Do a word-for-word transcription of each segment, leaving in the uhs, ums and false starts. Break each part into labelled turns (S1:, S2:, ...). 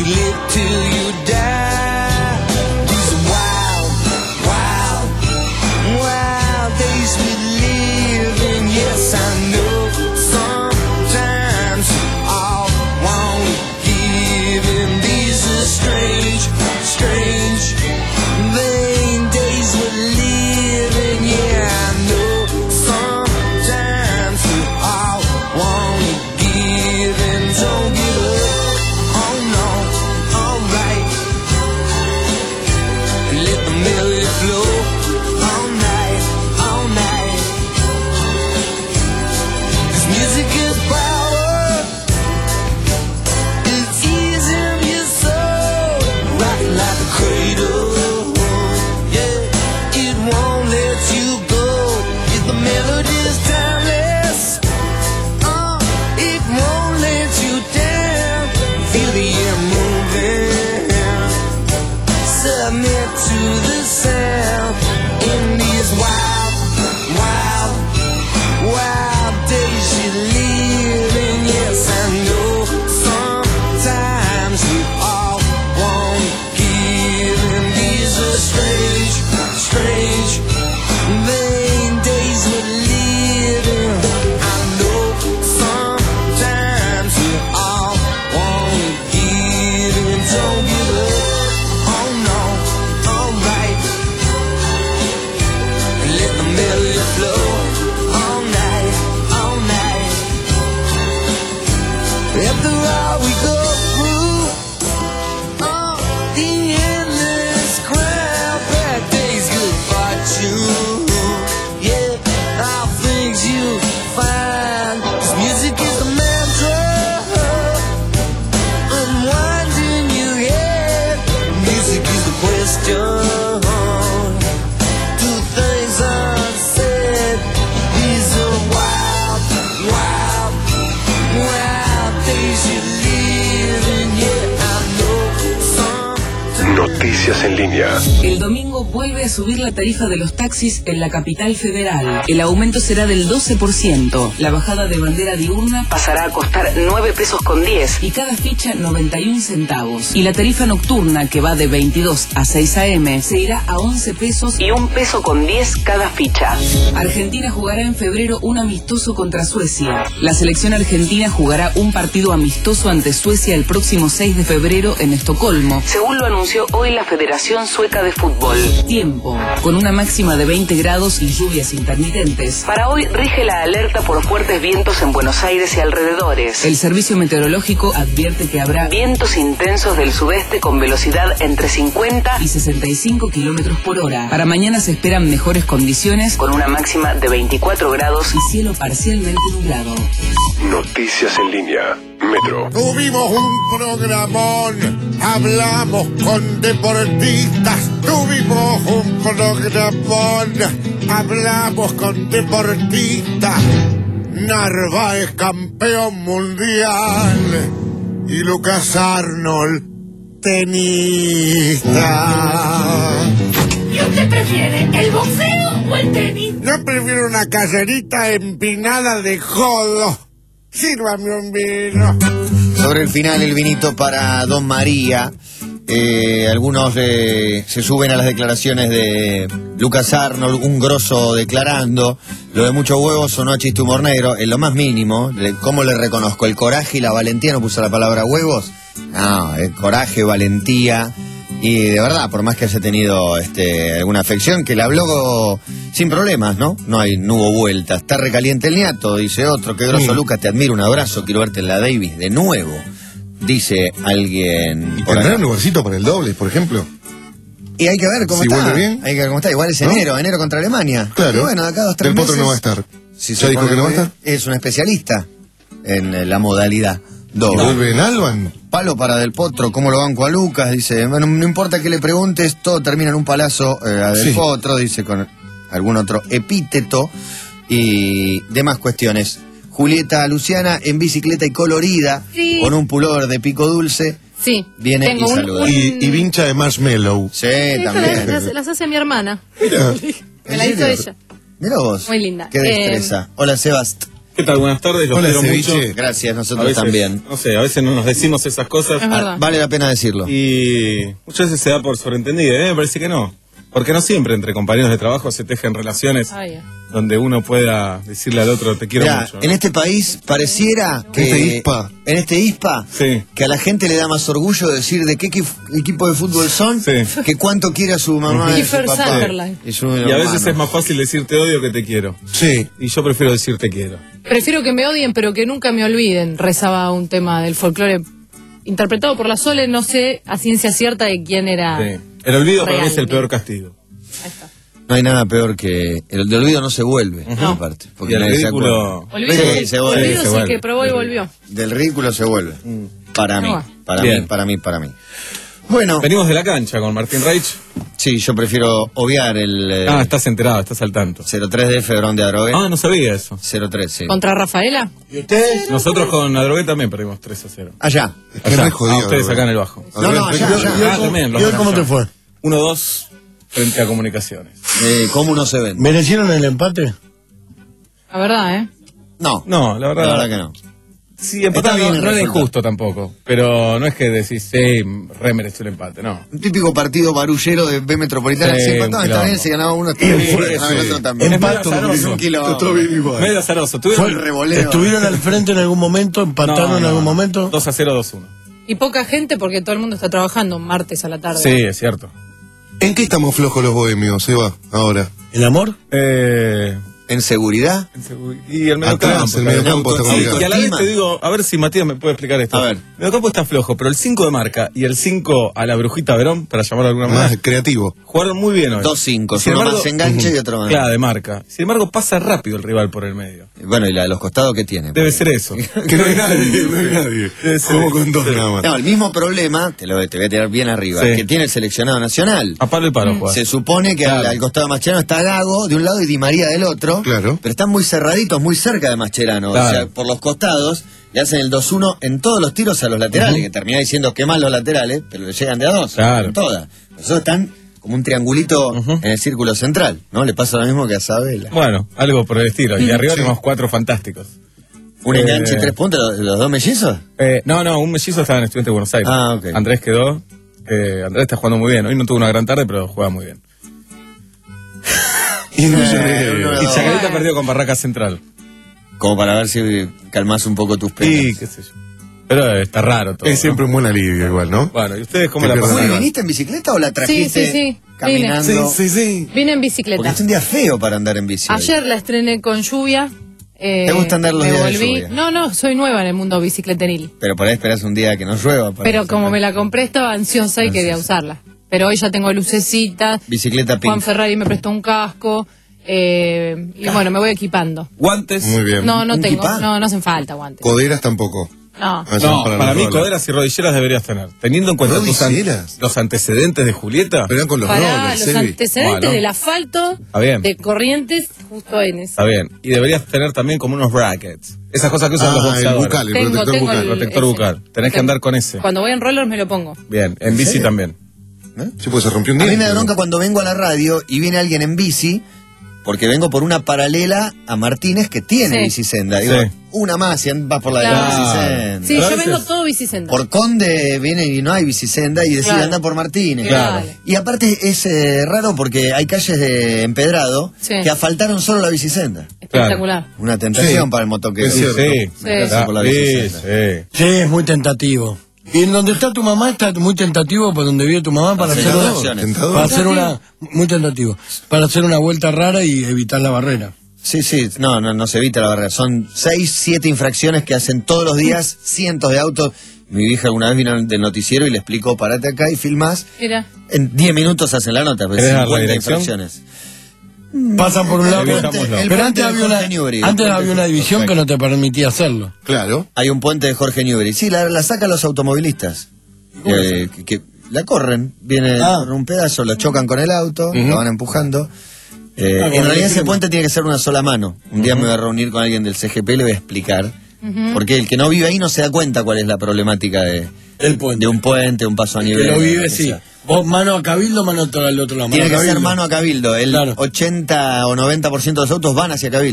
S1: could live till you die. These are wild, wild, wild days we live in. Yes, I know sometimes all won't give in. These are strange, strange, vain days we're living. Yeah, I know sometimes we all won't give in. Don't give up, oh no, alright. Let the melody flow all night, all night. This music is power, it's easy in your soul, rocking like a cradle. Yeah, it won't let you go. If the melody is timeless, uh, it won't let you down. Feel the air moving, submit to the sound. In these wild, wild, wild days you live in. Yes, I know sometimes we all won't give in. These are strange, strange, vain days we're living. I know sometimes we all won't give in. Don't give up, oh no, alright. Let the melody flow all night, all night. After all we go through, oh, the endless crowd, bad days, good fortune. Yeah, all things you find. This music is the mantra, unwinding your head. Music is the question. Do things unsaid. These are wild, wild, wild days you live in. Yeah, I know some.
S2: Noticias en línea.
S3: El domingo vuelve a subir la tarifa de los taxis en la capital federal. El aumento será del doce por ciento. La bajada de bandera diurna pasará a costar nueve pesos con diez y cada ficha noventa y un centavos. Y la tarifa nocturna, que va de veintidós a seis a eme, se irá a once pesos y un peso con diez cada ficha. Argentina jugará en febrero un amistoso contra Suecia. La selección argentina jugará un partido amistoso ante Suecia el próximo seis de febrero en Estocolmo, según lo anunció hoy la Federación Sueca de Fútbol. Tiempo. Con una máxima de veinte grados y lluvias intermitentes. Para hoy rige la alerta por fuertes vientos en Buenos Aires y alrededores. El servicio meteorológico advierte que habrá vientos intensos del sudeste con velocidad entre cincuenta y sesenta y cinco kilómetros por hora. Para mañana se esperan mejores condiciones con una máxima de veinticuatro grados y cielo parcialmente nublado.
S2: Noticias en línea. Metro.
S4: Tuvimos un programón, hablamos con deportistas. Tuvimos un programón, hablamos con deportistas. Narváez campeón mundial y Lucas Arnold tenista.
S5: ¿Y usted prefiere el boxeo o el tenis?
S4: Yo prefiero una caserita empinada de codo. Sírvame un vino.
S6: Sobre el final, el vinito para Don María. Eh, algunos eh, se suben a las declaraciones de Lucas Arnold, un grosso declarando. Lo de muchos huevos sonó a chiste humor negro, en lo más mínimo. ¿Cómo le reconozco? El coraje y la valentía, no puso la palabra huevos. No, el coraje, valentía. Y de verdad, por más que haya tenido este, alguna afección, que le habló sin problemas, ¿no? No hay, no hubo vuelta. Está recaliente el niato, dice otro. Qué grosso, sí. Lucas, te admiro, un abrazo. Quiero verte en la Davis de nuevo, dice alguien.
S7: ¿Y tendrá un lugarcito para el doble, por ejemplo?
S6: Y hay que ver cómo
S7: si
S6: está.
S7: Vuelve bien.
S6: Hay que ver cómo está. Igual es
S7: ¿No?
S6: enero, enero contra Alemania.
S7: Claro.
S6: Y bueno, de acá a dos, tres
S7: El Potro
S6: meses,
S7: no va a estar.
S6: Si
S7: ¿Ya dijo que no va a estar?
S6: Es un especialista en la modalidad doble.
S7: ¿Y vuelve en Alban?
S6: Palo para Del Potro, ¿cómo lo banco a Lucas? Dice, bueno, no importa que le preguntes, todo termina en un palazo eh, a Del
S7: Sí.
S6: Potro, dice con algún otro epíteto y demás cuestiones. Julieta Luciana en bicicleta y colorida,
S8: Sí.
S6: con un pullover de pico dulce,
S8: Sí.
S6: viene
S8: Tengo
S6: y
S8: un-
S6: saluda.
S8: un-
S7: Y, y vincha de marshmallow.
S6: Sí,
S8: Esa
S6: también.
S8: las, las hace mi hermana.
S7: Mira.
S8: Me la hizo ella.
S6: Mirá vos.
S8: Muy linda.
S6: Qué destreza. Hola, Sebast.
S8: ¿Qué tal? Buenas tardes, los
S7: Hola,
S8: quiero
S7: ceviche.
S8: mucho.
S6: Gracias,
S8: A
S6: nosotros
S8: veces,
S6: también.
S8: No sé, a veces no nos decimos esas cosas.
S9: Es verdad.
S6: Vale la pena decirlo.
S8: Y muchas veces se da por sobreentendido. A mí me parece que no. Porque no siempre entre compañeros de trabajo se tejen relaciones
S9: Ah, ya.
S8: donde uno pueda decirle al otro te quiero
S6: Mirá,
S8: mucho. ¿no?
S6: en este país pareciera que...
S7: Este I S P A.
S6: En este I S P A,
S8: Sí.
S6: que a la gente le da más orgullo decir de qué equi- equipo de fútbol son,
S8: Sí.
S6: que cuánto quiere a su mamá y a su
S9: Kiefer
S6: papá.
S9: Sutherland.
S6: Y, su
S8: Y a veces
S6: hermano.
S8: es más fácil decir te odio que te quiero.
S7: Sí.
S8: Y yo prefiero decir te quiero.
S9: Prefiero que me odien, pero que nunca me olviden, rezaba un tema del folclore interpretado por la Sole, no sé a ciencia cierta de quién era.
S8: Sí. El olvido para mí es el
S9: Realmente.
S8: peor castigo.
S9: Ahí está.
S6: No hay nada peor que... El de olvido no se vuelve, aparte. Porque
S8: Y el
S6: nadie se
S8: ridículo-
S6: acuerda.
S9: Olvido,
S6: Sí,
S9: sí,
S6: se vuelve,
S9: olvido
S8: se
S9: sí
S8: vuelve.
S9: que probó y volvió.
S6: Del ridículo se vuelve. Para mí,
S9: Ah,
S6: para
S8: Bien.
S6: mí, para mí, para mí. Bueno,
S8: Venimos de la cancha con Martín Reich.
S6: sí, yo prefiero obviar el eh,
S8: Ah, estás enterado, estás al tanto.
S6: cero tres de Febrón de Adrogué.
S8: Ah, no sabía eso.
S6: cero tres, sí.
S9: ¿Contra Rafaela?
S7: ¿Y ustedes?
S8: Nosotros con Adrogué también perdimos tres a cero.
S6: Allá.
S7: Es que re jodido.
S8: Ah, ustedes
S7: bro.
S8: acá en el bajo.
S6: No, no, allá,
S7: Yo-
S6: allá.
S7: yo-
S8: Ah, también, los
S10: ¿Y hoy
S8: ganamos
S10: cómo te
S8: allá.
S10: fue?
S8: uno dos frente a Comunicaciones.
S6: Eh, ¿Cómo no se ven?
S10: ¿Merecieron el empate?
S9: La verdad, ¿eh?
S6: No,
S8: No, la verdad.
S6: la verdad que no.
S8: Sí, empatar
S6: Está bien
S8: no,
S6: el
S8: no era
S6: resultado.
S8: injusto tampoco. Pero no es que decís, sí, re mereció el empate, no.
S6: Un típico partido barullero de B Metropolitana.
S8: Sí,
S6: si
S8: un
S6: empataban, está
S8: quilombo.
S6: bien, si ganaba uno, está
S10: Y
S6: bien,
S10: fue-
S6: si ganaba el
S8: sí.
S6: otro también.
S10: Empate,
S8: Es medio azaroso.
S6: un quilombo.
S7: Todo bien igual.
S8: Medio azaroso.
S6: Fue
S8: Tuvieron
S6: el revoleo.
S10: ¿Estuvieron al frente en algún momento? ¿Empataron
S8: No,
S10: en
S8: no,
S10: algún
S8: no.
S10: momento?
S8: dos a cero, dos uno.
S9: Y poca gente porque todo el mundo está trabajando martes a la tarde.
S8: Sí, es cierto.
S7: ¿En qué estamos flojos los bohemios, Eva, ahora?
S10: ¿El amor?
S8: Eh,
S6: ¿En seguridad?
S8: y el
S7: Atrás,
S8: mediocampo.
S7: el mediocampo está
S8: Sí,
S7: complicado.
S8: y a la vez
S6: Clima.
S8: te digo, a ver si Matías me puede explicar esto.
S6: A ver.
S8: El mediocampo está flojo, pero el cinco de Marca y el cinco a la Brujita Verón, para llamarlo de alguna manera,
S7: Más creativo.
S8: jugaron muy bien hoy.
S6: Dos cinco,
S8: Sin
S6: uno
S8: embargo-
S6: más enganche y otro más.
S8: Claro, de Marca. Sin embargo, pasa rápido el rival por el medio.
S6: Bueno, ¿y la de los costados qué tiene?
S8: Debe ser eso.
S7: Que no hay nadie, no hay nadie.
S8: Debe ser.
S7: Como con dos nada más.
S6: No, el mismo problema, te lo te voy a tirar bien arriba,
S8: Sí.
S6: que tiene el seleccionado nacional.
S8: A palo y palo jugar.
S6: Se supone que al,
S8: Claro.
S6: al costado de Mascherano está Gago de un lado y Di María del otro.
S7: Claro.
S6: Pero están muy cerraditos, muy cerca de Mascherano.
S8: Claro.
S6: O sea, por los costados le hacen el dos uno en todos los tiros a los laterales, que termina diciendo que mal los laterales, pero le llegan de a dos.
S8: Claro.
S6: En todas. Nosotros están como un triangulito
S8: Ujú.
S6: en el círculo central, ¿no? Le pasa lo mismo que a Sabela.
S8: Bueno, algo por el estilo. Y arriba
S7: Sí.
S8: tenemos cuatro fantásticos.
S6: Un
S8: Eh,
S6: enganche y tres puntos, los, los dos mellizos.
S8: Eh, no, no, un mellizo estaba en Estudiantes de Buenos Aires.
S6: Ah, ok.
S8: Andrés quedó. Eh, Andrés está jugando muy bien. Hoy no tuvo una gran tarde, pero juega muy bien.
S7: Y no
S6: Eh,
S7: lloré.
S6: uno de
S8: Y
S6: dos.
S8: Chacarita
S9: Bueno.
S8: perdió con Barraca Central.
S6: Como para ver si calmas un poco tus penas.
S8: Y qué sé yo. Pero eh, está raro todo.
S7: Es siempre
S8: ¿no?
S7: un buen alivio igual, ¿no?
S8: Bueno, ¿y ustedes cómo
S7: Te
S8: la
S7: pierdas
S8: pasaron?
S7: nada.
S6: ¿Viniste en bicicleta o la trajiste
S9: Sí, sí, sí.
S6: caminando?
S7: Sí, sí, sí.
S9: Vine en
S6: Porque
S9: bicicleta.
S6: es un día feo para andar en bici. hoy.
S9: Ayer la estrené con lluvia. eh,
S6: ¿Te gusta andar los
S9: me
S6: días de
S9: volví.
S6: lluvia?
S9: No, no, soy nueva en el mundo bicicleteril.
S6: Pero por ahí esperás un día que no llueva. para
S9: Pero
S6: hacer-
S9: como me la compré estaba ansiosa y quería usarla. Pero hoy ya tengo lucecitas.
S6: Bicicleta pink.
S9: Juan Ferrari me prestó un casco. eh, y bueno, me voy equipando.
S8: Guantes.
S7: Muy bien.
S9: No, no
S6: ¿Un
S9: tengo.
S6: kipá?
S9: No, no hacen falta guantes.
S7: Coderas tampoco.
S9: No.
S7: Ah, son
S8: No, para,
S7: los
S8: mí
S7: rollers.
S8: coderas y rodilleras deberías tener. Teniendo en cuenta tus an-
S7: ¿Rodilleras?
S8: los antecedentes de Julieta.
S7: Pero eran con los
S9: Para
S7: rollers,
S9: los
S7: Evi.
S9: antecedentes
S8: Bueno.
S9: del asfalto,
S8: Está bien.
S9: de Corrientes, justo en ese.
S8: Está bien. Y deberías tener también como unos brackets. Esas cosas que usan
S7: Ah,
S8: los
S7: el
S8: boxeadores.
S7: bucal, el
S9: Tengo,
S7: protector
S9: tengo
S7: bucal.
S9: el-
S8: Protector
S9: ese.
S8: bucal. Tenés que
S9: Tengo.
S8: andar con ese.
S9: Cuando voy en rollers me lo pongo.
S8: Bien, en bici
S6: serio?
S8: también.
S7: Sí, pues se rompió un
S6: A
S7: día.
S6: mí me da bronca cuando vengo a la radio y viene alguien en bici, porque vengo por una paralela a Martínez que tiene
S9: Sí.
S6: bicisenda. Digo,
S8: Sí.
S6: una más y vas por la de
S9: Claro.
S6: la bicisenda.
S9: Sí,
S8: Pero a
S9: yo
S8: veces-
S9: vengo todo bicicenda.
S6: Por Conde viene y no hay bicisenda y decide
S9: Claro.
S6: andar por Martínez.
S9: Claro.
S6: Y aparte es eh, raro porque hay calles de empedrado
S9: Sí.
S6: que asfaltaron solo la bicisenda.
S9: Espectacular.
S6: Una tentación
S7: Sí.
S6: para el motoquero.
S7: Es cierto.
S8: Sí,
S6: Meterse por la
S8: sí,
S6: bicicenda.
S8: sí.
S10: Sí, es muy tentativo. Y en donde está tu mamá está muy tentativo por donde vive tu mamá para hacer
S6: Tentador,
S10: una,
S6: tentador.
S10: para hacer una muy tentativo para hacer una vuelta rara y evitar la barrera.
S6: Sí, sí, no, no, no se evita la barrera. Son seis, siete infracciones que hacen todos los días cientos de autos. Mi hija alguna vez vino del noticiero y le explicó, parate acá y filmás.
S9: Mira.
S6: En diez minutos hacen la nota, pero
S8: ¿Querés dar la
S6: cincuenta
S8: dirección?
S6: infracciones.
S10: Pasan por un lado.
S8: El
S10: Pero,
S8: puente-
S6: el
S10: pero
S6: puente
S10: antes
S6: de
S10: había una
S6: Jorge Newbery.
S10: antes
S6: El
S10: había
S6: puente-
S10: una división que
S6: Perfecto.
S10: no te permitía hacerlo.
S7: Claro.
S6: Hay un puente de Jorge Newbery. Sí, la, la sacan los automovilistas. Eh, que, que la corren. Viene
S10: Ah.
S6: por un pedazo, la chocan con el auto, la van empujando. Eh,
S10: Ah,
S6: en
S10: como
S6: realidad ese
S10: decimos.
S6: puente tiene que ser una sola mano. Un día me voy a reunir con alguien del C G P y le voy a explicar. Porque el que no vive ahí no se da cuenta cuál es la problemática de,
S10: El puente.
S6: de un puente, un paso a
S10: Que
S6: nivel.
S10: lo vive,
S6: lo que
S10: sí.
S6: sea.
S10: Vos mano a cabildo, mano al otro lado.
S6: Tiene
S10: Mano
S6: que
S10: a
S6: ser
S10: cabildo.
S6: mano a cabildo. El
S10: Claro.
S6: ochenta o noventa por ciento de los autos van hacia cabildo.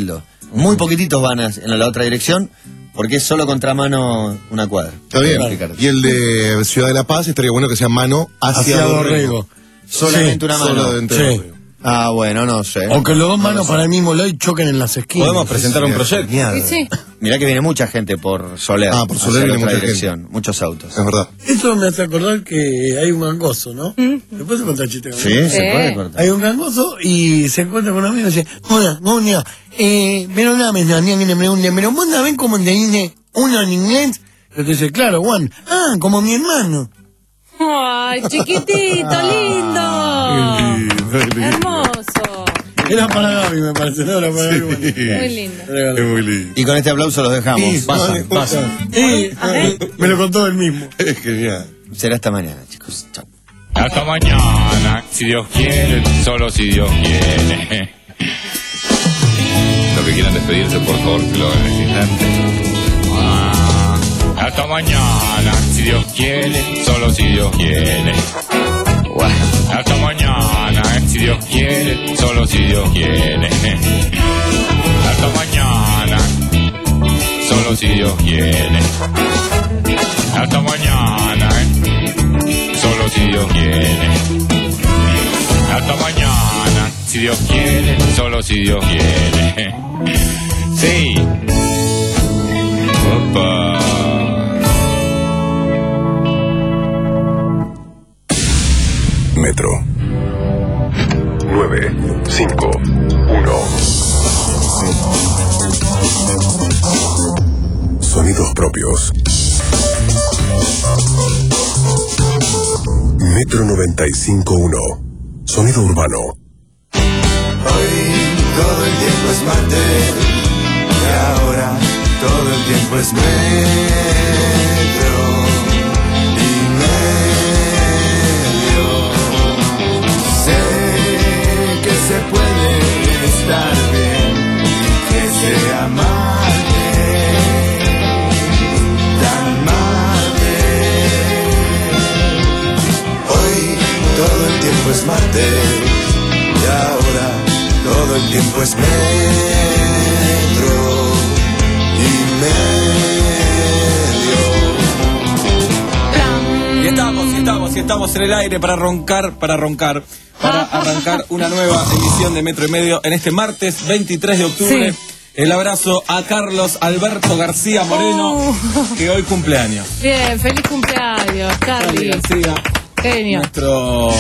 S6: Muy poquititos van a- en la otra dirección, porque es solo contramano una cuadra.
S7: Está bien.
S6: Ricardo.
S7: Y el de Ciudad de la Paz estaría bueno que sea mano hacia,
S10: Hacia
S7: Dorrego.
S10: Dorrego.
S6: Solamente
S10: Sí,
S6: una mano.
S7: Solo dentro de
S10: Sí.
S7: Dorrego.
S6: Ah, bueno, no sé.
S10: O que los dos manos para el mismo lado y choquen en las esquinas.
S8: Podemos presentar un proyecto.
S7: Genial.
S9: Y sí.
S6: Mirá que viene mucha gente por Soler.
S7: Ah, por Soler
S6: hacia la
S7: viene
S6: otra
S7: mucha
S6: dirección. Muchos autos.
S7: Es verdad.
S10: Eso me hace acordar que hay un gangoso, ¿no? ¿Me puedes contar chiste? con
S6: Sí,
S10: eso?
S6: se
S9: Sí.
S6: puede cortar.
S10: Hay un gangoso y se encuentra con un amigo y dice, hola, Monia, eh, perdóname, Daniel, que le pregunte, pero vos sabés cómo te dice uno en inglés? Y te dice, claro, Juan, ah, como mi hermano.
S9: Ay, chiquitito, lindo. Hermoso.
S10: Era para Gaby, me parece, no era para Gaby. Bueno.
S9: Muy lindo.
S7: Es muy lindo.
S6: Y con este aplauso los dejamos.
S10: Sí,
S6: Pasan,
S10: no,
S6: pasan.
S10: Sí, me lo contó él mismo.
S7: Es genial.
S6: Será esta mañana, chicos. Chao.
S11: Hasta mañana, si Dios quiere, solo si Dios quiere. Los que quieran despedirse, por favor, que lo hagan en este instante. Ah, hasta mañana, si Dios quiere, solo si Dios quiere. Hasta mañana, si Dios quiere, solo si Dios quiere. Hasta mañana, solo si Dios quiere. Hasta mañana, solo si Dios quiere. Hasta mañana, si Dios quiere, solo si Dios quiere. Sí. Opa.
S2: Metro. nueve, cinco, uno. Sonidos propios. Metro noventa y cinco uno. Sonido urbano.
S1: Hoy todo el tiempo es martes y ahora todo el tiempo es metro y medio. Sé que se puede estar bien y que sea martes, tan martes. Hoy todo el tiempo es martes y ahora todo el tiempo es metro y medio.
S8: Y estamos, y estamos, y estamos en el aire para roncar, para roncar, para arrancar una nueva emisión de Metro y Medio en este martes veintitrés de octubre.
S9: Sí.
S8: El abrazo a Carlos Alberto García Moreno,
S9: Oh.
S8: que hoy cumpleaños.
S9: Bien, feliz cumpleaños,
S8: Charly
S9: Carly.
S8: García,
S9: Genio.
S8: nuestro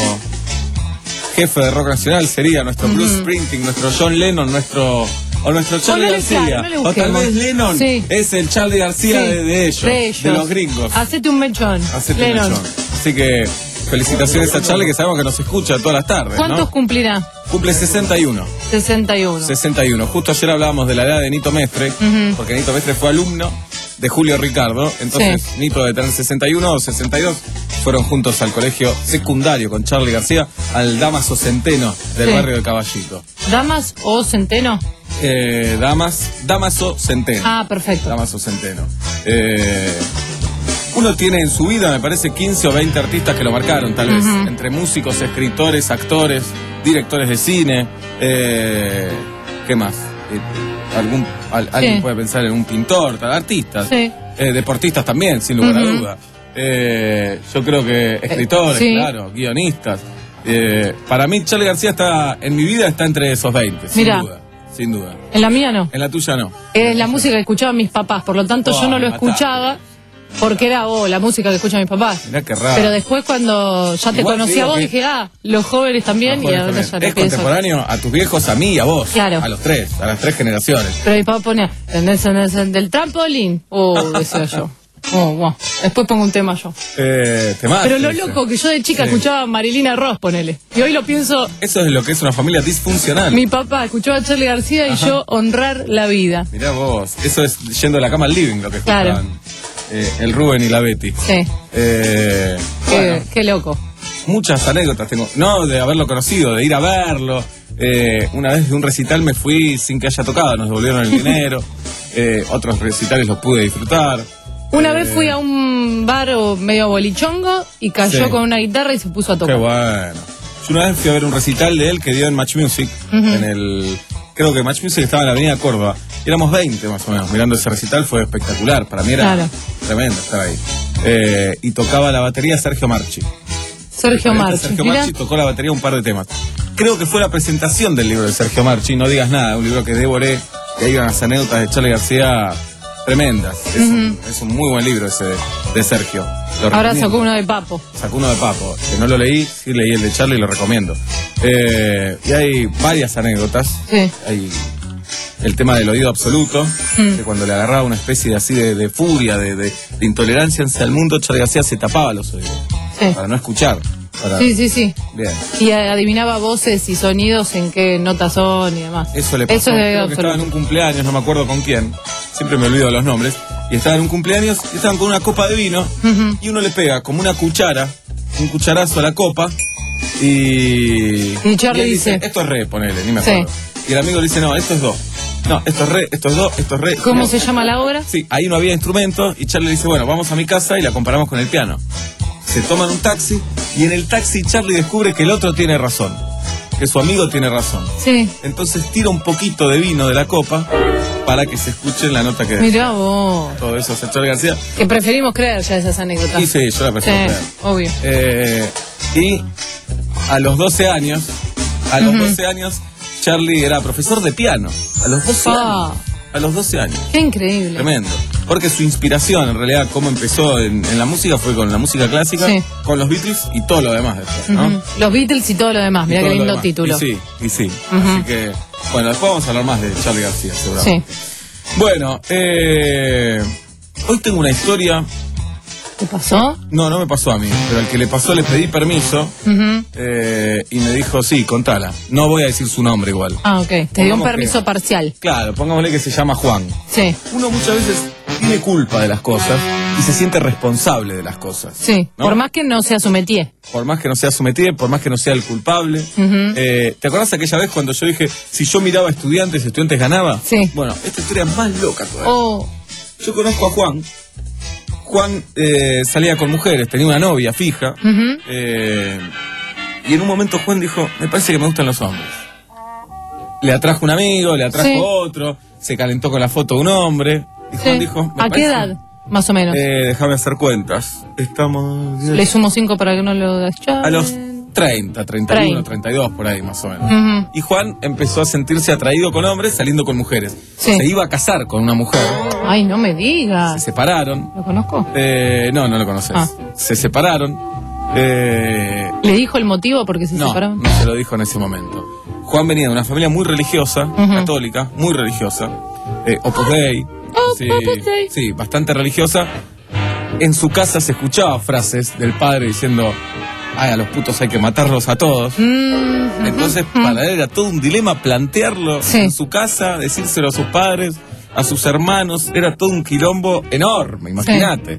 S8: jefe de rock nacional sería nuestro Bruce Springsteen, nuestro John Lennon, nuestro o nuestro Charly
S9: no le-
S8: García.
S9: claro, no le
S8: o tal
S9: busquemos.
S8: vez Lennon
S9: Sí.
S8: es el Charly García
S9: Sí,
S8: de, de ellos,
S9: de ellos.
S8: de los gringos.
S9: Hacete un mechón.
S8: Hacete
S9: Lennon.
S8: mechón. Así que felicitaciones a Charly, que sabemos que nos escucha todas las tardes,
S9: ¿Cuántos
S8: ¿no?
S9: cumplirá?
S8: Cumple sesenta y uno.
S9: sesenta y uno.
S8: sesenta y uno. Justo ayer hablábamos de la edad de Nito Mestre,
S9: Ujú.
S8: porque Nito Mestre fue alumno de Julio Ricardo. Entonces,
S9: Sí.
S8: Nito de tener sesenta y uno o sesenta y dos fueron juntos al colegio secundario con Charly García, al Damaso Centeno del
S9: Sí.
S8: barrio de Caballito.
S9: ¿Damas o centeno?
S8: Eh, Damas, Damaso Centeno.
S9: Ah, perfecto.
S8: Damaso Centeno. Eh, uno tiene en su vida, me parece, quince o veinte artistas que lo marcaron, tal vez.
S9: Ujú.
S8: Entre músicos, escritores, actores, directores de cine. Eh, ¿Qué más? Eh, algún, al- Alguien
S9: Sí.
S8: puede pensar en un pintor, tal, artistas.
S9: Sí.
S8: Eh, deportistas también, sin lugar a
S9: Ujú.
S8: duda. Eh, yo creo que escritores,
S9: sí.
S8: claro, guionistas. Eh, para mí, Charly García está, en mi vida, está entre esos veinte, sin
S9: Mirá.
S8: duda. Sin duda.
S9: En la mía no.
S8: En la tuya no.
S9: Es la música que escuchaban mis papás, por lo tanto
S8: Oh,
S9: yo no lo
S8: me mataste.
S9: escuchaba porque era oh, la música que escuchan mis papás.
S8: Mirá qué raro.
S9: Pero después cuando ya te
S8: Igual
S9: conocí
S8: digo
S9: a vos
S8: que-
S9: dije, ah, los jóvenes también
S8: Los
S9: y
S8: jóvenes
S9: ahora
S8: también.
S9: ya lo
S8: Es
S9: pienso.
S8: contemporáneo a tus viejos, a mí y a vos.
S9: Claro.
S8: A los tres, a las tres generaciones.
S9: Pero mi papá ponía, en ese, en ese, del trampolín. Oh, decía yo. Oh, wow. Después pongo un tema yo.
S8: Eh, temazo,
S9: Pero lo
S8: dice.
S9: loco que yo de chica
S8: Sí.
S9: escuchaba a Marilina Ross, ponele. Y hoy lo pienso,
S8: Eso es lo que es una familia disfuncional.
S9: mi papá escuchaba a Charly García y
S8: Ajá.
S9: yo honrar la vida.
S8: Mirá vos, eso es yendo a la cama al living lo que
S9: Claro.
S8: escuchaban eh, el Rubén y la Betty.
S9: Sí,
S8: Eh,
S9: qué,
S8: bueno,
S9: qué loco.
S8: muchas anécdotas tengo. No de haberlo conocido, de ir a verlo. Eh, una vez de un recital me fui sin que haya tocado, nos devolvieron el dinero. Eh, otros recitales los pude disfrutar.
S9: Una
S8: Eh,
S9: vez fui a un bar o medio bolichongo y cayó
S8: Sí.
S9: con una guitarra y se puso a
S8: Qué
S9: tocar.
S8: bueno. Yo una vez fui a ver un recital de él que dio en Match Music,
S9: Ujú.
S8: en el... Creo que Match Music estaba en la avenida Córdoba. éramos veinte más o menos, mirando ese recital, fue espectacular, para mí era
S9: Claro.
S8: tremendo estar ahí. Eh, y tocaba la batería Sergio Marchi.
S9: Sergio
S8: El
S9: Marchi.
S8: Sergio
S9: Mirá.
S8: Marchi tocó la batería un par de temas. Creo que fue la presentación del libro de Sergio Marchi, No digas nada, un libro que devoré, que hay unas anécdotas de Charly García tremendas. Es,
S9: Ujú.
S8: un, es un muy buen libro ese de, de Sergio. Lo
S9: Ahora
S8: recomiendo.
S9: sacó uno de Papo.
S8: Sacó uno de Papo, que no lo leí, sí leí el de Charly y lo recomiendo. Eh, y hay varias anécdotas.
S9: Sí.
S8: Hay el tema del oído absoluto,
S9: Mm.
S8: que cuando le agarraba una especie de así de, de furia, de, de- de intolerancia hacia el mundo, Charly García se tapaba los oídos
S9: Sí.
S8: para no escuchar. Para...
S9: Sí, sí, sí.
S8: Bien.
S9: Y adivinaba voces y sonidos en qué notas son y demás.
S8: Eso le pasó.
S9: Eso es de
S8: Creo que estaba en un cumpleaños, no me acuerdo con quién. Siempre me olvido los nombres. Y estaba en un cumpleaños y estaban con una copa de vino.
S9: Ujú.
S8: Y uno le pega como una cuchara, un cucharazo a la copa. Y.
S9: Y Charly
S8: él
S9: dice-
S8: esto es re, ponele, ni me
S9: Sí.
S8: acuerdo. Y el amigo le dice, no, esto es do. No, esto es re, esto es do, esto es re.
S9: ¿Cómo
S8: No.
S9: se llama la obra?
S8: Sí, ahí no había instrumentos. Y Charly le dice, bueno, vamos a mi casa y la comparamos con el piano. Se toman un taxi. Y en el taxi Charly descubre que el otro tiene razón. Que su amigo tiene razón.
S9: Sí.
S8: Entonces tira un poquito de vino de la copa para que se escuche la nota que
S9: Mirá vos.
S8: todo eso hace Charly García.
S9: Que preferimos creer ya esas anécdotas.
S8: Y sí, yo la prefiero
S9: Sí,
S8: creer.
S9: obvio.
S8: Eh, y a los doce años, a los
S9: Ujú.
S8: doce años, Charly era profesor de piano. A los doce
S9: Ah.
S8: años. A los doce años.
S9: Qué increíble.
S8: Tremendo. Porque su inspiración, en realidad, cómo empezó en, en la música, fue con la música clásica,
S9: Sí.
S8: con los Beatles y todo lo demás después, ¿no?
S9: Ujú. Los Beatles y todo lo demás.
S8: Y
S9: Mirá
S8: todo
S9: qué
S8: lo
S9: lindo
S8: demás.
S9: título.
S8: Y sí, y sí.
S9: Ujú.
S8: Así que, bueno, después vamos a hablar más de Charly García, seguramente.
S9: Sí.
S8: Bueno, eh, hoy tengo una historia.
S9: ¿Qué pasó?
S8: No, no me pasó a mí, pero al que le pasó le pedí permiso
S9: Ujú.
S8: eh, y me dijo, sí, contala. No voy a decir su nombre igual.
S9: Ah, ok. Te dio un
S8: Pongamos
S9: permiso
S8: que-
S9: parcial.
S8: Claro, pongámosle que se llama Juan.
S9: Sí.
S8: Uno muchas veces tiene culpa de las cosas y se siente responsable de las cosas.
S9: Sí.
S8: ¿no?
S9: Por más que no sea su métier.
S8: Por más que no sea su métier, por más que no sea el culpable.
S9: Ujú.
S8: Eh, ¿Te acordás aquella vez cuando yo dije, si yo miraba estudiantes, estudiantes ganaba?
S9: Sí.
S8: Bueno, esta historia es más loca todavía.
S9: Oh.
S8: Yo conozco a Juan. Juan eh, salía con mujeres, tenía una novia fija.
S9: Ujú.
S8: eh, y en un momento Juan dijo, me parece que me gustan los hombres. Le atrajo un amigo, le atrajo
S9: Sí.
S8: otro, se calentó con la foto de un hombre. Y Juan
S9: Sí.
S8: dijo, me
S9: ¿A qué
S8: parece-
S9: edad? Más o menos.
S8: Eh, déjame hacer cuentas. Estamos...
S9: Le sumo cinco para que no lo des.
S8: A los treinta, treinta y uno, treinta y dos, por ahí más o menos.
S9: Ujú.
S8: Y Juan empezó a sentirse atraído con hombres saliendo con mujeres.
S9: Sí.
S8: Se iba a casar con una mujer.
S9: Ay, no me digas.
S8: Se separaron.
S9: ¿Lo conozco?
S8: Eh, no, no lo conoces.
S9: Ah.
S8: Se separaron. Eh,
S9: ¿Le dijo el motivo por qué se
S8: no,
S9: separaron?
S8: no se lo dijo en ese momento. Juan venía de una familia muy religiosa,
S9: Ujú.
S8: católica, muy religiosa. Eh, Opus Dei.
S9: Oh,
S8: sí,
S9: Opus Dei.
S8: sí, bastante religiosa. En su casa se escuchaba frases del padre diciendo, ay, a los putos hay que matarlos a todos.
S9: Mm,
S8: Entonces, para él era todo un dilema plantearlo
S9: Sí.
S8: en su casa, decírselo a sus padres, a sus hermanos. Era todo un quilombo enorme, imagínate.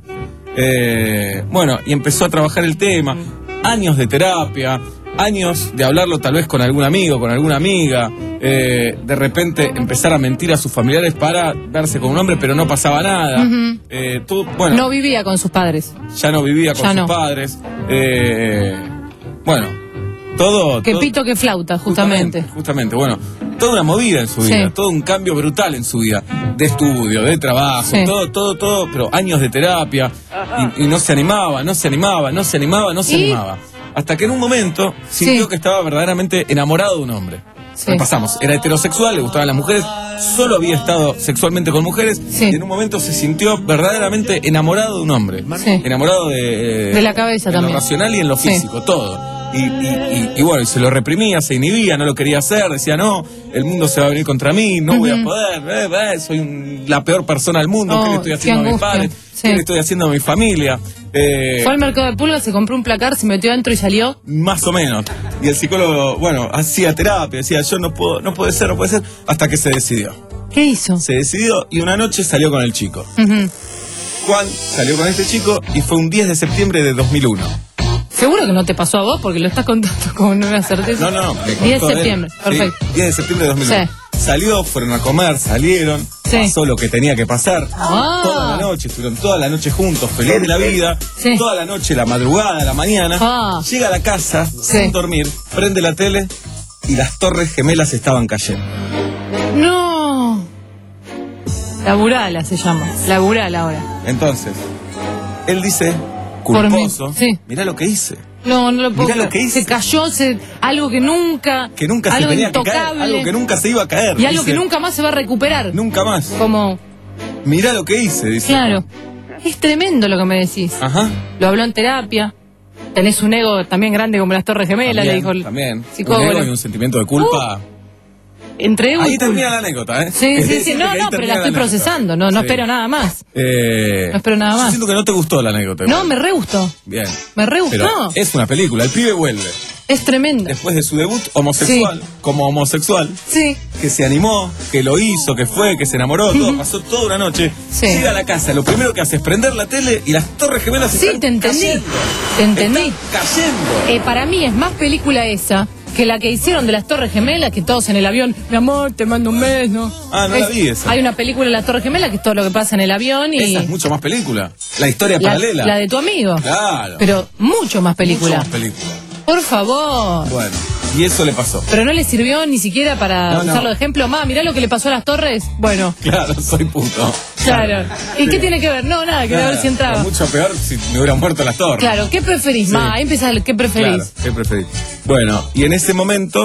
S8: Eh, bueno, y empezó a trabajar el tema. Años de terapia, años de hablarlo tal vez con algún amigo, con alguna amiga. eh, de repente empezar a mentir a sus familiares para darse con un hombre, pero no pasaba nada.
S9: Ujú.
S8: Eh, tú, bueno,
S9: No vivía con sus padres.
S8: ya no vivía con
S9: Ya
S8: sus
S9: no.
S8: padres. Eh, bueno, todo...
S9: Que
S8: todo-
S9: pito que flauta, justamente.
S8: Justamente, bueno, toda una movida en su
S9: Sí.
S8: vida, todo un cambio brutal en su vida, de estudio, de trabajo,
S9: Sí.
S8: todo, todo, todo, pero años de terapia, y, y no se animaba, no se animaba, no se animaba, no se
S9: ¿Y?
S8: animaba. Hasta que en un momento sintió
S9: Sí.
S8: que estaba verdaderamente enamorado de un hombre.
S9: Sí.
S8: Repasamos, era heterosexual, le gustaban las mujeres, solo había estado sexualmente con mujeres,
S9: Sí.
S8: y en un momento se sintió verdaderamente enamorado de un hombre.
S9: Sí.
S8: Enamorado de...
S9: De la cabeza
S8: en
S9: también.
S8: lo racional y en lo
S9: Sí.
S8: físico, todo. Y, y, y, y bueno, y se lo reprimía, se inhibía, no lo quería hacer, decía, no, el mundo se va a venir contra mí, no voy a
S9: Ujú.
S8: poder, eh, eh, soy un- la peor persona del mundo,
S9: Oh,
S8: ¿qué le estoy
S9: qué
S8: haciendo a mis
S9: angustia.
S8: padres?
S9: Sí.
S8: ¿Qué le estoy haciendo a mi familia? Eh,
S9: Fue al mercado de pulgas, se compró un placar, se metió adentro y salió.
S8: más o menos. Y el psicólogo, bueno, hacía terapia, decía, yo no puedo, no puede ser, no puede ser, hasta que se decidió.
S9: ¿Qué hizo?
S8: Se decidió y una noche salió con el chico.
S9: Ujú.
S8: Juan salió con este chico y fue un diez de septiembre de dos mil uno.
S9: Seguro que no te pasó a vos porque lo estás contando con una certeza.
S8: No, no, me
S9: diez
S8: contó
S9: de
S8: él.
S9: septiembre,
S8: Sí,
S9: perfecto.
S8: diez de septiembre de dos mil uno.
S9: Sí.
S8: Salió, fueron a comer, salieron,
S9: Sí.
S8: pasó lo que tenía que pasar.
S9: Ah.
S8: Toda la noche, estuvieron toda la noche juntos, feliz de la vida.
S9: Sí.
S8: Toda la noche, la madrugada, la mañana.
S9: Ah.
S8: Llega a la casa
S9: Sí.
S8: sin dormir, prende la tele y las torres gemelas estaban cayendo.
S9: No. Laburala se llama. Laburala ahora.
S8: Entonces, él dice,
S9: Por mí,
S8: culposo,
S9: sí.
S8: mirá lo que hice.
S9: No, no lo puedo
S8: Mirá lo
S9: creer.
S8: que hice.
S9: Se cayó, se, algo que nunca...
S8: Que nunca se
S9: algo
S8: tenía que caer,
S9: intocable,
S8: algo que nunca se iba a caer.
S9: Y algo
S8: dice.
S9: que nunca más se va a recuperar.
S8: Nunca más.
S9: Como,
S8: Mirá lo que hice, dice.
S9: claro. Es tremendo lo que me decís.
S8: Ajá.
S9: Lo habló en terapia. Tenés un ego también grande como las Torres Gemelas, le
S8: También,
S9: dijo el
S8: también.
S9: psicólogo.
S8: Un ego y un sentimiento de culpa.
S9: Entre ego
S8: Ahí
S9: y
S8: termina
S9: culpa.
S8: la anécdota, ¿eh?
S9: Sí,
S8: Es
S9: sí, sí.
S8: decir,
S9: No,
S8: que ahí
S9: no, pero
S8: termina
S9: la estoy
S8: anécdota.
S9: procesando. No, no
S8: Sí.
S9: espero nada más.
S8: Eh,
S9: No espero nada
S8: yo
S9: más.
S8: siento que no te gustó la anécdota.
S9: No,
S8: igual.
S9: me re gustó.
S8: Bien.
S9: Me re gustó.
S8: Pero es una película, el pibe vuelve.
S9: Es tremendo.
S8: Después de su debut homosexual, como homosexual,
S9: Sí.
S8: que se animó, que lo hizo, que fue, que se enamoró, todo, pasó toda una noche.
S9: Sí.
S8: Llega a la casa, lo primero que hace es prender la tele y las Torres Gemelas
S9: Sí,
S8: están
S9: te entendí.
S8: cayendo.
S9: Te entendí.
S8: Están cayendo.
S9: Eh, para mí es más película esa que la que hicieron de las Torres Gemelas, que todos en el avión, mi amor, te mando un beso.
S8: Ah, no la vi esa.
S9: Hay una película de las Torres Gemelas que es todo lo que pasa en el avión y
S8: Esa es mucho más película. La historia
S9: la,
S8: paralela.
S9: la de tu amigo.
S8: Claro.
S9: Pero mucho más película.
S8: Mucho más película.
S9: Por favor.
S8: Bueno, y eso le pasó.
S9: Pero no le sirvió ni siquiera para
S8: No, no.
S9: usarlo de ejemplo. Ma, mirá lo que le pasó a las Torres. Bueno,
S8: Claro, soy puto.
S9: claro. ¿Y
S8: Sí.
S9: qué tiene que ver? No, nada, quería ver si entraba.
S8: Nada, mucho peor si me hubieran muerto las torres.
S9: Claro, ¿qué preferís?
S8: Sí.
S9: Ma, ahí empieza el ¿qué preferís?
S8: Claro, ¿qué preferís? Bueno, y en ese momento,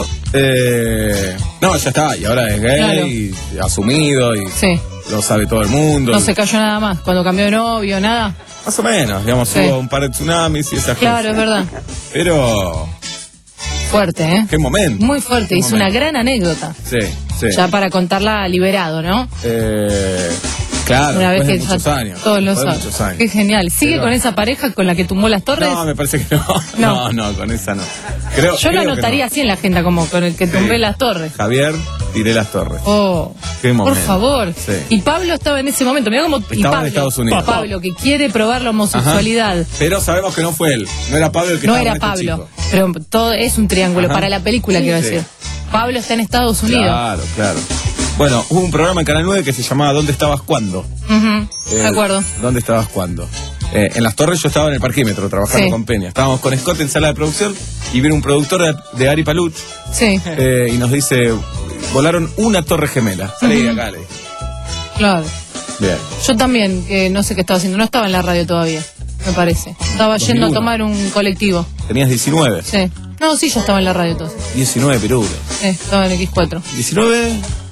S8: eh, no, ya está, y ahora es gay,
S9: Claro.
S8: y asumido, y
S9: Sí.
S8: lo sabe todo el mundo.
S9: No
S8: y-
S9: se cayó nada más. Cuando cambió de novio, nada.
S8: Más o menos, digamos,
S9: Sí.
S8: hubo un par de tsunamis y esas
S9: Claro, es
S8: cosas.
S9: verdad.
S8: Pero,
S9: Fuerte, ¿eh?
S8: qué momento.
S9: Muy fuerte.
S8: Qué
S9: Hizo una
S8: momento.
S9: gran anécdota.
S8: Sí, sí.
S9: Ya para contarla liberado, ¿no?
S8: Eh, claro,
S9: Una vez
S8: después
S9: que
S8: de muchos
S9: ya
S8: años.
S9: todos lo
S8: después de
S9: saben.
S8: muchos años.
S9: Qué genial. ¿Sigue
S8: Pero-
S9: con esa pareja con la que tumbó las torres?
S8: No, me parece que no.
S9: No.
S8: No, no, con esa no. Creo,
S9: Yo lo
S8: creo que
S9: anotaría
S8: no.
S9: así en la agenda, como con el que tumbé
S8: Sí.
S9: las torres.
S8: Javier, tiré las torres.
S9: Oh,
S8: Qué
S9: por
S8: momento.
S9: favor.
S8: Sí.
S9: Y Pablo estaba en ese momento. Mira cómo. Y
S8: Estaba en
S9: Pablo,
S8: Estados Unidos.
S9: Pablo, que quiere probar la homosexualidad.
S8: Ajá. Pero sabemos que no fue él. No era Pablo el que
S9: No
S8: estaba
S9: era
S8: con este
S9: Pablo.
S8: chico.
S9: Pero todo es un triángulo
S8: Ajá.
S9: para la película,
S8: Sí,
S9: quiero
S8: sí.
S9: decir. Pablo está en Estados Unidos.
S8: Claro, claro. Bueno, hubo un programa en Canal nueve que se llamaba ¿Dónde estabas cuándo?
S9: Ujú,
S8: Eh,
S9: de acuerdo.
S8: ¿Dónde estabas cuándo? Eh, en las torres yo estaba en el parquímetro trabajando
S9: Sí.
S8: con Peña. Estábamos con Scott en sala de producción y viene un productor de, de Ari Paluch
S9: Sí,
S8: eh, y nos dice, volaron una torre gemela. Salí de acá, le dije.
S9: claro.
S8: Bien.
S9: Yo también, que no sé qué estaba haciendo. No estaba en la radio todavía, me parece. Estaba yendo a
S8: dos mil uno.
S9: tomar un colectivo.
S8: Tenías diecinueve.
S9: Sí. No, sí, ya estaba en la radio entonces.
S8: diecinueve pirulos.
S9: Sí, estaba en X cuatro.
S8: diecinueve.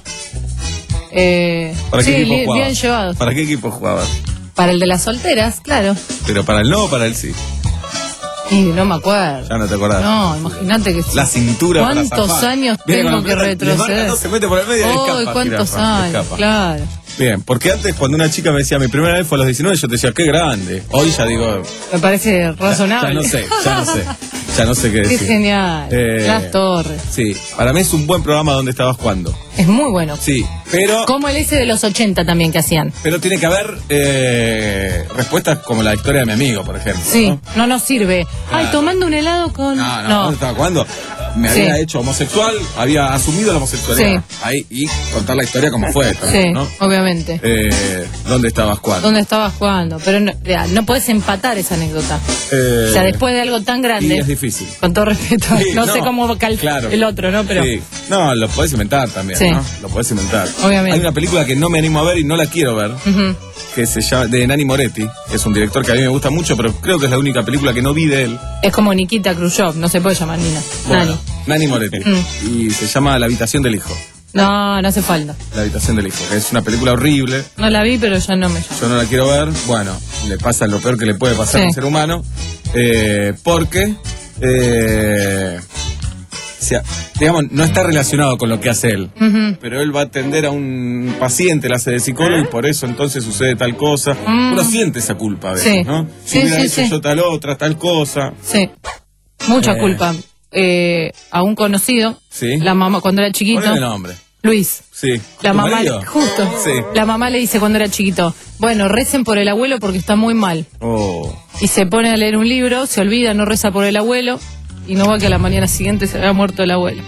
S9: Eh,
S8: ¿Para
S9: sí,
S8: qué equipo
S9: li-
S8: jugabas?
S9: bien llevado.
S8: ¿Para qué equipo jugabas?
S9: Para el de las solteras, claro.
S8: Pero para el no o para el sí.
S9: Y no me acuerdo.
S8: Ya no te acordás.
S9: No, imagínate que...
S8: La cintura para
S9: ¿Cuántos
S8: zafar.
S9: años
S8: Viene con
S9: tengo
S8: la
S9: que
S8: pelota, le marca
S9: retroceder?
S8: dos, se mete por el medio y
S9: Uy,
S8: escapa,
S9: ¿cuántos
S8: jirafa,
S9: años?
S8: escapa.
S9: Claro.
S8: Bien, porque antes cuando una chica me decía mi primera vez fue a los diecinueve, yo te decía, qué grande. Hoy ya digo,
S9: Me parece
S8: ya,
S9: razonable.
S8: ya no sé, ya no sé. Ya no sé qué
S9: Qué
S8: decir.
S9: genial.
S8: Eh,
S9: Las Torres.
S8: Sí, para mí es un buen programa donde estabas jugando.
S9: Es muy bueno.
S8: Sí, pero
S9: Como el ese de los ochenta también que hacían.
S8: pero tiene que haber eh, respuestas como la historia de mi amigo, por ejemplo.
S9: Sí,
S8: ¿no?
S9: no nos sirve. Ay,
S8: Claro.
S9: tomando un helado con...
S8: No, no, ¿dónde estaba jugando? Me
S9: Sí.
S8: había hecho homosexual, había asumido la homosexualidad.
S9: Sí.
S8: Ahí, y contar la historia como fue también,
S9: Sí,
S8: ¿no?
S9: obviamente.
S8: Eh, ¿Dónde estabas jugando?
S9: ¿Dónde estabas jugando? Pero no, real, no puedes empatar esa anécdota.
S8: Eh,
S9: O sea, después de algo tan
S8: y
S9: grande,
S8: es difícil.
S9: con todo respeto,
S8: Sí,
S9: no,
S8: no,
S9: sé cómo cal
S8: claro.
S9: el otro, ¿no? Pero
S8: Sí. No, lo podés inventar también,
S9: Sí.
S8: ¿no? Lo podés inventar.
S9: Obviamente.
S8: Hay una película que no me animo a ver y no la quiero ver,
S9: Ujú.
S8: que se llama de Nani Moretti, que es un director que a mí me gusta mucho, pero creo que es la única película que no vi de él.
S9: Es como Nikita Khrushchev, no se puede llamar Nina.
S8: Bueno,
S9: Nani.
S8: Nani Moretti.
S9: Mm.
S8: Y se llama La habitación del hijo.
S9: No, no hace falta.
S8: La habitación del hijo, que es una película horrible.
S9: No la vi, pero ya no me llama.
S8: Yo no la quiero ver. Bueno, le pasa lo peor que le puede pasar a
S9: Sí.
S8: un ser humano. eh, porque, eh, o sea, digamos, no está relacionado con lo que hace él.
S9: Ujú.
S8: Pero él va a atender a un paciente, la hace de psicólogo, y por eso entonces sucede tal cosa.
S9: Mm.
S8: Uno siente esa culpa a veces,
S9: Sí.
S8: ¿no? Si
S9: Sí,
S8: hubiera
S9: sí,
S8: hecho
S9: sí.
S8: yo tal otra, tal cosa.
S9: Sí. Mucha
S8: Eh.
S9: culpa. Eh, a un conocido,
S8: Sí.
S9: la mamá, cuando era chiquito,
S8: Ponele nombre.
S9: Luis.
S8: Sí.
S9: La
S8: ¿Tu
S9: mamá,
S8: marido?
S9: justo,
S8: Sí.
S9: la mamá le dice cuando era chiquito, bueno, recen por el abuelo porque está muy mal.
S8: Oh.
S9: Y se pone a leer un libro, se olvida, no reza por el abuelo, y no va que a la mañana siguiente se había muerto el abuelo.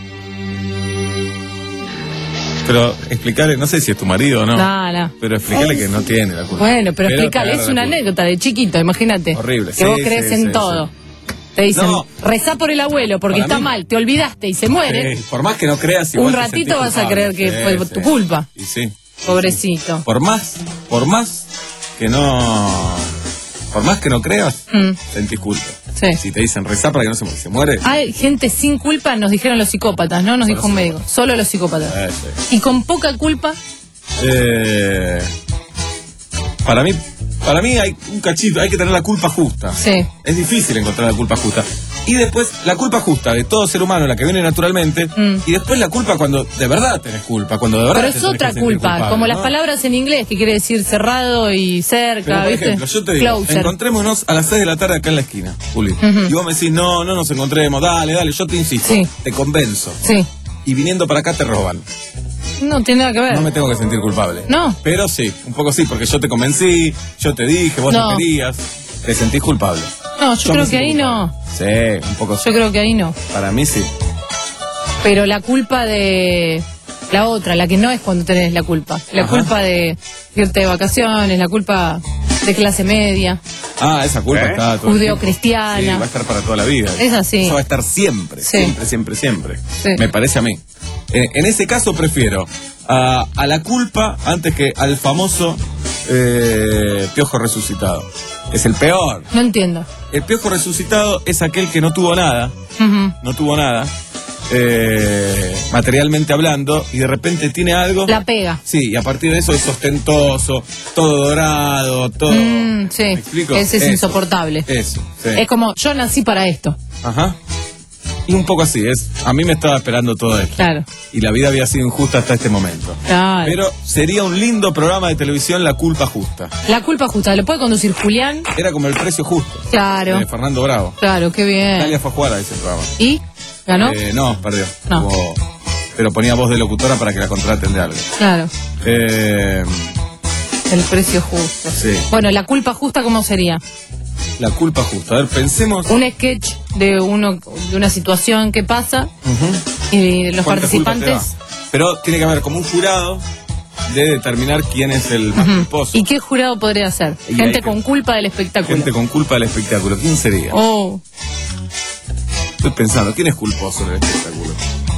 S8: Pero explicarle, no sé si es tu marido o no.
S9: No, no.
S8: Pero explicarle que no tiene la culpa.
S9: Bueno, pero, explícale,
S8: que
S9: es
S8: agarra
S9: una
S8: la culpa.
S9: anécdota de chiquito, imagínate.
S8: Horrible,
S9: Que
S8: sí,
S9: vos crees
S8: sí,
S9: en
S8: sí,
S9: todo.
S8: sí.
S9: Te dicen,
S8: No.
S9: rezá por el abuelo porque
S8: Para
S9: está
S8: mí-
S9: mal, te olvidaste y se muere.
S8: Sí, por más que no creas,
S9: Un
S8: igual te
S9: ratito
S8: sentís
S9: vas a
S8: culpable.
S9: creer que
S8: Sí,
S9: fue
S8: sí.
S9: tu culpa.
S8: Y sí.
S9: Pobrecito.
S8: Por más, por más que no, por más que no creas,
S9: Mm.
S8: sentís culpa.
S9: Sí.
S8: Si te dicen rezar para que no se muere, se muere.
S9: Hay gente sin culpa, nos dijeron los psicópatas, ¿no? Nos dijo un médico. Solo los psicópatas.
S8: Eh, sí.
S9: Y con poca culpa,
S8: Eh, para mí, para mí hay un cachito, hay que tener la culpa justa.
S9: sí.
S8: Es difícil encontrar la culpa justa. Y después, la culpa justa de todo ser humano, la que viene naturalmente.
S9: Mm.
S8: Y después la culpa cuando de verdad tenés culpa, cuando de verdad
S9: Pero
S8: te
S9: es
S8: tenés
S9: otra
S8: que sentir
S9: culpa,
S8: culpable,
S9: como
S8: ¿no?
S9: las palabras en inglés, que quiere decir cerrado y cerca,
S8: Pero por
S9: ¿viste?
S8: ejemplo, yo te digo,
S9: Closer.
S8: encontrémonos a las seis de la tarde acá en la esquina, Juli.
S9: Ujú.
S8: Y vos me decís, no, no nos encontremos, dale, dale, yo te insisto,
S9: Sí.
S8: te convenzo.
S9: Sí.
S8: Y viniendo para acá te roban.
S9: No tiene nada que ver.
S8: No me tengo que sentir culpable.
S9: No.
S8: Pero sí, un poco sí, porque yo te convencí, yo te dije, vos
S9: No.
S8: no querías, te sentís culpable.
S9: No, yo,
S8: me
S9: creo que
S8: siento
S9: ahí
S8: culpable.
S9: no.
S8: Sí, un poco sí.
S9: Yo creo que ahí no.
S8: Para mí sí.
S9: Pero la culpa de la otra, la que no es cuando tenés la culpa. La
S8: Ajá.
S9: culpa de irte de vacaciones, la culpa de clase media,
S8: Ah, esa culpa
S11: ¿Eh?
S8: está todo el tiempo.
S9: judeo-cristiana.
S8: Sí, va a estar para toda la vida.
S9: Es así.
S8: Eso va a estar siempre,
S9: Sí.
S8: siempre, siempre, siempre.
S9: Sí.
S8: Me parece a mí. Eh, en ese caso prefiero a, a la culpa antes que al famoso eh, piojo resucitado. Es el peor.
S9: No entiendo.
S8: El piojo resucitado es aquel que no tuvo nada,
S9: Ujú.
S8: no tuvo nada, eh, materialmente hablando, y de repente tiene algo.
S9: La pega.
S8: Sí, y a partir de eso es ostentoso, todo dorado, todo.
S9: Mm, sí.
S8: ¿Me explico?
S9: Ese es
S8: Eso.
S9: insoportable.
S8: Eso, sí.
S9: Es como, yo nací para esto.
S8: Ajá. Y un poco así, es. A mí me estaba esperando todo esto.
S9: Claro.
S8: Y la vida había sido injusta hasta este momento.
S9: Claro.
S8: Pero sería un lindo programa de televisión, La Culpa Justa.
S9: La culpa justa, ¿le puede conducir Julián?
S8: Era como El Precio Justo.
S9: Claro.
S8: De Fernando Bravo.
S9: Claro, qué bien.
S8: Italia fue a jugar a ese programa.
S9: ¿Y? ¿Ganó?
S8: Eh, no, perdió.
S9: No.
S8: Tuvo- pero ponía voz de locutora para que la contraten de algo.
S9: Claro.
S8: Eh,
S9: El precio justo.
S8: sí,
S9: Bueno, la culpa justa, ¿cómo sería?
S8: La Culpa Justa. A ver, pensemos.
S9: Un sketch de uno de una situación que pasa
S8: Ujú.
S9: y los
S8: ¿Cuánta culpa te
S9: participantes.
S8: da? Pero tiene que haber como un jurado de determinar quién es el más
S9: Ujú.
S8: culposo.
S9: ¿Y qué jurado podría ser?
S8: Y
S9: Gente
S8: hay que-
S9: con culpa del espectáculo.
S8: Gente con culpa del espectáculo. ¿Quién sería?
S9: Oh,
S8: Estoy pensando, ¿quién es culposo en el espectáculo?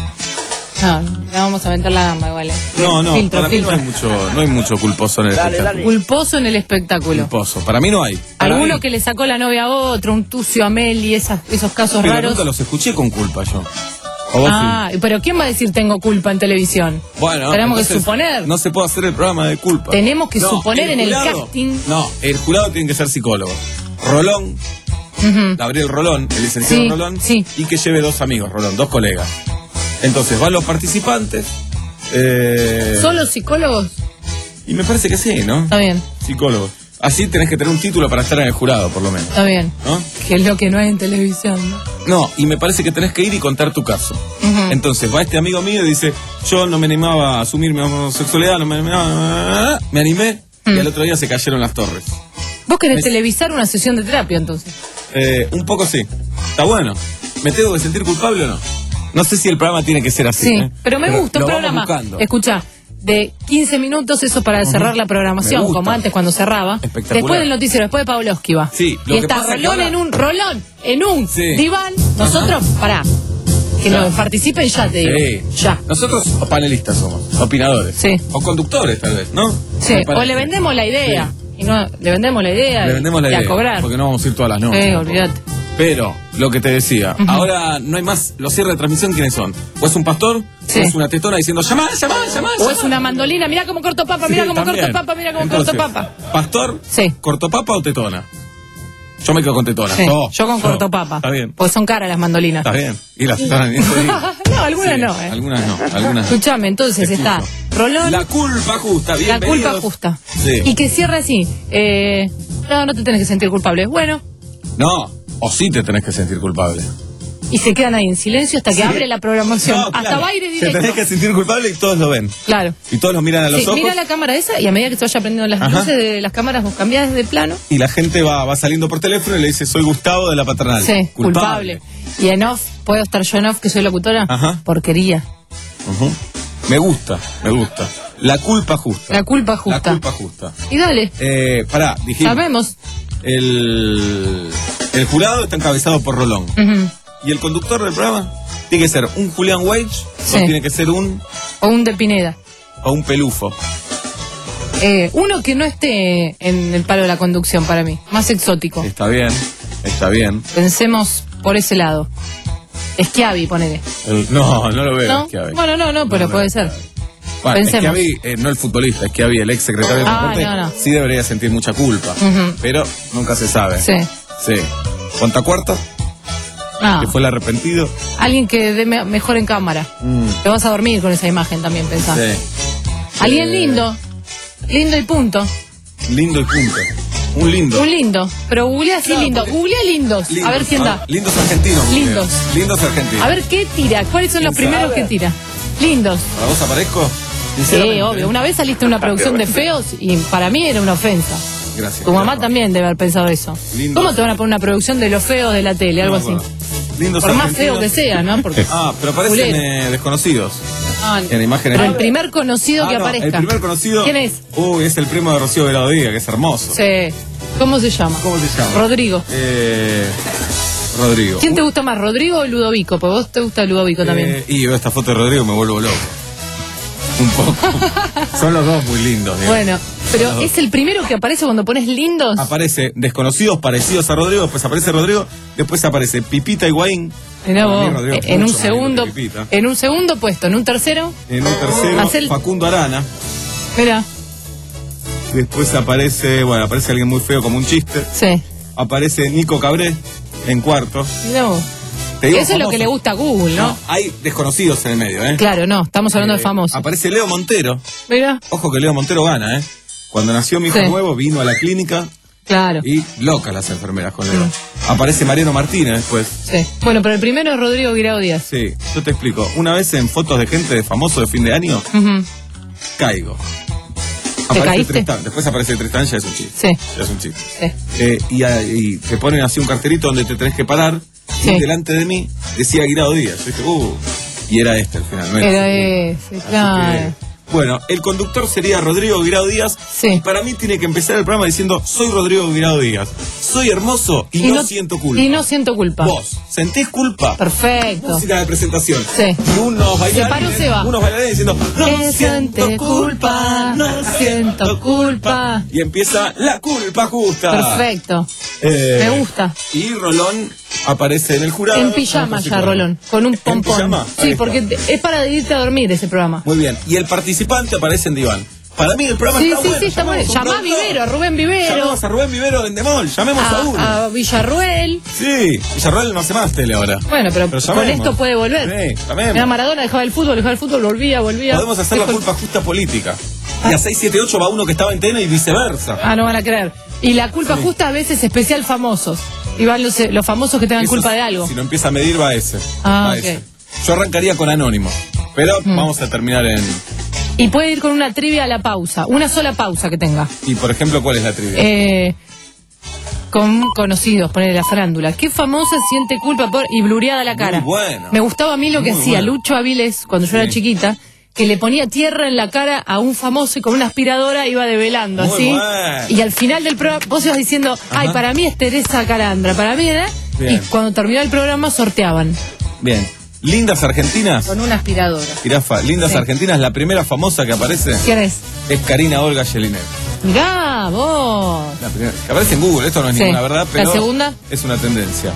S9: no, le vamos a aventar la gamba, igual.
S8: No, no,
S9: Filtro,
S8: para mí no
S9: filtro.
S8: hay mucho, no hay mucho culposo en el espectáculo.
S9: Culposo en el espectáculo.
S8: Culposo, para mí no hay. Para
S9: Alguno
S8: mí-
S9: que le sacó la novia a otro, un tucio a Meli, esas, esos casos
S8: Pero
S9: raros.
S8: nunca los escuché con culpa yo. ¿O vos
S9: Ah, pero ¿quién va a decir tengo culpa en televisión?
S8: sí? Bueno,
S9: tenemos que
S8: entonces,
S9: suponer.
S8: No se puede hacer el programa de culpa.
S9: Tenemos que
S8: No,
S9: suponer en el
S8: jurado-
S9: casting.
S8: No, el jurado tiene que ser psicólogo. Rolón,
S9: Ujú.
S8: Gabriel Rolón, el licenciado
S9: Sí,
S8: Rolón,
S9: sí.
S8: y que lleve dos amigos, Rolón, dos colegas. Entonces van los participantes. eh,
S9: ¿Solo psicólogos?
S8: Y me parece que sí, ¿no?
S9: Está bien,
S8: Psicólogos. Así tenés que tener un título para estar en el jurado, por lo menos.
S9: está bien.
S8: ¿No?
S9: Que es lo que no hay en televisión, ¿no?
S8: No, y me parece que tenés que ir y contar tu caso.
S9: Ujú.
S8: Entonces va este amigo mío y dice, yo no me animaba a asumir mi homosexualidad, no me animaba, me animé, y
S9: Mm.
S8: al otro día se cayeron las torres.
S9: Vos querés
S8: Es-
S9: televisar una sesión de terapia, entonces.
S8: Eh, un poco sí. Está bueno. ¿Me tengo que sentir culpable o no? No sé si el programa tiene que ser así.
S9: Sí,
S8: ¿eh?
S9: pero me gusta un
S8: lo vamos
S9: programa.
S8: buscando.
S9: Escucha, de quince minutos, eso para cerrar la
S8: Me
S9: programación,
S8: gusta.
S9: como antes cuando cerraba.
S8: Espectacular.
S9: Después del noticiero, después de Pavlovsky va.
S8: Sí, lo
S9: y
S8: que
S9: está
S8: pasa es que
S9: Rolón
S8: ahora-
S9: en un Rolón, en un
S8: Sí.
S9: diván. Nosotros, pará. Que
S8: Ya.
S9: nos participen ya, te digo.
S8: Sí.
S9: Ya.
S8: Nosotros o panelistas somos, opinadores.
S9: Sí.
S8: O conductores, tal vez, ¿no?
S9: Sí,
S8: Me
S9: o
S8: parece.
S9: le vendemos la idea. Y no, le vendemos la idea.
S8: Le
S9: y-
S8: vendemos la
S9: y
S8: idea.
S9: a cobrar.
S8: Porque no vamos a ir todas las noches.
S9: Eh,
S8: tampoco.
S9: olvídate.
S8: Pero, lo que te decía,
S9: Ujú.
S8: ahora no hay más, los cierres de transmisión, ¿quiénes son? ¿O es un pastor?
S9: Sí.
S8: ¿O es una tetona diciendo, llamá, llamá, llamá?
S9: O
S8: llamá"?
S9: es una mandolina, mira cómo corto papa,
S8: Sí,
S9: mira cómo
S8: también.
S9: corto papa, mira cómo
S8: Entonces,
S9: corto papa.
S8: ¿Pastor?
S9: Sí.
S8: ¿Cortopapa o tetona? Yo me quedo con tetona.
S9: Sí,
S8: Oh,
S9: yo con
S8: oh,
S9: corto papa.
S8: Está bien,
S9: Pues son caras las mandolinas.
S8: está bien. Y las tetonas ni te digo.
S9: No, algunas
S8: Sí,
S9: no, eh.
S8: Algunas no, algunas no.
S9: Escuchame, entonces
S8: Te
S9: está
S8: escucho.
S9: Rolón,
S8: La culpa justa, bien.
S9: la culpa justa.
S8: Sí.
S9: Y que cierra así. Eh, no, no te tenés que sentir culpable. Bueno,
S8: No, o sí te tenés que sentir culpable.
S9: y se quedan ahí en silencio hasta que
S8: Sí.
S9: abre la programación.
S8: No,
S9: Hasta
S8: claro.
S9: va aire
S8: Te
S9: directo.
S8: tenés que sentir culpable y todos lo ven.
S9: Claro.
S8: Y todos los miran a los
S9: Sí,
S8: ojos.
S9: mira la cámara esa y a medida que se vaya prendiendo las
S8: Ajá.
S9: luces de las cámaras, vos cambiás de plano.
S8: Y la gente va, va saliendo por teléfono y le dice, soy Gustavo de la paternal.
S9: Sí, culpable. Y en off, ¿puedo estar yo en off que soy locutora?
S8: Ajá.
S9: Porquería.
S8: Ujú. Me gusta, me gusta. La culpa justa.
S9: La culpa justa.
S8: La culpa justa.
S9: Y dale,
S8: Eh, pará, dijimos.
S9: sabemos.
S8: El, el jurado está encabezado por Rolón.
S9: Ujú.
S8: ¿Y el conductor del programa? ¿Tiene que ser un Julián Weich?
S9: Sí.
S8: ¿O tiene que ser un,
S9: O un de Pineda.
S8: o un pelufo?
S9: Eh, uno que no esté en el palo de la conducción para mí, más exótico.
S8: Está bien, está bien.
S9: Pensemos por ese lado. Schiavi, ponele.
S8: El- no, no lo veo.
S9: ¿No?
S8: Schiavi.
S9: Bueno, no, no, pero
S8: no,
S9: puede
S8: no.
S9: ser.
S8: Bueno,
S9: Pensemos.
S8: Schiavi, eh, no el futbolista, Schiavi, el ex secretario de
S9: Ah,
S8: Transporte,
S9: no, no.
S8: sí debería sentir mucha culpa.
S9: Ujú.
S8: Pero nunca se sabe.
S9: Sí.
S8: Sí. Contacuarto,
S9: Ah,
S8: que fue el arrepentido.
S9: alguien que dé me- mejor en cámara.
S8: Mm,
S9: Te vas a dormir con esa imagen también, pensá.
S8: sí.
S9: Alguien
S8: Eh,
S9: lindo. Lindo y punto.
S8: Lindo y punto. Un lindo.
S9: Un lindo. Pero googlea así
S8: Claro,
S9: lindo.
S8: porque-
S9: Googlea lindos.
S8: Lindos,
S9: A ver quién
S8: ah,
S9: da.
S8: Lindos argentinos. porque-
S9: Lindos.
S8: Lindos argentinos.
S9: A ver qué tira. ¿Cuáles son los
S8: ¿Quién
S9: primeros
S8: sabe?
S9: que tira? Lindos.
S8: ¿Para vos aparezco?
S9: Sí,
S8: Sinceramente,
S9: obvio.
S8: ¿eh?
S9: Una vez saliste en una producción de feos y para mí era una ofensa.
S8: Gracias.
S9: Tu mamá
S8: Gracias.
S9: también debe haber pensado eso.
S8: Lindos.
S9: ¿Cómo te van a poner una producción de los feos de la tele? Algo
S8: No,
S9: así.
S8: bueno. Lindos
S9: Por más
S8: argentinos.
S9: feo que sea, ¿no? Porque
S8: Ah, pero aparecen
S9: Culero.
S8: eh, desconocidos.
S9: Ah,
S8: En imágenes.
S9: pero el primer conocido
S8: Ah,
S9: que
S8: no,
S9: aparezca.
S8: El primer conocido.
S9: ¿Quién es?
S8: Uy, es el primo de Rocío Velado Díaz, que es hermoso.
S9: Sí. ¿Cómo se llama?
S8: ¿Cómo se llama?
S9: Rodrigo.
S8: Eh, Rodrigo.
S9: ¿Quién te gusta más, Rodrigo o Ludovico? Porque vos te gusta Ludovico también.
S8: Eh, y veo esta foto de Rodrigo y me vuelvo loco. Un poco. Son los dos muy lindos. digamos.
S9: Bueno, pero
S8: Los dos.
S9: es el primero que aparece cuando pones lindos.
S8: Aparece desconocidos parecidos a Rodrigo, después aparece Rodrigo, después aparece Pipita Higuaín.
S9: Mirá
S8: Para mí
S9: vos,
S8: Rodrigo es
S9: en un
S8: mucho más lindo
S9: segundo,
S8: que Pipita.
S9: en un segundo puesto, en un tercero,
S8: En un tercero,
S9: Hacel-
S8: Facundo Arana.
S9: mira,
S8: Después aparece, bueno, aparece alguien muy feo como un chiste.
S9: sí,
S8: Aparece Nico Cabré en cuarto.
S9: mirá vos.
S8: Te digo
S9: Eso es lo
S8: famoso.
S9: que le gusta a Google, ¿no?
S8: No, hay desconocidos en el medio, ¿eh?
S9: Claro, no, estamos hablando
S8: Eh,
S9: de famosos.
S8: Aparece Leo Montero.
S9: Mira,
S8: Ojo que Leo Montero gana, ¿eh? Cuando nació mi hijo
S9: Sí.
S8: nuevo, vino a la clínica
S9: claro,
S8: y locas las enfermeras con Leo. Aparece Mariano Martínez después.
S9: sí. Bueno, pero el primero es Rodrigo Guirao Díaz.
S8: Sí, yo te explico. Una vez en fotos de gente de famoso de fin de año,
S9: Ujú.
S8: caigo.
S9: ¿Te caíste?
S8: Tristan, después aparece Tristán, ya es un chiste.
S9: Sí,
S8: Ya es un chiste.
S9: sí.
S8: Eh, y, a- y te ponen así un cartelito donde te tenés que parar.
S9: Sí.
S8: Y delante de mí decía Guirao Díaz. Yo dije, uh, y era este al final. no era
S9: Era
S8: ese.
S9: ese,
S8: Así
S9: claro.
S8: que, bueno, el conductor sería Rodrigo Guirao Díaz.
S9: Sí.
S8: Y para mí tiene que empezar el programa diciendo, soy Rodrigo Guirao Díaz. Soy hermoso y, no, siento culpa.
S9: Y no siento culpa.
S8: Vos, ¿sentís culpa?
S9: Perfecto.
S8: Música de presentación.
S9: Sí.
S8: Y unos bailarines,
S9: paró, se va.
S8: unos bailarines diciendo, no
S9: Que
S8: siento
S9: siente
S8: culpa, no
S9: siento culpa.
S8: Y empieza la culpa justa.
S9: Perfecto.
S8: Eh,
S9: Me gusta.
S8: Y Rolón aparece en el jurado.
S9: En pijama
S8: Ah,
S9: ya, Rolón, con un pompón.
S8: pijama? Ahí
S9: Sí,
S8: está.
S9: porque te- es para irte a dormir ese programa.
S8: Muy bien. Y el participante aparece en diván. Para mí el programa
S9: Sí,
S8: está
S9: sí,
S8: bueno.
S9: sí, está
S8: Llamamos
S9: bueno.
S8: a un
S9: Llamá a
S8: productor.
S9: Vivero, a Rubén Vivero,
S8: Llamamos a Rubén Vivero de Endemol. Llamemos a, uno.
S9: a, a Villarruel.
S8: Sí. Villarreal no hace más tele ahora.
S9: Bueno, pero, con
S8: llamemos.
S9: esto puede volver.
S8: Sí, llamemos.
S9: Mira, Maradona dejaba el fútbol, dejaba el fútbol, volvía, volvía.
S8: Podemos hacer la
S9: Dejó el-
S8: culpa justa política. Y a seis siete ocho va uno que estaba en T N y viceversa.
S9: Ah, no van a creer. Y la culpa justa a veces especial famosos. Y van los, los famosos que tengan
S8: Eso
S9: culpa
S8: es-
S9: de algo.
S8: Si no empieza a medir, va ese.
S9: Ah,
S8: Va
S9: ok.
S8: ese. Yo arrancaría con Anónimo. Pero
S9: Mm.
S8: vamos a terminar en.
S9: Y puede ir con una trivia a la pausa. Una sola pausa que tenga.
S8: Y por ejemplo, ¿cuál es la trivia?
S9: Eh, con conocidos, ponerle la farándula. ¿Qué famosa siente culpa por y blureada la cara?
S8: Muy bueno.
S9: Me gustaba a mí lo que
S8: Muy
S9: hacía
S8: bueno.
S9: Lucho Aviles cuando yo
S8: Sí.
S9: era chiquita, que le ponía tierra en la cara a un famoso y con una aspiradora iba develando
S8: Muy
S9: así.
S8: bueno.
S9: Y al final del programa vos ibas diciendo, ay,
S8: Ajá.
S9: para mí es Teresa Calandra, para mí era.
S8: Bien.
S9: Y cuando terminó el programa sorteaban
S8: Bien. Lindas Argentinas.
S9: con una aspiradora.
S8: Jirafa, Lindas
S9: Sí.
S8: Argentinas, la primera famosa que aparece
S9: ¿Quién es?
S8: es Karina Olga Jelinek.
S9: Mirá, vos.
S8: La primera, que aparece en Google, esto no es
S9: Sí.
S8: ninguna verdad, pero
S9: ¿La segunda?
S8: es una tendencia.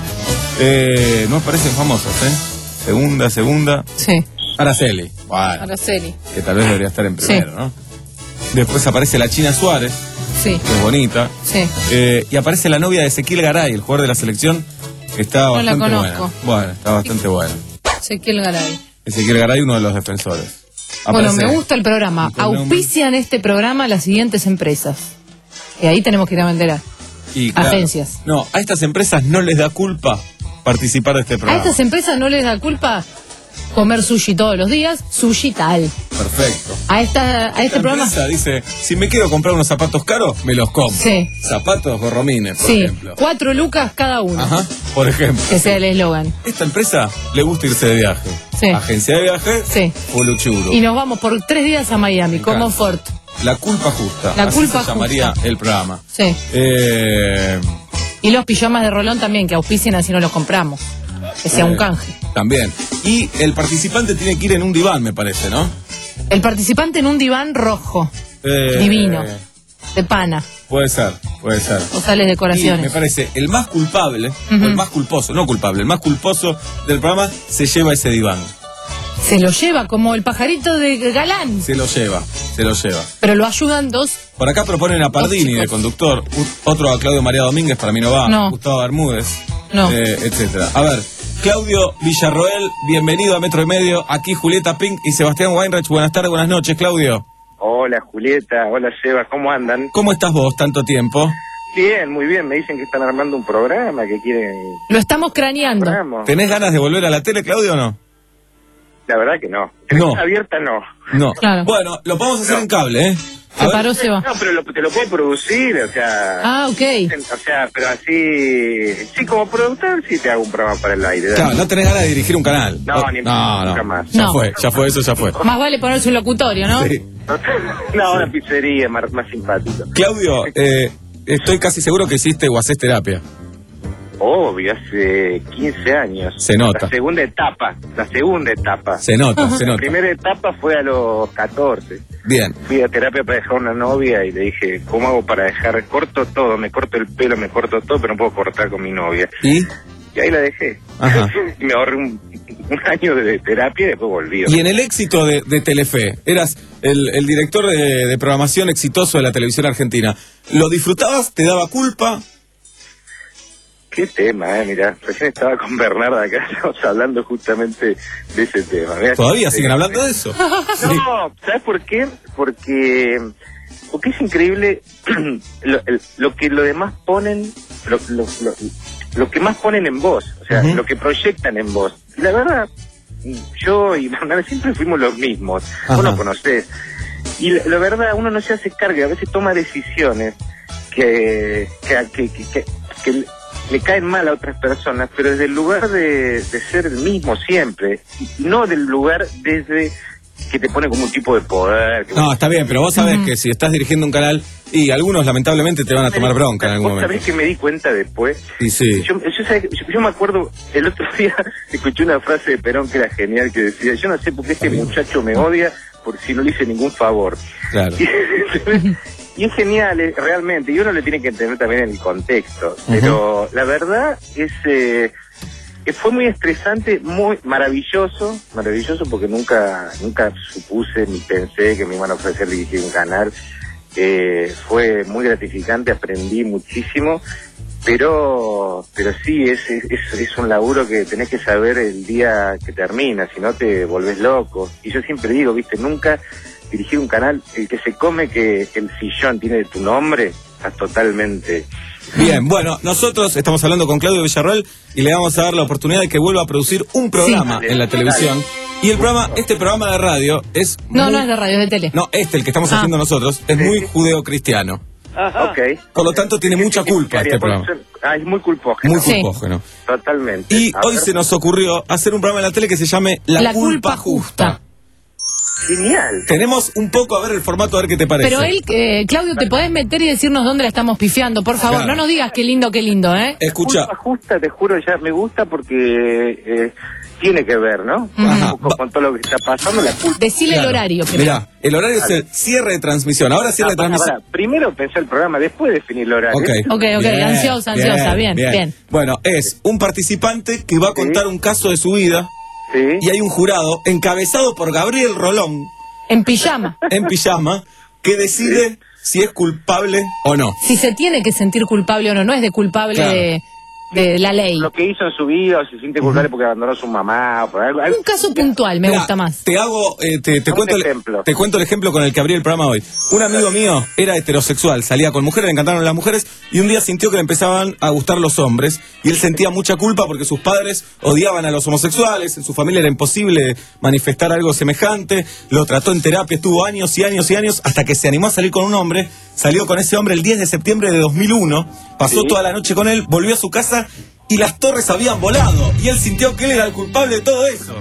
S8: Eh, no aparecen famosas, ¿eh? Segunda, segunda.
S9: Sí.
S8: Araceli. Bueno,
S9: Araceli.
S8: que tal vez debería estar en primero,
S9: Sí.
S8: ¿no? Después aparece la China Suárez,
S9: Sí.
S8: que es bonita.
S9: Sí.
S8: Eh, y aparece la novia de Ezequiel Garay, el jugador de la selección, que está
S9: No la
S8: bastante
S9: conozco.
S8: buena. Bueno, está bastante buena.
S9: Ezequiel Garay.
S8: Ezequiel Garay, uno de los defensores.
S9: Bueno,
S8: Aparece-
S9: me gusta el programa.
S8: Nico Neumann.
S9: Auspician este programa las siguientes empresas. Y ahí tenemos que ir a vender a,
S8: Y, claro,
S9: agencias.
S8: No, a estas empresas no les da culpa participar de este
S9: A
S8: programa.
S9: estas empresas no les da culpa comer sushi todos los días, sushi tal.
S8: Perfecto.
S9: A esta a este
S8: Esta
S9: programa
S8: empresa dice, si me quiero comprar unos zapatos caros, me los compro.
S9: Sí.
S8: Zapatos gorromines, por
S9: sí,
S8: ejemplo.
S9: cuatro lucas cada uno.
S8: Ajá, por ejemplo.
S9: Que sea el eslogan.
S8: Esta empresa le gusta irse de viaje.
S9: Sí.
S8: Agencia de viaje,
S9: Sí.
S8: Fuluchuro.
S9: Y nos vamos por tres días a Miami,
S8: Me
S9: como
S8: encanta.
S9: Ford.
S8: La culpa justa.
S9: La
S8: así
S9: culpa
S8: se llamaría
S9: justa.
S8: el programa.
S9: Sí.
S8: Eh,
S9: Y los pijamas de Rolón también, que auspicien así no los compramos. Que sea un
S8: eh,
S9: canje.
S8: También. Y el participante tiene que ir en un diván, me parece, ¿no?
S9: El participante en un diván rojo.
S8: Eh,
S9: Divino. De pana.
S8: Puede ser, puede ser.
S9: O sales
S8: Y
S9: decoraciones.
S8: me parece, el más culpable,
S9: Ujú.
S8: o el más culposo, no culpable, el más culposo del programa se lleva ese diván.
S9: Se lo lleva como el pajarito de Galán.
S8: Se lo lleva, se lo lleva.
S9: Pero lo ayudan dos.
S8: Por acá proponen a Pardini de conductor, u- otro a Claudio María Domínguez, para mí no va,
S9: No.
S8: Gustavo Bermúdez,
S9: No.
S8: eh, etcétera. A ver, Claudio Villarroel, bienvenido a Metro y Medio, aquí Julieta Pink y Sebastián Weinreich. Buenas tardes, buenas noches, Claudio.
S12: Hola Julieta, hola Seba, ¿cómo andan?
S8: ¿Cómo estás vos tanto tiempo?
S12: Bien, muy bien, me dicen que están armando un programa, que quieren...
S9: Lo estamos craneando.
S12: programa.
S8: ¿Tenés ganas de volver a la tele, Claudio, o no?
S12: La verdad que no.
S8: No.
S12: Abierta no.
S8: No.
S9: Claro.
S8: Bueno, lo podemos hacer en cable, ¿eh?
S9: Se paró, se va.
S12: No, pero lo- te lo puedo producir, o sea...
S9: Ah, ok.
S12: O sea, pero así... Sí, como productor sí te hago un programa para el aire.
S8: Claro, no tenés ganas de dirigir un canal.
S12: No, ni
S8: no,
S12: nunca
S8: no.
S12: más.
S8: Ya
S9: No.
S8: fue, ya fue, eso ya fue.
S9: Más vale ponerse un locutorio, ¿no?
S8: Sí.
S12: No, una pizzería más, más simpático.
S8: Claudio, eh, estoy casi seguro que hiciste o hacés terapia.
S12: Obvio, hace quince años.
S8: Se nota.
S12: La segunda etapa, la segunda etapa.
S8: Se nota, se
S12: La
S8: nota.
S12: primera etapa fue a los catorce.
S8: Bien.
S12: Fui a terapia para dejar una novia y le dije, ¿cómo hago para dejar? Corto todo, me corto el pelo, me corto todo, pero no puedo cortar con mi novia.
S8: ¿Y?
S12: Y ahí la dejé.
S8: Ajá.
S12: Y me ahorré un, un año de terapia y después volví.
S8: Y en el éxito de, de Telefe, eras el, el director de, de programación exitoso de la televisión argentina. ¿Lo disfrutabas? ¿Te daba culpa?
S12: Qué tema, eh, mira, recién estaba con Bernardo acá, estamos hablando justamente de ese tema. Mirá,
S8: ¿Todavía
S12: eh,
S8: siguen hablando de eso?
S12: No, ¿sabes por qué? Porque porque es increíble lo, el- lo que los demás ponen, lo, lo, lo, lo que más ponen en vos, o sea,
S8: Ujú.
S12: lo que proyectan en vos. Y la verdad, yo y Bernardo siempre fuimos los mismos,
S8: Ajá.
S12: vos lo conocés. Y la, la verdad, uno no se hace cargo, a veces toma decisiones que, que, que, que, que- que le caen mal a otras personas, pero desde el lugar de, de ser el mismo siempre, y no del lugar desde que te pone como un tipo de poder. que-
S8: No, está bien, pero vos sabés que si estás dirigiendo un canal, y algunos lamentablemente te van a tomar bronca en algún
S12: ¿Vos sabés
S8: momento.
S12: que me di cuenta después?
S8: Y sí.
S12: Yo, yo, sabés que- yo- yo me acuerdo, el otro día escuché una frase de Perón que era genial, que decía, yo no sé por qué este muchacho me odia, porque si no le hice ningún favor.
S8: Claro.
S12: Y, y es genial, eh, realmente, y uno le tiene que entender también el contexto, pero la verdad es... Eh, que fue muy estresante, muy maravilloso, maravilloso porque nunca nunca supuse ni pensé que me iban a ofrecer dirigir un canal. Eh, fue muy gratificante, aprendí muchísimo, pero pero sí, es, es, es- es un laburo que tenés que saber el día que termina, si no te volvés loco. Y yo siempre digo, viste, nunca dirigir un canal, el que se come que el sillón tiene de tu nombre, estás totalmente...
S8: Bien, bueno, nosotros estamos hablando con Claudio Villarroel y le vamos a dar la oportunidad de que vuelva a producir un programa
S12: Sí.
S8: en la televisión. Y el programa, este programa de radio es
S9: No,
S8: muy-
S9: no es de radio, es de tele.
S8: No, este, el que estamos
S9: Ah.
S8: haciendo nosotros, es muy judeocristiano.
S12: Ok.
S8: Por lo tanto, tiene mucha culpa este programa.
S12: Ah, es muy culpógeno.
S8: Muy
S9: Sí.
S8: culpógeno.
S12: Totalmente.
S8: Y
S12: A
S8: hoy
S12: ver.
S8: se nos ocurrió hacer un programa en la tele que se llame La,
S9: La culpa justa.
S12: Genial.
S8: Tenemos un poco, a ver el formato, a ver qué te parece.
S9: Pero él, eh, Claudio, ¿te podés meter y decirnos dónde la estamos pifiando? Por favor,
S8: Claro.
S9: no nos digas qué lindo, qué lindo, ¿eh?
S8: Escucha,
S12: Culpa justa, te juro, ya me gusta porque eh, tiene que ver, ¿no?
S8: Ajá.
S12: Un poco con todo lo que está pasando, la culpa.
S9: Decile el horario. primero.
S8: mirá, el horario es el cierre de transmisión. Ahora cierre de
S12: Ah, pará,
S8: transmisión.
S12: pará. Primero pensé el programa, después definir el horario.
S8: Ok,
S9: Ok, ok, ansiosa, ansiosa, bien, bien.
S8: Bueno, es un participante que va a contar un caso de su vida
S12: Sí.
S8: y hay un jurado encabezado por Gabriel Rolón
S9: En pijama.
S8: en pijama que decide si es culpable o no.
S9: Si se tiene que sentir culpable o no, no es de culpable
S8: Claro.
S9: de, de la ley.
S12: Lo que hizo en su vida, o se siente culpable porque abandonó a su mamá, o por algo. algo-
S9: Un caso puntual, me
S8: Mirá,
S9: gusta más.
S8: Te hago, eh, te, te
S12: Un
S8: cuento el,
S12: ejemplo.
S8: te cuento el ejemplo con el que abrí el programa hoy. Un amigo mío era heterosexual, salía con mujeres, le encantaron las mujeres y un día sintió que le empezaban a gustar los hombres y él sentía mucha culpa porque sus padres odiaban a los homosexuales, en su familia era imposible manifestar algo semejante, lo trató en terapia, estuvo años y años y años hasta que se animó a salir con un hombre, salió con ese hombre el diez de septiembre de dos mil uno, pasó
S12: Sí.
S8: toda la noche con él, volvió a su casa y las torres habían volado y él sintió que él era el culpable de todo eso.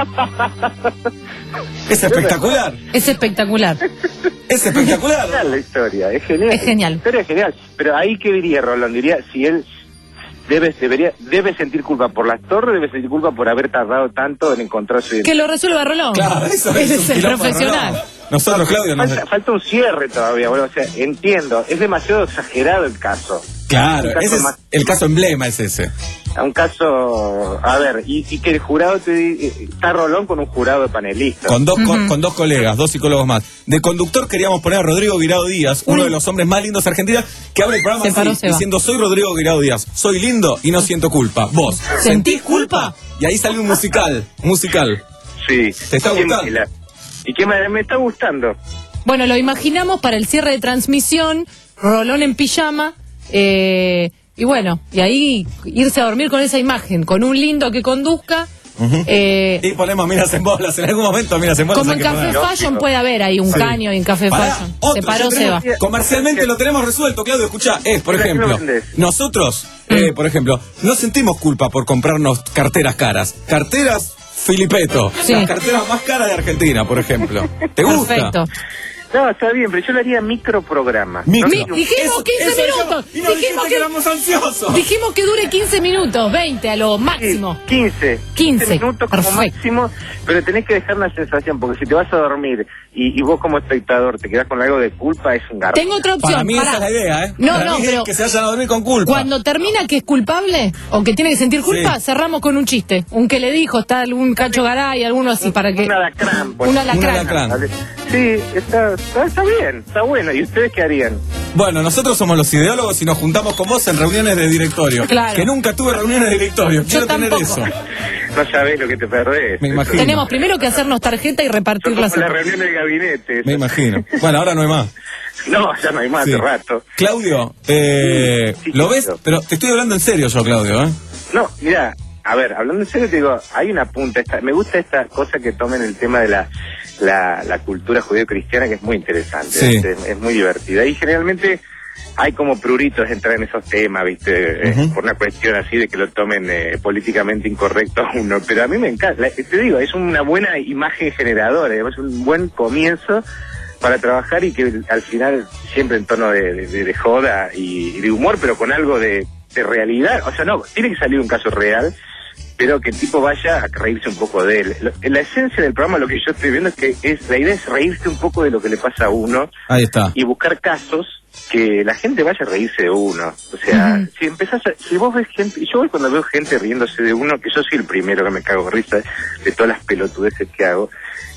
S8: Es espectacular,
S9: Es espectacular.
S8: es espectacular.
S12: Genial la historia, es genial.
S9: Es genial.
S12: La historia es genial. Pero ahí, ¿qué diría Rolón? Diría, si él debe, debería, debe sentir culpa por las torres, debe sentir culpa por haber tardado tanto en encontrar su
S9: Que lo resuelva Rolón.
S8: Claro, eso es
S9: Él
S8: un
S9: es el
S8: quilombo de
S9: profesional.
S8: Rolón. Nosotros, Claudio, nos...
S12: falta, falta un cierre todavía, bueno, o sea, entiendo, es demasiado exagerado el caso.
S8: Claro,
S12: Un caso
S8: ese es
S12: más-
S8: el caso emblema, es ese.
S12: A un caso, a ver, y, y que el jurado te di- está Rolón con un jurado de panelistas.
S8: Con dos, co- con dos colegas, dos psicólogos más. De conductor queríamos poner a Rodrigo Guirao Díaz, uno de los hombres más lindos de Argentina, que abre el programa
S9: Se paró,
S8: así,
S9: se va.
S8: diciendo, soy Rodrigo Guirao Díaz, soy lindo y no siento culpa. ¿Vos sentís culpa? Y ahí salió un musical, un musical.
S12: Sí.
S8: ¿Te está
S12: ¿Quién
S8: gustando?
S12: baila? ¿Y qué me, me está gustando?
S9: Bueno, lo imaginamos para el cierre de transmisión, Rolón en pijama, eh, y bueno, y ahí irse a dormir con esa imagen, con un lindo que conduzca. eh,
S8: Y ponemos miras en bolas, en algún momento miras en bolas.
S9: como
S8: hay
S9: en
S8: que
S9: Café
S8: poner.
S9: Fashion puede haber ahí un
S8: Sí.
S9: caño y en Café
S8: Pará,
S9: Fashion.
S8: otro,
S9: Se paró,
S8: ya
S9: se va.
S8: tenemos- Comercialmente lo tenemos resuelto, Claudio, escuchá, es, por
S12: ¿Qué
S8: ejemplo,
S12: vendes?
S8: nosotros, eh, por ejemplo, no sentimos culpa por comprarnos carteras caras. Carteras Filipeto,
S9: Sí.
S8: las carteras más caras de Argentina, por ejemplo. ¿Te gusta?
S9: Perfecto.
S12: No, está bien, pero yo le haría microprograma.
S8: Micro.
S9: Mi- dijimos
S8: Eso-
S9: quince
S8: eso
S9: minutos.
S8: dijimos, y nos
S9: Dijimos
S8: dijiste
S9: que,
S8: que éramos ansiosos.
S9: dijimos que dure quince minutos, veinte a lo máximo.
S12: quince.
S9: quince.
S12: minutos como
S9: Perfecto.
S12: máximo, pero tenés que dejar una sensación, porque si te vas a dormir y, y vos como espectador te quedás con algo de culpa, es un garro.
S9: Tengo otra opción.
S8: Para mí
S9: pará.
S8: esa es la idea, ¿eh?
S9: No,
S8: Para
S9: no,
S8: mí es
S9: pero
S8: que se vayan a dormir con culpa.
S9: cuando termina que es culpable o que tiene que sentir culpa,
S8: Sí.
S9: cerramos con un chiste. Un que le dijo, está algún Cacho Garay, alguno así para que.
S12: Un alacrán. pues.
S9: Un alacrán.
S8: Un alacrán.
S12: Vale. Sí, está, está, está bien, está bueno. ¿Y ustedes qué harían?
S8: Bueno, nosotros somos los ideólogos y nos juntamos con vos en reuniones de directorio.
S9: Claro.
S8: Que nunca tuve reuniones de directorio. Quiero tener
S9: tampoco.
S8: eso.
S12: No sabés lo que te perdés.
S8: Me imagino.
S9: Tenemos primero que hacernos tarjeta y repartirla.
S12: Somos la reunión del gabinete.
S8: Me imagino. Bueno, ahora no hay más.
S12: No, ya no hay más
S8: Sí.
S12: de rato.
S8: Claudio, eh,
S12: Sí,
S8: ¿lo ves?
S12: chiquito.
S8: Pero te estoy hablando en serio yo, Claudio, ¿eh?
S12: No, mira, a ver, hablando en serio te digo, hay una punta, esta, me gusta esta cosa que tomen el tema de la, la, la cultura judío-cristiana, que es muy interesante,
S8: Sí.
S12: es, es muy divertida. Y generalmente hay como pruritos de entrar en esos temas, ¿viste? Eh,
S8: Ujú.
S12: por una cuestión así de que lo tomen eh, políticamente incorrecto a uno. Pero a mí me encanta, la- te digo, es una buena imagen generadora, es un buen comienzo para trabajar y que al final siempre en tono de, de- de joda y, y de humor, pero con algo de, de realidad. O sea, no, tiene que salir un caso real, pero que el tipo vaya a reírse un poco de él. Lo- la esencia del programa, lo que yo estoy viendo es que es la idea es reírse un poco de lo que le pasa a uno
S8: Ahí está.
S12: y buscar casos que la gente vaya a reírse de uno. O sea,
S9: Ujú.
S12: si empezás a, si vos ves gente, y yo voy cuando veo gente riéndose de uno, que yo soy el primero que me cago de risa de todas las pelotudeces que hago,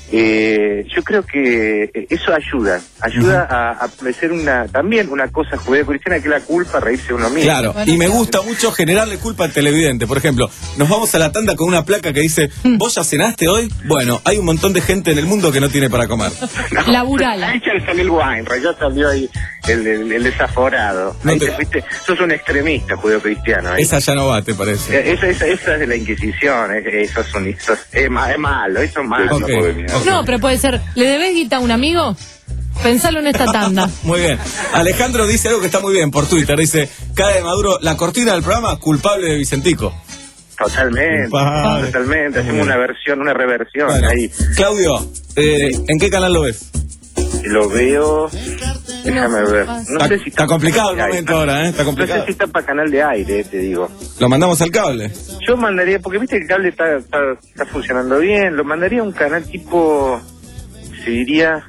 S12: eh, yo creo que eso ayuda, ayuda a, a parecer una, también una cosa judeo-cristiana, que es la culpa, reírse de uno mismo.
S8: Claro, y me gusta mucho generarle culpa al televidente. Por ejemplo, nos vamos a la tanda con una placa que dice, ¿vos ya cenaste hoy? Bueno, hay un montón de gente en el mundo que no tiene para comer.
S9: Labural.
S12: Ahí ya salió el Weinreich, ya salió ahí el, el, el desaforado.
S8: No
S12: Ahí
S8: te-
S12: te fuiste, sos un extremista judeo-cristiano. ahí.
S8: Esa ya no va, ¿te parece?
S12: Eh, Esa, esa, esa es de la Inquisición, eh, eso es, un, eso es, es ma- es malo, eso es malo.
S8: Ok, ok.
S9: No, pero puede ser, ¿le debes guita a un amigo? Pensalo en esta tanda.
S8: Muy bien. Alejandro dice algo que está muy bien por Twitter. Dice, cara de Maduro, la cortina del programa, culpable de Vicentico.
S12: Totalmente,
S8: Padre.
S12: totalmente. Hacemos una versión, una reversión
S8: Bueno,
S12: ahí.
S8: Claudio, eh, ¿en qué canal lo ves?
S12: Lo veo. Déjame ver. No
S8: Está,
S12: sé si
S8: está complicado el
S12: para
S8: momento
S12: canal de
S8: ahora, ¿eh? Está
S12: aire. No
S8: complicado.
S12: sé si está para canal de aire, te digo.
S8: Lo mandamos al cable.
S12: Yo mandaría, porque viste que el cable está, está, está funcionando bien, lo mandaría a un canal tipo, se diría,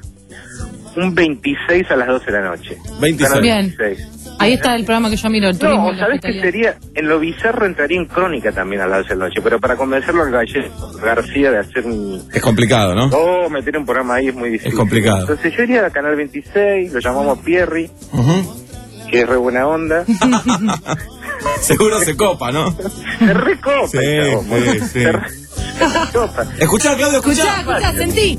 S12: un veintiséis a las doce de la noche.
S8: veintiséis.
S12: Canal
S9: Bien.
S12: veintiséis.
S9: Ahí está el programa que yo miro, el turismo.
S12: No,
S9: y la
S12: ¿sabes qué
S9: hospitalidad.
S12: sería? En lo bizarro entraría en Crónica también a las doce de la noche, pero para convencerlo al gallego García de hacer un...
S8: Es complicado, ¿no?
S12: Oh, meter un programa ahí es muy difícil.
S8: Es complicado.
S12: Entonces yo iría a Canal veintiséis, lo llamamos Pierri,
S8: Ujú.
S12: que es re buena onda.
S8: Seguro se copa, ¿no?
S12: Se recopa.
S8: Sí,
S12: el chabón,
S8: sí, sí.
S12: Se re- se recopa.
S8: Escuchá, Claudio,
S9: Escuchá,
S8: escuchá.
S9: escuchá, sentí.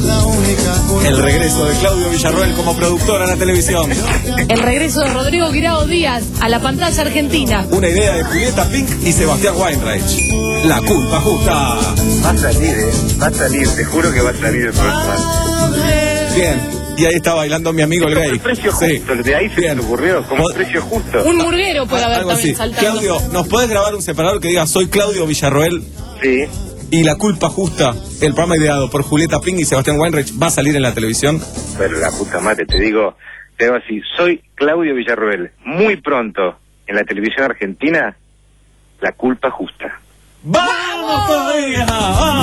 S8: El regreso de Claudio Villarroel como productor a la televisión.
S9: El regreso de Rodrigo Guirao Díaz a la pantalla argentina.
S8: Una idea de Julieta Pink y Sebastián Weinreich. La culpa justa.
S12: Va a salir, eh. Va a salir, te juro que va a salir el próximo año.
S8: Bien. Y ahí está bailando mi amigo el
S12: Como
S8: gay.
S12: el precio
S8: Sí.
S12: justo, de ahí se
S8: Bien.
S12: me ocurrió, como
S8: Pod-
S12: el precio justo.
S9: Un murguero puede haber
S8: Algo
S9: también
S8: así.
S9: saltando.
S8: Claudio, ¿nos podés grabar un separador que diga soy Claudio Villarroel
S12: Sí.
S8: y La culpa justa? El programa ideado por Julieta Pink y Sebastián Weinreich va a salir en la televisión.
S12: Pero la puta madre, te digo, te digo así, soy Claudio Villarroel. Muy pronto, en la televisión argentina, La culpa justa.
S8: ¡Vamos todavía! ¡Vamos!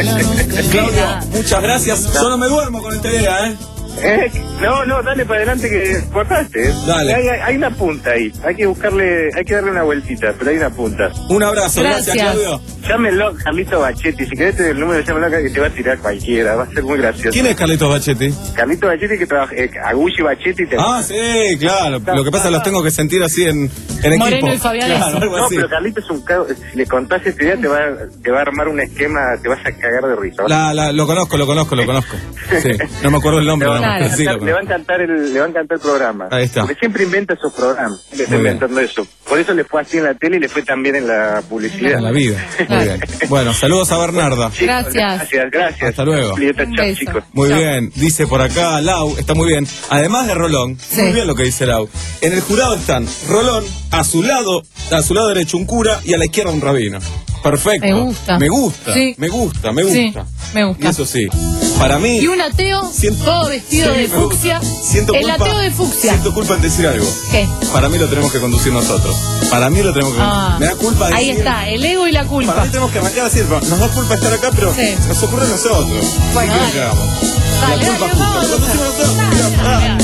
S8: Claudio, muchas gracias. Yo no me duermo con esta idea, ¿eh?
S12: Eh, no, no, dale para adelante que cortaste.
S8: Dale.
S12: Hay, hay una punta ahí. Hay que buscarle, hay que darle una vueltita, pero hay una punta.
S8: Un abrazo, gracias,
S9: Gracias.
S8: Claudio.
S12: Llámenlo, Carlito Bachetti. Si querés el número, llámenlo acá que te va a tirar cualquiera. Va a ser muy gracioso.
S8: ¿Quién es Carlitos Bachetti?
S12: Carlito Bachetti que trabaja, eh, Agulli Bachetti. Te...
S8: Ah, sí, claro. Lo que pasa es que los tengo que sentir así en, en
S9: Moreno
S8: equipo.
S9: y Fabián.
S8: Claro, algo
S12: No,
S8: así.
S12: pero Carlito es un cago. Si le contás esta idea, te va, te va a armar un esquema, te vas a cagar de risa.
S8: La, la, lo conozco, lo conozco, lo conozco. Sí, no me acuerdo el nombre,
S12: Le va,
S8: nada más,
S12: a
S8: pero sí, lo
S12: encantar, le va a
S8: conozco.
S12: encantar el, le va a encantar el programa.
S8: Ahí está.
S12: Porque siempre inventa esos programas. Siempre está
S8: Muy bien.
S12: inventando eso. Por eso le fue así en la tele y le fue también en la publicidad.
S8: En la vida. Muy bien. Bueno, saludos a Bernarda.
S12: Chicos,
S9: Gracias.
S12: Gracias, gracias.
S8: Hasta luego.
S12: Julieta,
S9: Un
S12: chao,
S9: beso.
S12: chicos.
S8: Muy
S9: Chao.
S8: bien, dice por acá Lau, está muy bien. Además de Rolón,
S9: Sí.
S8: muy bien lo que dice Lau. En el jurado están Rolón, a su lado, a su lado derecho un cura y a la izquierda un rabino. Perfecto.
S9: Me gusta.
S8: Me gusta.
S9: Sí.
S8: Me gusta, me
S9: Sí,
S8: gusta.
S9: me gusta.
S8: Y eso sí. Para mí.
S9: Y un ateo,
S8: Siento-
S9: todo vestido
S8: Sí,
S9: de
S8: me gusta.
S9: fucsia.
S8: Siento
S9: El
S8: culpa-
S9: ateo de fucsia.
S8: Siento culpa en decir algo.
S9: ¿Qué?
S8: Para mí lo tenemos que conducir nosotros. Para mí lo tenemos que
S9: Ah,
S8: Me da culpa de
S9: ahí
S8: decir-
S9: está, el ego y la
S8: Para
S9: culpa.
S8: mí tenemos que arrancar así. Nos da culpa estar acá, pero
S9: Sí.
S8: nos ocurre a nosotros.
S9: Bueno,
S8: ¿Qué
S9: dale.
S8: querés que hagamos?
S9: Dale,
S8: la culpa
S9: dale,
S8: justa.
S9: vamos.
S8: Lo conducimos nosotros.
S9: Dale,
S8: Mirá,
S9: dale,
S8: ah.
S9: dale.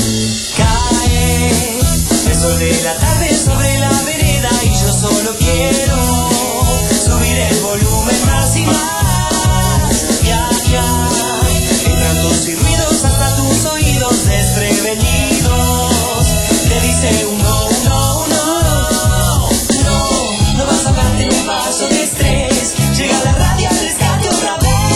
S1: Cae el sol de la tarde sobre la vereda y yo solo quiero subir el volumen más y más. Ya, ya, entran tus y ruidos hasta tus oídos desprevenidos. Te dice un no, un no, un no, no, no vas a darte un paso de estrés. Llega la radio al rescate otra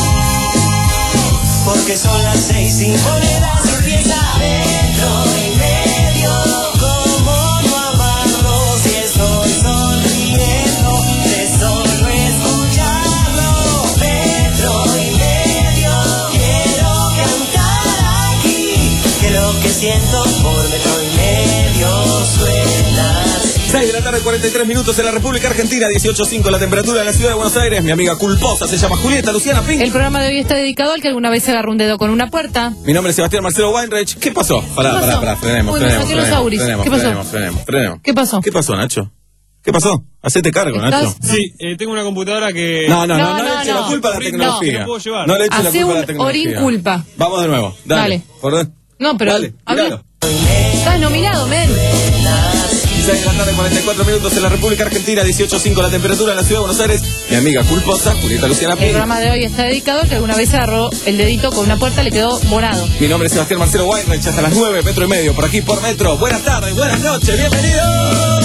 S1: vez, porque son las seis sin monedas y empieza metro y medio. Como no amarlo si estoy sonriendo de solo escucharlo. Metro y medio, quiero cantar aquí, que lo que siento por metro y medio suena así.
S8: seis de la tarde, cuarenta y tres minutos en la República Argentina, dieciocho punto cinco la temperatura en la ciudad de Buenos Aires. Mi amiga culposa se llama Julieta Luciana Pink.
S9: El programa de hoy está dedicado al que alguna vez se agarró un dedo con una puerta.
S8: Mi nombre es Sebastián Marcelo Weinreich. ¿Qué pasó? Pará,
S9: ¿Qué pasó?
S8: pará, pará, frenemos,
S9: Uy, me
S8: frenemos,
S9: saqué los
S8: frenemos,
S9: auris.
S8: frenemos,
S9: ¿Qué pasó?
S8: frenemos, frenemos, frenemos.
S9: ¿Qué pasó?
S8: ¿Qué pasó, Nacho? ¿Qué pasó? Hacete cargo,
S9: ¿Estás?
S8: Nacho.
S11: Sí, eh, tengo una computadora que...
S8: No, no, no,
S9: No,
S8: no,
S9: no,
S8: le eche
S9: no.
S8: la culpa a la
S11: No,
S8: tecnología.
S11: no puedo llevar.
S8: No le eche la
S9: Hacé
S8: culpa a la
S9: un
S8: tecnología.
S9: orín culpa.
S8: Vamos de nuevo. Dale.
S9: Dale.
S8: ¿Por
S9: No, pero.
S8: Dale,
S9: habla-
S8: tiralo.
S9: Estás nominado, men.
S8: seis de la tarde, cuarenta y cuatro minutos en la República Argentina, dieciocho punto cinco la temperatura en la ciudad de Buenos Aires. Mi amiga culposa, Julieta Luciana
S9: El
S8: Pink.
S9: programa de hoy está dedicado al que alguna vez se agarró el dedito con una puerta y le quedó morado.
S8: Mi nombre es Sebastián Marcelo Weinreich, hasta las nueve, metro y medio, por aquí por metro. Buenas tardes, buenas noches, bienvenidos.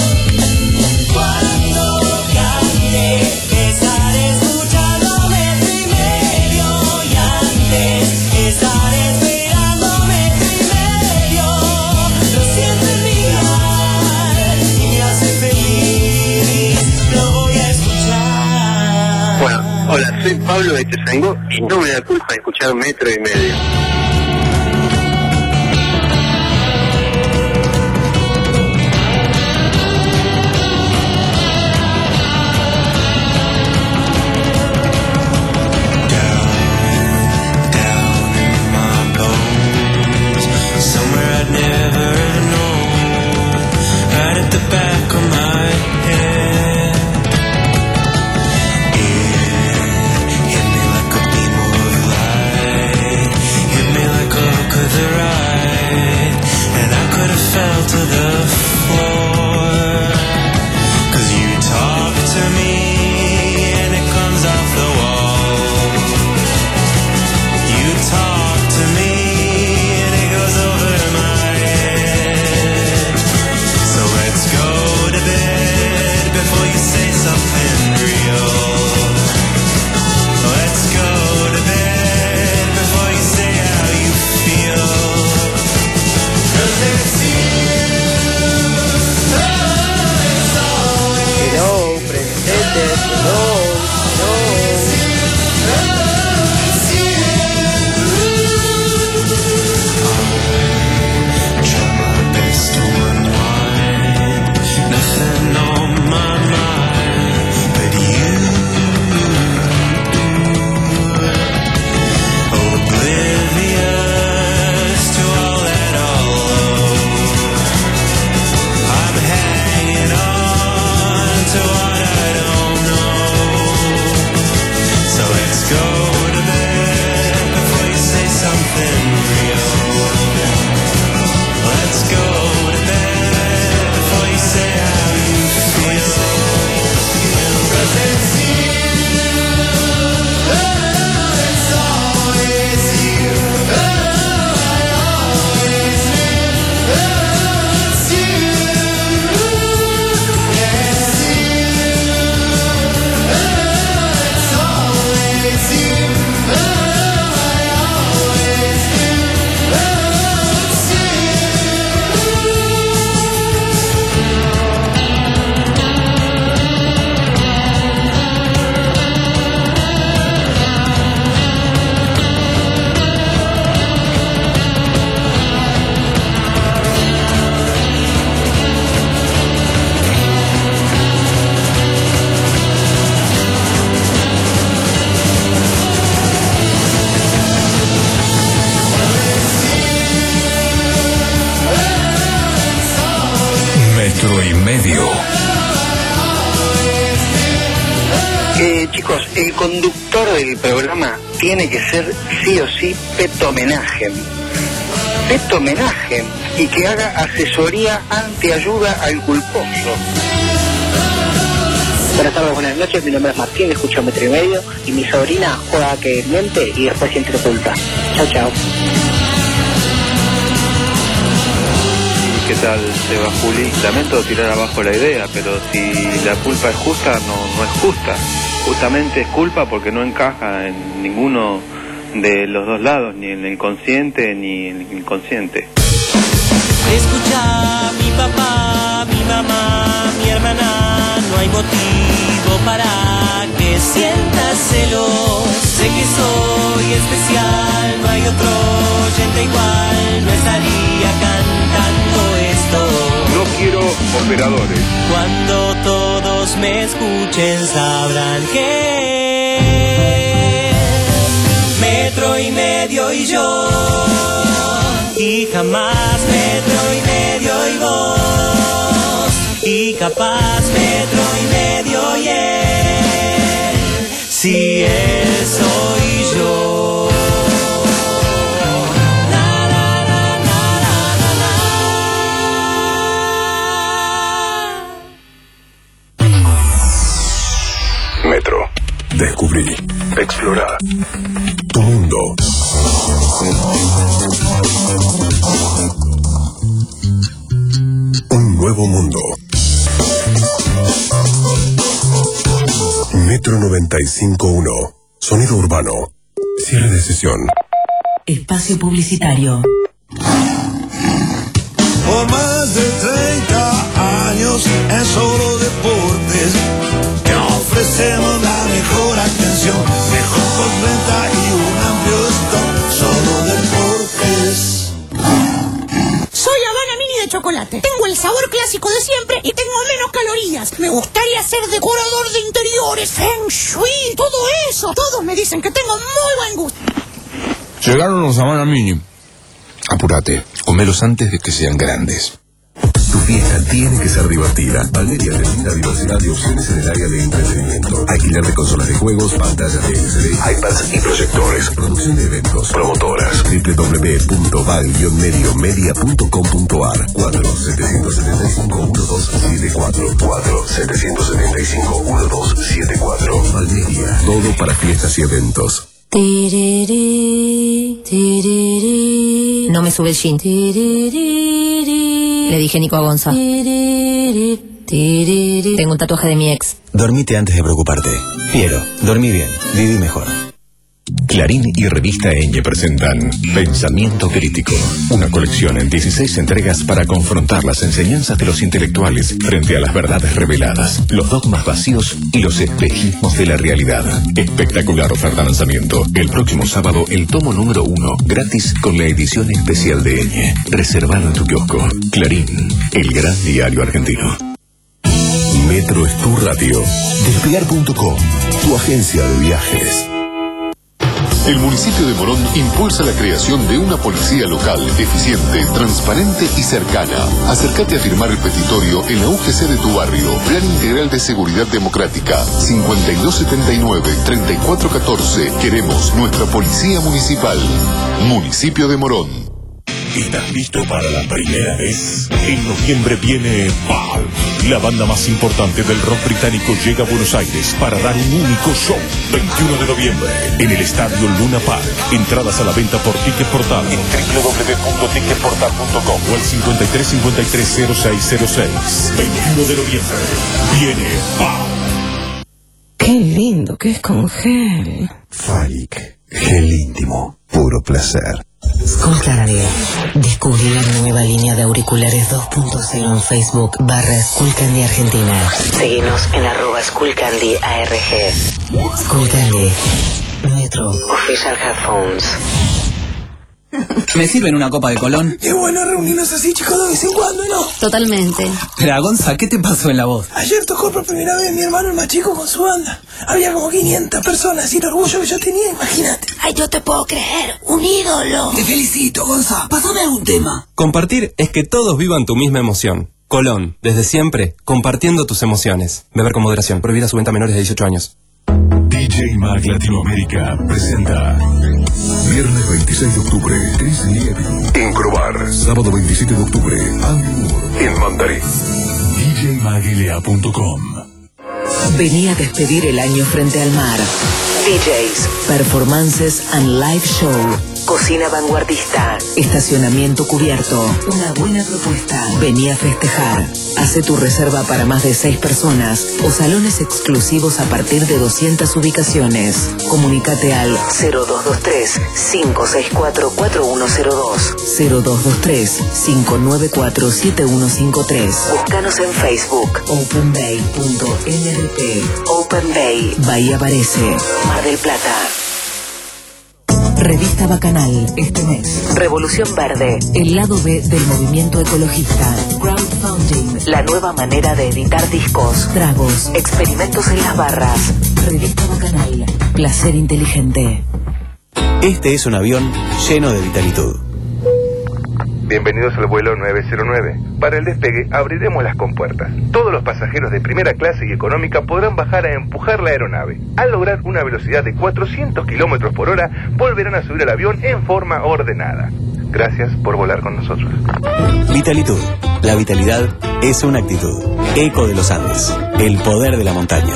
S1: Cuando cante, estaré escuchando metro y medio y antes estaré esperando metro y medio. Lo siento en mi alma y me hace feliz, lo voy a escuchar.
S12: Bueno, hola, soy Pablo de Chesangó y no me da culpa de escuchar metro y medio.
S1: Somewhere I'd never known, right at the back of my head. It hit me like a beam of light, hit
S13: conductor del programa tiene que ser sí o sí Peto Homenaje. Peto Homenaje, y que haga asesoría ante ayuda al culposo. Buenas tardes, buenas noches, mi nombre es Martín, escucho Metro y Medio, y mi sobrina juega que miente y después siente oculta. Chao, chao.
S14: ¿Qué tal, Seba Juli? Lamento tirar abajo la idea, pero si la culpa es justa, no, no es justa. Justamente es culpa porque no encaja en ninguno de los dos lados, ni en el consciente ni en el inconsciente.
S15: Escucha, mi papá, mi mamá, mi hermana, no hay motivo para que sientas celos. Sé que soy especial, no hay otro oyente igual, no estaría cantando esto.
S14: No quiero operadores.
S15: Cuando todos me escuchen sabrán que Metro y Medio y yo, y jamás Metro y Medio y vos, y capaz Metro y Medio y él, si él soy yo.
S2: Metro. Descubrí. Explorar. Tu mundo. Un nuevo mundo. Metro noventa y cinco punto uno. Sonido urbano. Cierre de sesión.
S3: Espacio publicitario.
S1: Por más de treinta años en Solo Deportes te ofrecemos la mejor atención, mejor postventa y un amplio stock. Solo Deportes.
S5: Soy Habana Mini de chocolate. Tengo el sabor clásico de siempre y tengo menos calorías. Me gustaría ser decorador de interiores, feng shui, todo eso. Todos me dicen que tengo muy buen gusto.
S16: Llegaron los Habana Mini. Apúrate, comelos antes de que sean grandes.
S2: Tu fiesta tiene que ser divertida. Valmedia te brinda diversidad de opciones en el área de entretenimiento. Alquiler de consolas de juegos, pantallas de L C D, iPads y proyectores. Producción de eventos. Promotoras. w w w punto val guion medio media punto com punto a r. cuatro siete siete cinco uno dos siete cuatro. cuatro siete siete cinco uno dos siete cuatro. Valmedia. Todo para fiestas y eventos.
S17: No me sube el jean. Le dije Nico a Gonza. Tengo un tatuaje de mi ex.
S18: Dormite antes de preocuparte. Piero, dormí bien, viví mejor.
S19: Clarín y Revista Eñe presentan Pensamiento Crítico, una colección en dieciséis entregas para confrontar las enseñanzas de los intelectuales frente a las verdades reveladas, los dogmas vacíos y los espejismos de la realidad. Espectacular oferta lanzamiento. El próximo sábado, el tomo número uno, gratis con la edición especial de Eñe. Reservado en tu kiosco. Clarín, el gran diario argentino.
S2: Metro es tu radio. Despegar punto com, tu agencia de viajes.
S20: El municipio de Morón impulsa la creación de una policía local, eficiente, transparente y cercana. Acércate a firmar el petitorio en la U G C de tu barrio. Plan Integral de Seguridad Democrática. cincuenta y dos setenta y nueve, treinta y cuatro catorce. Queremos nuestra policía municipal. Municipio de Morón.
S21: ¿Estás listo para la primera vez? En noviembre viene Valve. La banda más importante del rock británico llega a Buenos Aires para dar un único show. veintiuno de noviembre en el Estadio Luna Park. Entradas a la venta por Ticket Portal en w w w punto ticket portal punto com o al cincuenta y tres cincuenta y tres cero seis cero seis. veintiuno de noviembre viene Valve.
S9: Qué lindo que es con gel.
S2: Falic, gel íntimo, puro placer.
S17: Skullcandy. Descubrí la nueva línea de auriculares dos punto cero en Facebook barra Skullcandy Argentina. Seguinos en arroba Skullcandy A R G. Skullcandy. Metro. Official Headphones.
S22: ¿Me sirven una copa de Colón?
S23: Qué bueno reunirnos así, chicos, de vez en cuando, ¿no?
S17: Totalmente.
S22: Pero, Gonza, ¿qué te pasó en la voz?
S23: Ayer tocó por primera vez mi hermano el más chico con su banda. Había como quinientas personas y el orgullo que yo tenía, imagínate.
S5: Ay, no te puedo creer, un ídolo.
S23: Te felicito, Gonza. Pásame algún tema.
S24: Compartir es que todos vivan tu misma emoción. Colón, desde siempre, compartiendo tus emociones. Beber con moderación. Prohibida su venta a menores de dieciocho años.
S2: D J Mag Latinoamérica presenta viernes veintiséis de octubre, Chris Liebing en Crobar. Sábado veintisiete de octubre, Andy Moore en Mandarín. D J mag L A punto com.
S17: Vení a despedir el año frente al mar. D Js, performances and live show. Cocina vanguardista. Estacionamiento cubierto. Una buena propuesta. Vení a festejar. Hace tu reserva para más de seis personas o salones exclusivos a partir de doscientas ubicaciones. Comunicate al cero dos dos tres, cinco seis cuatro, cuatro uno cero dos, cero dos dos tres, cinco nueve cuatro, siete uno cinco tres. Búscanos en Facebook. open bay punto n d p. Open Bay, Bahía Varese, Mar del Plata. Revista Bacanal, este mes. Revolución Verde, el lado B del movimiento ecologista. Crowdfunding, la nueva manera de editar discos. Tragos, experimentos en las barras. Revista Bacanal, placer inteligente.
S18: Este es un avión lleno de vitalitud.
S4: Bienvenidos al vuelo nueve cero nueve. Para el despegue abriremos las compuertas. Todos los pasajeros de primera clase y económica podrán bajar a empujar la aeronave. Al lograr una velocidad de cuatrocientos kilómetros por hora, volverán a subir al avión en forma ordenada. Gracias por volar con nosotros.
S18: Vitalitud. La vitalidad es una actitud. Eco de los Andes. El poder de la montaña.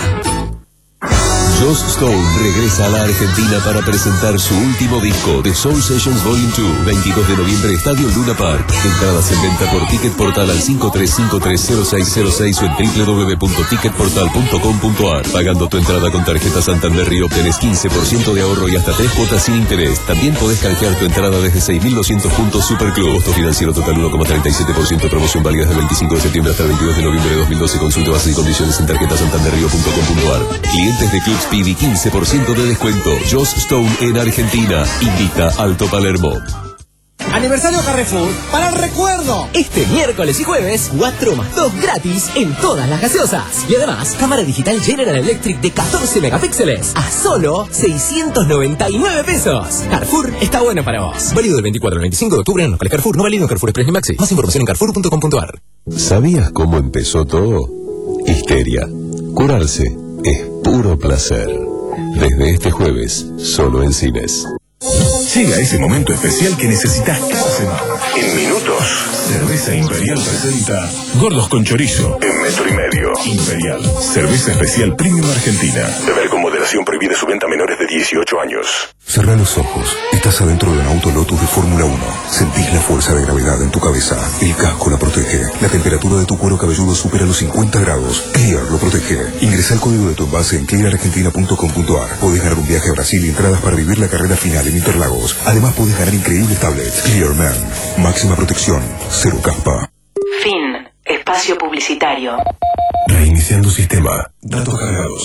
S2: Joss Stone regresa a la Argentina para presentar su último disco, The Soul Sessions Volume dos, veintidós de noviembre, Estadio Luna Park. Entradas en venta por Ticket Portal al cinco tres cinco tres cero seis cero seis o en doble u doble u doble u punto ticket portal punto com punto a r. Pagando tu entrada con tarjeta Santander Río obtenés quince por ciento de ahorro y hasta tres cuotas sin interés. También podés canjear tu entrada desde seis mil doscientos puntos Superclub. Costo financiero total uno coma treinta y siete por ciento. Promoción válida desde el veinticinco de septiembre hasta el veintidós de noviembre de dos mil doce. Consulte bases y condiciones en tarjeta santander río punto com punto a r. Clientes de Club Speedy, quince por ciento de descuento. Joss Stone en Argentina. Invita Alto Palermo.
S6: Aniversario Carrefour para el recuerdo. Este miércoles y jueves, cuatro más dos gratis en todas las gaseosas. Y además, cámara digital General Electric de catorce megapíxeles a solo seiscientos noventa y nueve pesos. Carrefour está bueno para vos. Válido del veinticuatro al veinticinco de octubre en locales Carrefour, no válido en Carrefour Express ni Maxi. Más información en carrefour punto com punto a r.
S2: ¿Sabías cómo empezó todo? Histeria. Curarse es puro placer. Desde este jueves, solo en cines. Llega ese momento especial que necesitas cada semana. En minutos, Cerveza Imperial presenta Gordos con Chorizo en metro y medio. Imperial, cerveza especial premium argentina. Beber con moderación, prohibida su venta a menores de dieciocho años.
S7: Cerrá los ojos. Estás adentro de un auto Lotus de Fórmula uno. Sentís la fuerza de gravedad en tu cabeza. El casco la protege. La temperatura de tu cuero cabelludo supera los cincuenta grados. Clear lo protege. Ingresa el código de tu envase en clear argentina punto com punto a r. Podés ganar un viaje a Brasil y entradas para vivir la carrera final en Interlagos. Además podés ganar increíbles tablets. Clear Man. Máxima protección. Cero caspa.
S17: Fin. Espacio publicitario.
S2: Reiniciando sistema. Datos cargados.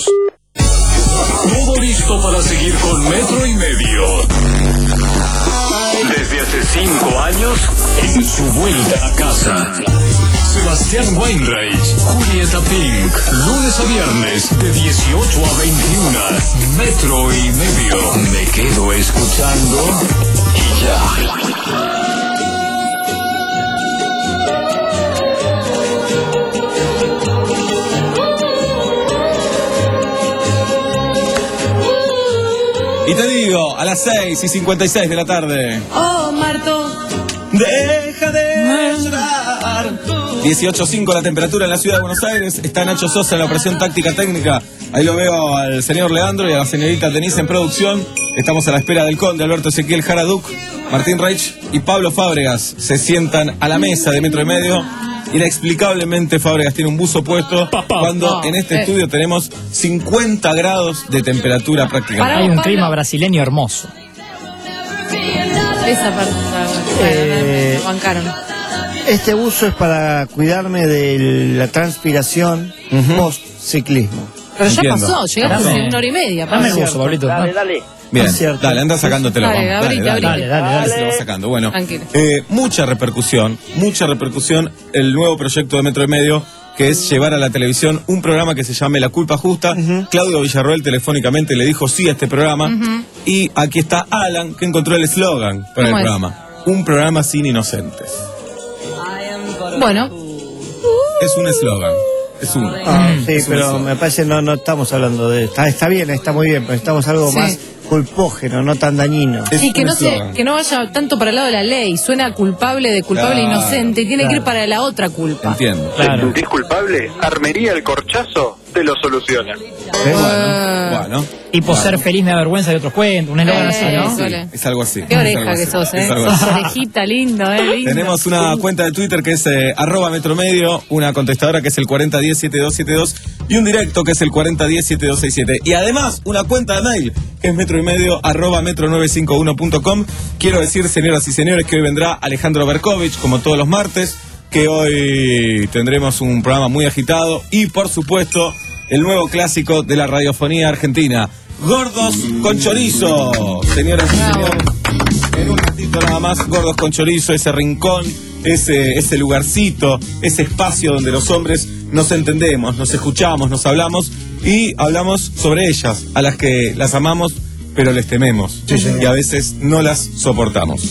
S21: Todo listo para seguir con Metro y Medio. Desde hace cinco años, en su vuelta a casa. Sebastián Weinreich, Julieta Pink, lunes a viernes de dieciocho a veintiuno. Metro y Medio. Me quedo escuchando y ya.
S8: Y te digo, a las seis y cincuenta y seis de la tarde.
S9: Oh, Marto.
S8: Deja de llorar. dieciocho punto cinco la temperatura en la ciudad de Buenos Aires. Está Nacho Sosa en la operación táctica técnica. Ahí lo veo al señor Leandro y a la señorita Denise en producción. Estamos a la espera del conde Alberto Ezequiel Jaraduc, Martín Reich y Pablo Fábregas. Se sientan a la mesa de metro y medio. Inexplicablemente Fábregas tiene un buzo puesto cuando en este estudio tenemos cincuenta grados de temperatura prácticamente.
S10: Hay un clima brasileño hermoso.
S9: Esa parte
S25: Eh,
S9: bancaron.
S25: Este buzo es para cuidarme de la transpiración post ciclismo.
S9: Pero ya pasó, llegamos en una hora y media.
S25: Dame el
S9: pasó.
S25: buzo, Pablito. Dale, dale.
S8: Bien,
S25: Es cierto.
S8: dale, anda sacándotelo.
S9: Dale,
S8: vamos.
S9: abrite,
S8: dale,
S9: abrite.
S8: dale, dale,
S9: Dale.
S8: se lo va sacando. Bueno,
S9: Tranquilo.
S8: eh, mucha repercusión, mucha repercusión el nuevo proyecto de Metro y Medio, que es llevar a la televisión un programa que se llame La Culpa Justa. Claudio Villarroel telefónicamente le dijo sí a este programa.
S9: Ujú.
S8: Y aquí está Alan, que encontró el eslogan para el
S9: ¿Cómo es?
S8: programa. Un programa sin inocentes.
S9: Bueno,
S8: Es un eslogan. Es uno.
S25: Ah, sí,
S8: Es un
S25: pero
S8: solo.
S25: me parece no no estamos hablando de... Está, está bien, está muy bien, pero necesitamos algo
S9: Sí.
S25: más culpógeno, no tan dañino.
S9: Y que no se, que no vaya tanto para el lado de la ley. Suena culpable de culpable
S25: Claro,
S9: inocente. Y tiene que ir
S25: claro.
S9: para la otra culpa.
S8: Entiendo.
S11: ¿Te sentís culpable? Armería El Corchazo te lo soluciona.
S8: Bueno.
S10: Tipo, ser feliz me da vergüenza de otros cuentos, un eslogan así, ¿no?
S8: Sí, es algo así.
S9: Qué
S8: Es
S9: oreja
S8: algo
S9: que
S8: así.
S9: sos, ¿eh?
S8: Es algo
S9: Sos
S8: así.
S9: orejita, lindo, ¿eh? Lindo.
S8: Tenemos una cuenta de Twitter que es eh, arroba metromedio, una contestadora que es el cuarenta diez setenta y dos setenta y dos y un directo que es el cuarenta diez setenta y dos sesenta y siete. Y además una cuenta de mail que es metroymedio arroba metro nueve cinco uno punto com. Quiero decir, señoras y señores, que hoy vendrá Alejandro Berkovich, como todos los martes, que hoy tendremos un programa muy agitado y, por supuesto, el nuevo clásico de la radiofonía argentina, Gordos con Chorizo. Señoras y señores, en un ratito nada más, Gordos con Chorizo, ese rincón, ese, ese lugarcito, ese espacio donde los hombres nos entendemos, nos escuchamos, nos hablamos y hablamos sobre ellas, a las que las amamos, pero les tememos y a veces no las soportamos.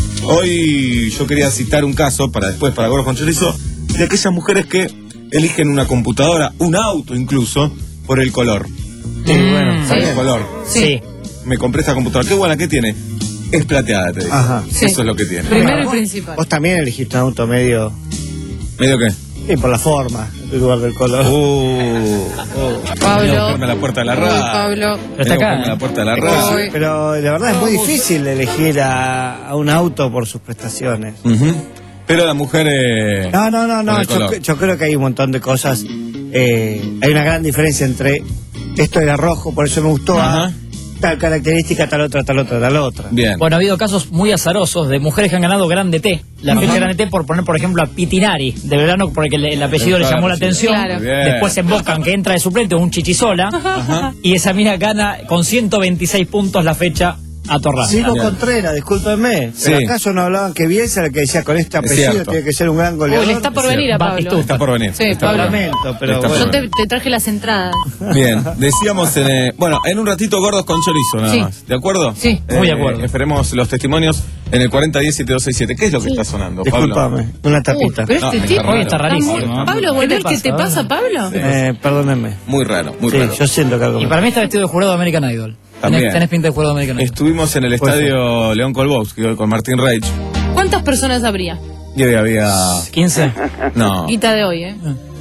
S8: Hoy yo quería citar un caso, para después, para Gordos con Chorizo, de aquellas mujeres que eligen una computadora, un auto incluso, por el color.
S25: Sí, bueno,
S8: Por el color.
S10: Sí.
S8: Me compré esta computadora. Qué buena que tiene. Es plateada, te digo.
S25: Ajá.
S8: Eso es lo que tiene.
S9: Primero y principal.
S25: Vos también elegiste un auto medio...
S8: ¿Medio qué?
S25: Sí, por la forma, en lugar del color.
S8: Uh,
S9: Pablo.
S8: Tengo que buscarme la puerta de la
S9: Uy,
S8: radio.
S9: Pablo.
S10: Pero está
S8: Tengo que
S10: acá.
S8: buscarme la puerta de la radio.
S9: Uy.
S25: Pero la verdad es muy difícil elegir a, a un auto por sus prestaciones.
S8: Ujú. Pero la mujer... eh,
S25: No, no, no,
S8: por
S25: no.
S8: el
S25: Yo,
S8: color.
S25: cre- yo creo que hay un montón de cosas. Eh, hay una gran diferencia entre esto era rojo, por eso me gustó, a
S8: Ajá.
S25: tal característica, tal otra, tal otra, tal otra.
S8: Bien.
S10: Bueno, ha habido casos muy azarosos de mujeres que han ganado Grande T. La fecha Grande T por poner, por ejemplo, a Pitinari de verano porque el, el apellido
S8: El
S10: le llamó la
S8: apellido.
S10: atención.
S9: Claro.
S8: Muy bien.
S10: Después se embocan que entra de suplente un chichisola.
S8: Ajá.
S10: Y esa mina gana con ciento veintiséis puntos la fecha a Torranda.
S25: Sigo
S8: Bien.
S25: Contreras, discúlpenme.
S8: Sí.
S25: Pero acaso no hablaban que Bielsa era el que decía con este apellido
S8: cierto.
S25: tiene que ser un gran
S9: Uy,
S25: goleador.
S9: le está por venir a Pablo.
S10: Batistuta.
S8: Está por venir.
S9: Sí,
S8: Está por
S9: Pablo.
S8: venir.
S25: Lamento, pero
S8: Está por
S9: Yo
S25: bueno.
S9: te, te traje las entradas.
S8: Bien, decíamos, en, eh, bueno, en un ratito Gordos con Chorizo nada
S9: Sí.
S8: más, ¿de acuerdo?
S9: Sí.
S10: Muy de acuerdo.
S8: Esperemos los testimonios en el cuarenta diez setenta y dos sesenta y siete. ¿Qué es lo que está sonando, Pablo?
S25: Discúlpame, una tapita.
S9: Uy, pero
S8: No,
S9: este
S8: está
S9: tipo
S8: raro.
S10: Hoy está rarísimo,
S9: muy-
S10: ¿no?
S9: Pablo,
S10: ¿Qué
S9: ¿volver
S10: te
S9: qué te
S10: pasa,
S9: pasa, Pablo?
S25: Eh, perdónenme.
S8: Muy raro, muy
S25: Sí,
S8: raro.
S25: yo siento que algo
S10: Y
S25: me-
S10: para mí está vestido de jurado de American Idol.
S8: También.
S10: Tenés, tenés pinta de jurado de American Idol.
S8: Estuvimos en el
S25: Puede
S8: estadio León Kolbowski hoy con Martín Reich
S9: ¿Cuántas personas habría?
S8: y hoy había...
S10: quince.
S8: No,
S9: Guita de hoy, ¿eh?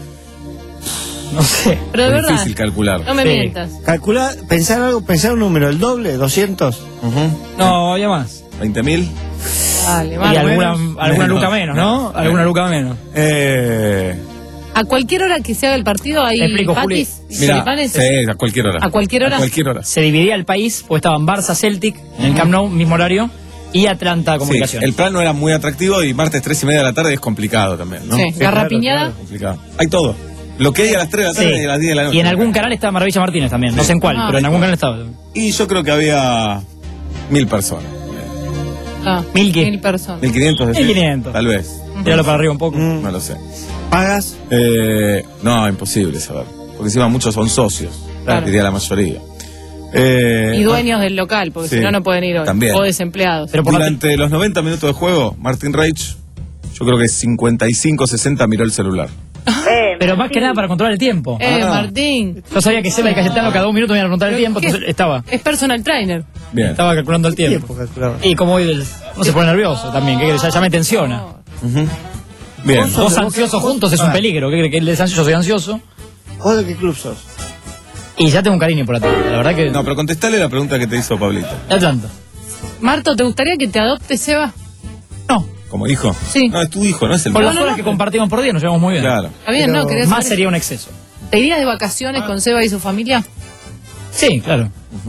S10: No sé.
S9: Pero de
S8: es
S9: verdad,
S8: difícil calcular.
S9: no me
S10: Sí.
S9: mientas.
S25: Calcular, pensar algo, pensar un número, el doble, doscientos.
S8: Ujú.
S10: No, había más.
S8: ¿veinte mil?
S9: Dale,
S10: Y
S9: vamos.
S10: alguna,
S25: menos.
S10: alguna
S8: Menos.
S10: luca menos, ¿no?
S8: No.
S10: Alguna luca menos.
S8: Eh,
S9: A cualquier hora que se haga el partido hay
S10: Te explico,
S9: patis y
S8: mira,
S9: choripanes.
S8: sí, a cualquier hora.
S9: ¿A cualquier hora?
S8: A cualquier hora.
S10: Se dividía el país, pues estaban Barça Celtic en el Camp Nou, mismo horario, y Atlanta
S8: Sí,
S10: Comunicaciones.
S8: el plan no era muy atractivo y martes tres y media de la tarde es complicado también, ¿no?
S9: Sí, garrapiñada.
S8: Complicado. Hay todo. Lo que hay a las tres de la tarde
S10: Sí.
S8: y a las diez de la noche.
S10: Y en algún canal estaba Maravilla Martínez también, no sé en cuál,
S9: Ah.
S10: pero en algún canal estaba.
S8: Y yo creo que había mil personas.
S9: Ah,
S10: ¿Mil qué?
S9: mil personas.
S8: Mil quinientos. decís?
S10: mil quinientos.
S8: Tal vez.
S10: Tíralo para arriba un poco.
S8: No lo sé.
S25: ¿Pagas?
S8: Eh, no, imposible saber. Porque encima muchos son socios.
S9: Claro.
S8: Diría la mayoría. Eh,
S9: Y dueños del local, porque
S8: sí,
S9: si no, no pueden ir hoy.
S8: también.
S9: O desempleados.
S10: Pero por la
S8: Durante los noventa minutos de juego, Martín Reich, yo creo que cincuenta y cinco sesenta miró el celular.
S10: Pero más que nada para controlar el tiempo.
S9: Eh,
S8: Ah.
S9: Martín.
S10: Yo sabía que Seba y Cayetano cada un minuto me iban a preguntar el tiempo,
S9: ¿Qué?
S10: entonces estaba.
S9: Es personal trainer.
S8: Bien.
S10: Estaba calculando el tiempo.
S25: Tiempo calculado.
S10: Y como hoy el- no se pone nervioso también, que ya, ya me tensiona.
S8: Ujú. Bien.
S10: Dos ansiosos juntos es un peligro. ¿Qué cree que él es ansioso? Yo soy ansioso.
S25: ¿Vos de qué club sos?
S10: Y ya tengo un cariño por Atlanta. La verdad que.
S8: No, pero contestale la pregunta que te hizo Pablito.
S10: Atlanta.
S9: Marto, ¿te gustaría que te adopte Seba?
S10: No.
S8: ¿Como hijo?
S9: Sí.
S8: No, es tu hijo, no es el
S10: Por
S8: mío.
S10: las horas que compartimos por día nos llevamos muy bien.
S8: Claro.
S9: Está bien,
S25: Pero
S9: ¿no? ¿Querés
S10: Más
S9: saber?
S10: sería un exceso.
S9: ¿Te irías de vacaciones con Seba y su familia?
S10: Sí, claro.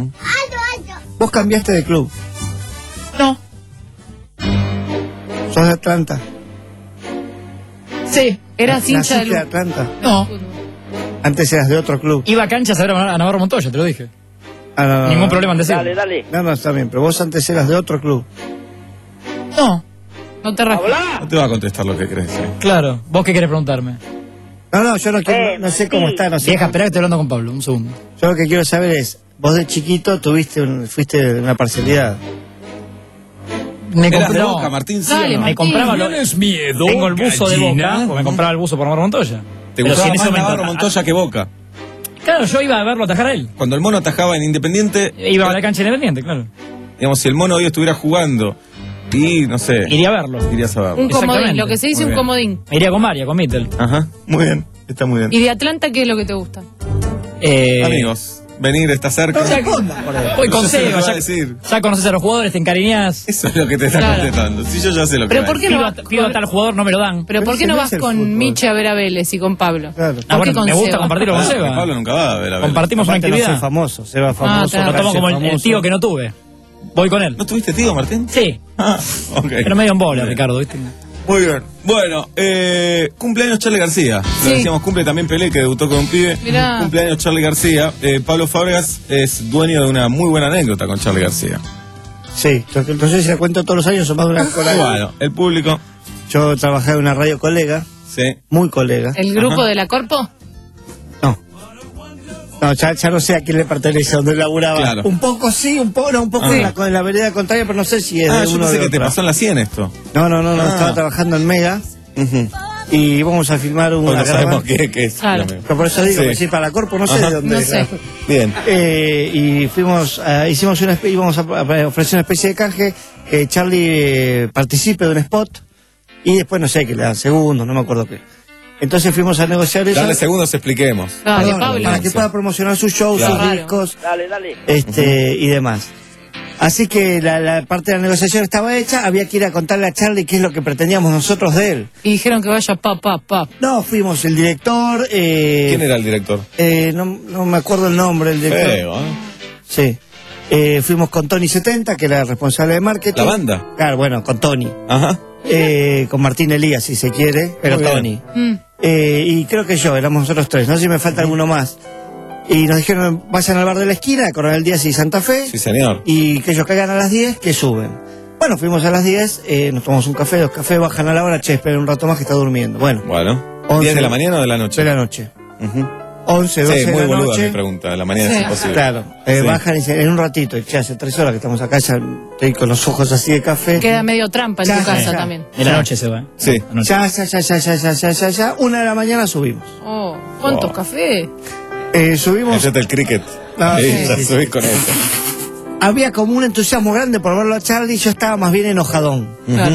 S25: ¿Vos cambiaste de club?
S10: No.
S25: ¿Sos de Atlanta?
S9: Sí. Eras hincha
S25: ¿Naciste
S9: del...
S25: de Atlanta?
S10: No.
S25: Antes eras de otro club.
S10: Iba a canchas a ver a Navarro Montoya, te lo dije.
S25: Ah, no, no,
S10: Ningún
S25: no.
S10: problema en decirlo.
S25: dale. No, no, está bien, pero vos antes eras de otro club.
S10: No.
S9: No te respeto.
S8: No te va a contestar lo que crees. ¿eh?
S10: Claro. ¿Vos qué querés preguntarme?
S25: No, no, yo no quiero, no, no sé cómo está, no sé.
S10: Vieja, esperá que estoy hablando con Pablo, un segundo.
S25: Yo lo que quiero saber es, vos de chiquito tuviste un, fuiste de una parcialidad.
S10: Me
S8: Eras
S10: compré,
S8: de
S10: no,
S8: Boca, Martín, sí
S9: Dale,
S8: o no?
S10: me
S9: Martín.
S10: compraba lo,
S16: ¿Tienes miedo,
S10: tengo el buzo de
S16: gallina?
S10: Boca, porque me compraba el buzo por Navarro Montoya.
S8: Te
S10: Pero
S8: gustaba
S10: si en ese
S8: más
S10: momento-
S8: Navarro Montoya que Boca.
S10: Claro, yo iba a verlo atajar a él.
S8: Cuando el mono atajaba en Independiente,
S10: Iba a la cancha independiente, claro.
S8: digamos, si el mono hoy estuviera jugando y, no sé...
S10: Iría a verlo.
S8: Irías a verlo.
S9: Un comodín,
S10: Exactamente.
S9: lo que se dice
S8: Muy
S9: un
S8: bien.
S9: comodín.
S10: Me iría con María, con Mittel.
S8: Ajá, muy bien, está muy bien.
S9: ¿Y de Atlanta qué es lo que te gusta?
S10: Eh,
S8: Amigos, venir, está cerca.
S10: ya- Voy con
S8: Yo sé lo que
S10: Seba,
S8: va a
S10: ya,
S8: decir.
S10: ya conoces a los jugadores, te encariñás.
S8: Eso es lo que te está
S9: Claro.
S8: contestando. Si yo ya sé lo que
S9: Pero
S8: va a
S9: ¿por qué
S8: decir.
S9: no
S10: Pido,
S9: vas
S10: a, pido a tal jugador, no me lo dan.
S9: Pero ¿por qué
S25: ese
S9: no
S25: no
S9: vas
S25: es el
S9: con
S25: fútbol.
S9: Miche a ver a Vélez y con Pablo?
S25: Claro.
S9: ¿Por
S10: Ah, bueno,
S9: qué con
S10: me gusta
S9: Seba?
S10: compartirlo con
S8: Ah,
S10: Seba.
S8: Pablo nunca va a ver a ver.
S10: Compartimos una
S25: Aparte no soy
S10: actividad.
S25: famoso, se va famoso.
S9: Ah, claro.
S10: Lo tomo
S25: parece
S10: como el, el
S25: famoso.
S10: tío que no tuve. Voy con él.
S8: ¿No tuviste tío, Martín?
S10: Sí,
S8: Ah, ok.
S10: pero medio en bola, Ricardo, ¿viste?
S8: Muy bien. Bueno, eh, cumpleaños Charlie García.
S9: Sí.
S8: Lo decíamos, cumple también Pelé, que debutó con un pibe.
S9: Mirá.
S8: Cumpleaños Charlie García. Eh, Pablo Fábregas es dueño de una muy buena anécdota con Charlie García.
S25: Sí, entonces si la cuento todos los años son más de una cola.
S8: Bueno, el público.
S25: Yo trabajé en una radio colega,
S8: Sí.
S25: muy colega.
S9: ¿El grupo
S8: Ajá.
S9: de la Corpo?
S25: No. No, ya, ya no sé a quién le pertenece, donde laburaba.
S8: Claro.
S25: Un poco sí, un poco no, un poco
S8: Ah.
S25: en, la, en la vereda contraria, pero no sé si es
S8: Ah,
S25: de
S8: yo
S25: uno
S8: pensé
S25: de
S8: que te
S25: otro.
S8: pasó en la cien esto.
S25: No, no, no, no,
S8: Ah.
S25: estaba trabajando en Mega
S8: Ujú.
S25: y íbamos a filmar una
S8: Bueno, sabemos
S25: grabación.
S8: qué, qué es.
S9: Claro.
S8: Lo mismo.
S25: Pero por eso digo,
S8: Sí.
S25: que sí, para la Corpo, no sé
S8: Ajá.
S25: de dónde
S9: No
S25: era.
S9: sé.
S8: Bien.
S25: Eh, y fuimos, eh, hicimos una espe- íbamos a, a ofrecer una especie de canje, que Charlie eh, participe de un spot y después no sé, que le dan segundos, no me acuerdo qué. Entonces fuimos a negociar eso.
S8: Dale segundos, expliquemos.
S9: Dale,
S25: Perdón,
S9: Pablo.
S25: para que pueda promocionar sus shows,
S8: Claro.
S25: sus discos,
S3: Dale, dale.
S25: este y demás. Así que la, la parte de la negociación estaba hecha, había que ir a contarle a Charlie qué es lo que pretendíamos nosotros de él.
S9: Y dijeron que vaya pa, pa, pa.
S25: No, fuimos el director, eh,
S8: ¿Quién era el director?
S25: eh, no, no me acuerdo el nombre, el director.
S8: Feo, ¿eh?
S25: Sí. Eh, fuimos con Tony setenta, que era el responsable de marketing.
S8: ¿La banda?
S25: Claro, bueno, con Tony.
S8: Ajá.
S25: Eh, con Martín Elías, si se quiere, pero
S8: Muy
S25: Tony.
S8: bien.
S9: Mm.
S25: Eh, y creo que yo, éramos nosotros tres, no sé si me falta alguno más. Y nos dijeron, vayan al bar de la esquina, Coronel Díaz y Santa Fe,
S8: Sí, señor.
S25: y que ellos caigan a las diez, que suben. Bueno, fuimos a las diez, eh, nos tomamos un café, dos cafés, bajan a la hora, che, esperen un rato más que está durmiendo. Bueno,
S8: Bueno.
S25: once
S8: ¿diez de la mañana o de la noche?
S25: de la noche.
S8: Ujú.
S25: once, doce
S8: Sí,
S25: de
S8: muy
S25: la
S8: boluda
S25: noche.
S8: mi pregunta. De la mañana
S9: Sí.
S8: es imposible.
S25: Claro, eh,
S8: Sí.
S25: bajan y dicen, en un ratito, y che, hace tres horas que estamos acá, ya estoy con los ojos así de café.
S9: Queda medio trampa en
S25: Ya,
S9: tu casa
S25: ya.
S9: también.
S10: En la noche se va.
S8: Sí.
S10: La noche.
S25: Ya, ya, ya, ya, ya, ya, ya, ya, ya, una de la mañana subimos.
S9: Oh, ¿cuántos
S8: Oh.
S9: cafés?
S25: Eh, subimos,
S8: Hacete el cricket.
S25: No,
S8: Sí,
S25: sí,
S8: ya
S25: sí,
S8: subí con eso.
S25: había como un entusiasmo grande por verlo a Charlie, yo estaba más bien enojadón.
S9: Claro.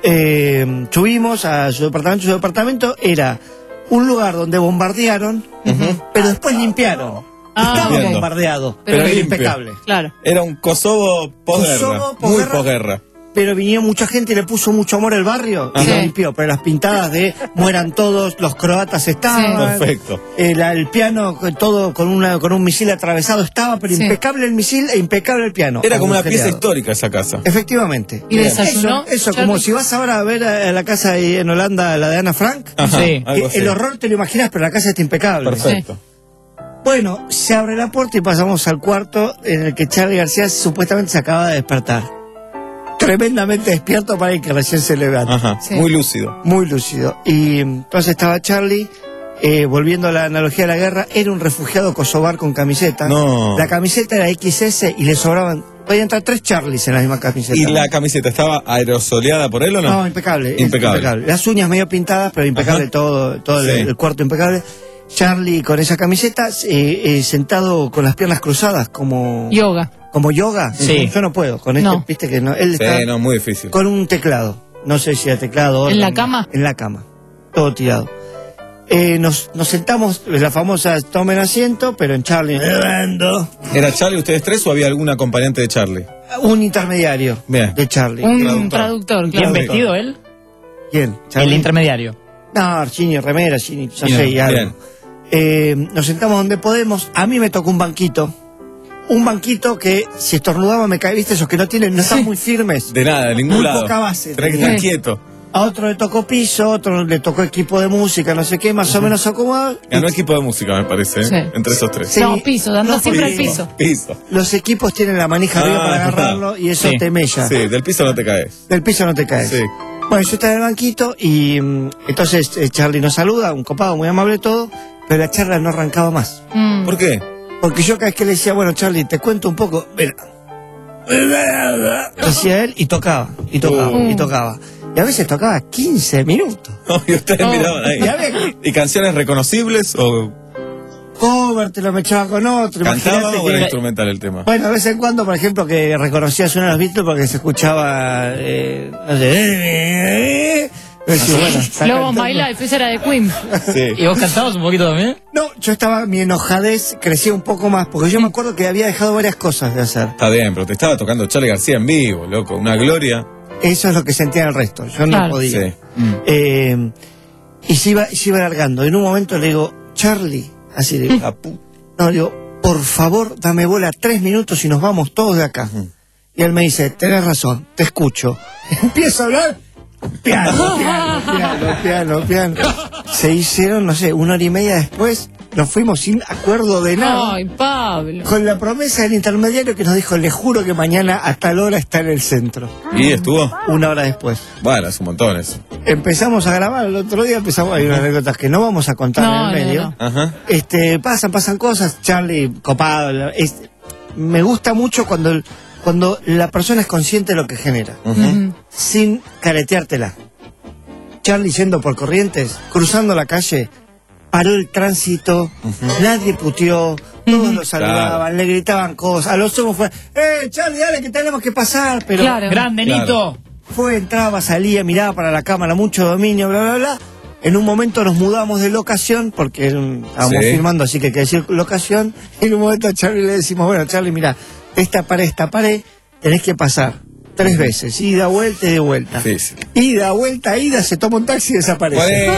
S25: Eh, subimos a su departamento, su departamento era un lugar donde bombardearon, pero después limpiaron.
S9: Ah,
S25: Estaba
S9: ok.
S25: bombardeado,
S9: Pero
S25: pero, era
S8: limpio.
S25: impecable.
S9: Claro.
S8: Era un Kosovo posguerra.
S25: Kosovo,
S8: Muy
S25: posguerra.
S8: posguerra.
S25: Pero vinieron mucha gente y le puso mucho amor al barrio y
S9: Ajá.
S25: lo limpió. Pero las pintadas de mueran todos, los croatas estaban.
S8: Perfecto.
S25: El, el piano con todo con una con un misil atravesado estaba, pero
S9: Sí.
S25: impecable el misil e impecable el piano.
S8: Era como una pieza
S25: Agujereado.
S8: histórica esa casa.
S25: Efectivamente.
S9: ¿Y desayunó,
S25: Eso, eso
S9: Charlie?
S25: como si vas ahora a ver a, a la casa ahí en Holanda, la de Ana Frank.
S8: Ajá,
S10: Sí.
S8: algo
S25: que
S8: así.
S25: el horror te lo imaginas, pero la casa está impecable.
S8: Perfecto.
S25: Bueno, se abre la puerta y pasamos al cuarto en el que Charlie García supuestamente se acaba de despertar. Tremendamente despierto para el que recién se levanta.
S8: Ajá.
S9: Sí.
S8: Muy lúcido.
S25: Muy lúcido. Y entonces estaba Charlie, eh, volviendo a la analogía de la guerra, era un refugiado kosovar con camiseta.
S8: No.
S25: La camiseta era equis ese y le sobraban, podían entrar tres Charlies en la misma camiseta.
S8: ¿Y la camiseta estaba aerosoleada por él o no?
S25: No, impecable. es
S8: Impecable.
S25: Las uñas medio pintadas, pero impecable
S8: Ajá.
S25: todo, todo el,
S8: Sí.
S25: el cuarto impecable. Charlie con esa camiseta, eh, eh, sentado con las piernas cruzadas, como
S9: Yoga.
S25: como yoga.
S10: Sí.
S25: Yo no puedo, con este,
S9: No.
S25: viste que no, él
S8: Sí,
S25: está
S8: no, muy difícil.
S25: con un teclado. No sé si era teclado.
S9: ¿En la
S25: órgano.
S9: cama?
S25: En la cama. Todo tirado. Eh, nos, nos sentamos, la famosa tomen asiento, pero en Charlie.
S8: ¿Era Charlie ustedes tres o había algún acompañante de Charlie?
S25: Un intermediario
S8: Bien.
S25: de Charlie.
S9: Un
S8: Traductor.
S9: traductor,
S10: ¿Bien
S9: claro.
S10: vestido él?
S25: ¿Quién?
S10: El
S25: Charlie.
S10: intermediario.
S25: No, Chini, remera, Chini, ya
S10: Bien,
S25: sé, y algo.
S8: bien.
S25: Eh, nos sentamos donde podemos. A mí me tocó un banquito. Un banquito que si estornudaba me cae, viste, esos que no tienen, no están muy firmes.
S8: De nada, de ningún
S25: Muy
S8: lado.
S25: poca base
S8: Tenés que
S25: tenía.
S8: estar quieto.
S25: A otro le tocó piso, a otro le tocó equipo de música, no sé qué, más o menos acomodado.
S8: Ganó equipo de música, me parece, ¿eh?
S9: Sí.
S8: Entre esos tres.
S25: Sí.
S9: No, piso, anda
S25: No,
S9: siempre al
S25: porque-
S9: piso.
S8: Piso.
S25: Los equipos tienen la manija arriba
S8: Ah,
S25: para agarrarlo y eso
S10: sí.
S25: te mella.
S8: Sí, del piso no te caes.
S25: Del piso no te caes.
S8: Sí.
S25: Bueno, yo estaba en el banquito y mm, entonces eh, Charlie nos saluda, un copado muy amable todo, pero la charla no arrancaba más.
S9: Mm.
S8: ¿Por qué?
S25: Porque yo cada vez que le decía, bueno, Charlie, te cuento un poco, mira. Decía él y tocaba, y tocaba,
S9: Uh.
S25: y tocaba. y a veces tocaba quince minutos.
S8: Oh, y ustedes
S25: Oh.
S8: miraban ahí.
S25: Y había-
S8: ¿Y canciones reconocibles o
S25: Cover, te lo me echaba con otro.
S8: cantaba
S25: imagínate
S8: o era
S25: que-
S8: instrumental el tema?
S25: Bueno, de vez en cuando, por ejemplo, que reconocías uno de los Beatles porque se escuchaba, eh, no sé, eh, eh, decía, bueno, está
S9: Love of
S25: cantando.
S9: My Life, esa era de Queen.
S10: ¿Y vos cantabas un poquito también?
S25: No, yo estaba, mi enojadez crecía un poco más, porque yo me acuerdo que había dejado varias cosas de hacer.
S8: Está bien, pero te estaba tocando Charly García en vivo, loco, una gloria.
S25: Eso es lo que sentía el resto, yo no
S9: Claro.
S25: podía.
S8: Sí.
S25: Eh, y se iba, se iba alargando. En un momento le digo, Charlie, así digo, la pu- no, le digo, por favor, dame bola tres minutos y nos vamos todos de acá. Y él me dice, tenés razón, te escucho. Empiezo a hablar, piano, piano, piano, piano, piano. Se hicieron, no sé, una hora y media después, nos fuimos sin acuerdo de nada.
S9: Ay, Pablo.
S25: Con la promesa del intermediario que nos dijo, le juro que mañana a tal hora está en el centro.
S8: ¿Y estuvo?
S25: Una hora después.
S8: Bueno, es un montón eso.
S25: Empezamos a grabar, el otro día empezamos, hay unas anécdotas que no vamos a contar
S9: No,
S25: en el
S9: no,
S25: medio.
S9: no.
S8: Ajá.
S25: Este, pasan, pasan cosas, Charlie, copado. la- es- me gusta mucho cuando, el- cuando la persona es consciente de lo que genera,
S9: Ujú.
S25: sin careteártela. Charlie yendo por Corrientes, cruzando la calle, paró el tránsito, nadie puteó, todos lo saludaban,
S8: Claro.
S25: le gritaban cosas, a los ojos fue, ¡eh, Charlie, dale que tenemos que pasar! Pero
S9: Claro.
S10: Grande,
S8: Claro.
S10: Nito.
S25: fue, entraba, salía, miraba para la cámara, mucho dominio, bla, bla, bla. En un momento nos mudamos de locación, porque era un- estábamos
S8: Sí.
S25: filmando, así que hay que decir locación. Y en un momento a Charlie le decimos, bueno, Charlie, mira, esta pared, esta pared, tenés que pasar tres veces, ida, vuelta y de vuelta.
S8: Sí, sí.
S25: Ida, vuelta, ida, se toma un taxi y desaparece.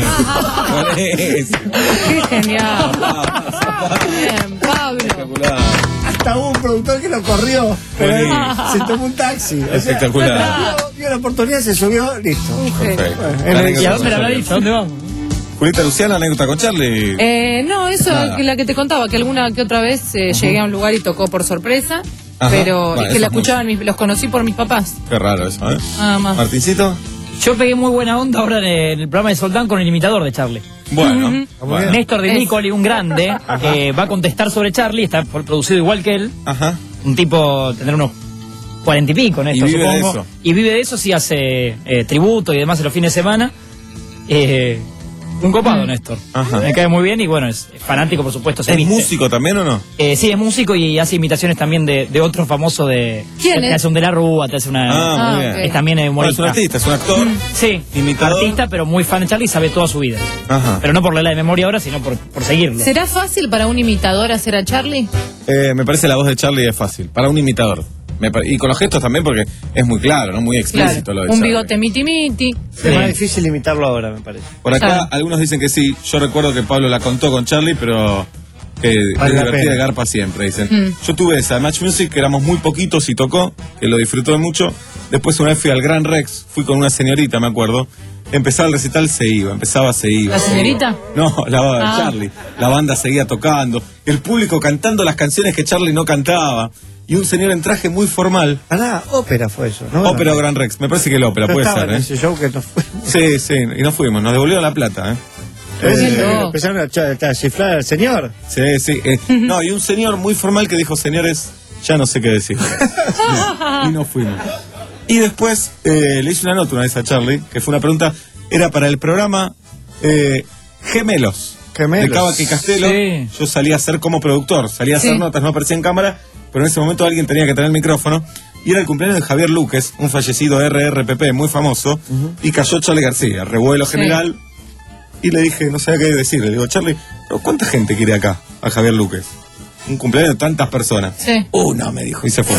S8: Buenísimo.
S9: Qué genial. Bien, Pablo.
S8: Espectacular.
S25: Hasta hubo un productor que lo corrió, pero él
S8: Buenísimo.
S25: se tomó un taxi. O sea,
S8: Espectacular.
S25: vio, vio la oportunidad, se subió, listo.
S8: Perfecto.
S25: Bueno,
S8: La
S25: él-
S10: ¿Y
S8: anécdota
S10: a dónde
S8: con
S10: la habrá
S8: Charly.
S10: dicho? ¿A dónde vamos?
S8: Julita Luciana, anécdota con Charlie.
S9: Eh, no, eso
S8: Nada.
S9: que la que te contaba, que alguna que otra vez eh, llegué a un lugar y tocó por sorpresa,
S8: Ajá.
S9: pero
S8: Bueno,
S9: es
S8: eso
S9: que la
S8: es mucho.
S9: escuchaban, mis- los conocí por mis papás,
S8: Qué raro eso, ¿eh?
S9: nada más.
S8: Martincito.
S10: Yo pegué muy buena onda ahora en el programa de Soldán con el imitador de Charlie.
S8: Bueno, bueno.
S10: Néstor de
S9: Es-
S10: Nicoli, un grande, que va a contestar sobre Charlie, está por- producido igual que él.
S8: Ajá.
S10: Un tipo, tendrá unos cuarenta y pico, Néstor,
S8: Y vive de
S10: supongo.
S8: eso.
S10: Y vive de eso, sí hace eh, tributo y demás en los fines de semana. Eh, un copado, Néstor.
S8: Ajá.
S10: Me cae muy bien y bueno, es fanático, por supuesto. Se
S8: ¿Es
S10: viste.
S8: músico también o no?
S10: Eh, sí, es músico y hace imitaciones también de, de otro famoso de...
S9: ¿Quién
S10: Te
S9: es?
S10: hace un de la Rúa, te hace una...
S8: Ah, muy
S9: Ah,
S8: bien.
S9: ok.
S10: Es también
S8: Bueno, es
S10: humorista.
S8: un artista, es un actor.
S10: Sí,
S8: Imitador.
S10: artista, pero muy fan de Charlie y sabe toda su vida.
S8: Ajá.
S10: Pero no por leerla de memoria ahora, sino por, por seguirlo.
S9: ¿Será fácil para un imitador hacer a Charlie?
S8: Eh, me parece la voz de Charlie es fácil. Para un imitador. Me pare- y con los gestos también porque es muy claro, ¿no? Muy explícito lo de
S9: Un
S8: Charlie.
S9: bigote miti miti.
S25: Es más difícil imitarlo ahora, me parece.
S8: Por acá
S9: Claro.
S8: algunos dicen que sí. Yo recuerdo que Pablo la contó con Charlie, pero que
S25: Vale
S8: es
S25: la
S8: divertida
S25: pena.
S8: de garpa siempre, dicen.
S9: Mm.
S8: Yo tuve esa Match Music, que éramos muy poquitos y tocó, que lo disfrutó mucho. Después una vez fui al Gran Rex, fui con una señorita, me acuerdo. Empezaba el recital, se iba, empezaba, se iba.
S9: ¿La
S8: se iba.
S9: señorita?
S8: No, la
S9: Ah.
S8: Charlie. La banda seguía tocando, el público cantando las canciones que Charlie no cantaba. Y un señor en traje muy formal.
S25: Pará, ópera fue eso, ¿no?
S8: Ópera o Gran Rex, me parece que el ópera,
S25: Yo
S8: puede
S25: estaba
S8: ser,
S25: en
S8: ¿eh?
S25: ese show que no fue.
S8: Sí, sí, y nos fuimos, nos devolvieron la plata, ¿eh?
S25: Eh,
S9: loco.
S25: empezaron a, ch- a chiflar al señor.
S8: Sí, sí. eh, no, y un señor muy formal que dijo, señores, ya no sé qué decir. Y nos fuimos. Y después eh, le hice una nota una vez a Charlie, que fue una pregunta, era para el programa eh, Gemelos.
S25: Gemelos.
S8: De Cava que Castelo.
S10: Sí.
S8: Yo salía a ser como productor, salía a hacer
S9: Sí.
S8: notas, no aparecía en cámara, pero en ese momento alguien tenía que tener el micrófono. Y era el cumpleaños de Javier Luques, un fallecido R R P P muy famoso, y cayó Charlie García, revuelo
S9: Sí.
S8: general. Y le dije, no sabía qué decir. Le digo, Charlie, ¿pero ¿cuánta gente quiere acá a Javier Luques? Un cumpleaños de tantas personas.
S9: Sí.
S8: Una, me dijo, y se fue.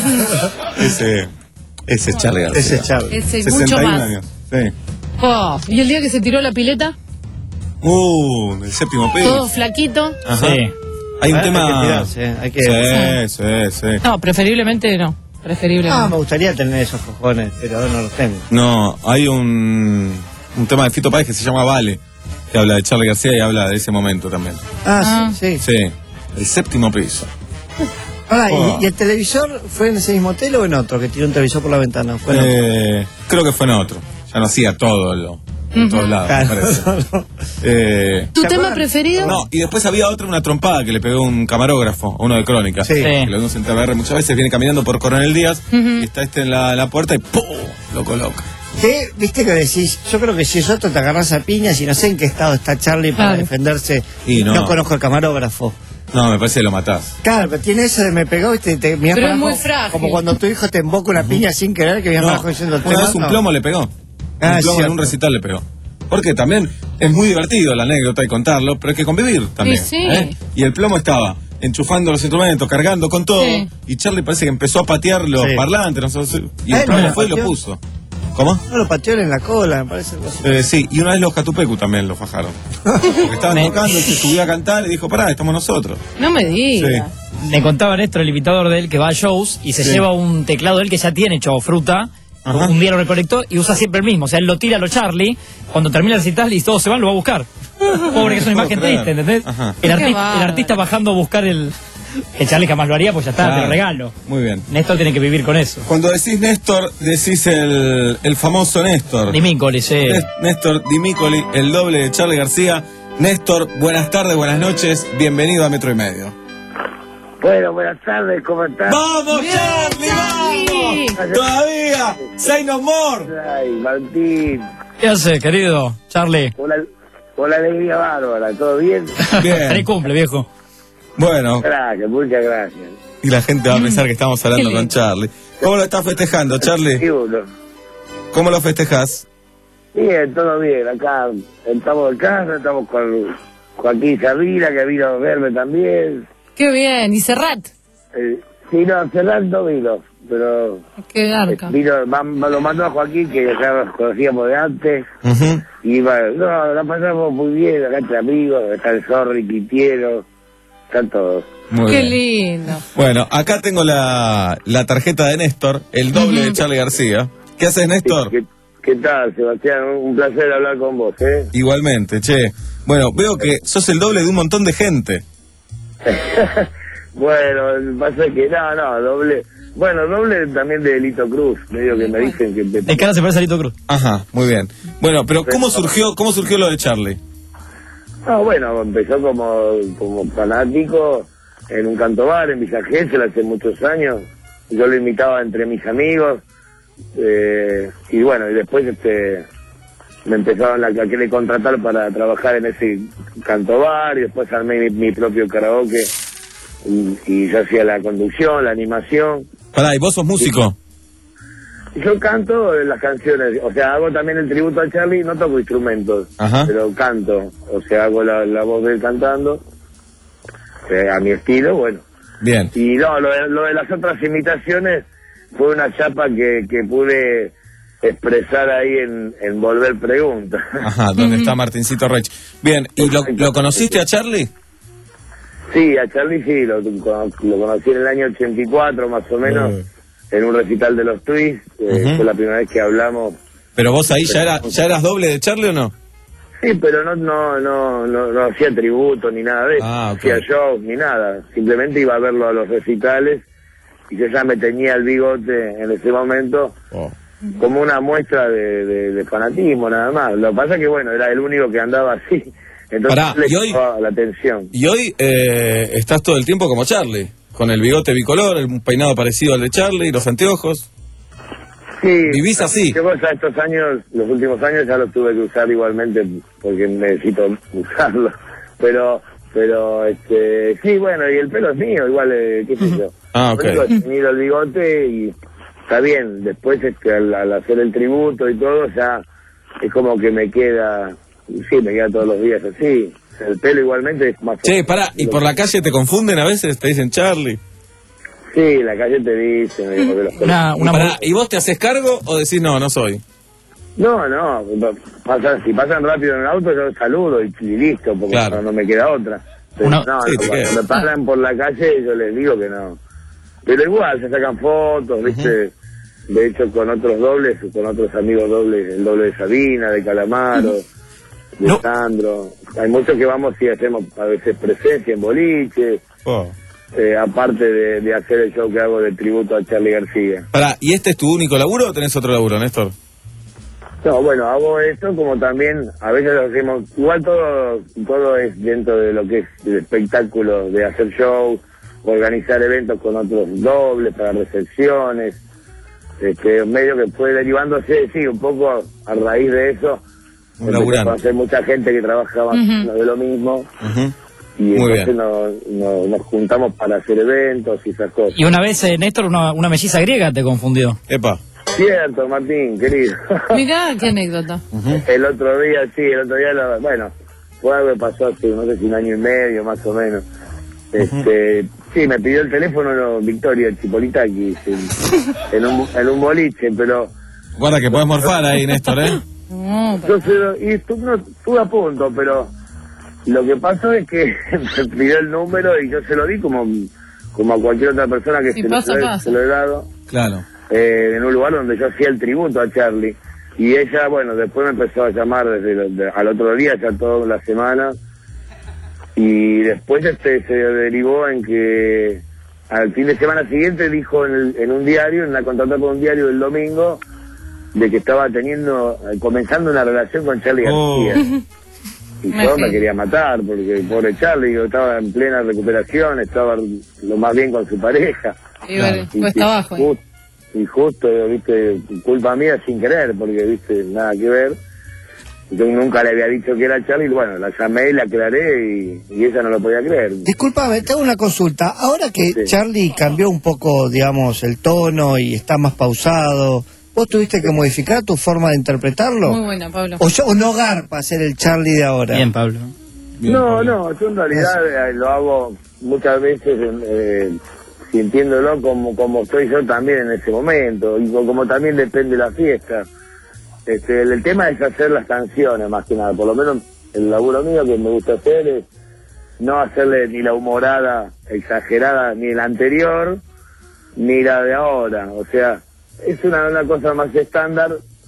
S8: ese, ese es Charlie García.
S25: Ese es Charlie.
S9: Ese y
S8: sesenta y
S9: mucho
S8: uno
S9: más.
S8: años. Sí.
S9: Oh, ¿y el día que se tiró la pileta?
S8: Uh, el séptimo piso.
S9: Todo flaquito.
S8: Ajá.
S10: Sí.
S8: Hay un
S25: Ah,
S8: tema.
S25: hay que tirarse, eh, hay que-
S8: Sí, sí, sí.
S9: No, preferiblemente no.
S25: Ah,
S9: Preferiblemente.
S25: me gustaría tener esos cojones, pero no los tengo.
S8: No, hay un, un tema de Fito Páez que se llama Vale, que habla de Charlie García y habla de ese momento también.
S25: Ah,
S9: Ah.
S25: sí, sí.
S8: Sí, el séptimo piso.
S25: Ahora, ¿y-
S8: Oh.
S25: ¿y, el televisor fue en ese mismo hotel o en otro que tiró un televisor por la ventana? Fue en otro.
S8: Eh, creo que fue en otro. Ya no hacía todo lo, en todos lados, me
S25: Claro,
S8: parece.
S25: no, no.
S8: Eh,
S9: ¿Tu
S25: ¿Te
S9: tema
S25: acuerdas?
S9: preferido?
S8: no, y después había otra, una trompada que le pegó un camarógrafo, uno de Crónica.
S25: Sí.
S8: Que lo vimos en T V R muchas veces, viene caminando por Coronel Díaz
S9: Ujú.
S8: y está este en la, en la puerta y ¡pum! Lo coloca.
S25: Que, viste que decís, yo creo que si es otro te agarras a piñas y no sé en qué estado está Charlie para
S8: Claro.
S25: defenderse.
S8: Y no.
S25: no conozco al camarógrafo.
S8: No, me parece que lo matás.
S25: Claro, pero tiene eso de me pegó y te, te mirás
S9: Pero
S25: para
S9: es muy
S25: abajo,
S9: frágil.
S25: como cuando tu hijo te emboca una piña sin querer que viene
S8: No,
S25: para abajo diciendo el
S8: una
S25: tema.
S8: vez un
S25: no.
S8: plomo le pegó.
S25: Ah,
S8: un plomo
S25: cierto.
S8: en un recital le pegó. Porque también es muy divertido la anécdota y contarlo, pero hay que convivir también.
S9: Sí, sí.
S8: ¿eh? Y el plomo estaba enchufando los instrumentos, cargando con todo,
S9: Sí.
S8: y Charlie parece que empezó a patear los
S25: Sí.
S8: parlantes, no sé, y
S25: Ah,
S8: el plomo
S25: ¿no lo
S8: fue y lo
S25: pateó?
S8: puso. ¿Cómo?
S25: No, lo pateó en la cola, me parece. algo así.
S8: Eh, sí, y una vez los Catupecu también lo fajaron. Porque estaban tocando, se subió a cantar y dijo, pará, estamos nosotros.
S9: No me digas.
S10: Me contaba Néstor, el imitador de él, que va a shows y se
S8: Sí.
S10: lleva un teclado de él que ya tiene hecho fruta.
S8: Ajá.
S10: Un día lo recolectó y usa siempre el mismo. O sea, él lo tira a lo Charlie. Cuando termina el recital y todos se van, lo va a buscar. Pobre, que es una imagen
S8: creer.
S10: triste, ¿entendés?
S8: Ajá.
S10: El,
S9: Qué
S10: arti-
S9: bárbaro.
S10: el artista bajando a buscar el. El Charlie jamás lo haría, pues ya está,
S8: Claro.
S10: te lo regalo.
S8: Muy bien.
S10: Néstor tiene que vivir con eso.
S8: Cuando decís Néstor, decís el, el famoso Néstor.
S10: Dimícoli, sí.
S8: Nés- Néstor Dimícoli, el doble de Charlie García. Néstor, buenas tardes, buenas noches, bienvenido a Metro y Medio.
S3: Bueno, buenas tardes, ¿cómo estás?
S8: ¡Vamos, Charlie, vamos! ¡Todavía! ¡Say no more!
S3: Ay, Martín,
S10: ¿Qué hace, querido Charlie?
S3: con la, con la alegría bárbara, ¿todo bien?
S8: Bien.
S10: Feliz cumple, viejo.
S8: Bueno,
S3: Gracias, muchas gracias.
S8: y la gente va a pensar que estamos hablando
S9: Qué
S8: con
S9: lindo.
S8: Charlie. ¿Cómo lo estás festejando, Charlie?
S3: Sí, uno.
S8: ¿Cómo lo festejas?
S3: Bien, todo bien, acá estamos en casa, estamos con Joaquín Sabina, que vino a verme también.
S9: Qué bien. ¿Y Serrat?
S3: Eh, sí, no, Fernando vino, pero
S9: Qué garca.
S3: vino, va- lo mandó a Joaquín, que ya nos conocíamos de antes.
S8: Ujú.
S3: Y bueno, no, la pasamos muy bien, acá entre amigos, está el Zorri, Quitiero, están todos.
S8: Muy
S9: Qué
S8: bien.
S9: lindo.
S8: Bueno, acá tengo la, la tarjeta de Néstor, el doble de Charlie García. ¿Qué haces, Néstor?
S3: ¿Qué, qué tal, Sebastián? Un placer hablar con vos, ¿eh?
S8: Igualmente, che. Bueno, veo que sos el doble de un montón de gente.
S3: Bueno, pasa que no, no, doble. Bueno, doble también de Lito Cruz, medio que me dicen que...
S10: De cara se parece a Lito Cruz.
S8: Ajá, muy bien. Bueno, pero ¿cómo surgió, cómo surgió lo de Charlie?
S3: No, bueno, empezó como, como fanático en un canto bar en Villa Gesell hace muchos años. Yo lo imitaba entre mis amigos. Eh, y bueno, y después este me empezaron a, a querer contratar para trabajar en ese canto bar y después armé mi, mi propio karaoke y, y yo hacía la conducción, la animación.
S8: Pará, ¿y vos sos músico?
S3: Yo canto las canciones, o sea, hago también el tributo a Charlie, no toco instrumentos,
S8: Ajá.
S3: pero canto, o sea, hago la, la voz de él cantando, eh, a mi estilo, bueno.
S8: Bien.
S3: Y no, lo de, lo de las otras imitaciones fue una chapa que, que pude expresar ahí en, en Volver Pregunta.
S8: Ajá, ¿dónde está Martincito Reich? Bien, ¿y lo, lo conociste a Charlie?
S3: Sí, a Charlie sí, lo, lo conocí en el año ochenta y cuatro más o menos,
S8: Muy bien.
S3: en un recital de los Twists, eh,
S8: Ujú.
S3: fue la primera vez que hablamos.
S8: ¿Pero vos ahí ya, era, ya eras doble de Charlie o no?
S3: Sí, pero no no no no, no hacía tributo ni nada de eso,
S8: Ah, ok.
S3: hacía shows ni nada, simplemente iba a verlo a los recitales y yo ya me teñía el bigote en ese momento
S8: Oh.
S3: como una muestra de, de, de fanatismo nada más. Lo que pasa que bueno, era el único que andaba así, entonces
S8: Pará,
S3: le
S8: ¿y hoy?
S3: llamaba la atención.
S8: Y hoy eh, estás todo el tiempo como Charlie, con el bigote bicolor, el peinado parecido al de Charlie, los anteojos.
S3: Sí,
S8: ¿Vivís así?
S3: Yo pues, a estos años, los últimos años ya los tuve que usar igualmente porque necesito usarlo, pero pero este sí, bueno, y el pelo es mío, igual, eh, qué sé yo.
S8: Ah, ok.
S3: Lo único es tenido el bigote y está bien, después este, al, al hacer el tributo y todo ya es como que me queda, sí, me queda todos los días así. El pelo igualmente es más...
S8: Che, pará, ¿y por la calle te confunden a veces? ¿Te dicen Charlie?
S3: Sí, la calle te dice, me dijo que los
S10: Una, una
S8: Y, pará, ¿y vos te haces cargo o decís no, no soy?
S3: No, no, pasan, si pasan rápido en el auto yo saludo y, y listo, porque
S8: Claro.
S3: no, no me queda otra. Pero
S10: Una-
S3: no,
S8: sí,
S3: no,
S8: te
S3: cuando
S8: queda.
S3: me paran por la calle yo les digo que no. Pero igual, se sacan fotos, ¿viste? De hecho, con otros dobles, con otros amigos dobles, el doble de Sabina, de Calamaro, de
S10: No.
S3: Sandro. Hay muchos que vamos y hacemos a veces presencia en boliche,
S8: Oh.
S3: eh, aparte de, de hacer el show que hago de tributo a Charlie García.
S8: Pará, ¿y este es tu único laburo o tenés otro laburo, Néstor?
S3: No, bueno, hago esto como también, a veces lo hacemos, igual todo todo es dentro de lo que es el espectáculo, de hacer shows, organizar eventos con otros dobles para recepciones, este, medio que fue derivándose, sí, un poco a raíz de eso. Empecé a conocer mucha gente que trabajaba uh-huh. de lo mismo.
S8: Uh-huh.
S3: Y
S8: Muy
S3: entonces nos, nos, nos juntamos para hacer eventos y esas cosas.
S10: Y una vez, eh, Néstor, una, una melliza griega te confundió.
S8: Epa.
S3: Cierto, Martín, querido.
S9: Mirá, qué anécdota.
S8: Uh-huh.
S3: El otro día, sí, el otro día, lo, bueno, fue algo que pasó hace, no sé si un año y medio, más o menos. Este, uh-huh. Sí, me pidió el teléfono no, Victoria Chipolitakis en, en, un, en un boliche, pero...
S8: Guarda que podés morfar ahí, Néstor, ¿eh?
S9: No,
S3: yo se lo, y estuve, no, estuve a punto, pero lo que pasó es que me pidió el número y yo se lo di como, como a cualquier otra persona que se,
S9: pasa,
S3: lo,
S9: pasa.
S3: se lo he dado.
S8: Claro.
S3: Eh, en un lugar donde yo hacía el tributo a Charlie. Y ella, bueno, después me empezó a llamar desde lo, de, al otro día, ya toda la semana. Y después este se derivó en que al fin de semana siguiente dijo en, el, en un diario, en la contratada con un diario del domingo, de que estaba teniendo, comenzando una relación con Charlie
S8: oh.
S3: García. Y yo me quería matar, porque el pobre Charlie yo estaba en plena recuperación, estaba lo más bien con su pareja.
S9: Y bueno,
S3: y,
S9: pues
S3: y,
S9: abajo.
S3: Just, y justo, viste, culpa mía sin querer, porque, viste, nada que ver. Yo nunca le había dicho que era Charlie, y bueno, la llamé y la aclaré y, y ella no lo podía creer.
S25: Disculpame, te hago una consulta. Ahora que sí. Charlie cambió un poco, digamos, el tono y está más pausado, ¿vos tuviste que modificar tu forma de interpretarlo?
S9: Muy buena, Pablo.
S25: ¿O, yo, o no garpa ser el Charlie de ahora?
S10: Bien, Pablo.
S3: Bien, no, Pablo. no, yo en realidad eh, lo hago muchas veces eh, sintiéndolo como, como estoy yo también en ese momento, y como también depende de la fiesta. Este, el, el tema es hacer las canciones más que nada, por lo menos el laburo mío que me gusta hacer es no hacerle ni la humorada exagerada ni la anterior ni la de ahora, o sea, es una, una cosa más estándar.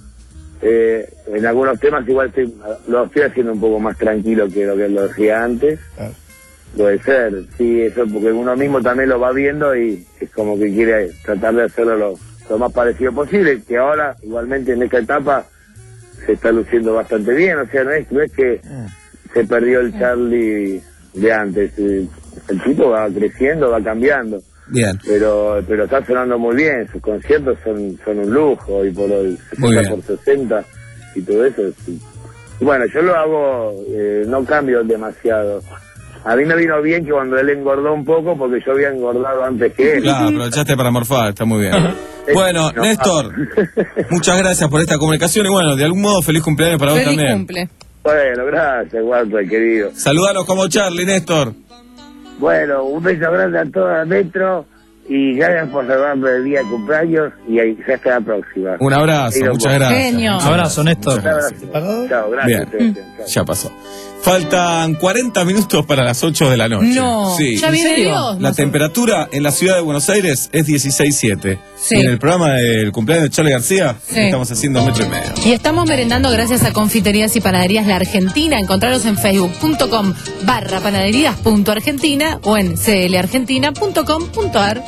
S3: Eh, en algunos temas igual estoy, lo estoy haciendo un poco más tranquilo que lo que lo hacía antes. Ah. Puede ser, sí, eso porque uno mismo también lo va viendo y es como que quiere tratar de hacerlo lo, lo más parecido posible, que ahora igualmente en esta etapa se está luciendo bastante bien, o sea, no es, no es que se perdió el Charlie de antes, el, el tipo va creciendo, va cambiando.
S8: Bien.
S3: Pero pero está sonando muy bien, sus conciertos son son un lujo, y por el sesenta por sesenta y todo eso. Sí. Y bueno, yo lo hago, eh, no cambio demasiado. A mí me vino bien que cuando él engordó un poco, porque yo había engordado antes que él.
S8: Claro, aprovechaste para morfar, está muy bien. Bueno, no, Néstor, muchas gracias por esta comunicación y bueno, de algún modo feliz cumpleaños para vos
S9: feliz
S8: también.
S9: Cumple.
S3: Bueno, gracias, Walter, querido.
S8: Saludanos como Charlie, Néstor.
S3: Bueno, un beso grande a toda Metro y gracias por salvarme el día de cumpleaños y ahí, hasta la próxima.
S8: Un abrazo,
S3: Pido
S8: muchas
S3: por...
S8: gracias.
S9: Genio.
S10: Un abrazo, Néstor.
S3: Chao, gracias.
S8: Bien, ya pasó. Faltan cuarenta minutos para las ocho de la noche.
S9: No,
S8: sí.
S9: ¿ya viene Dios?
S8: La temperatura en la ciudad de Buenos Aires es dieciséis siete.
S9: Sí.
S8: Y en el programa del cumpleaños de Charlie García
S9: sí.
S8: estamos haciendo metro y medio.
S9: Y estamos merendando gracias a Confiterías y Panaderías La Argentina. Encontraros en facebook.com barra panaderías.argentina o en clargentina punto com punto ar.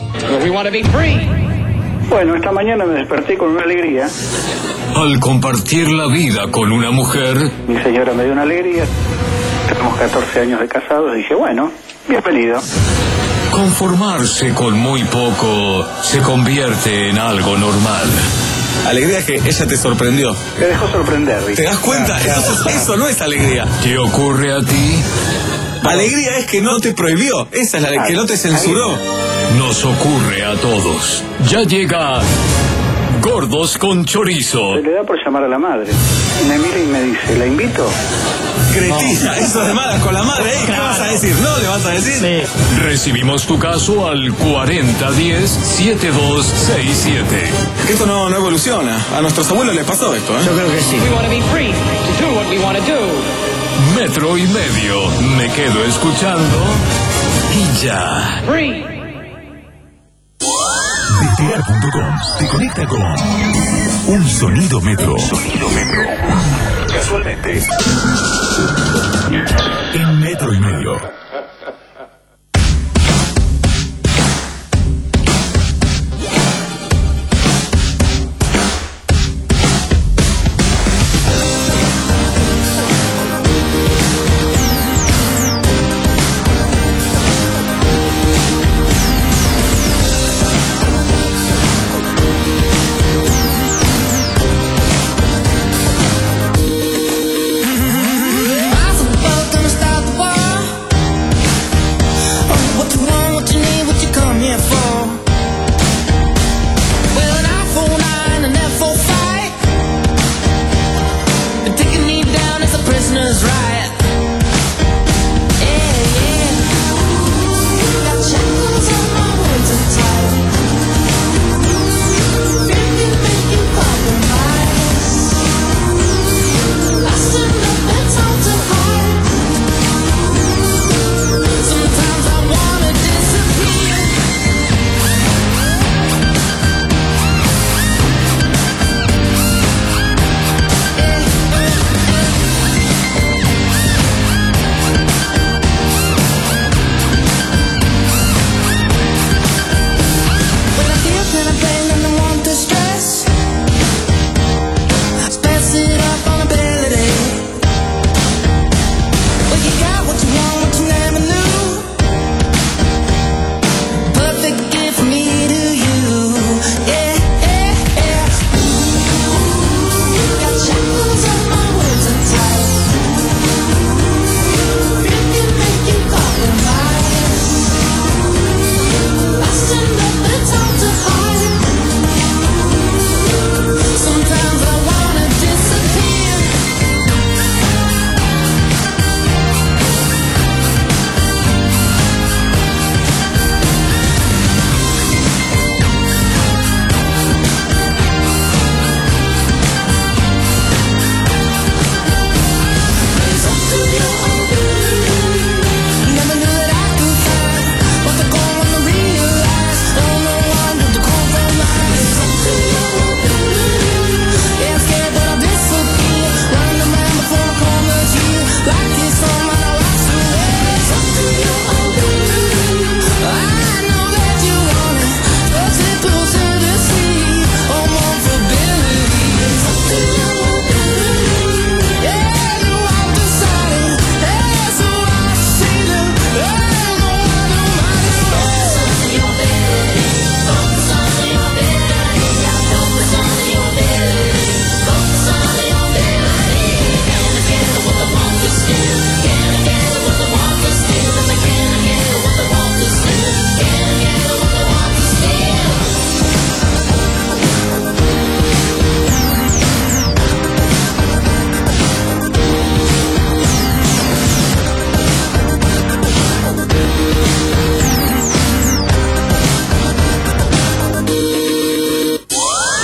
S11: Bueno, esta mañana me desperté con una alegría.
S21: Al compartir la vida con una mujer,
S11: Mi señora me dio una alegría. Tenemos catorce años de casados. Dije, bueno, bienvenido.
S21: conformarse con muy poco se convierte en algo normal.
S8: Alegría que ella te sorprendió.
S11: Me dejó sorprender, ¿viste?
S8: ¿Te das cuenta? Eso, eso no es alegría.
S21: ¿Qué ocurre a ti?
S8: Alegría es que no te prohibió. Esa es la que no te censuró.
S21: Nos ocurre a todos. Ya llega Gordos con Chorizo.
S11: Se le da por llamar a la madre. Me mira y me dice, ¿la invito?
S8: Cretilla, no. Eso de malas con la madre, ¿eh? ¿Qué vas a decir? ¿No le vas a decir?
S21: Sí. Recibimos tu caso al cuarenta diez setenta y dos sesenta y siete.
S8: Esto no, no evoluciona. A nuestros abuelos les pasó esto, ¿eh?
S25: Yo creo que sí.
S1: We want to be free to do what we want to do.
S21: Metro y medio. Me quedo escuchando y ya.
S1: Free.
S21: Despegar punto com te conecta con un sonido metro. Sonido metro. Casualmente. En metro y medio.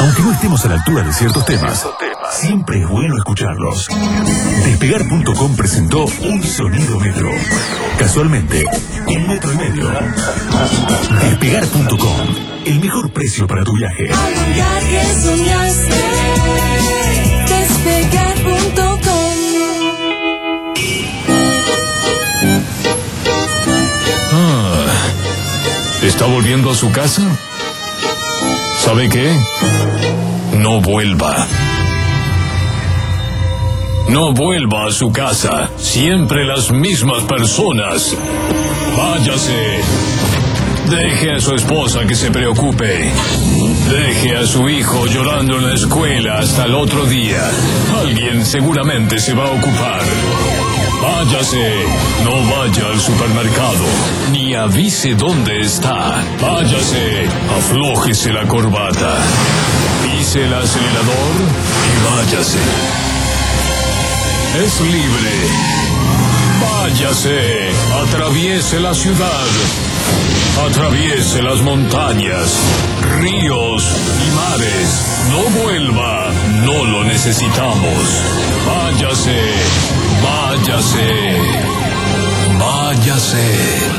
S21: Aunque no estemos a la altura de ciertos temas, siempre es bueno escucharlos. Despegar punto com presentó Un Sonido Metro. Casualmente, un metro y medio. Despegar punto com, el mejor precio para tu viaje.
S12: Que soñaste, despegar punto com.
S21: Ah, ¿está volviendo a su casa? ¿Sabe qué? No vuelva. No vuelva a su casa. Siempre las mismas personas. Váyase. Deje a su esposa que se preocupe. Deje a su hijo llorando en la escuela hasta el otro día. Alguien seguramente se va a ocupar. Váyase. No vaya al supermercado. Ni avise dónde está. Váyase. Aflójese la corbata. Pise el acelerador y váyase. Es libre. Váyase. Atraviese la ciudad. Atraviese las montañas, ríos y mares. No vuelva. No lo necesitamos. Váyase. Váyase. Váyase.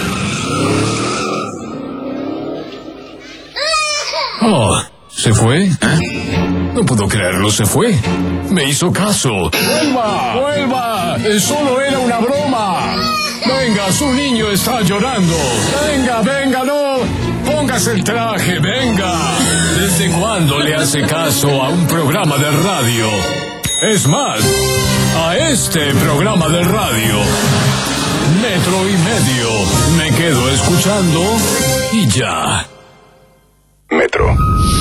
S21: Oh, ¿se fue? No puedo creerlo, se fue. Me hizo caso. ¡Vuelva! ¡Vuelva! Solo era una broma. Venga, su niño está llorando. Venga, venga, no. Póngase el traje, venga. ¿Desde cuándo le hace caso a un programa de radio? Es más, a este programa de radio. Metro y medio. Me quedo escuchando y ya.
S2: Metro.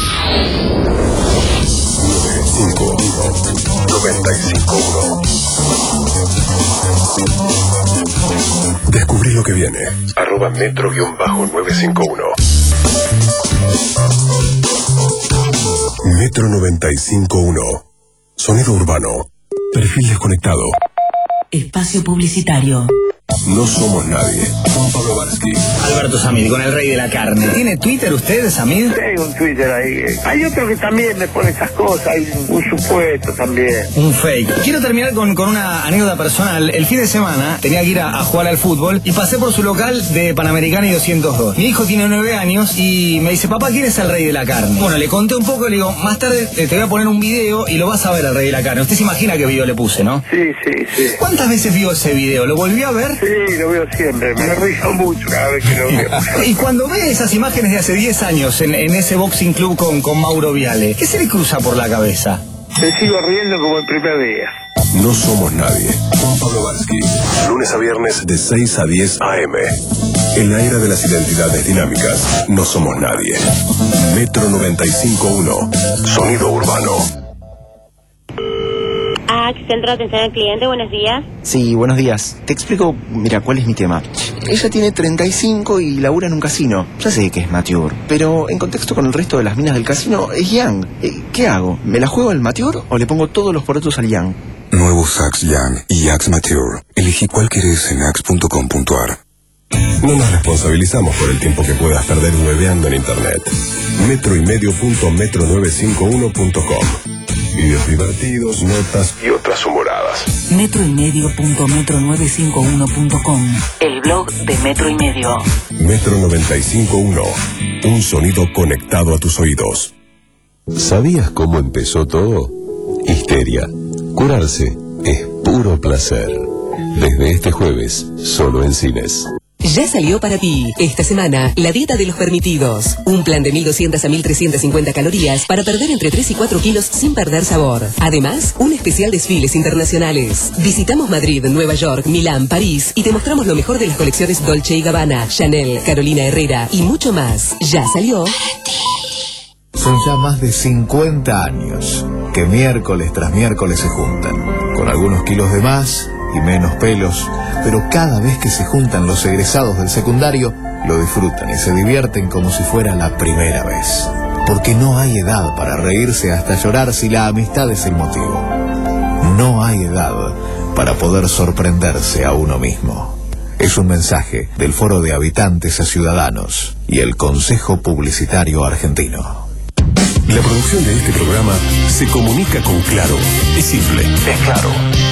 S2: cinco noventa y cinco uno. Descubrí lo que viene. Arroba metro nueve cinco uno. Metro noventa y cinco uno. Sonido urbano. Perfil desconectado.
S17: Espacio publicitario.
S2: No somos nadie. Juan Pablo Varsky.
S13: Alberto Samid, con el rey de la carne. ¿Tiene Twitter usted, Samid?
S3: Tengo un Twitter ahí. Hay otro que también me pone esas cosas. Hay un supuesto también.
S13: Un fake. Quiero terminar con, con una anécdota personal. El fin de semana tenía que ir a, a jugar al fútbol y pasé por su local de Panamericana y doscientos dos. Mi hijo tiene nueve años y me dice, papá, ¿quién es el rey de la carne? Bueno, le conté un poco y le digo, más tarde te voy a poner un video y lo vas a ver al rey de la carne. Usted se imagina qué video le puse, ¿no?
S3: Sí, sí, sí.
S13: ¿Cuántas veces vio ese video? ¿Lo volvió a ver?
S3: Sí, lo veo siempre. Me río mucho cada vez que lo veo.
S13: Y cuando ve esas imágenes de hace diez años en, en ese boxing club con, con Mauro Viale, ¿qué se le cruza por la cabeza?
S3: Me sigo riendo como el primer día.
S2: No somos nadie. Juan Pablo Varsky. Lunes a viernes de seis a diez a eme. En la era de las identidades dinámicas, no somos nadie. Metro noventa y cinco uno. Sonido urbano.
S14: Ah, Centro de Atención al Cliente, buenos días.
S15: Sí, buenos días. Te explico, mira, cuál es mi tema. Ella tiene treinta y cinco y labura en un casino. Ya sé que es mature, pero en contexto con el resto de las minas del casino es young. ¿Qué hago? ¿Me la juego al mature o le pongo todos los porotos al young?
S7: Nuevos Axe Young y Axe Mature. Elegí cuál querés en axe punto com punto ar.
S2: No nos responsabilizamos por el tiempo que puedas perder hueveando en internet. Metro y medio punto metro nueve cinco uno punto com. Videos divertidos, notas y otras humoradas.
S17: Metro y medio punto metro nueve cinco uno punto com. El blog de Metro y Medio.
S2: Metro noventa y cinco uno. Un sonido conectado a tus oídos.
S19: ¿Sabías cómo empezó todo? Histeria. Curarse es puro placer. Desde este jueves, solo en cines.
S17: Ya salió para ti, esta semana, la dieta de los permitidos. Un plan de mil doscientas a mil trescientas cincuenta calorías para perder entre tres y cuatro kilos sin perder sabor. Además, un especial desfiles internacionales. Visitamos Madrid, Nueva York, Milán, París y te mostramos lo mejor de las colecciones Dolce y Gabbana, Chanel, Carolina Herrera y mucho más. Ya salió para ti.
S26: Son ya más de cincuenta años que miércoles tras miércoles se juntan, con algunos kilos de más y menos pelos, pero cada vez que se juntan los egresados del secundario, lo disfrutan y se divierten como si fuera la primera vez. Porque no hay edad para reírse hasta llorar si la amistad es el motivo. No hay edad para poder sorprenderse a uno mismo. Es un mensaje del Foro de Habitantes a Ciudadanos y el Consejo Publicitario Argentino.
S2: La producción de este programa se comunica con Claro. Es simple, es claro.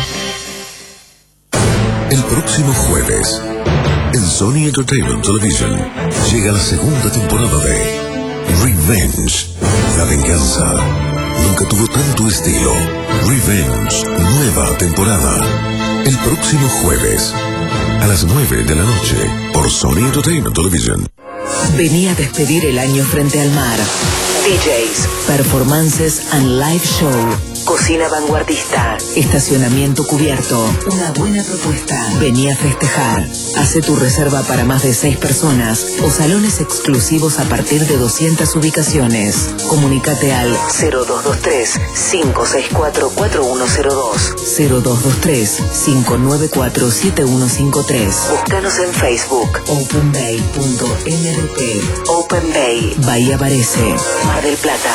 S2: El próximo jueves, en Sony Entertainment Television, llega la segunda temporada de Revenge. La venganza nunca tuvo tanto estilo. Revenge, nueva temporada. El próximo jueves, a las nueve de la noche, por Sony Entertainment Television.
S17: Vení a despedir el año frente al mar. D Js, performances and live show. Cocina vanguardista. Estacionamiento cubierto. Una buena propuesta. Vení a festejar. Hace tu reserva para más de seis personas o salones exclusivos a partir de doscientas ubicaciones. Comunícate al cero dos dos tres, cinco seis cuatro, cuatro uno cero dos, cero dos dos tres, cinco nueve cuatro, siete uno cinco tres. Búscanos en Facebook. openbay punto m d p. Open Bay. Bahía Parece. Mar del Plata.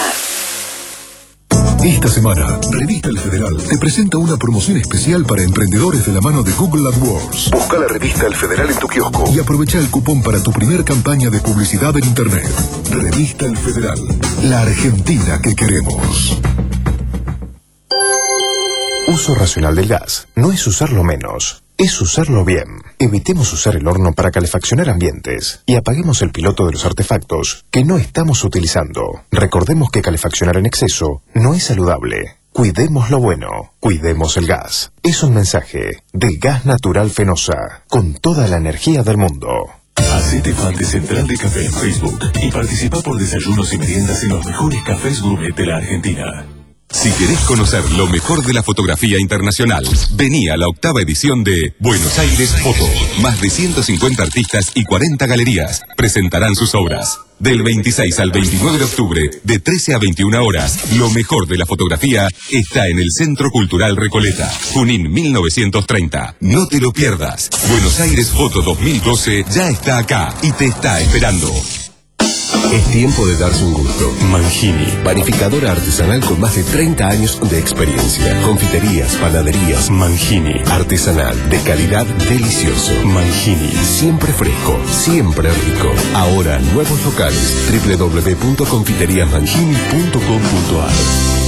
S2: Esta semana, Revista El Federal te presenta una promoción especial para emprendedores de la mano de Google AdWords. Busca la revista El Federal en tu kiosco y aprovecha el cupón para tu primer campaña de publicidad en Internet. Revista El Federal, la Argentina que queremos.
S4: Uso racional del gas no es usarlo menos, es usarlo bien. Evitemos usar el horno para calefaccionar ambientes y apaguemos el piloto de los artefactos que no estamos utilizando. Recordemos que calefaccionar en exceso no es saludable. Cuidemos lo bueno, cuidemos el gas. Es un mensaje de Gas Natural Fenosa, con toda la energía del mundo.
S21: Hacete fan de Central de Café en Facebook y participa por desayunos y meriendas en los mejores cafés gourmet de la Argentina.
S5: Si querés conocer lo mejor de la fotografía internacional, vení a la octava edición de Buenos Aires Foto. Más de ciento cincuenta artistas y cuarenta galerías presentarán sus obras. Del veintiséis al veintinueve de octubre, de trece a veintiuna horas, lo mejor de la fotografía está en el Centro Cultural Recoleta, Junín mil novecientos treinta. No te lo pierdas. Buenos Aires Foto dos mil doce ya está acá y te está esperando.
S2: Es tiempo de darse un gusto. Mangini, panificadora artesanal con más de treinta años de experiencia. Confiterías, panaderías. Mangini, artesanal, de calidad, delicioso. Mangini, siempre fresco, siempre rico. Ahora, nuevos locales. doble u doble u doble u punto confiterías mangini punto com punto a r.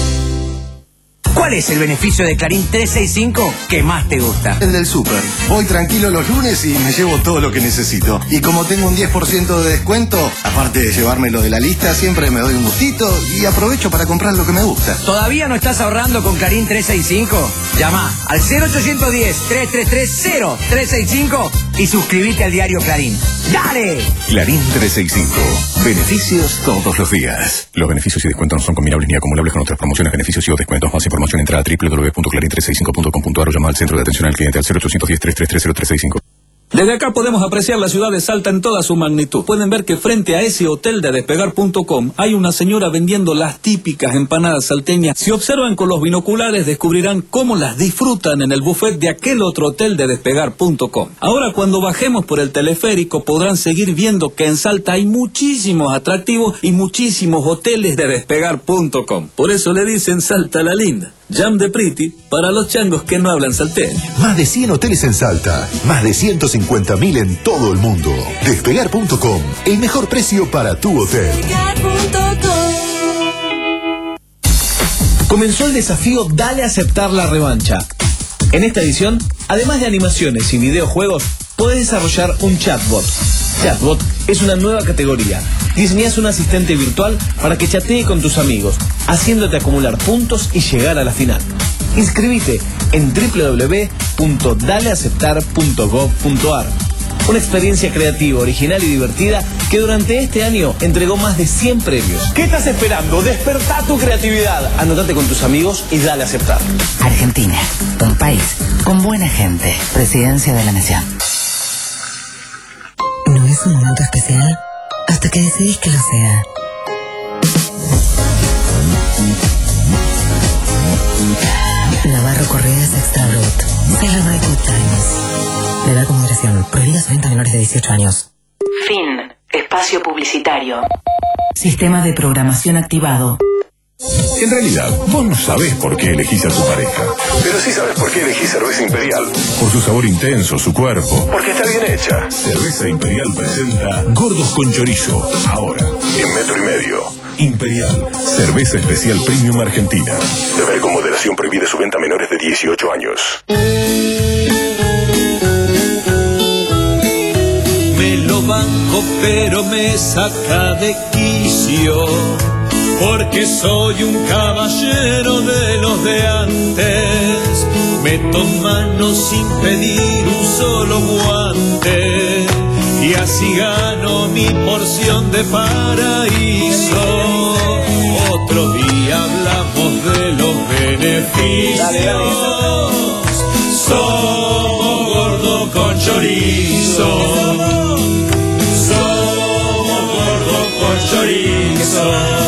S20: ¿Cuál es el beneficio de Clarín trescientos sesenta y cinco que más te gusta?
S22: El del súper. Voy tranquilo los lunes y me llevo todo lo que necesito. Y como tengo un diez por ciento de descuento, aparte de llevármelo de la lista, siempre me doy un gustito y aprovecho para comprar lo que me gusta.
S20: ¿Todavía no estás ahorrando con Clarín trescientos sesenta y cinco? Llama al cero ochocientos diez, trescientos treinta y tres, cero trescientos sesenta y cinco y suscríbete al diario Clarín. ¡Dale!
S21: Clarín trescientos sesenta y cinco. Beneficios todos los días. Los beneficios y descuentos no son combinables ni acumulables con otras promociones, beneficios y o descuentos. Más información entra a doble u doble u doble u punto clarín trescientos sesenta y cinco punto com punto a r o llama al centro de atención al cliente al cero ochocientos diez, trescientos treinta y tres, cero tres seis cinco.
S23: Desde acá podemos apreciar la ciudad de Salta en toda su magnitud. Pueden ver que frente a ese hotel de despegar punto com hay una señora vendiendo las típicas empanadas salteñas. Si observan con los binoculares descubrirán cómo las disfrutan en el buffet de aquel otro hotel de despegar punto com. Ahora cuando bajemos por el teleférico podrán seguir viendo que en Salta hay muchísimos atractivos y muchísimos hoteles de despegar punto com. Por eso le dicen Salta la linda. Jam de Pretty para los changos que no hablan salteño.
S2: Más de cien hoteles en Salta, más de ciento cincuenta mil en todo el mundo. Despegar punto com, el mejor precio para tu hotel.
S24: Comenzó el desafío Dale a aceptar la revancha. En esta edición, además de animaciones y videojuegos, podés desarrollar un chatbot. Chatbot es una nueva categoría. Diseñás un asistente virtual para que chatee con tus amigos, haciéndote acumular puntos y llegar a la final. Inscribite en doble u doble u doble u punto dale aceptar punto gov punto a r. Una experiencia creativa, original y divertida que durante este año entregó más de cien premios. ¿Qué estás esperando? Despertá tu creatividad. Anotate con tus amigos y dale a aceptar.
S17: Argentina, un país con buena gente. Presidencia de la Nación. ¿No es un momento especial? Hasta que decidís que lo sea. Navarro Correas Extra Brut. Celebrate good times. Le da con moderación. Prohibida su venta a menores de dieciocho años. Fin. Espacio publicitario. Sistema de programación activado.
S21: En realidad, vos no sabés por qué elegís a tu pareja.
S2: Pero sí sabes por qué elegís cerveza Imperial.
S21: Por su sabor intenso, su cuerpo.
S2: Porque está bien hecha.
S21: Cerveza Imperial presenta Gordos con Chorizo. Ahora,
S2: En metro y medio.
S21: Imperial, cerveza especial premium argentina. Beber con moderación, prohibida su venta a menores de dieciocho años.
S23: Me lo banco pero me saca de quicio, porque soy un caballero de los de antes. Meto mano sin pedir un solo guante, y así gano mi porción de paraíso. Otro día hablamos de los beneficios. Somos gordo con chorizo. Somos gordo con chorizo.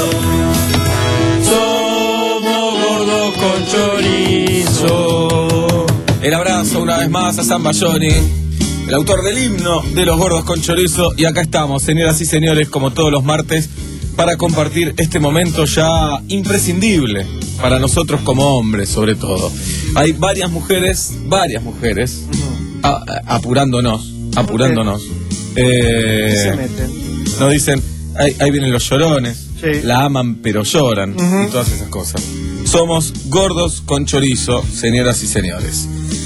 S23: Somos gordo con chorizo.
S8: El abrazo una vez más a San Bayoni, el autor del himno de los gordos con chorizo. Y acá estamos, señoras y señores, como todos los martes, para compartir este momento ya imprescindible para nosotros como hombres, sobre todo. Hay varias mujeres, varias mujeres, a, a, apurándonos, apurándonos. Eh,
S25: se meten.
S8: Nos dicen, ahí, ahí vienen los llorones,
S25: sí.
S8: La aman pero lloran,
S25: Uh-huh.
S8: y todas esas cosas. Somos gordos con chorizo, señoras y señores.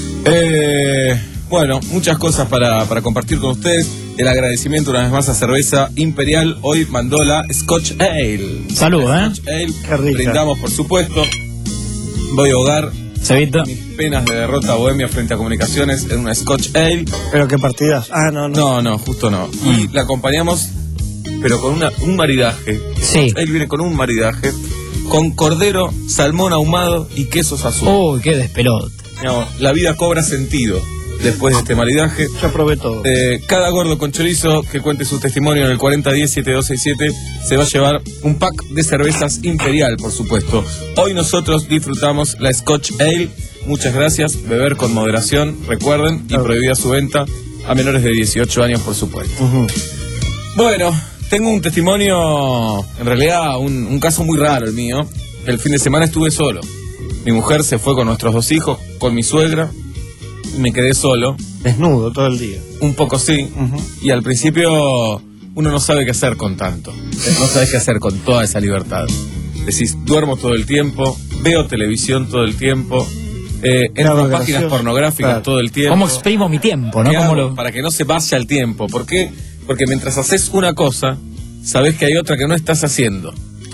S8: Eh, bueno, muchas cosas para, para compartir con ustedes. El agradecimiento una vez más a Cerveza Imperial. Hoy mandó la Scotch Ale.
S6: Salud, ¿eh?
S8: Scotch Ale.
S25: Qué rica.
S8: Brindamos, por supuesto. Voy a ahogar
S6: Cevita.
S8: mis penas de derrota bohemia frente a Comunicaciones en una Scotch Ale.
S25: Pero qué partidas. Ah, no, no.
S8: No, no, justo no. Y la acompañamos, pero con una, un maridaje.
S6: Sí.
S8: Scotch Ale viene con un maridaje, con cordero, salmón ahumado y quesos azules.
S6: Uy, qué despelote.
S8: No, la vida cobra sentido después de este maridaje.
S25: Yo probé todo.
S8: Eh, cada gordo con chorizo que cuente su testimonio en el cuarenta diez setenta y dos sesenta y siete se va a llevar un pack de cervezas Imperial, por supuesto. Hoy nosotros disfrutamos la Scotch Ale. Muchas gracias. Beber con moderación, recuerden, y prohibida su venta a menores de dieciocho años, por supuesto.
S25: Uh-huh.
S8: Bueno, tengo un testimonio, en realidad un, un caso muy raro el mío. El fin de semana estuve solo. Mi mujer se fue con nuestros dos hijos, con mi suegra, y me quedé solo.
S25: Desnudo todo el día.
S8: Un poco sí.
S25: Uh-huh.
S8: Y al principio uno no sabe qué hacer con tanto. No sabes qué hacer con toda esa libertad. Decís, duermo todo el tiempo, veo televisión todo el tiempo, eh, entro
S25: Claro,
S8: a páginas
S25: gracioso.
S8: pornográficas
S25: Claro.
S8: todo el tiempo.
S6: ¿Cómo exprimo mi tiempo, no?
S8: ¿Qué
S6: ¿Cómo
S8: hago
S6: lo...
S8: para que no se vaya el tiempo? ¿Por qué? Porque mientras haces una cosa, sabés que hay otra que no estás haciendo.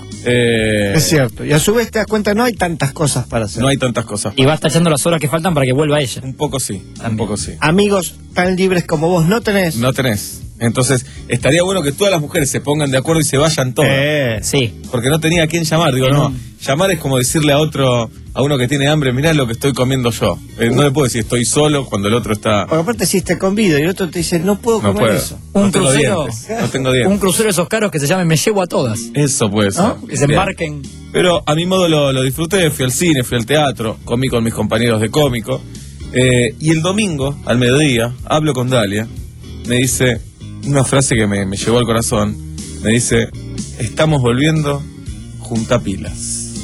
S8: Eh,
S25: Es cierto. Y a su vez te das cuenta, no hay tantas cosas para hacer.
S8: No hay tantas cosas.
S6: Y vas tachando las horas que faltan para que vuelva ella.
S8: Un poco sí, un poco sí.
S25: Amigos tan libres como vos no tenés.
S8: No tenés. Entonces, estaría bueno que todas las mujeres se pongan de acuerdo y se vayan todas.
S25: Eh.
S6: Sí.
S8: Porque no tenía a quién llamar. Digo, no, llamar es como decirle a otro, a uno que tiene hambre, mirá lo que estoy comiendo yo. Eh, no le puedo decir estoy solo cuando el otro está...
S25: Porque aparte si te convido y el otro te dice, no puedo
S8: No
S25: comer
S8: puedo.
S25: eso.
S6: Un
S8: No tengo
S6: crucero.
S8: dientes, no tengo dientes.
S6: Un crucero de esos caros que se llame Me Llevo a Todas.
S8: Eso puede ser.
S6: ¿No? Que se
S8: Bien.
S6: embarquen.
S8: Pero a mi modo lo, lo disfruté, fui al cine, fui al teatro, comí con mis compañeros de cómico. Eh, y el domingo, al mediodía, hablo con Dalia. Me dice una frase que me, me llegó al corazón. Me dice, estamos volviendo junta pilas.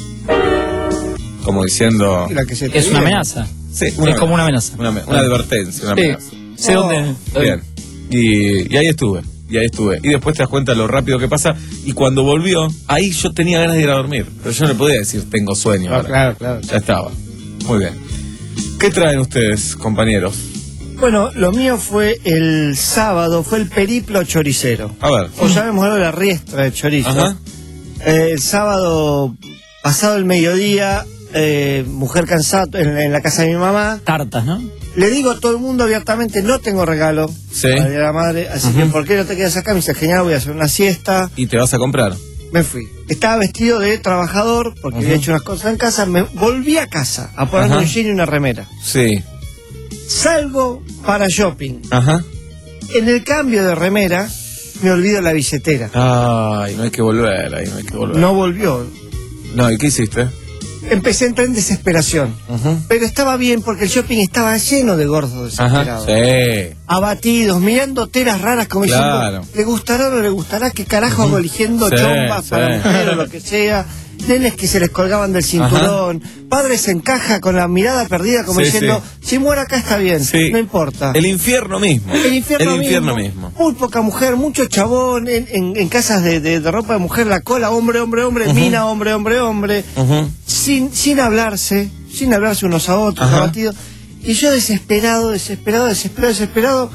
S8: Como diciendo...
S25: La que se te
S6: Es una
S25: viene.
S6: amenaza.
S8: Sí,
S6: Es como una amenaza.
S8: Una, una advertencia, una
S6: Sí.
S8: amenaza.
S6: Sé dónde...
S8: Bien. Y, y ahí estuve, y ahí estuve. Y después te das cuenta lo rápido que pasa. Y cuando volvió, ahí yo tenía ganas de ir a dormir. Pero yo no le podía decir, tengo sueño.
S25: Ah,
S8: ahora.
S25: claro, claro.
S8: Ya estaba. Muy bien. ¿Qué traen ustedes, compañeros?
S25: Bueno, lo mío fue el sábado, fue el periplo choricero.
S8: A ver.
S25: O llamémoslo la riestra de chorizo.
S8: Ajá.
S25: Eh, el sábado, pasado el mediodía, eh, mujer cansada en, en la casa de mi mamá.
S6: Tartas, ¿no?
S25: Le digo a todo el mundo abiertamente, no tengo regalo
S8: Sí.
S25: para el Día de la madre, así
S8: Ujú.
S25: que ¿por qué no te quedas acá? Me dice, genial, voy a hacer una siesta.
S8: ¿Y te vas a comprar?
S25: Me fui. Estaba vestido de trabajador porque
S8: Ujú.
S25: había hecho unas cosas en casa. Me volví a casa a ponerme
S8: Ajá.
S25: un jean y una remera.
S8: Sí.
S25: Salgo para shopping.
S8: Ajá.
S25: En el cambio de remera, me olvido la billetera.
S8: Ay, no hay que volver, ahí no hay que volver.
S25: No volvió.
S8: No, ¿y qué hiciste?
S25: Empecé a entrar en desesperación.
S8: Ajá.
S25: Pero estaba bien porque el shopping estaba lleno de gordos
S8: Ajá.
S25: desesperados.
S8: Sí.
S25: Abatidos, mirando telas raras como
S8: Claro.
S25: diciendo, ¿le gustará o no le gustará? ¿Qué carajo hago eligiendo
S8: Sí,
S25: chombas
S8: sí.
S25: para mujer o lo que sea? nenes que se les colgaban del cinturón, Ajá. padres en caja con la mirada perdida como sí, diciendo, sí. si muero acá está bien, sí. no importa.
S8: El infierno mismo.
S25: El infierno,
S8: El infierno
S25: mismo.
S8: mismo.
S25: Muy poca mujer, mucho chabón, en, en, en casas de, de, de ropa de mujer, la cola, hombre, hombre, hombre, uh-huh. mina, hombre, hombre, hombre, uh-huh. sin, sin hablarse, sin hablarse unos a otros, abatidos. Y yo desesperado, desesperado, desesperado, desesperado,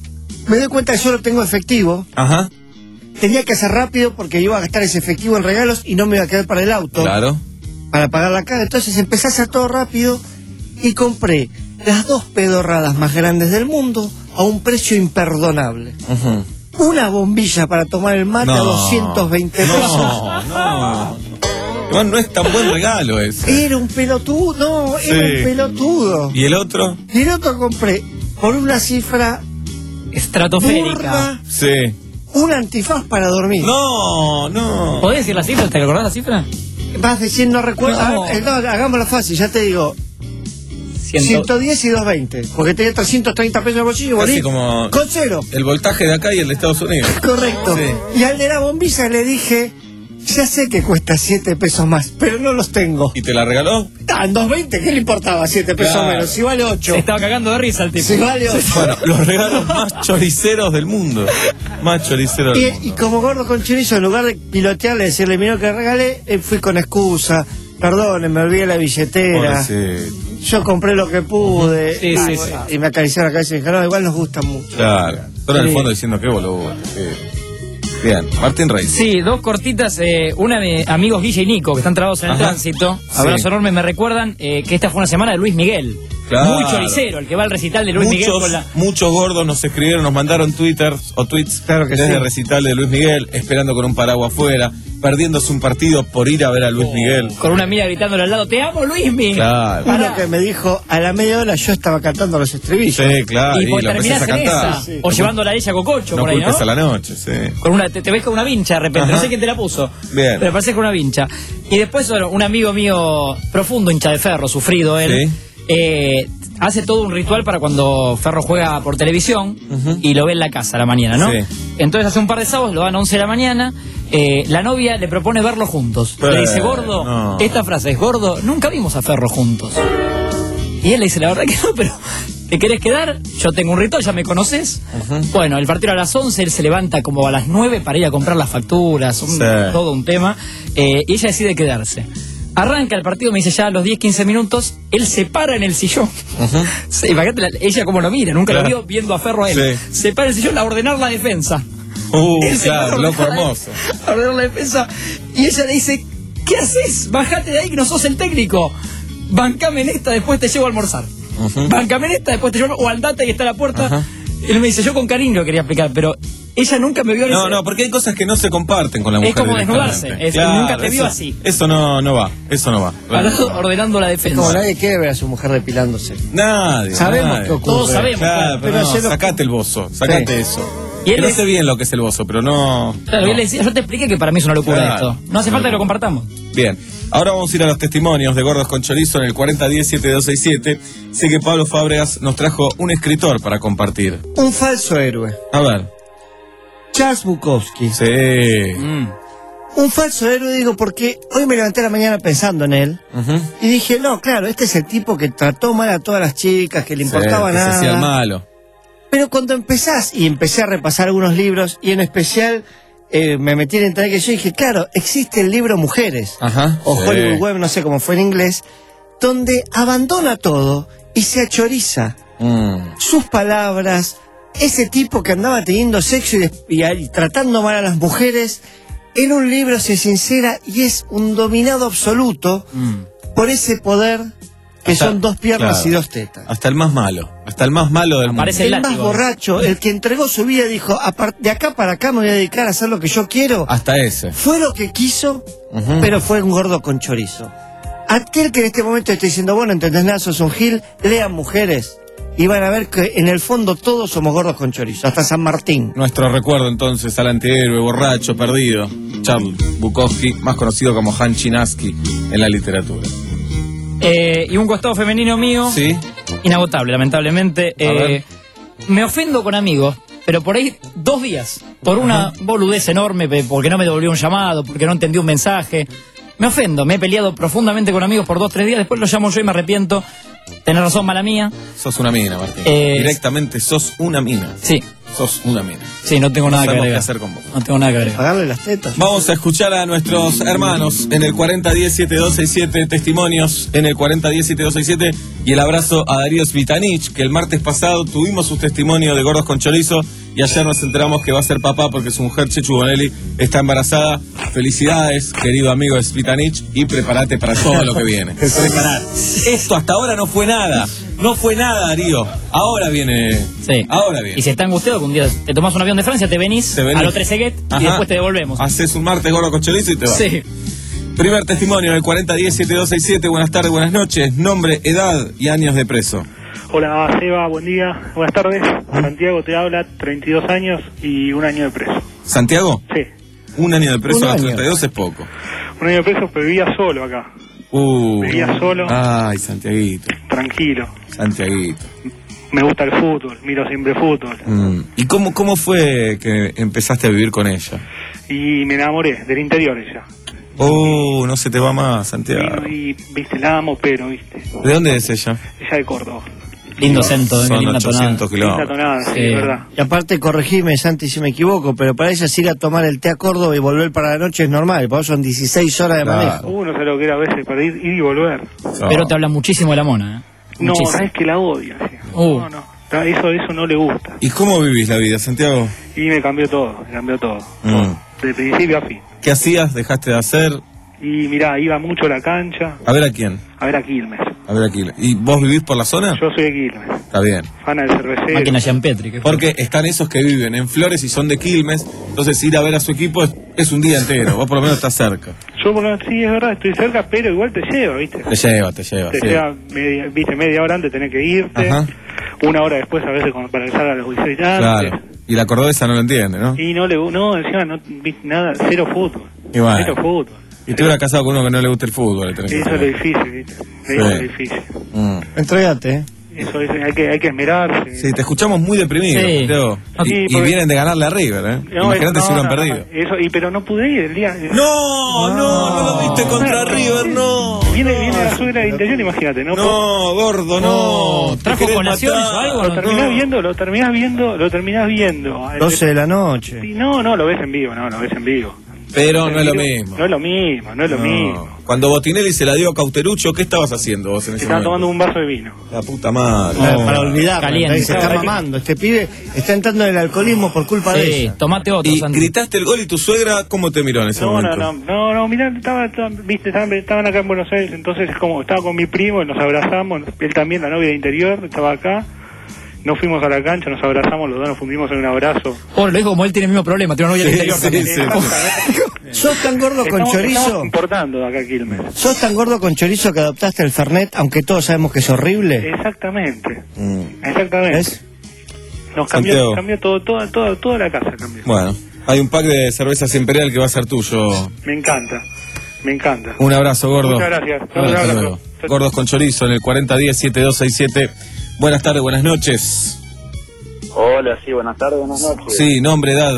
S25: me doy cuenta que solo tengo efectivo.
S8: Ajá.
S25: Tenía que hacer rápido porque iba a gastar ese efectivo en regalos y no me iba a quedar para el auto.
S8: Claro.
S25: Para pagar la caja. Entonces empecé a hacer todo rápido y compré las dos pedorradas más grandes del mundo a un precio imperdonable. Uh-huh. Una bombilla para tomar el mate no, a doscientos veinte pesos.
S8: No, no. No, no es tan buen regalo ese.
S25: Era un pelotudo, no, sí. era un pelotudo.
S8: ¿Y el otro?
S25: Y el otro compré por una cifra
S6: estratosférica.
S25: Burda,
S8: sí.
S25: Un antifaz para dormir.
S8: No, no.
S6: ¿Podés decir la cifra? ¿Te acordás la cifra?
S25: Vas diciendo, no recuerdo. No. Ah, no, hagámoslo fácil, ya te digo. Ciento... ciento diez y doscientos veinte. Porque tenía trescientos treinta pesos en el bolsillo y volví
S8: como
S25: con cero.
S8: El voltaje de acá y el de Estados Unidos.
S25: Correcto. Sí. Y al de la bombilla le dije, ya sé que cuesta siete pesos más, pero no los tengo.
S8: ¿Y te la regaló?
S25: Ah, en doscientos veinte, ¿qué le importaba? siete pesos claro. menos, si vale ocho.
S6: Se estaba cagando de risa el tipo.
S25: Si vale ocho.
S8: Bueno, los regalos más choriceros del mundo. Más choriceros del
S25: y,
S8: mundo.
S25: Y como gordo con chorizo, en lugar de pilotearle, decirle, mira que regalé, eh, fui con excusa. Perdón, me olvidé la billetera. Pobrecito. Yo compré lo que pude.
S6: Sí,
S25: y,
S6: sí, sí.
S25: y me acariciaron la cabeza y dijeron, no, igual nos gusta mucho.
S8: Claro. Pero en el fondo diciendo, qué boludo. Qué... Bien, Martín Reis.
S6: Sí, dos cortitas. Eh, una de amigos Guille y Nico, que están trabados en el Ajá. tránsito. Abrazo sí. enorme, me recuerdan eh, que esta fue una semana de Luis Miguel.
S8: Claro.
S6: Muy choricero, el que va al recital de Luis
S8: muchos,
S6: Miguel con la...
S8: Muchos gordos nos escribieron, nos mandaron Twitter o tweets
S25: claro que
S8: desde
S25: sí.
S8: el recital de Luis Miguel, esperando con un paraguas afuera, perdiéndose un partido por ir a ver a Luis oh, Miguel.
S6: Con una amiga gritándole al lado, te amo Luis Miguel.
S8: Claro.
S25: Uno que me dijo, a la media hora yo estaba cantando los estribillos.
S8: Sí, claro.
S6: Y, y
S8: lo empezás a cantar.
S6: Esa, sí. O llevándola a ella a Cococho
S8: no
S6: por ahí, ¿no?
S8: a la noche, sí.
S6: Con una, te, te ves con una vincha de repente, Ajá. no sé quién te la puso.
S8: Bien.
S6: Pero parece con una vincha. Y después, bueno, un amigo mío, profundo hincha de Ferro, sufrido él, sí. eh, hace todo un ritual para cuando Ferro juega por televisión uh-huh. y lo ve en la casa a la mañana, ¿no? Sí. Entonces hace un par de sábados, lo dan a once de la mañana, eh, la novia le propone verlo juntos. Pero, le dice, gordo, no. esta frase es, gordo, nunca vimos a Ferro juntos. Y él le dice, la verdad que no, pero ¿te querés quedar? Yo tengo un ritual, ya me conoces. Uh-huh. Bueno, el partido a las once, él se levanta como a las nueve para ir a comprar las facturas, un, sí. todo un tema, eh, y ella decide quedarse. Arranca el partido, me dice ya a los diez, quince minutos, él se para en el sillón. Uh-huh. Sí, imagínate, la, ella como lo mira, nunca claro. lo vio viendo a Ferro a él. Sí. Se para en el sillón a ordenar la defensa.
S8: Uh, claro, loco hermoso.
S25: A ordenar la defensa. Y ella le dice, ¿qué haces? Bajate de ahí que no sos el técnico. Bancame en esta, después te llevo a almorzar. Uh-huh. Bancame en esta, después te llevo, o andate y está a la puerta. Uh-huh. Él me dice, yo con cariño lo quería explicar, pero... Ella nunca me vio...
S8: No, ese... no, porque hay cosas que no se comparten con la mujer.
S6: Es como desnudarse, es, claro, nunca te
S8: eso,
S6: vio así.
S8: Eso no, no va, eso no va.
S6: Claro. Ordenando la defensa.
S25: Como nadie quiere ver a su mujer depilándose.
S8: Nadie.
S25: Sabemos
S8: nadie.
S25: que ocurre.
S6: Todos sabemos.
S8: Claro, pero, pero no, lo... sacate el bozo, sacate sí. eso. Y él no es... sé bien lo que es el bozo, pero no...
S6: Claro,
S8: no.
S6: Él le decía, yo te expliqué que para mí es una locura claro. esto. No hace falta que lo compartamos.
S8: Bien. Ahora vamos a ir a los testimonios de Gordos con Chorizo en el cuarenta diez, setenta y dos sesenta y siete. Sé que Pablo Fábregas nos trajo un escritor para compartir.
S25: Un falso héroe.
S8: A ver.
S25: Charles Bukowski.
S8: Sí.
S25: Mm. Un falso héroe, digo, porque hoy me levanté a la mañana pensando en él. Uh-huh. Y dije, no, claro, este es el tipo que trató mal a todas las chicas, que le importaba sí, que nada.
S8: Se hacía el malo.
S25: Pero cuando empezás, y empecé a repasar algunos libros, y en especial eh, me metí en internet, que yo dije, claro, existe el libro Mujeres,
S8: Ajá,
S25: o
S8: sí.
S25: Hollywood Web, no sé cómo fue en inglés, donde abandona todo y se achoriza. Mm. Sus palabras, ese tipo que andaba teniendo sexo y, y, y tratando mal a las mujeres, en un libro se sincera y es un dominado absoluto mm. por ese poder que hasta, son dos piernas claro, y dos tetas.
S8: Hasta el más malo, hasta el más malo del
S25: Aparece mundo. El, el más borracho, el que entregó su vida, dijo, de acá para acá me voy a dedicar a hacer lo que yo quiero.
S8: Hasta ese.
S25: Fue lo que quiso, uh-huh. pero fue un gordo con chorizo. Aquel que en este momento está diciendo, bueno, ¿entendés nada? Sos un gil, lean Mujeres. Y van a ver que en el fondo todos somos gordos con chorizo, hasta San Martín.
S8: Nuestro recuerdo entonces al antihéroe, borracho, perdido, Charles Bukowski, más conocido como Han Chinaski en la literatura.
S6: Eh, y un costado femenino mío,
S8: ¿sí?
S6: Inagotable, lamentablemente. Eh, me ofendo con amigos, pero por ahí dos días, por una Ajá. boludez enorme, porque no me devolvió un llamado, porque no entendió un mensaje. me ofendo, me he peleado profundamente con amigos por dos, tres días, después lo llamo yo y me arrepiento. Tenés razón, mala mía.
S8: Sos una mina, Martín.
S6: Eh,
S8: Directamente sos una mina.
S6: Sí.
S8: Sos una mina.
S6: Sí, no tengo nada que agregar.
S8: Qué hacer con vos.
S6: No tengo nada que agregar.
S25: Pagarle las tetas.
S8: Vamos a escuchar a nuestros hermanos en el cuarenta diez setenta y dos sesenta y siete, testimonios en el cuarenta diez setenta y dos sesenta y siete, y el abrazo a Darío Svitanich, que el martes pasado tuvimos su testimonio de Gordos con Chorizo y ayer nos enteramos que va a ser papá porque su mujer Chechu Bonelli está embarazada. Felicidades, querido amigo Svitanich, y prepárate para todo lo que viene. Preparar. Esto hasta ahora no fue nada. No fue nada, Darío. Ahora viene.
S6: Sí.
S8: Ahora viene.
S6: Y si está angustiado que un día te tomás un avión de Francia, te venís,
S8: Te venís.
S6: a lo Trezeguet y
S8: Ajá.
S6: después te devolvemos.
S8: Haces un martes Gordo con Chorizo y te vas.
S6: Sí.
S8: Primer testimonio en el cuarenta diez setenta y dos sesenta y siete. Buenas tardes, buenas noches. Nombre, edad y años de preso.
S1: Hola, Seba, buen día, buenas tardes. Santiago te habla, treinta y dos años y un año de preso.
S8: ¿Santiago?
S1: Sí.
S8: Un año de preso
S1: Un
S8: a los
S1: año.
S8: treinta y dos es poco.
S1: Un año de preso, pero vivía solo acá,
S8: Uh.
S1: Vivía solo.
S8: Ay, Santiaguito.
S1: tranquilo.
S8: Santiaguito.
S1: Me gusta el fútbol, miro siempre fútbol.
S8: Mm. ¿Y cómo, cómo fue que empezaste a vivir con ella?
S1: Y me enamoré del interior ella.
S8: Oh, no se te va más, Santiago.
S1: Y, viste, la amo, pero, viste,
S8: ¿De dónde es ella?
S1: ella de Córdoba.
S6: Lindo acento,
S8: Son
S6: linda
S8: ochocientos
S6: tonada.
S1: Linda tonada, sí, es verdad.
S25: Y aparte, corregime, Santi, si me equivoco, pero para ella ir a tomar el té a Córdoba y volver para la noche es normal, para vos son dieciséis horas de manejo.
S1: Uno sabe lo que era a veces para ir, ir y volver.
S6: Pero te habla muchísimo de la mona, ¿eh?
S1: No,
S6: Muchísimo.
S1: sabes que la odia. Sí.
S6: Uh.
S1: No, no, eso, eso no le gusta.
S8: ¿Y cómo vivís la vida, Santiago?
S1: Y me cambió todo, me cambió todo.
S8: Mm.
S1: De principio a fin.
S8: ¿Qué hacías? ¿Dejaste de hacer?
S1: Y mirá, iba mucho a la cancha,
S8: A ver a quién.
S1: a ver a Quilmes.
S8: A ver aquí. ¿Y vos vivís por la zona?
S1: Yo soy de Quilmes,
S8: Está bien.
S1: fana del cervecero.
S6: Máquina Gianpetri. ¿qué fue?
S8: Porque están esos que viven en Flores y son de Quilmes, entonces ir a ver a su equipo es, es un día entero, vos por lo menos estás cerca.
S1: Yo, por lo sí, es verdad, estoy cerca, pero igual te lleva, ¿viste?
S8: Te lleva, te lleva.
S1: Te
S8: sí.
S1: lleva, media, viste, media hora antes tenés que irte,
S8: Ajá.
S1: una hora después a veces cuando- para que salgan los visitantes.
S8: Claro. Y la cordobesa no lo entiende, ¿no?
S1: Y no le gu- no, encima no, viste, nada, cero fútbol.
S8: Y bueno.
S1: Cero fútbol.
S8: Y te hubiera casado con uno que no le gusta el fútbol. le tenés que
S1: Eso es lo
S8: saber.
S1: difícil, ¿viste? Eso
S8: Sí.
S1: es lo difícil.
S8: Mm.
S25: Entrégate, ¿eh?
S1: Eso es, hay que, hay que esmerarse.
S8: Sí, te escuchamos muy deprimido,
S1: Sí.
S8: Santiago. Y,
S1: Sí,
S8: y
S1: porque-
S8: vienen de ganarle a River, ¿eh?
S1: No,
S8: Imagínate
S1: no,
S8: si hubieran
S1: no,
S8: perdido.
S1: no, eso, y, pero no pude ir el día.
S8: No, no, no lo viste contra River, no.
S1: Viene, viene la suegra del interior, imagínate, ¿no?
S8: No, gordo, no.
S1: ¿Trajo
S8: Te querés
S1: colaciones
S8: matar.
S1: o algo? Lo terminás viendo, lo terminás viendo, lo terminás viendo.
S25: doce de la noche.
S1: Sí, no, no, lo ves en vivo, no, lo ves en vivo.
S8: Pero no es lo mismo.
S1: No es lo mismo, no es lo
S8: No.
S1: mismo.
S8: Cuando Botinelli se la dio a Cauterucho, ¿qué estabas haciendo vos en ese
S1: Estaban
S8: momento?
S1: tomando un vaso de vino.
S8: La puta madre.
S25: Para, para olvidar,
S6: Caliente.
S25: se está mamando. Este pibe está entrando en el alcoholismo por culpa de
S6: Sí,
S25: ella.
S6: tomate otro,
S8: Y
S6: Santi.
S8: gritaste el gol y tu suegra, ¿cómo te miró en ese
S1: No, no,
S8: momento?
S1: no, no, no, mirá, estaba, estaba- viste, estaban, estaban acá en Buenos Aires, entonces como estaba con mi primo y nos abrazamos, él también, la novia de interior, estaba acá, nos fuimos a la cancha, nos abrazamos, los dos nos fundimos en un abrazo.
S6: Pobre, lo dijo como él tiene el mismo problema, tiene una novia del interior también.
S25: ¿Sos tan gordo con
S1: Estamos,
S25: chorizo?
S1: estamos importando de acá a Quilmes.
S25: ¿Sos tan gordo con chorizo que adoptaste el Fernet, aunque todos sabemos que es horrible?
S1: Exactamente,
S8: Mm.
S1: exactamente.
S25: ¿Ves?
S1: Nos cambió,
S8: Santiago.
S1: cambió todo, toda, toda, toda la casa cambió.
S8: Bueno, hay un pack de cervezas Imperial que va a ser tuyo.
S1: Me encanta, me encanta.
S8: Un abrazo, gordo.
S1: Muchas gracias. Un
S8: Hasta
S1: abrazo.
S8: luego. Gordos con chorizo en el cuarenta diez setenta y dos sesenta y siete. Buenas tardes, buenas noches.
S3: Hola, sí, buenas tardes, buenas noches.
S8: Sí, nombre, edad.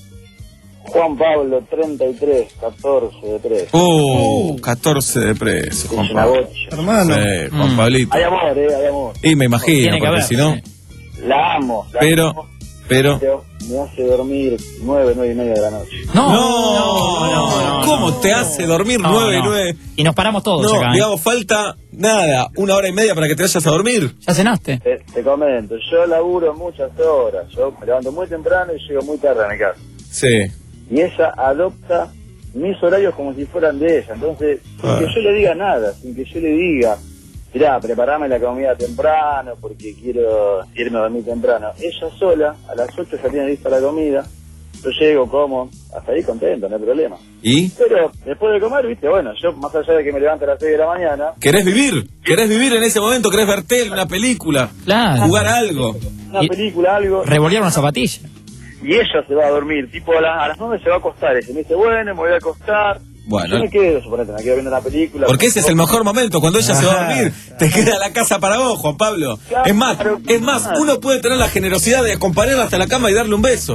S3: Juan Pablo, treinta y tres, catorce de tres.
S8: Oh, catorce de preso, Juan
S3: Es una
S8: Pablo.
S3: bocha.
S25: Hermano.
S8: Sí, Juan
S6: Mm.
S8: Pablito.
S3: Hay amor, eh, hay amor.
S8: Y me imagino,
S6: Tiene que
S8: porque
S6: haber,
S8: si no.
S6: sí.
S3: La amo. La
S8: Pero,
S3: amo,
S8: pero.
S3: pero me hace dormir nueve, nueve y media de la noche.
S6: No,
S8: No,
S6: no, no,
S8: ¿Cómo
S6: no.
S8: te hace dormir
S6: No,
S8: nueve,
S6: no.
S8: nueve?
S6: Y nos paramos todos
S8: No,
S6: acá, ¿eh?
S8: digamos, falta nada, una hora y media para que te vayas a dormir.
S6: ¿Ya cenaste?
S3: Te, te comento, yo laburo muchas horas. Yo me levanto muy temprano y llego muy tarde a mi casa.
S8: Sí.
S3: Y ella adopta mis horarios como si fueran de ella. Entonces, sin
S8: Ah.
S3: que yo le diga nada, sin que yo le diga, mirá, preparame la comida temprano porque quiero irme a dormir temprano. Ella sola, a las ocho ya tiene lista la comida. Yo llego, como, hasta ahí contento, no hay problema.
S8: ¿Y?
S3: Pero después de comer, viste, bueno, yo más allá de que me levanto a las seis de la mañana,
S8: ¿Querés vivir? ¿Querés vivir en ese momento? ¿Querés ver tele, una película?
S6: Claro.
S8: Jugar algo.
S3: una
S6: Y-
S3: película, algo,
S6: Revolear una zapatilla.
S3: y ella se va a dormir, tipo a, la- a las nueve se va a acostar. Y se me dice, bueno, me voy a acostar.
S8: Bueno.
S3: Yo me quedo, suponete, me quedo viendo una película.
S8: Porque ese es el mejor momento, cuando ella se va a dormir. Te queda la casa para vos, Juan Pablo. Es más, es más, uno puede tener la generosidad de acompañarla hasta la cama y darle un beso.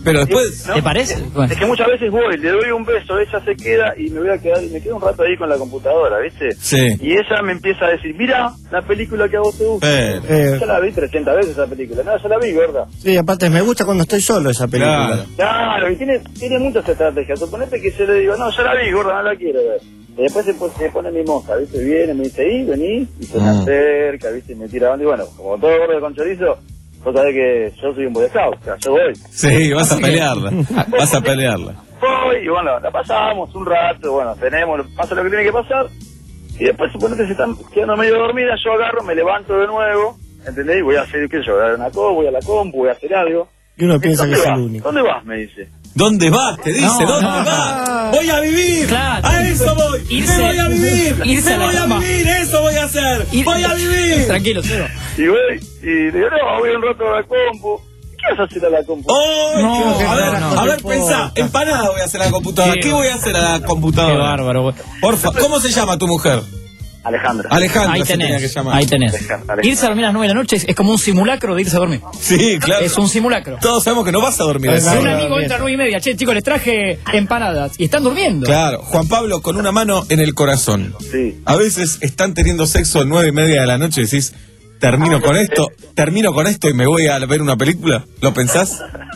S8: Pero después...
S9: ¿No?
S6: ¿Te parece? Bueno.
S9: Es que muchas veces voy, le doy un beso, ella se queda y me voy a quedar, me quedo un rato ahí con la computadora, ¿viste?
S8: Sí.
S9: Y ella me empieza a decir, mira, la película que a vos te gusta.
S8: Pero...
S25: Eh,
S9: Ya la vi trescientas veces esa película. No, ya la vi, ¿verdad?
S25: sí, aparte me gusta cuando estoy solo esa película.
S8: Claro.
S9: Claro, y tiene, tiene muchas estrategias. Suponete que yo le digo, no, ya la vi, gorda, no la quiero ver. Y después se, pone- se pone mi moza, ¿viste? Viene, me dice, y vení, y se me
S8: Mm.
S9: acerca, ¿viste? Y me tira banda. Y bueno, como todo gordo con chorizo, vos sabés que yo soy un boy scout, o sea, yo voy.
S8: Sí, vas a pelearla. Vas a pelearla.
S9: Voy, y bueno, la pasamos un rato, bueno, tenemos, pasa lo que tiene que pasar. Y después suponete se están quedando medio dormidas, yo agarro, me levanto de nuevo, ¿entendés? Y voy a hacer, qué sé yo, voy a dar una co, voy a la compu, voy a hacer algo.
S25: Y uno piensa que
S9: ¿Dónde
S25: es el
S9: vas?
S25: único.
S9: ¿Dónde vas? Me dice.
S8: ¿Dónde vas? Te dice,
S6: No,
S8: ¿dónde
S6: no,
S8: vas? Voy a vivir.
S6: Claro.
S8: A eso voy.
S6: Irse-
S8: Me voy a vivir.
S6: irse
S8: Me
S6: a la
S8: voy a
S6: cama.
S8: vivir. Eso voy a hacer.
S6: Ir-
S8: Voy a vivir.
S6: Tranquilo, cero.
S9: Y voy, y le digo, no, voy un rato a la compu. ¿Qué vas a hacer a la compu?
S8: Oh,
S6: No,
S8: a ver,
S6: no,
S8: a ver,
S25: no
S8: pensá,
S25: importa.
S8: empanada voy a hacer a la computadora.
S6: Qué
S8: ¿Qué voy a hacer a la computadora?
S6: Qué bárbaro, güey.
S8: Porfa, ¿cómo se llama tu mujer?
S9: Alejandra.
S8: Alejandra
S6: Ahí
S8: se tenía que
S6: tenés,
S8: llamar.
S6: ahí tenés.
S9: Alejandra.
S6: Irse a dormir a las nueve de la noche es, es como un simulacro de irse a dormir.
S8: Sí, claro.
S6: Es un simulacro.
S8: Todos sabemos que no vas a dormir
S25: Ay,
S8: así.
S25: no,
S6: Un
S25: no,
S6: amigo
S25: bien.
S6: entra a nueve y media, che, chicos, les traje empanadas y están durmiendo.
S8: Claro, Juan Pablo con una mano en el corazón.
S9: Sí.
S8: A veces están teniendo sexo a nueve y media de la noche y decís, termino con esto, termino con esto y me voy a ver una película. ¿Lo pensás?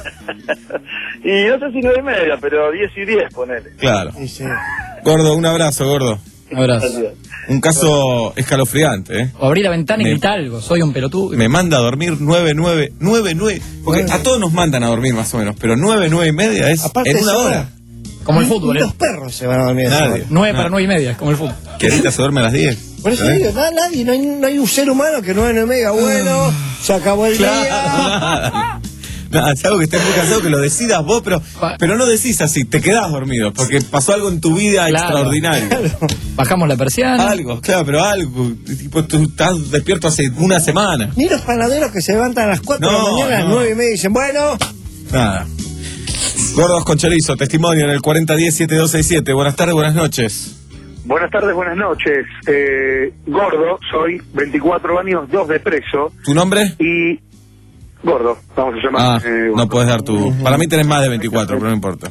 S9: Y no sé si nueve y media, pero diez y diez, ponele.
S8: Claro.
S25: Sí, sí.
S8: Gordo, un abrazo, gordo.
S6: Abrazo.
S8: Un caso escalofriante, ¿eh?
S6: O abrí la ventana y
S8: Me-
S6: grita algo, soy un pelotudo.
S8: Me manda a dormir nueve, nueve, nueve, nueve. Porque a todos nos mandan a dormir más o menos, pero nueve, nueve y media es
S25: Aparte
S8: en
S25: de
S8: una
S25: esa
S8: hora.
S25: hora.
S6: Como el
S25: Ni-
S6: fútbol,
S25: ni
S6: ¿eh?
S25: los perros se van a dormir a esa
S8: Nadie.
S25: hora.
S6: Nueve
S8: No.
S6: para nueve y media, es como el fútbol.
S8: Que ahorita se duerme a las diez.
S25: Por eso
S8: ¿Eh?
S25: digo, na- nadie, no hay, no hay un ser humano que nueve nueve mega, bueno, se acabó el día.
S8: Nada, es algo que estés muy cansado, que lo decidas vos, pero, pero no decís así, te quedás dormido, porque pasó algo en tu vida
S6: Claro.
S8: extraordinario.
S6: Bajamos la persiana.
S8: Algo, claro, pero algo. Tipo, tú estás despierto hace una semana.
S25: Ni los panaderos que se levantan a las cuatro de la
S8: No,
S25: mañana, a las
S8: no.
S25: nueve y media, y dicen, bueno,
S8: Nada. Gordos con chorizo, testimonio en el cuarenta diez siete dos seis siete. Buenas tardes, buenas noches.
S3: Buenas tardes, buenas noches. Eh, gordo, soy veinticuatro años, dos de preso.
S8: ¿Tu nombre?
S3: Y... Gordo, vamos a
S8: Ah,
S3: llamar. eh,
S8: no puedes dar tu... Para mí tenés más de veinticuatro, pero no importa.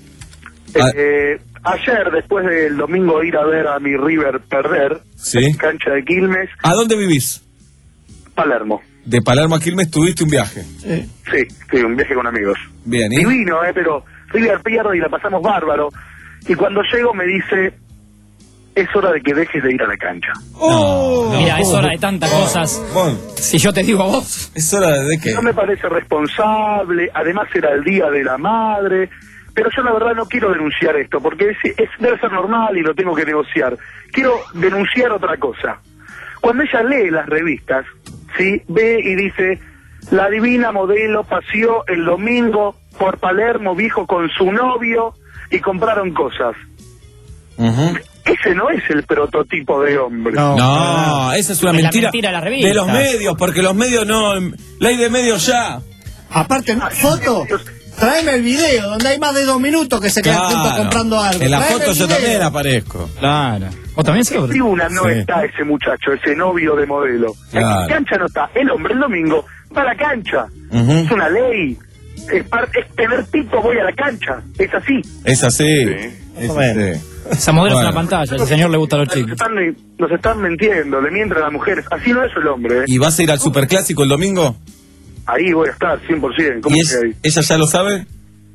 S3: Eh, ayer, después del domingo ir a ver a mi River perder,
S8: ¿Sí?
S3: en cancha de Quilmes,
S8: ¿A dónde vivís?
S3: Palermo.
S8: De Palermo a Quilmes tuviste un viaje.
S25: sí.
S3: Sí, sí, un viaje con amigos.
S8: Bien, ¿y?
S3: Divino, eh, pero River pierde y la pasamos bárbaro. Y cuando llego me dice, es hora de que dejes de ir a la cancha.
S8: No,
S6: Mira,
S8: no.
S6: es hora de tantas cosas.
S8: Bueno,
S6: Si yo te digo a vos,
S8: es hora de que...
S3: No me parece responsable, además era el Día de la Madre, pero yo la verdad no quiero denunciar esto, porque es, es- debe ser normal y lo tengo que negociar. Quiero denunciar otra cosa. Cuando ella lee las revistas, ¿sí? Ve y dice, la divina modelo paseó el domingo por Palermo, viejo, con su novio y compraron cosas.
S8: Ujú.
S3: Ese no es el prototipo de hombre.
S25: No.
S8: No, esa es una
S6: Es la
S8: mentira,
S6: mentira de las revistas.
S8: de los medios, porque los medios no... Ley de medios ya.
S25: Aparte, foto, tráeme el video, donde hay más de dos minutos que se queda
S8: Claro.
S25: gente comprando algo.
S8: En la
S25: Tráeme
S8: foto
S25: el
S8: yo
S25: video.
S8: también aparezco.
S6: claro. ¿Vos también se
S3: En tribuna no
S8: Sí.
S3: está ese muchacho, ese novio de modelo.
S8: Claro.
S3: En cancha no está. El hombre el domingo va a la cancha.
S8: Ujú.
S3: Es una ley. Es, par- es tener pito, voy a la cancha. Es así.
S8: Es así. Es
S25: Bueno.
S8: así.
S6: Esa modelo
S8: Bueno.
S6: es una pantalla, al señor le gustan los
S3: Nos
S6: chicos.
S3: están, nos están mintiendo, le mienten a las mujeres. Así no es el hombre. ¿eh?
S8: ¿Y vas a ir al Superclásico el domingo?
S3: Ahí voy a estar, cien por ciento. ¿Cómo
S8: ¿Y
S3: que
S8: es-
S3: ahí?
S8: ella ya lo sabe?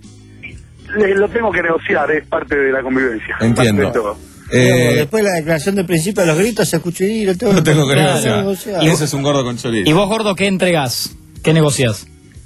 S3: Le- lo tengo que negociar, es parte de la convivencia.
S8: Entiendo.
S3: Parte de todo.
S8: Eh,
S25: Después de la declaración de principio de los gritos se escuchó y lo tengo,
S8: lo tengo que
S6: Claro.
S8: negociar.
S25: negociar.
S8: Y eso es un gordo con chorizo.
S6: ¿Y vos, gordo, qué entregás? ¿Qué negociás?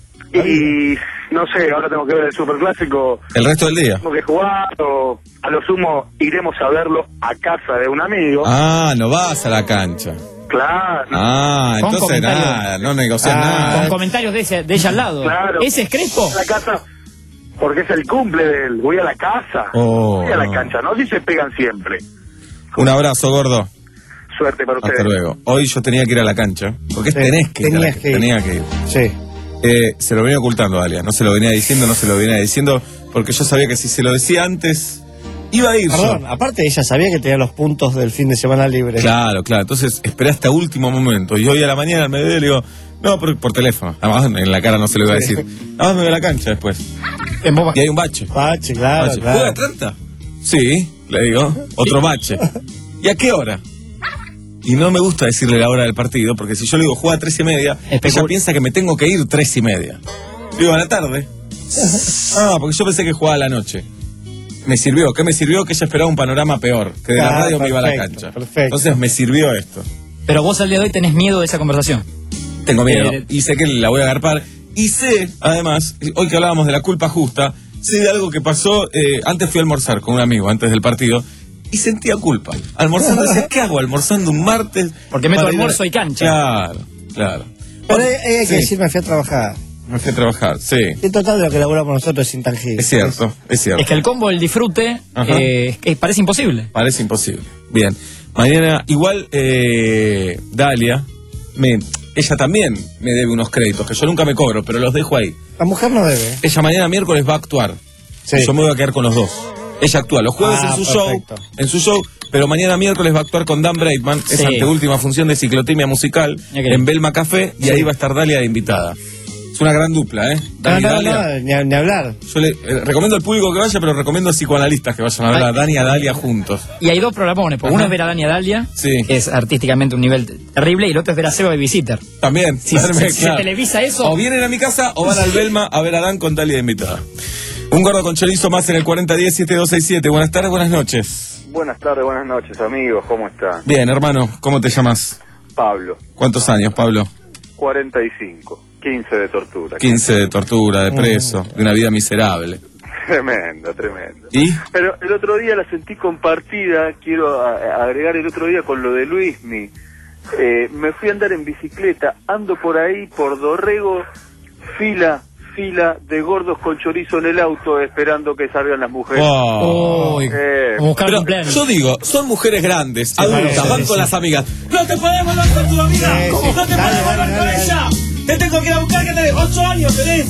S3: Y no sé, ahora tengo que ver el superclásico.
S8: El resto del día.
S3: Tengo que jugar o a lo sumo iremos a verlo a casa de un amigo.
S8: Ah, no vas a la cancha.
S3: Claro.
S8: Ah,
S6: Con
S8: entonces
S6: comentarios.
S8: nada, no negocias
S25: Ah,
S8: nada.
S6: Con comentarios de, ese, de ella al lado.
S3: Claro.
S6: ¿Ese es Crespo?
S3: A la casa, porque es el cumple de él. Voy a la casa.
S8: Oh,
S3: voy a la
S8: no.
S3: cancha, no si se pegan siempre.
S8: Un abrazo, gordo.
S3: Suerte para ustedes.
S8: Hasta luego. Hoy yo tenía que ir a la cancha. Porque
S25: Sí,
S8: tenés que ir. a la-
S25: tenías que ir.
S8: Tenía que ir.
S25: Sí.
S8: Eh, se lo venía ocultando a Dalia. No se lo venía diciendo, no se lo venía diciendo. Porque yo sabía que si se lo decía antes, iba a ir
S25: Perdón,
S8: yo.
S25: aparte ella sabía que tenía los puntos del fin de semana libre.
S8: Claro, claro. Entonces esperé hasta último momento. Y hoy a la mañana al mediodía le digo, no, por, por teléfono. Además en la cara no se lo iba a decir. Además me voy a la cancha después. Y hay un bache.
S25: Bache, claro,
S8: Bache.
S25: claro.
S8: ¿Juega Atlanta? Sí, le digo. Otro bache. ¿Y a qué hora? Y no me gusta decirle la hora del partido, porque si yo le digo juega a tres y media, ella piensa que me tengo que ir tres y media. Digo, a la tarde. Ah, porque yo pensé que jugaba a la noche. Me sirvió. ¿Qué me sirvió? Que ella esperaba un panorama peor. Que de la
S25: Ah,
S8: radio me iba a la
S25: perfecto,
S8: cancha.
S25: perfecto.
S8: Entonces me sirvió esto.
S6: Pero vos al día de hoy tenés miedo de esa conversación.
S8: Tengo miedo.
S6: Eh,
S8: Y sé que la voy a agarpar. Y sé, además, hoy que hablábamos de la culpa justa, sé de algo que pasó. Eh, antes fui a almorzar con un amigo, antes del partido, y sentía culpa. Almorzando, decía, ¿qué hago almorzando un martes?
S6: Porque meto
S8: para ir a-
S6: almuerzo y cancha.
S8: Claro, claro.
S25: Pero hay, hay que
S8: Sí.
S25: decir, me fui a trabajar.
S8: Me fui a trabajar, sí.
S25: En total de lo que laburamos nosotros es intangible.
S8: Es cierto, es cierto.
S6: Es que el combo del disfrute
S8: Ajá.
S6: eh, es- parece imposible.
S8: Parece imposible. Bien. Mañana, igual, eh, Dalia, me, ella también me debe unos créditos que yo nunca me cobro, pero los dejo ahí.
S25: La mujer no debe.
S8: Ella mañana miércoles va a actuar.
S25: Sí.
S8: Y yo me voy a quedar con los dos. Ella actúa los jueves
S25: Ah,
S8: en su
S25: perfecto.
S8: show, en su show, pero mañana miércoles va a actuar con Dan Breitman,
S6: Sí.
S8: esa anteúltima función de ciclotimia musical
S6: Ya que-
S8: en Belma Café, y
S25: Sí.
S8: ahí va a estar Dalia de invitada. Es una gran dupla, ¿eh?
S25: No,
S8: Dani y
S25: no,
S8: Dalia.
S25: no, ni, a- ni hablar.
S8: Yo le eh, recomiendo al público que vaya, pero recomiendo a psicoanalistas que vayan a ver a
S6: Ay.
S8: Dani y a Dalia juntos.
S6: Y hay dos programones, porque
S8: Ajá.
S6: uno es ver a Dani y a Dalia,
S8: Sí.
S6: que es artísticamente un nivel terrible, y el otro es ver a Seba Babysitter.
S8: También,
S6: Si,
S8: verme,
S6: si- si
S8: claro.
S6: se televisa eso,
S8: O vienen a mi casa o van al Belma a ver a Dan con Dalia de invitada. Un gordo con chorizo más en el cuarenta diez siete dos seis siete. Buenas tardes, buenas noches.
S9: Buenas tardes, buenas noches, amigos. ¿Cómo están?
S8: Bien, hermano, ¿cómo te llamas?
S9: Pablo,
S8: ¿Cuántos años, Pablo?
S9: cuarenta y cinco, quince de tortura.
S8: quince de tortura, de preso, de una vida miserable.
S9: Tremendo, tremendo.
S8: ¿Y?
S9: Pero el otro día la sentí compartida, quiero a- agregar el otro día con lo de Luismi. Eh, me fui a andar en bicicleta, ando por ahí, por Dorrego, fila, fila de gordos con chorizo en el auto, esperando que salgan las mujeres.
S8: Wow.
S6: Uy,
S9: Eh,
S6: como buscar
S8: Pero
S6: cumpleaños.
S8: yo digo, son mujeres grandes, adultas,
S25: sí,
S8: van
S25: sí,
S8: con
S25: sí.
S8: las amigas. No te podemos hablar con tu amiga,
S25: Sí,
S8: ¿cómo
S25: sí.
S8: no te
S25: Dale,
S8: podemos
S25: dale,
S8: hablar con
S25: dale,
S8: ella? Te tengo que ir a buscar que tenés ocho años, tenés.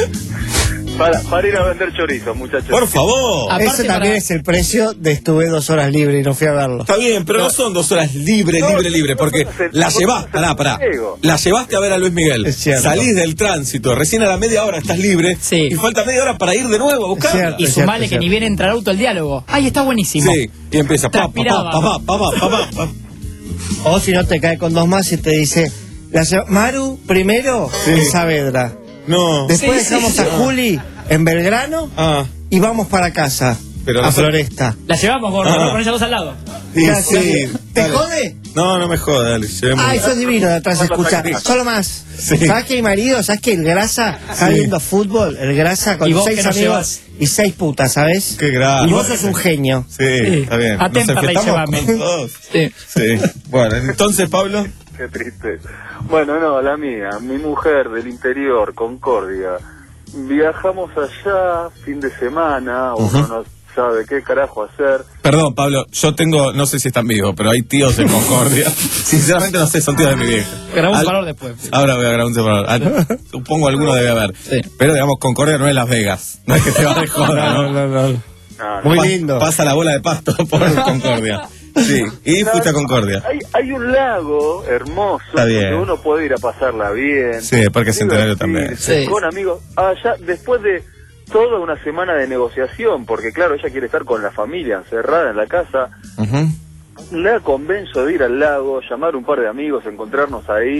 S9: para, para ir a vender chorizo, muchachos.
S8: Por favor.
S6: Aparte
S25: Eso también
S6: para-
S25: es el precio de estuve dos horas libre y no fui a verlo.
S8: Está bien, pero no son dos horas libre,
S9: No,
S8: libre, libre, porque
S9: no, se-
S8: la
S9: no,
S8: llevás,
S9: se-
S8: pará, pará,
S9: Diego.
S8: la llevaste a ver a Luis Miguel,
S25: Es cierto.
S8: salís del tránsito, recién a la media hora estás libre,
S6: Sí.
S8: y falta media hora para ir de nuevo a buscarla.
S25: cierto.
S6: Y
S25: Es
S6: sumale
S25: es
S6: que ni
S25: cierto.
S6: bien entra al auto el diálogo. ¡Ay, está buenísimo!
S8: Sí, y empieza, pa, pa, pa,
S6: Transpiraba.
S8: pa, pa, pa, pa, pa, pa.
S25: O si no te cae con dos más y te dice, la se- Maru, primero en Saavedra.
S8: No.
S25: Después
S6: Sí,
S25: dejamos
S6: sí,
S25: a
S6: sí.
S25: Juli en Belgrano
S8: Ah,
S25: y vamos para casa.
S8: Pero
S25: a
S8: no sé-
S25: Floresta.
S6: La llevamos, gordo,
S8: Ah.
S6: con ellas dos al lado.
S8: sí,
S25: Gracias.
S8: sí.
S25: ¿Te
S8: dale.
S25: jode?
S8: No, no me jodas, dale, llevemos.
S25: Ay, sos divino de atrás, escucha. Solo más.
S8: Sí.
S25: ¿Sabes que mi marido, sabes que el grasa está
S8: Sí.
S25: viendo fútbol? El grasa con
S6: ¿Y vos
S25: seis
S6: qué no
S25: amigos
S6: llevas?
S25: y seis putas, ¿sabes?
S8: Qué grave.
S25: Y vos sos un genio.
S8: Sí, está bien.
S6: A
S8: Nos
S6: Temperley
S8: enfrentamos
S6: llévame.
S8: con todos.
S6: Sí.
S8: Sí. Bueno, entonces, Pablo.
S9: Qué tristeza. Bueno, no, la mía, mi mujer del interior, Concordia. Viajamos allá fin de semana,
S8: Ujú.
S9: uno no sabe qué carajo hacer.
S8: Perdón, Pablo, yo tengo, no sé si están vivos, pero hay tíos en Concordia. Sinceramente no sé, son tíos de mi vieja.
S6: Grabó un
S8: Al-
S6: valor después.
S8: Ahora voy a grabar un separador. Ah, supongo alguno debe haber.
S6: Sí.
S8: Pero digamos, Concordia no es Las Vegas. No es que te va de joda, ¿no?
S25: no, no.
S9: No, no.
S25: Muy
S8: Pa-
S25: lindo.
S8: Pasa la bola de pasto por Concordia. Sí, y fuiste a Concordia.
S9: Hay, hay un lago hermoso
S8: Está bien.
S9: donde uno puede ir a pasarla bien.
S8: Sí, el Parque Centenario también.
S9: divertirse,
S6: Sí.
S9: Con amigos. Allá, después de toda una semana de negociación, porque claro, ella quiere estar con la familia encerrada en la casa,
S8: Ujú.
S9: la convenzo de ir al lago, llamar un par de amigos, encontrarnos ahí.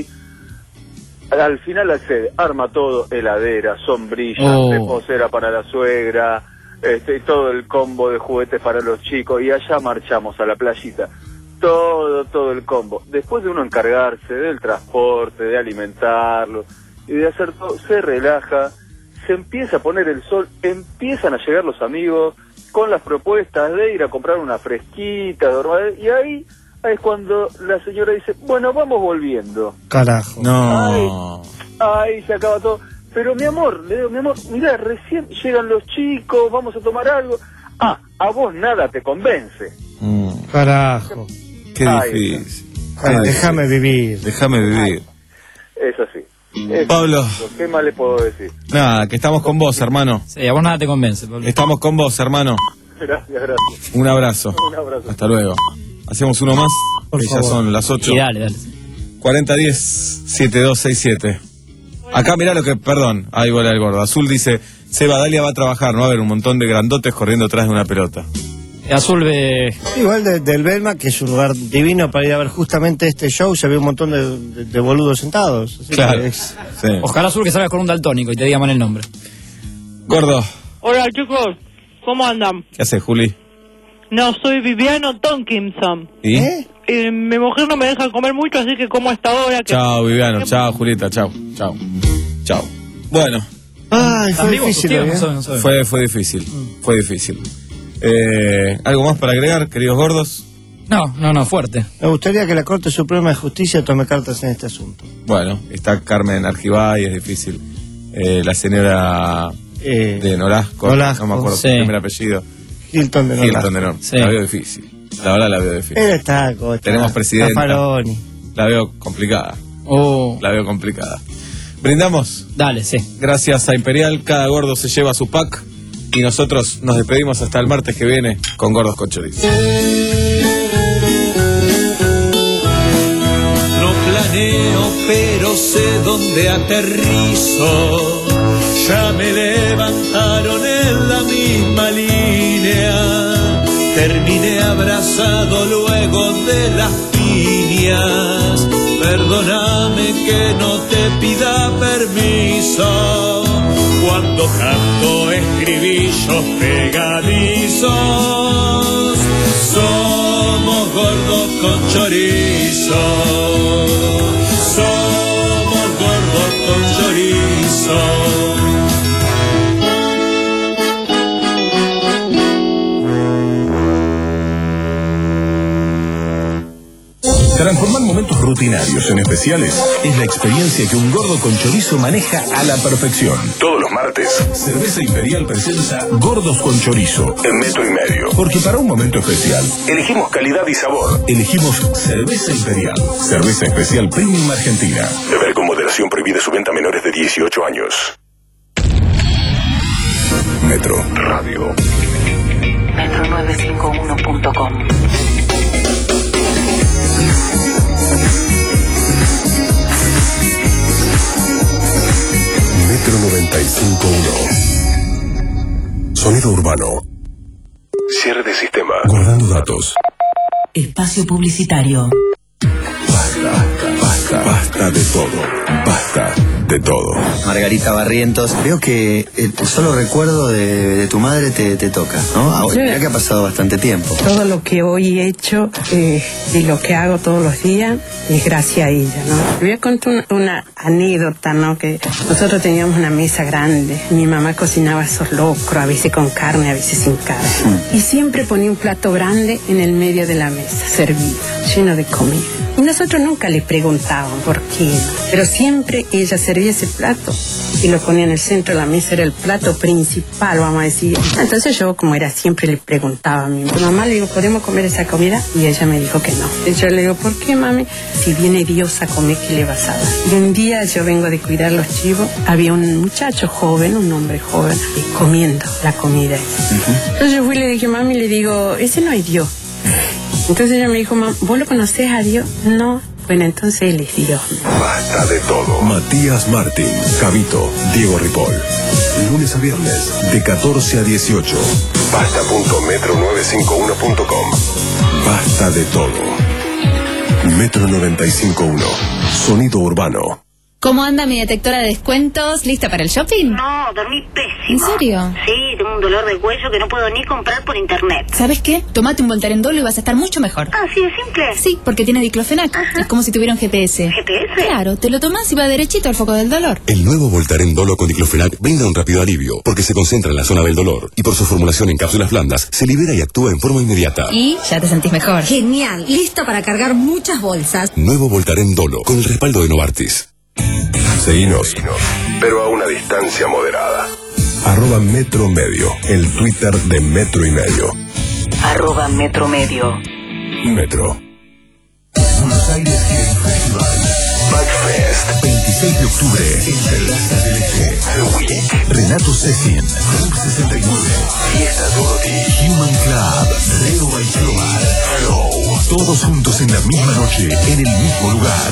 S9: Al final accede, arma todo, heladera, sombrillas,
S6: Oh.
S9: reposera para la suegra, este, y todo el combo de juguetes para los chicos, y allá marchamos a la playita. Todo, todo el combo. Después de uno encargarse del transporte, de alimentarlo y de hacer todo, se relaja, se empieza a poner el sol, empiezan a llegar los amigos con las propuestas de ir a comprar una fresquita, dormir, y ahí, ahí es cuando la señora dice, bueno, vamos volviendo.
S25: Carajo.
S8: No.
S9: Ahí se acaba todo. Pero mi amor, le digo, mi amor, mirá, recién llegan los chicos, vamos a tomar algo. Ah, a vos nada te convence.
S8: Mm,
S25: Carajo.
S8: qué
S9: Ay,
S8: difícil.
S25: Ay,
S8: Qué
S25: déjame vivir.
S8: difícil. Déjame vivir.
S9: Es así. Es
S8: Pablo.
S9: así. ¿Qué más le puedo decir?
S8: Nada, que estamos con vos, hermano.
S6: Sí, a vos nada te convence, Pablo.
S8: Estamos con vos, hermano.
S9: Gracias, gracias.
S8: Un abrazo.
S9: Un abrazo.
S8: Hasta luego. Hacemos uno más.
S25: Por
S8: Que ya
S25: favor.
S8: son las ocho.
S6: Y dale, dale.
S8: cuarenta diez siete dos seis siete. Acá mirá lo que, perdón, ahí vuela el gordo. Azul dice, Seba, Dalia va a trabajar, no va a haber un montón de grandotes corriendo atrás de una pelota.
S6: Azul ve...
S25: Igual de, del Belma, que es un lugar divino para ir a ver justamente este show, se ve un montón de, de, de boludos sentados. Así
S8: claro.
S25: que es...
S8: Sí.
S6: Ojalá Azul que salgas con un daltónico y te diga mal el nombre.
S8: Gordo.
S10: Hola chicos, ¿cómo andan?
S8: ¿Qué haces, Juli?
S10: No, soy Viviano Tonkinson.
S8: ¿Y?
S25: ¿Eh?
S10: Eh, mi mujer no me deja comer mucho, así que como hasta ahora... Que...
S8: Chao, Viviano, chao, Julita, chao, chao. Chao. Bueno.
S25: Ay, fue difícil.
S6: Tío,
S25: ¿eh?
S6: no sabe, no sabe.
S8: Fue, fue difícil, mm. fue difícil. Eh, ¿Algo más para agregar, queridos gordos?
S6: No, no, no, fuerte.
S25: Me gustaría que la Corte Suprema de Justicia tome cartas en este asunto.
S8: Bueno, está Carmen Argibay, es difícil. Eh, la señora
S25: eh,
S8: de Nolasco,
S25: Nolasco,
S8: no me acuerdo
S25: sí.
S8: su primer apellido.
S25: Hilton de Nolasco.
S8: Hilton de Nolasco.
S25: Sí.
S8: La veo difícil. La verdad la veo difícil.
S25: Él está, está,
S8: Tenemos presidenta.
S25: Faroni.
S8: La veo complicada.
S6: Oh.
S8: La veo complicada. ¿Brindamos?
S6: Dale, sí.
S8: Gracias a Imperial, cada gordo se lleva su pack. Y nosotros nos despedimos hasta el martes que viene con Gordos con Chorizo.
S23: No planeo, pero sé dónde aterrizo. Ya me levantaron en la misma línea. Terminé abrazado luego de las piñas. Perdóname que no te pida permiso cuando canto estribillos pegadizos. Somos gordos con chorizo. Somos gordos con chorizo.
S21: Transformar momentos rutinarios en especiales es la experiencia que un gordo con chorizo maneja a la perfección. Todos los martes, Cerveza Imperial presenta Gordos con Chorizo en Metro y Medio. Porque para un momento especial, elegimos calidad y sabor. Elegimos Cerveza Imperial. Cerveza especial Premium Argentina. Beber con moderación, prohibida su venta a menores de dieciocho años. Metro Radio.
S17: metro novecientos cincuenta y uno punto com.
S2: Metro noventa y cinco punto uno. Sonido urbano. Cierre de sistema. Guardando datos.
S17: Espacio publicitario.
S2: Basta, basta, basta de todo. Basta de todo.
S15: Margarita Barrientos, veo que el solo recuerdo de, de tu madre te, te toca, ¿no? Ahora,
S11: Sí.
S15: ya que ha pasado bastante tiempo.
S11: Todo lo que hoy he hecho eh, y lo que hago todos los días es gracias a ella, ¿no? Le voy a contar una, una anécdota, ¿no? Que nosotros teníamos una mesa grande. Mi mamá cocinaba esos locros, a veces con carne, a veces sin carne. Mm. Y siempre ponía un plato grande en el medio de la mesa, servido, lleno de comida. Y nosotros nunca le preguntábamos por qué, pero siempre ella servía ese plato y lo ponía en el centro de la mesa, era el plato principal, vamos a decir. Entonces yo, como era, siempre le preguntaba a mi mamá, le digo, ¿podemos comer esa comida? Y ella me dijo que no. Y yo le digo, ¿por qué, mami? Si viene Dios a comer, ¿qué le vas a dar? Y un día yo vengo de cuidar los chivos, había un muchacho joven, un hombre joven, comiendo la comida esa. Uh-huh. Entonces yo fui y le dije, mami, le digo, ese no es Dios. Entonces ella me dijo, mamá, ¿vos lo conocés a Dios? No. Bueno, entonces él es Dios.
S2: Basta de todo. Matías Martín, Javito, Diego Ripoll. Lunes a viernes, de catorce a dieciocho. Basta punto metro novecientos cincuenta y uno punto com. Basta de todo. Metro noventa y cinco punto uno. Sonido urbano.
S12: ¿Cómo anda mi detectora de descuentos? ¿Lista para el shopping?
S14: No, dormí pésimo.
S12: ¿En serio?
S14: Sí, tengo un dolor de cuello que no puedo ni comprar por internet.
S12: ¿Sabes qué? Tomate un Voltaren Dolo y vas a estar mucho mejor.
S14: Ah, ¿sí es simple?
S12: Sí, porque tiene diclofenac. Ajá. Es como si tuviera un G P S.
S14: ¿G P S?
S12: Claro, te lo tomas y va derechito al foco del dolor.
S2: El nuevo Voltaren Dolo con diclofenac brinda un rápido alivio porque se concentra en la zona del dolor y por su formulación en cápsulas blandas se libera y actúa en forma inmediata.
S12: Y ya te sentís mejor.
S13: Genial, listo para cargar muchas bolsas.
S2: Nuevo Voltaren Dolo con el respaldo de Novartis. Seguinos, pero a una distancia moderada. Arroba Metro Medio, el Twitter de Metro y Medio.
S17: Arroba Metro Medio.
S2: Metro. Buenos Aires Game Festival. Backfest. veintiséis de octubre en Terrazas del Este. The Week. Renato Cecin. Club sesenta y nueve. Fiesta Dorothy. Human Club. Reo Bailoar. Flow. Todos juntos en la misma noche, en el mismo lugar.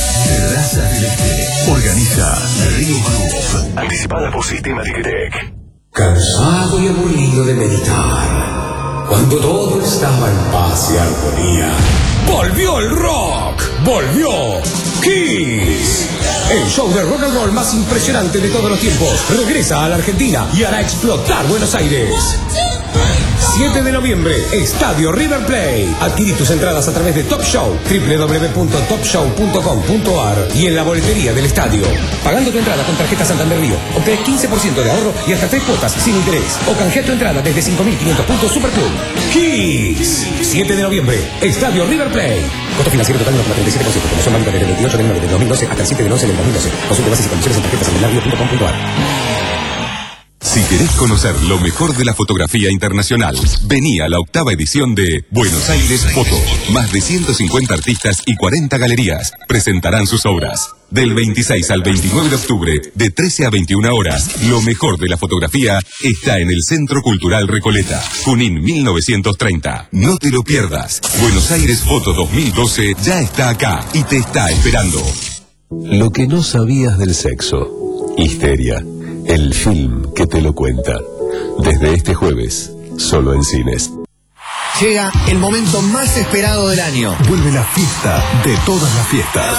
S2: Terrazas del Este. Organiza Río Club. Anticipada por Sistema Ticketek.
S4: Cansado y aburrido de meditar, cuando todo estaba en paz y armonía, ¡volvió el rock! ¡Volvió Kiss! El show de rock and roll más impresionante de todos los tiempos regresa a la Argentina y hará explotar Buenos Aires. siete de noviembre, Estadio River Plate. Adquirí tus entradas a través de Top Show, doble u doble u doble u punto top show punto com punto a r y en la boletería del estadio. Pagando tu entrada con tarjeta Santander Río, obtenés quince por ciento de ahorro y hasta tres cuotas sin interés. O canjea tu entrada desde cinco mil quinientos puntos Superclub. Kiss. siete de noviembre, Estadio River Plate. Costo financiero total uno coma treinta y siete por ciento. Promoción válida desde el veintiocho de enero del dos mil doce hasta el siete del once del dos mil doce. Consulte bases y condiciones en tarjeta santander río punto com punto a r.
S5: Si querés conocer lo mejor de la fotografía internacional, vení a la octava edición de Buenos Aires Foto. Más de ciento cincuenta artistas y cuarenta galerías presentarán sus obras. Del veintiséis al veintinueve de octubre, de trece a veintiuna horas, lo mejor de la fotografía está en el Centro Cultural Recoleta, Junín mil novecientos treinta. No te lo pierdas. Buenos Aires Foto dos mil doce ya está acá y te está esperando.
S2: Lo que no sabías del sexo. Histeria. El film que te lo cuenta. Desde este jueves, solo en cines.
S20: Llega el momento más esperado del año.
S2: Vuelve la fiesta de todas las fiestas.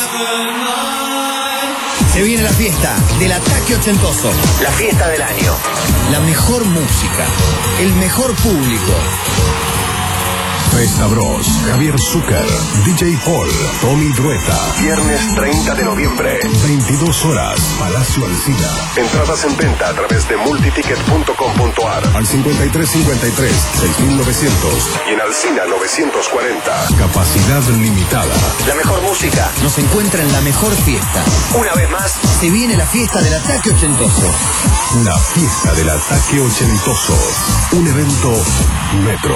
S20: Se viene la fiesta del Ataque Ochentoso. La fiesta del año. La mejor música. El mejor público.
S2: Festa Bros, Javier Zucker, D J Paul, Tommy Drueta. Viernes treinta de noviembre, veintidós horas, Palacio Alsina. Entradas en venta a través de multiticket punto com punto a r al cincuenta y tres cincuenta y tres, seis mil novecientos y en Alsina novecientos cuarenta. Capacidad limitada.
S20: La mejor música nos encuentra en la mejor fiesta. Una vez más, se viene la fiesta del Ataque Ochentoso.
S2: La fiesta del Ataque Ochentoso. Un evento Metro.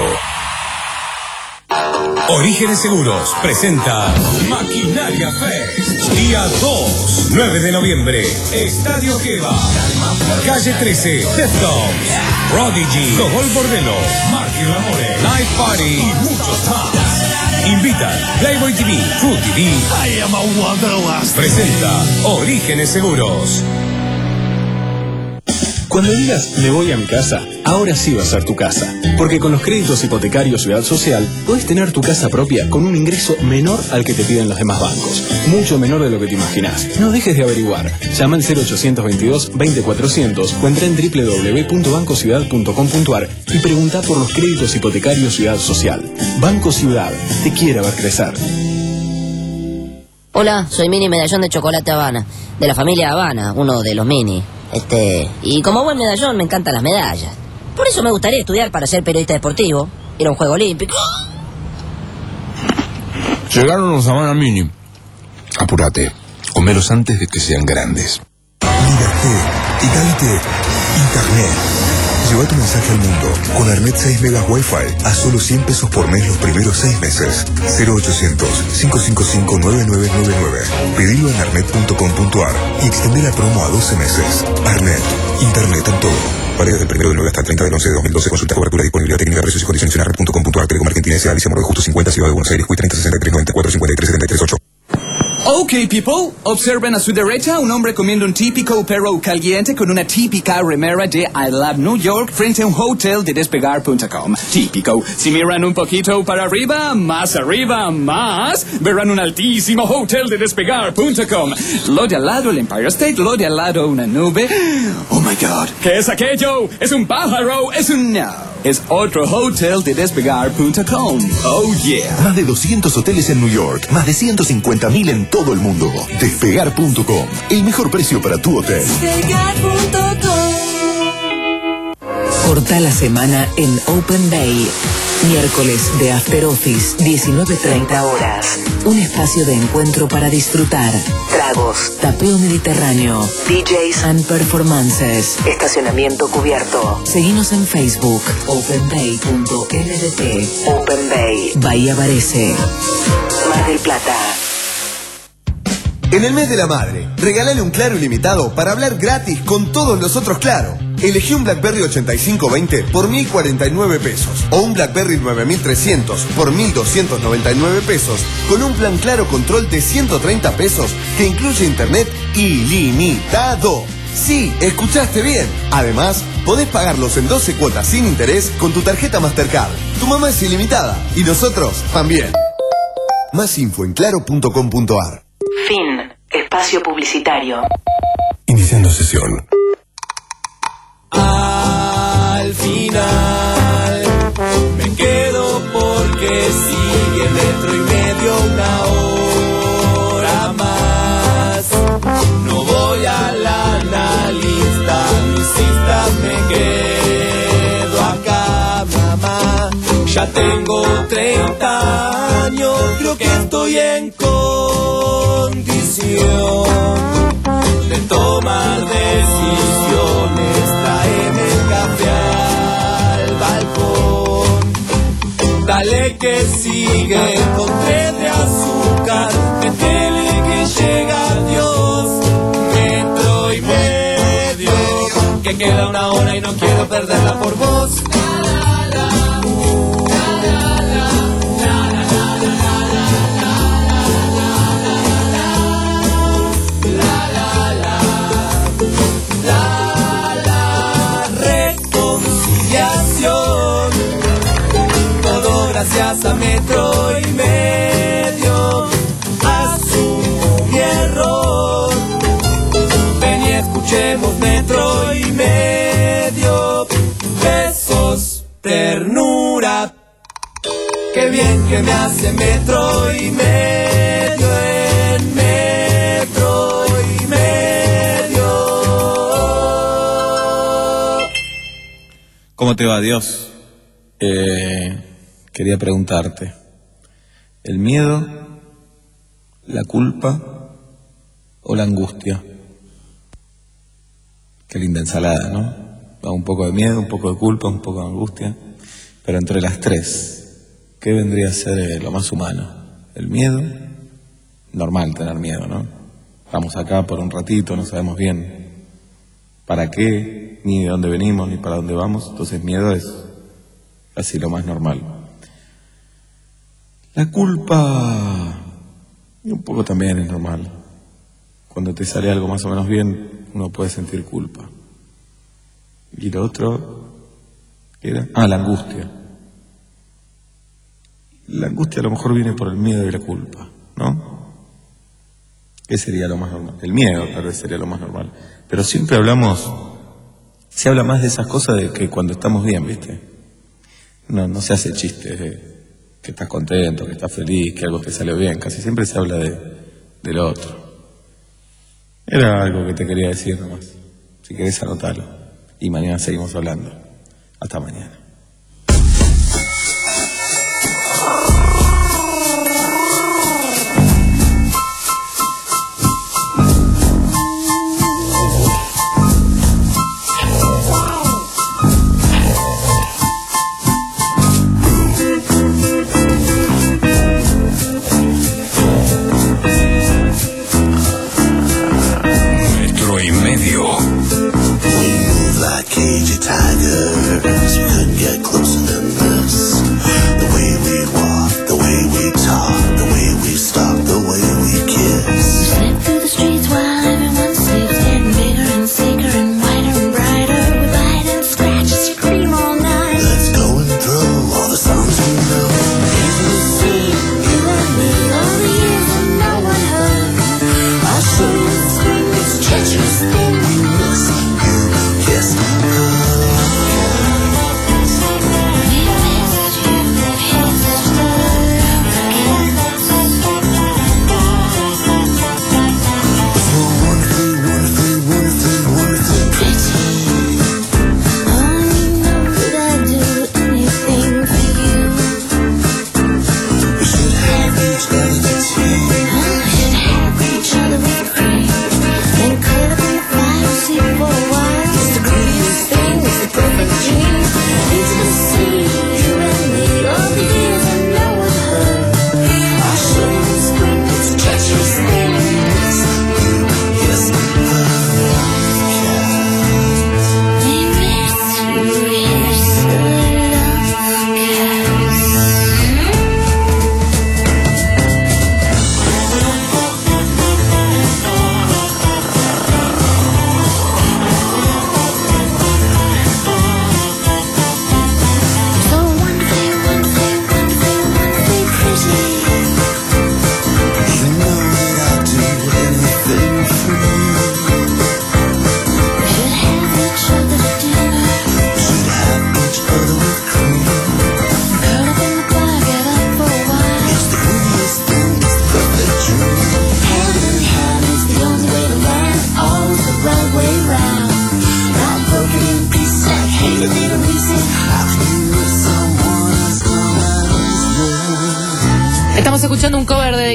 S4: Orígenes Seguros presenta Maquinaria Fest. Día dos, nueve de noviembre. Estadio Geva. Calle trece. Deftones. Prodigy. Gogol Bordello. Marky Ramone. Live Party. Y muchos más. Invitan Playboy T V. Food T V. I am a wanderlust. Presenta Orígenes Seguros.
S24: Cuando digas me voy a mi casa, ahora sí va a ser tu casa. Porque con los créditos hipotecarios Ciudad Social, podés tener tu casa propia con un ingreso menor al que te piden los demás bancos. Mucho menor de lo que te imaginás. No dejes de averiguar. Llama al cero ochocientos veintidós veinte cuatrocientos o entra en doble u doble u doble u punto banco ciudad punto com punto a r y pregunta por los créditos hipotecarios Ciudad Social. Banco Ciudad, te quiere ver crecer.
S7: Hola, soy Mini Medallón de Chocolate Habana, de la familia Habana, uno de los Mini. Este, y como buen medallón me encantan las medallas. Por eso me gustaría estudiar para ser periodista deportivo, ir a un juego olímpico.
S16: Llegaron los Habana Mini. Apúrate, comelos antes de que sean grandes.
S2: Liberté, Italte, Internet. Lleva tu mensaje al mundo con Arnet seis megas Wi-Fi a solo cien pesos por mes los primeros seis meses. cero ochocientos, cinco cinco cinco, nueve nueve nueve nueve. Pedilo en arnet punto com punto a r y extende la promo a doce meses. Arnet, Internet en todo. Válido del primero de nueve hasta el treinta del once de dos mil doce. Consulta cobertura, disponibilidad técnica, precios y condiciones en arnet punto com punto a r. Telecom Argentina S A. Alicia Morro de Justo cincuenta, Ciudad de Buenos Aires. Q treinta sesenta y tres noventa y cuatro cincuenta y tres setenta y tres ocho.
S18: Ok, people, observen a su derecha un hombre comiendo un típico perro caliente con una típica remera de I Love New York frente a un hotel de despegar punto com. Típico. Si miran un poquito para arriba, más arriba, más, verán un altísimo hotel de despegar punto com. Lo de al lado el Empire State, lo de al lado una nube. Oh my God, ¿qué es aquello? ¿Es un pájaro? ¿Es un no? Es otro hotel de despegar punto com. Oh yeah.
S2: Más de doscientos hoteles en New York, más de ciento cincuenta mil en todo el mundo. Despegar punto com, el mejor precio para tu hotel.
S17: Despegar punto com. Corta la semana en Open Bay. Miércoles de After Office, diecinueve treinta horas. Un espacio de encuentro para disfrutar. Tragos, tapeo mediterráneo, D Js and performances. Estacionamiento cubierto. Seguinos en Facebook, open bay punto n d t. Open Bay, Bahía Varese, Mar del Plata.
S19: En el mes de la madre, regálale un Claro ilimitado para hablar gratis con todos los otros Claro. Elegí un BlackBerry ochenta y cinco veinte por mil cuarenta y nueve pesos o un BlackBerry nueve mil trescientos por mil doscientos noventa y nueve pesos con un plan Claro Control de ciento treinta pesos que incluye internet ilimitado. Sí, escuchaste bien. Además, podés pagarlos en doce cuotas sin interés con tu tarjeta Mastercard. Tu mamá es ilimitada y nosotros también. Más info en claro punto com punto ar.
S17: Fin. Espacio publicitario.
S2: Iniciando sesión.
S4: Al final me quedo porque sigue metro y medio una hora más. No voy a la analista, mis citas me quedo acá, mamá. Ya tengo treinta años, creo que estoy en condición de tomar decisiones. Tráeme el café al balcón, dale que sigue con tres de azúcar, metele que llega Dios, metro y medio, que queda una hora y no quiero perderla por vos. Gracias a metro y medio, asumo mi error. Ven y escuchemos metro y medio. Besos, ternura. Qué bien que me hace metro y medio en metro y medio.
S8: ¿Cómo te va, Dios? Eh... Quería preguntarte, ¿el miedo, la culpa o la angustia? Qué linda ensalada, ¿no? Va un poco de miedo, un poco de culpa, un poco de angustia, pero entre las tres, ¿qué vendría a ser eh, lo más humano? El miedo, normal tener miedo, ¿no? Estamos acá por un ratito, no sabemos bien para qué, ni de dónde venimos, ni para dónde vamos, entonces miedo es casi lo más normal. La culpa, un poco también es normal. Cuando te sale algo más o menos bien, uno puede sentir culpa. Y lo otro, ¿qué era? Ah, la angustia. La angustia a lo mejor viene por el miedo y la culpa, ¿no? ¿Qué sería lo más normal? El miedo tal vez sería lo más normal. Pero siempre hablamos, se habla más de esas cosas de que cuando estamos bien, ¿viste? No, no se hace chiste de que estás contento, que estás feliz, que algo te salió bien. Casi siempre se habla de, de lo otro. Era algo que te quería decir nomás. Si querés anotarlo. Y mañana seguimos hablando. Hasta mañana.
S2: Tigers couldn't get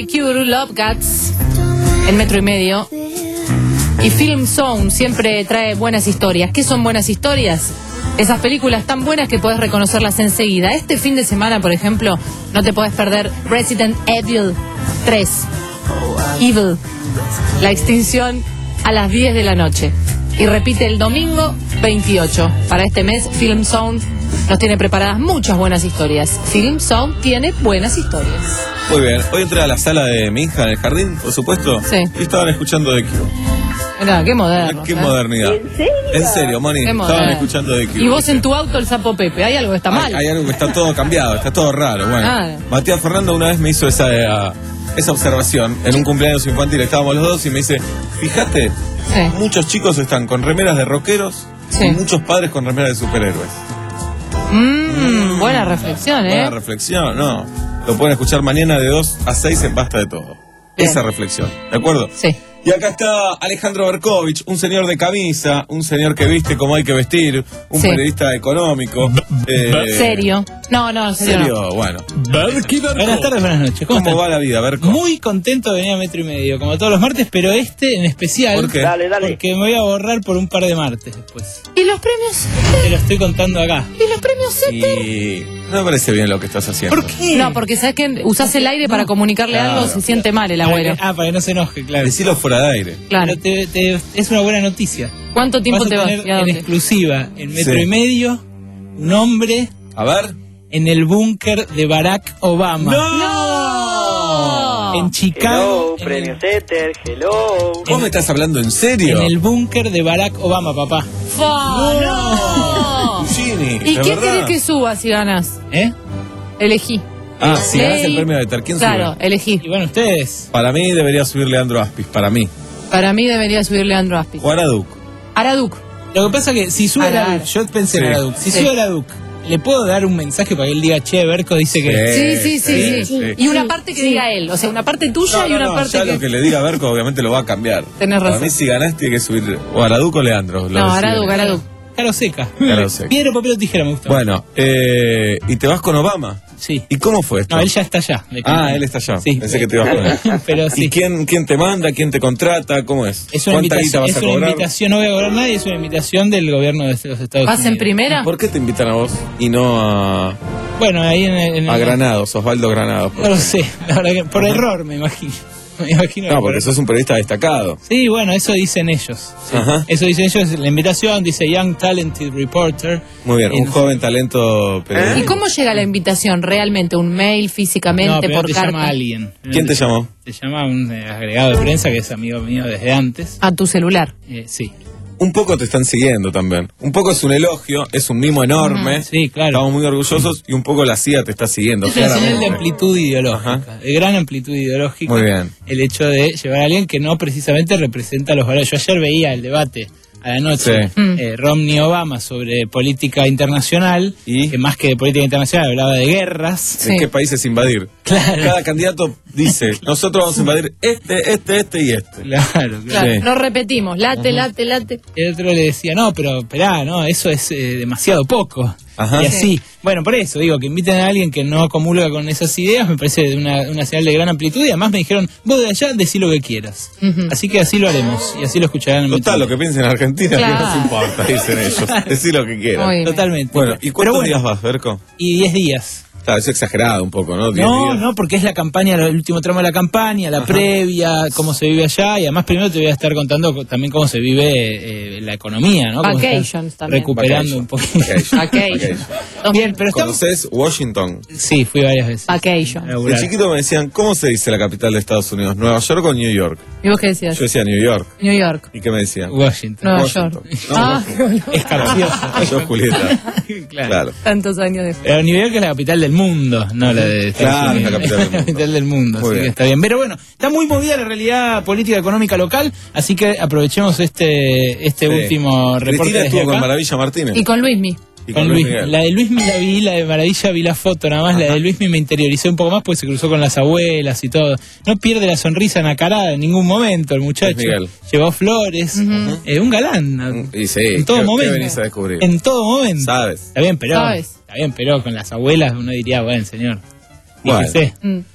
S1: The Cure, Love Guts, en metro y medio. Y Film Zone siempre trae buenas historias. ¿Qué son buenas historias? Esas películas tan buenas que podés reconocerlas enseguida. Este fin de semana, por ejemplo, no te podés perder Resident Evil tres. Evil. La extinción a las diez de la noche. Y repite el domingo veintiocho. Para este mes, Film Zone nos tiene preparadas muchas buenas historias. Film Zone tiene buenas historias.
S8: Muy bien. Hoy entré a la sala de mi hija en el jardín, por supuesto.
S1: Sí.
S8: Y estaban escuchando The Cure.
S1: Mirá, qué moderno.
S8: Qué
S1: ¿eh?
S8: modernidad.
S1: ¿En serio?
S8: En serio, Moni.
S1: Qué
S8: Estaban
S1: moderno.
S8: escuchando The Cure.
S1: Y vos en tu auto el sapo Pepe. Hay algo que está
S8: Hay,
S1: mal.
S8: hay algo que está todo cambiado, está todo raro. Bueno,
S1: Ah.
S8: Matías Fernando una vez me hizo esa, eh, esa observación en un cumpleaños infantil. Estábamos los dos y me dice, fíjate,
S1: Sí.
S8: muchos chicos están con remeras de rockeros
S1: Sí.
S8: y muchos padres con remeras de superhéroes.
S1: Mm, buena reflexión, ¿eh?
S8: Buena reflexión, no. Lo pueden escuchar mañana de dos a seis en Basta de Todo.
S1: Bien.
S8: Esa reflexión, ¿de acuerdo?
S1: Sí.
S8: Y acá está Alejandro Berkovich, un señor de camisa, un señor que viste como hay que vestir, un
S1: Sí.
S8: periodista económico. eh,
S1: Serio. No, no, en serio.
S8: serio,
S1: no.
S8: bueno.
S3: Buenas tardes, buenas noches.
S8: ¿Cómo,
S3: ¿Cómo,
S8: va
S3: están?
S8: la vida, Berko?
S3: Muy contento de venir a Metro y Medio, como todos los martes, pero este en especial.
S8: ¿Por qué?
S25: Dale, dale.
S3: Porque me voy a borrar por un par de martes después.
S1: ¿Y los premios?
S3: Te lo estoy contando acá.
S1: ¿Y los premios Setter?
S8: Y no me parece bien lo que estás haciendo.
S3: ¿Por qué?
S1: No, porque sabes que usás el aire para comunicarle
S8: Claro.
S1: algo, se siente mal el
S3: Para
S1: abuelo.
S3: que- ah, para que no se enoje, claro.
S8: Decilo fuera de aire.
S1: Claro.
S3: Pero te- te- es una buena noticia.
S1: ¿Cuánto tiempo
S3: Vas a
S1: te vas?
S3: tener
S1: ¿Y a
S3: en
S1: dónde?
S3: exclusiva en Metro
S8: Sí.
S3: y Medio un hombre
S8: A ver.
S3: en el búnker de Barack Obama.
S1: ¡No!
S3: En Chicago. en
S25: premio
S3: el-
S25: Setter, hello.
S8: ¿Vos me estás hablando en serio?
S3: En el búnker de Barack Obama, papá.
S1: ¡Fa! ¡No!
S8: Gini,
S1: ¿Y
S8: ¿de
S1: quién
S8: verdad?
S1: querés que suba si ganas?
S3: ¿Eh?
S1: Elegí.
S8: Ah, si ganas el
S1: Ley.
S8: premio de Ter, ¿quién
S1: Claro,
S8: sube?
S1: elegí.
S3: Y bueno, ustedes.
S8: Para mí debería subir Leandro Aspis, para mí.
S1: Para mí debería subir Leandro Aspis.
S8: O Araduc.
S1: Araduc.
S3: Lo que pasa es que si sube
S1: Ara-
S3: la Duc, yo pensé
S8: Sí.
S3: en la Duc. Si
S1: Sí.
S3: sube la Duc, ¿le puedo dar un mensaje para que él diga, che, Berco dice que.
S1: Sí, sí, sí, sí.
S8: sí.
S1: Y una parte que diga él. O sea, una parte tuya
S8: No,
S1: y
S8: no,
S1: una
S8: no,
S1: parte
S8: ya
S1: que...
S8: lo que le diga Berco obviamente lo va a cambiar.
S1: Tenés
S8: Para
S1: razón.
S8: mí si ganaste tiene que subir o Araduc o Leandro. lo
S1: No,
S8: deciden.
S1: Araduc, Araduc.
S3: Caro seca.
S8: Caro seca.
S3: Piedra, papel o tijera me gusta.
S8: Bueno, eh, ¿y te vas con Obama?
S3: Sí.
S8: ¿Y cómo fue esto?
S3: No, él ya está allá. le
S8: Ah,
S3: cuento.
S8: él está allá.
S3: Sí.
S8: Pensé que te ibas con él.
S3: Pero sí.
S8: ¿Y quién, quién te manda? ¿Quién te contrata? ¿Cómo es?
S3: Es una
S8: ¿Cuánta guita
S3: invitación,
S8: vas
S3: es
S8: a
S3: una
S8: cobrar?
S3: invitación, no voy a cobrar nadie, es una invitación del gobierno de los Estados
S1: ¿Vas
S3: Unidos.
S1: en primera?
S8: ¿Por qué te invitan a vos y no a,
S3: Bueno, ahí en, el- en
S8: a
S3: el-
S8: Granados, Osvaldo Granados? por
S3: No lo
S8: ejemplo?
S3: sé, la verdad que por error me imagino. Me imagino que
S8: No,
S3: por
S8: porque sos un periodista destacado.
S3: Sí, bueno, eso dicen ellos. Sí.
S8: Ajá.
S3: Eso dicen ellos. La invitación dice Young Talented Reporter.
S8: Muy bien,
S3: Eh,
S8: un
S3: no
S8: joven talento periodista.
S1: ¿Y cómo llega la invitación? ¿Realmente? ¿Un mail
S3: No,
S1: físicamente
S3: pero
S1: por
S3: te
S1: carta?
S3: llama alguien.
S8: ¿Quién te llamó?
S3: Te llama un eh, agregado de prensa que es amigo mío desde antes.
S1: A tu celular.
S3: Eh, sí.
S8: Un poco te están siguiendo también. Un poco es un elogio, es un mimo enorme.
S3: Ujú. Sí, claro.
S8: Estamos muy orgullosos y un poco la C I A te está siguiendo.
S3: Es una señal de
S8: claramente.
S3: amplitud ideológica, de gran amplitud ideológica.
S8: Muy bien.
S3: El hecho de llevar a alguien que no precisamente representa los valores. Yo ayer veía el debate a la noche,
S8: Sí.
S3: eh, Romney-Obama sobre política internacional,
S8: ¿Y?
S3: que más que de política internacional hablaba de guerras.
S8: ¿En qué países invadir?
S3: Claro.
S8: Cada candidato dice, nosotros vamos a invadir este, este, este y este.
S3: Claro, claro.
S1: Claro,
S8: Sí.
S1: no repetimos. Late, late, late.
S3: El otro le decía, no, pero esperá, no, eso es eh, demasiado poco.
S8: Ajá.
S3: Y así, bueno, por eso digo que inviten a alguien que no comulga con esas ideas, me parece de una, una señal de gran amplitud. Y además me dijeron, vos de allá decí lo que quieras.
S1: Ujú.
S3: Así que así lo haremos y así lo escucharán en
S8: Total, lo que piensen en Argentina,
S1: Claro.
S8: que nos importa, dicen ellos. Decí lo que quieran.
S1: Muy bien.
S3: Totalmente.
S8: Bueno, ¿y
S3: Pero
S8: cuántos
S3: bueno,
S8: días vas, Berco?
S3: y diez días.
S8: Claro, es exagerado un poco, ¿no? Diez
S3: No,
S8: días.
S3: no, porque es la campaña, el último tramo de la campaña, la
S8: Ajá.
S3: previa, cómo se vive allá, y además primero te voy a estar contando co- también cómo se vive eh, la economía, ¿no? Cómo está
S1: Vacations también.
S3: recuperando un poquito.
S8: Vacation.
S1: Vacation.
S3: Bien, pero estamos...
S8: ¿Conoces Washington?
S3: Sí, fui varias veces.
S1: Vacation.
S3: A
S8: De
S3: laburar.
S8: chiquito me decían, ¿cómo se dice la capital de Estados Unidos? ¿Nueva York o New York?
S1: ¿Y vos qué decías?
S8: Yo decía New York.
S1: New York.
S8: ¿Y qué me decían?
S3: Washington.
S1: Nueva
S8: Washington.
S1: York.
S8: No,
S1: Ah,
S3: Es capcioso.
S8: Yo, Julieta.
S3: Claro.
S8: Claro.
S1: tantos años después.
S3: Pero New York es la capital del mundo, no la de Estados
S8: Claro,
S3: Unidos.
S8: es la capital del mundo.
S3: La capital del mundo,
S8: Muy
S3: así
S8: bien.
S3: que está bien. Pero bueno, está muy movida la realidad política económica local, así que aprovechemos este este
S8: Sí.
S3: último reporte
S8: Cristina
S3: desde
S8: estuvo con
S3: acá.
S8: Maravilla Martínez.
S1: Y con Luismi.
S8: Y
S3: Con
S8: Luis
S3: Luis,
S8: Miguel.
S3: la de Luis me la vi, la de Maravilla vi la foto nada más, la de Luis me interiorizé un poco más porque se cruzó con las abuelas y todo. No pierde la sonrisa nacarada en ningún momento el muchacho.
S8: Luis Miguel.
S3: Llevó flores, eh, un galán.
S8: Y sí,
S3: en todo
S8: ¿qué-
S3: momento.
S8: ¿qué venís a descubrir?
S3: En todo momento.
S8: ¿Sabes?
S3: Está bien, pero
S1: ¿Sabes?
S3: está bien, pero con las abuelas uno diría, bueno, señor.
S8: Bueno.
S3: Fíjese.
S1: Mm.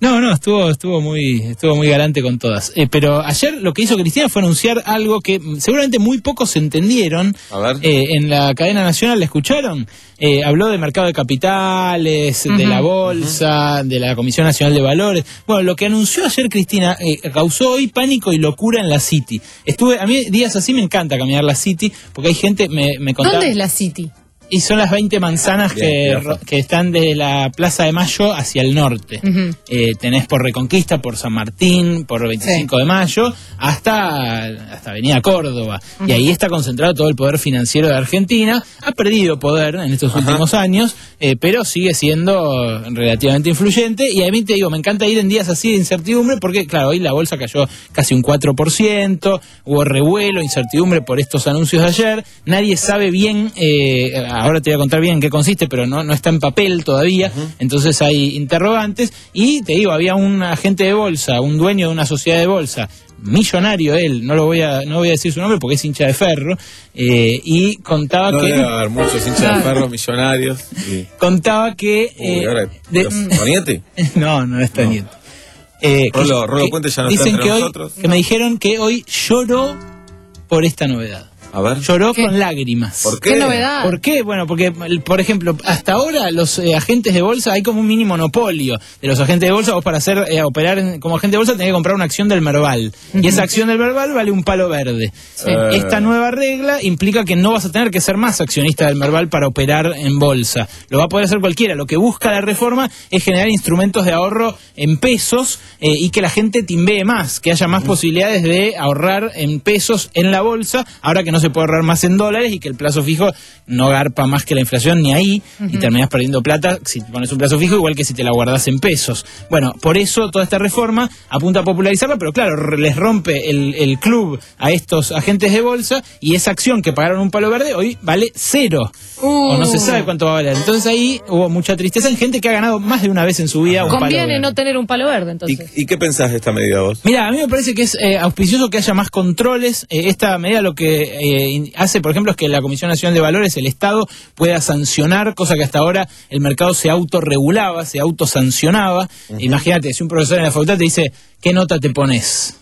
S3: No, no, estuvo estuvo muy estuvo muy galante con todas. Eh, pero ayer lo que hizo Cristina fue anunciar algo que seguramente muy pocos entendieron.
S8: A ver.
S3: Eh, en la cadena nacional, ¿la escucharon? Eh, habló de mercado de capitales, uh-huh, de la bolsa, uh-huh, de la Comisión Nacional de Valores. Bueno, lo que anunció ayer Cristina eh, causó hoy pánico y locura en la City. Estuve, a mí días así me encanta caminar la City, porque hay gente, me, me contaba...
S1: ¿Dónde es la City?
S3: Y son las veinte manzanas bien, que, bien. que están de la Plaza de Mayo hacia el norte. Uh-huh. Eh, tenés por Reconquista, por San Martín, por veinticinco sí. de Mayo, hasta, hasta Avenida Córdoba. Uh-huh. Y ahí está concentrado todo el poder financiero de Argentina. Ha perdido poder en estos uh-huh. últimos años, eh, pero sigue siendo relativamente influyente. Y a mí te digo, me encanta ir en días así de incertidumbre, porque claro, hoy la bolsa cayó casi un cuatro por ciento, hubo revuelo, incertidumbre por estos anuncios de ayer. Nadie sabe bien... Eh, ahora te voy a contar bien en qué consiste, pero no, no está en papel todavía, uh-huh. entonces hay interrogantes, y te digo, había un agente de bolsa, un dueño de una sociedad de bolsa, millonario él, no lo voy a no voy a decir su nombre porque es hincha de Ferro, eh, y contaba
S8: no
S3: que...
S8: No debe haber muchos hinchas de Ferro millonarios. Y...
S3: Contaba que...
S8: Uy,
S3: eh,
S8: ahora,
S3: de...
S8: ¿Toniete?
S3: No, no es Toniete. No. Eh,
S8: Rolo, Rolo Puente ya no está
S3: dicen
S8: entre
S3: que
S8: nosotros.
S3: Hoy, que me dijeron que hoy lloró por esta novedad.
S8: A ver.
S3: Lloró
S1: ¿Qué?
S3: Con lágrimas.
S8: ¿Por qué?
S1: ¿Qué novedad?
S3: ¿Por qué? Bueno, porque, por ejemplo, hasta ahora los eh, agentes de bolsa, hay como un mini monopolio de los agentes de bolsa. Vos para hacer eh, operar en, como agente de bolsa tenés que comprar una acción del Merval. Uh-huh. Y esa acción del Merval vale un palo verde. Sí. Eh. Esta nueva regla implica que no vas a tener que ser más accionista del Merval para operar en bolsa. Lo va a poder hacer cualquiera. Lo que busca la reforma es generar instrumentos de ahorro en pesos eh, y que la gente timbee más, que haya más uh-huh. posibilidades de ahorrar en pesos en la bolsa, ahora que no se puede ahorrar más en dólares y que el plazo fijo no garpa más que la inflación ni ahí, uh-huh. y terminás perdiendo plata si pones un plazo fijo, igual que si te la guardás en pesos. Bueno, por eso toda esta reforma apunta a popularizarla, pero claro, les rompe el, el club a estos agentes de bolsa, y esa acción que pagaron un palo verde hoy vale cero. Uh. O no se sabe cuánto va a valer. Entonces ahí hubo mucha tristeza en gente que ha ganado más de una vez en su vida un palo verde.
S1: Conviene no tener un palo verde, entonces.
S8: ¿Y, ¿Y qué pensás de esta medida vos?
S3: Mira, a mí me parece que es eh, auspicioso que haya más controles. Eh, esta medida lo que eh, hace, por ejemplo, es que la Comisión Nacional de Valores, el Estado, pueda sancionar, cosa que hasta ahora el mercado se autorregulaba, se autosancionaba. Uh-huh. Imagínate, si un profesor en la facultad te dice, ¿qué nota te pones?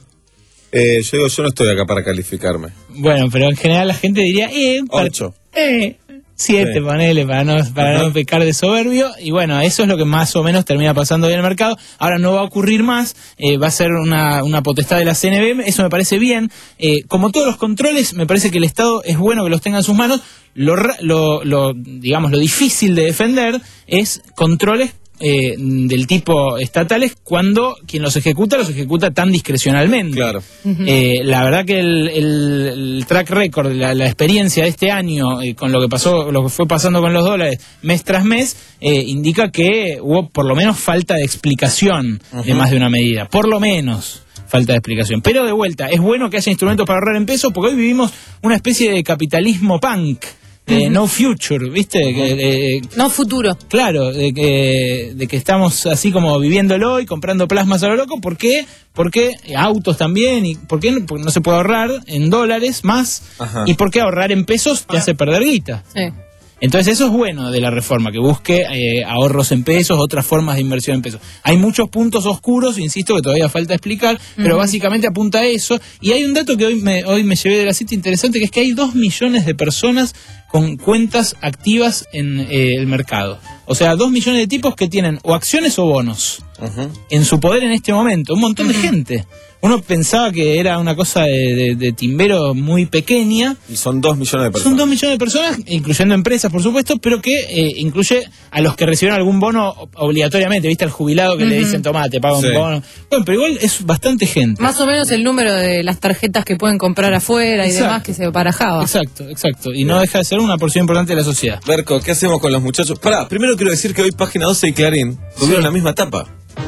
S8: Eh, yo digo, yo no estoy acá para calificarme.
S3: Bueno, pero en general la gente diría, eh,
S8: ocho.
S3: Eh, siete, sí. Ponele, para no, para uh-huh. no pecar de soberbio. Y bueno, eso es lo que más o menos termina pasando hoy en el mercado. Ahora no va a ocurrir más, eh, va a ser una, una potestad de la C N B, eso me parece bien. Eh, como todos los controles, me parece que el Estado es bueno que los tenga en sus manos. Lo, lo, lo digamos, lo difícil de defender es controles Eh, del tipo estatales cuando quien los ejecuta los ejecuta tan discrecionalmente.
S8: Claro.
S3: Uh-huh. Eh, la verdad que el, el, el track record, la, la experiencia de este año eh, con lo que pasó, lo que fue pasando con los dólares mes tras mes, eh, indica que hubo por lo menos falta de explicación uh-huh. de más de una medida, por lo menos falta de explicación. Pero de vuelta, es bueno que haya instrumentos para ahorrar en pesos, porque hoy vivimos una especie de capitalismo punk. Eh, no future, ¿viste? Uh-huh. que, eh,
S1: no futuro.
S3: Claro, de que, de que estamos así como viviéndolo y comprando plasmas a lo loco. ¿Por qué? Porque autos también. ¿Y por qué no, porque no se puede ahorrar en dólares más? Ajá. ¿Y por qué ahorrar en pesos te hace perder guita?
S1: Sí.
S3: Entonces eso es bueno de la reforma, que busque eh, ahorros en pesos, otras formas de inversión en pesos. Hay muchos puntos oscuros, insisto, que todavía falta explicar, uh-huh. pero básicamente apunta a eso. Y hay un dato que hoy me, hoy me llevé de la City interesante, que es que hay dos millones de personas con cuentas activas en eh, el mercado. O sea, dos millones de tipos que tienen o acciones o bonos uh-huh. en su poder en este momento. Un montón uh-huh. de gente. Uno pensaba que era una cosa de, de, de timbero muy pequeña.
S8: Y son dos millones de personas.
S3: Son dos millones de personas, incluyendo empresas, por supuesto, pero que eh, incluye a los que recibieron algún bono obligatoriamente. ¿Viste? Al jubilado que uh-huh. le dicen, tomá, te pago sí. un bono. Bueno, pero igual es bastante gente.
S1: Más o menos el número de las tarjetas que pueden comprar afuera exacto. y demás que se barajaba.
S3: Exacto, exacto. Y no deja de ser una porción importante de la sociedad.
S8: Berco, ¿qué hacemos con los muchachos? Pará, primero quiero decir que hoy Página doce y Clarín tuvieron sí. la misma tapa.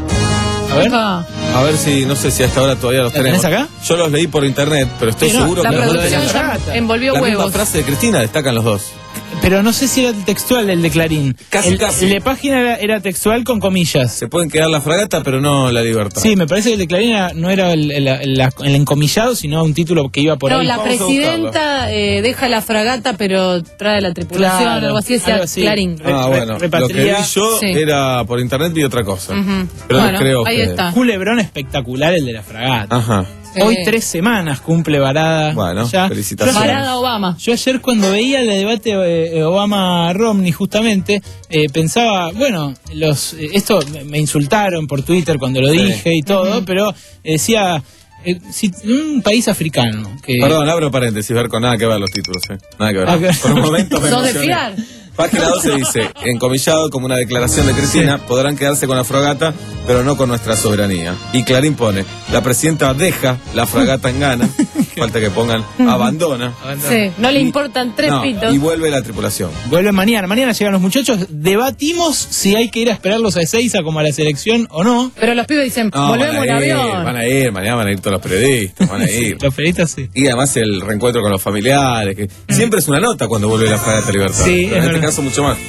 S3: A ver.
S8: A ver si, no sé si hasta ahora todavía los tenemos.
S3: ¿Tenés acá?
S8: Yo los leí por internet, pero estoy
S1: sí, no,
S8: seguro
S1: la
S8: que
S1: producción ya envolvió
S8: la
S1: huevos.
S8: La misma frase de Cristina destacan los dos.
S3: pero no sé si era textual el de Clarín.
S8: Casi,
S3: el,
S8: casi.
S3: El de página era, era textual con comillas.
S8: Se pueden quedar la fragata, pero no la libertad.
S3: Sí, me parece que el de Clarín era, no era el, el, el, el encomillado, sino un título que iba por
S1: no,
S3: ahí.
S1: la presidenta eh, deja la fragata, pero trae la tripulación,
S3: Claro,
S1: algo así, decía
S3: algo así.
S1: Clarín.
S8: Ah, bueno, lo que vi yo
S1: Sí.
S8: era por internet, vi otra cosa.
S1: Ujú.
S8: Pero
S1: Bueno,
S8: creo
S1: ahí
S8: que...
S1: está.
S3: Culebrón espectacular el de la fragata.
S8: Ajá.
S3: Hoy
S1: Sí.
S3: tres semanas cumple Varada.
S8: Bueno,
S3: ya.
S8: felicitaciones.
S1: Varada Obama.
S3: Yo ayer cuando veía el debate eh, Obama-Romney justamente, eh, pensaba, bueno, los eh, esto me- me insultaron por Twitter cuando lo
S8: Sí.
S3: dije y todo, pero decía, eh, si un país africano que...
S8: Perdón, abro paréntesis, ver con nada que ver los títulos, ¿eh? Nada que ver.
S3: Ah, que-
S8: Por un momento me
S1: ¿Sos de
S8: emocioné.
S1: fiar?
S8: Página doce dice, encomillado como una declaración de Cristina, podrán quedarse con la fragata, pero no con nuestra soberanía. Y Clarín pone, la presidenta deja la fragata en Ghana, falta que pongan, abandona.
S1: Sí, no le
S8: Y-
S1: importan tres
S8: no,
S1: pitos.
S8: y vuelve la tripulación.
S3: Vuelven mañana, mañana llegan los muchachos, debatimos si hay que ir a esperarlos a Ezeiza como a la selección o no.
S1: Pero los pibes dicen,
S8: No,
S1: volvemos
S8: van
S1: en
S8: a ir,
S1: avión.
S8: van a ir, mañana van a ir todos los periodistas, van a ir.
S3: Los periodistas sí.
S8: Y además el reencuentro con los familiares, que siempre es una nota cuando vuelve la fragata Libertad.
S3: Sí,
S8: pero
S3: es
S8: en este
S3: verdad.
S8: caso mucho más.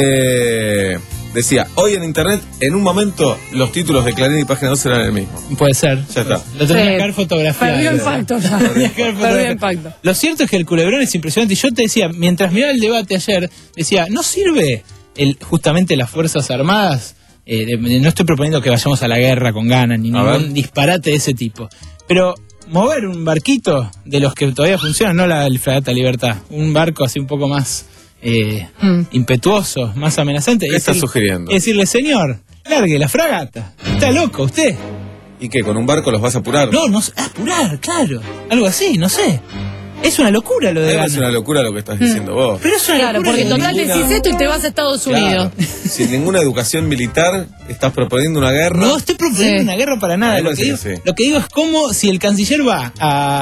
S8: Eh, decía, hoy en internet, en un momento, los títulos de Clarín y Página doce eran el mismo.
S3: Puede ser.
S8: Ya está.
S3: Lo tenía
S1: Sí.
S3: que haber fotografiado.
S1: Perdió impacto.
S3: Tenía que haber
S1: Perdió
S3: fotografiado.
S1: impacto.
S3: Lo cierto es que el culebrón es impresionante. Y yo te decía, mientras miraba el debate ayer, decía, ¿no sirve el, justamente las Fuerzas Armadas? Eh, de- de- no estoy proponiendo que vayamos a la guerra con ganas ni
S8: A
S3: ningún
S8: ver.
S3: disparate de ese tipo. Pero mover un barquito de los que todavía funcionan, no la Fragata Libertad, un barco así un poco más eh,
S1: Mm.
S3: impetuoso, más amenazante.
S8: ¿Qué
S3: y
S8: estás
S3: decir-
S8: sugiriendo?
S3: y decirle, señor, largue la fragata. ¿Está loco usted?
S8: ¿Y qué? ¿Con un barco los vas a apurar?
S3: No, no sé, apurar, claro. Algo así, no sé. Es una locura lo de
S8: No es
S3: Ghana.
S8: una locura lo que estás diciendo vos.
S3: Pero es una
S1: Claro,
S3: locura.
S1: porque
S3: lo de
S1: total
S3: Ghana.
S1: decís esto y te vas a Estados Unidos.
S8: Claro. Sin ninguna educación militar, estás proponiendo una guerra.
S3: No estoy proponiendo
S1: Sí.
S3: una guerra para
S8: A
S3: nada.
S8: mí me
S3: Lo que, digo,
S8: parece que sí.
S3: lo que digo es como si el canciller va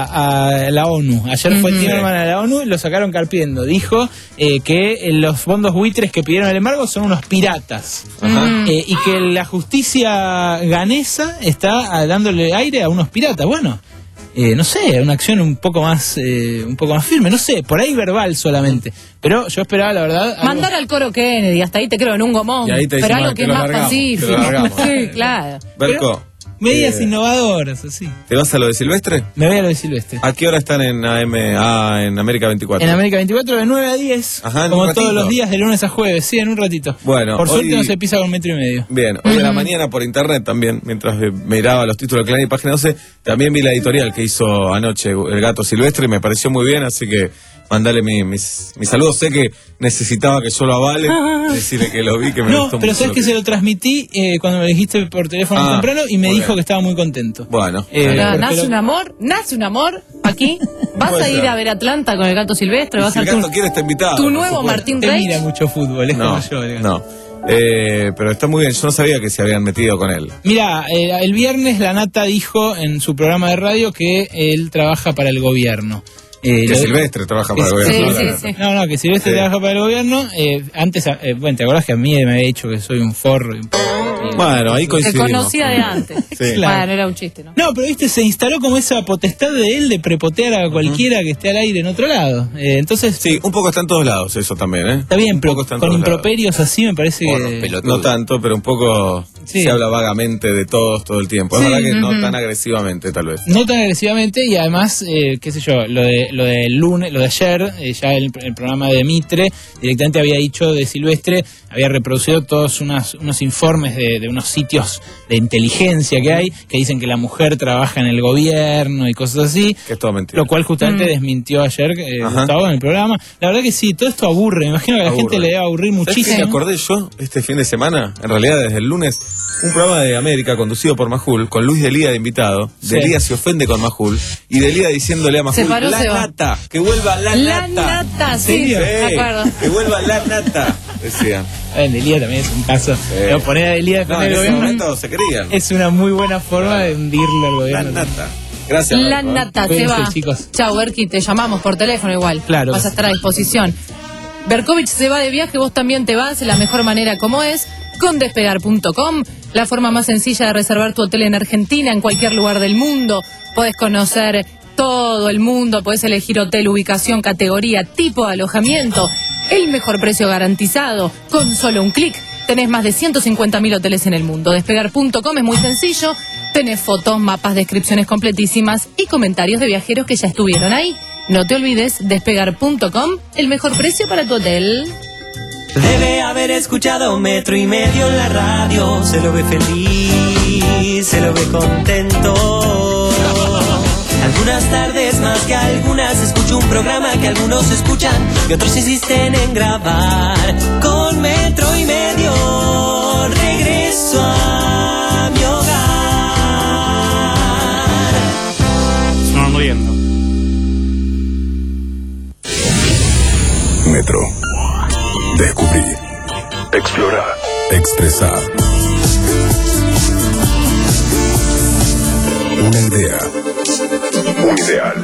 S3: a, a la ONU. Ayer fue
S1: Ujú.
S3: Timerman a la ONU y lo sacaron carpiendo. Dijo eh, que eh, los fondos buitres que pidieron el embargo son unos piratas.
S8: Ajá.
S3: Eh, y que la justicia ganesa está ah, dándole aire a unos piratas. Bueno, eh, no sé, una acción un poco más eh, un poco más firme, no sé, por ahí verbal solamente. Pero yo esperaba, la verdad, algo-
S1: Mandar al coro Kennedy, hasta ahí te creo en un gomón.
S8: Y ahí te dicen,
S1: pero algo
S8: "Ah,
S1: que
S8: te
S1: es
S8: lo
S1: más
S8: largamos,
S1: pacífico.
S8: te lo largamos".
S1: Sí, claro.
S8: Berco,
S3: medidas
S8: eh,
S3: innovadoras, así.
S8: ¿te vas a lo de Silvestre?
S3: Me voy a lo de Silvestre.
S8: ¿A qué hora están en A M A en América veinticuatro?
S3: En América veinticuatro de nueve a diez,
S8: Ajá, en
S3: como
S8: un ratito.
S3: todos los días de lunes a jueves, sí, en un ratito.
S8: Bueno,
S3: por suerte
S8: hoy-
S3: no se pisa con metro y medio.
S8: Bien, hoy a la mañana por internet también, mientras eh, miraba los títulos de Clarín y Página doce, también vi la editorial que hizo anoche El Gato Silvestre y me pareció muy bien, así que mandale mi- mis, mis saludos. Sé que necesitaba que yo lo avale, decirle que lo vi, que me
S3: No,
S8: gustó
S3: pero
S8: mucho.
S3: sabes
S8: lo
S3: que se lo transmití eh, cuando me dijiste por teléfono
S8: Ah,
S3: temprano y me
S8: muy
S3: dijo
S8: bien.
S3: que estaba muy contento.
S8: Bueno,
S3: Eh,
S1: Nada,
S3: porque
S1: nace
S3: lo-
S1: un amor, nace un amor aquí. Vas
S8: Puede
S1: a ir
S8: ser.
S1: a ver Atlanta con el gato silvestre, vas
S8: si
S1: a
S8: el
S1: ser tu,
S8: gato quiere está invitado.
S1: tu
S8: por
S1: nuevo
S8: supuesto.
S1: Martín
S3: Te
S1: Reich.
S3: mira mucho fútbol, es
S8: No,
S3: como yo. el gato.
S8: no. Eh, pero está muy bien, yo no sabía que se habían metido con él.
S3: Mira, eh, el viernes la Nata dijo en su programa de radio que él trabaja para el gobierno. Eh,
S8: Que
S3: lo-
S8: Silvestre trabaja para el
S3: Sí,
S8: gobierno.
S1: sí,
S8: ¿no?
S1: sí.
S3: No, no, que Silvestre
S8: Sí.
S3: trabaja para el gobierno. Eh, antes, eh, bueno, ¿te acordás que a mí me había dicho que soy un forro? y un- y-
S8: Bueno, ahí
S1: Te
S8: coincidimos.
S1: conocía de antes.
S8: Sí.
S3: Claro.
S1: Bueno, era un chiste, ¿no?
S3: No, pero viste, se instaló como esa potestad de él de prepotear a cualquiera que esté al aire en otro lado. Eh, entonces,
S8: Sí, un poco está en todos lados eso también, ¿eh?
S3: está bien,
S8: Un
S3: pero
S8: poco está en
S3: con
S8: todos lados.
S3: improperios así me parece que...
S8: No tanto, pero un poco
S3: Sí.
S8: se habla vagamente de todos todo el tiempo. Es
S3: Sí,
S8: verdad que no
S1: ujú.
S8: tan agresivamente, tal vez.
S3: No tan agresivamente y además, eh, qué sé yo, lo de lo del lunes, lo de ayer, eh, ya el, el programa de Mitre directamente había dicho de Silvestre, había reproducido todos unas, unos informes de, de unos sitios de inteligencia que hay, que dicen que la mujer trabaja en el gobierno y cosas así,
S8: Que es todo mentira.
S3: lo cual justamente
S1: Mm.
S3: desmintió ayer eh,
S8: Ajá.
S3: Gustavo en el programa. La verdad que sí, todo esto aburre, me imagino que a la
S8: Aburre.
S3: gente le debe aburrir
S8: ¿Sabés qué me
S3: muchísimo.
S8: acordé yo este fin de semana? En realidad, desde el lunes, un programa de América conducido por Majul, con Luis Delía de invitado.
S3: Sí.
S8: Delía se ofende con Majul y Delía diciéndole a Majul:
S1: Se paró,
S8: la
S1: se va.
S8: nata, que vuelva la,
S1: La
S8: nata.
S1: nata, sí,
S8: Sí,
S1: me acuerdo.
S8: que vuelva la nata, decían.
S3: En Delía también es un caso. Pero poner a Delía a
S8: No,
S3: defender
S8: en
S3: el
S8: ese
S3: gobierno
S8: momento se querían.
S3: es una muy buena forma de hundirlo al
S8: La
S3: gobierno.
S8: nata. Gracias.
S1: La
S8: Marco, ¿eh?
S1: nata se
S3: Cuídense,
S1: va.
S3: chicos.
S1: Chau, Berki, te llamamos por teléfono igual.
S3: Claro.
S1: Vas a estar a disposición. Berkovich se va de viaje, vos también te vas, la mejor manera como es, con despegar punto com, la forma más sencilla de reservar tu hotel en Argentina, en cualquier lugar del mundo. Podés conocer todo el mundo, podés elegir hotel, ubicación, categoría, tipo de alojamiento. el mejor precio garantizado. Con solo un clic tenés más de ciento cincuenta mil hoteles en el mundo. Despegar punto com es muy sencillo. Tenés fotos, mapas, descripciones completísimas y comentarios de viajeros que ya estuvieron ahí. No te olvides, despegar punto com, el mejor precio para tu hotel.
S6: Debe haber escuchado metro y medio en la radio. Se lo ve feliz, se lo ve contento. Algunas tardes más que algunas escucho un programa que algunos escuchan y otros insisten en grabar. Con metro y medio regreso a mi hogar.
S21: Sonando yendo. Metro. Descubrir. Explorar. Expresar. Una idea. Un ideal.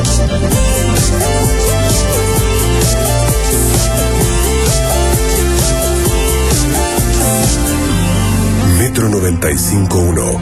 S21: Metro noventa y cinco punto uno.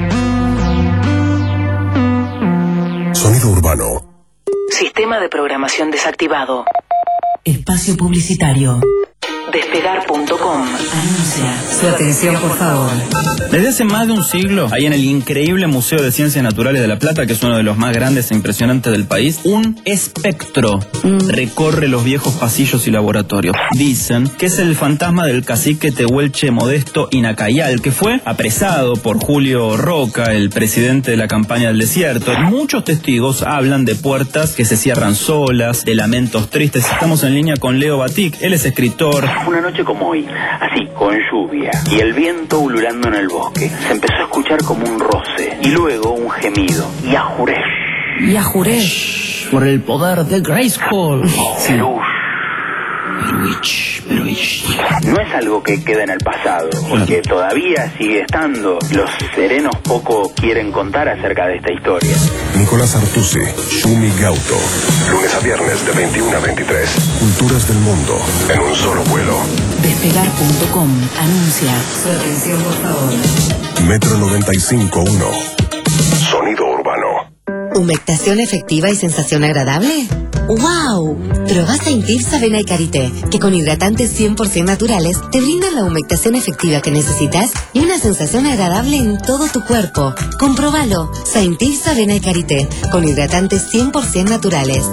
S21: Sonido urbano.
S17: Sistema de programación desactivado. Espacio publicitario. Despegar punto com. Anuncia. Su atención, por favor.
S9: Desde hace más de un siglo, hay en el increíble Museo de Ciencias Naturales de La Plata, que es uno de los más grandes e impresionantes del país, un espectro mm. recorre los viejos pasillos y laboratorios. Dicen que es el fantasma del cacique tehuelche Modesto Inacayal, que fue apresado por Julio Roca, el presidente de la campaña del desierto. Muchos testigos hablan de puertas que se cierran solas, de lamentos tristes. Estamos en línea con Leo Batik, él es escritor.
S10: Una noche como hoy, así, con lluvia y el viento ululando en el bosque, se empezó a escuchar como un roce y luego un gemido. Yajuresh.
S17: Yajuresh. Por el poder de Grayskull.
S10: Perush.
S17: Peruich, Peruich.
S10: No es algo que queda en el pasado, porque todavía sigue estando. Los serenos poco quieren contar acerca de esta historia.
S21: Nicolás Artusi, Shumi Gauto. Lunes a viernes de veintiuno a veintitrés. Culturas del mundo en un solo vuelo.
S17: Despegar punto com. Anuncia. Su atención, por favor.
S21: Metro noventa y cinco punto uno. Sonido urbano.
S22: ¿Humectación efectiva y sensación agradable? ¡Wow! Probá Saintifs Avena y Karité, que con hidratantes cien por ciento naturales te brindan la humectación efectiva que necesitas y una sensación agradable en todo tu cuerpo. Comprobalo. Saintifs Avena y Karité, con hidratantes cien por ciento naturales.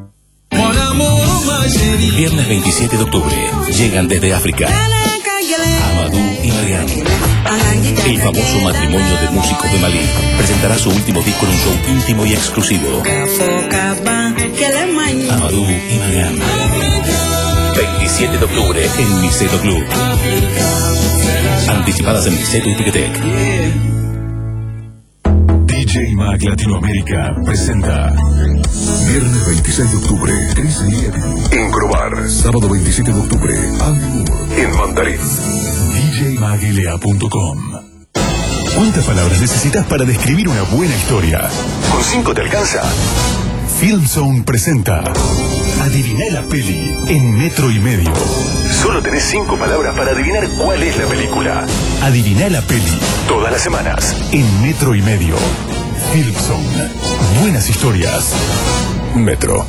S21: Viernes veintisiete de octubre, llegan desde África Amadou y Mariam. El famoso matrimonio de músicos de Malí presentará su último disco en un show íntimo y exclusivo. Amadou y Mariam. veintisiete de octubre en Niceto Club. Anticipadas en Niceto y Ticketek. D J Mag Latinoamérica presenta viernes veintiséis de octubre, Chris Liebing en Crobar. Sábado veintisiete de octubre, Avenue en Mandarín. D J mag L A punto com. ¿Cuántas palabras necesitas para describir una buena historia? ¿Con cinco te alcanza? Film Zone presenta Adiviná la peli en metro y medio. Solo tenés cinco palabras para adivinar cuál es la película. Adiviná la peli todas las semanas en metro y medio. Film Zone. Buenas historias. Metro.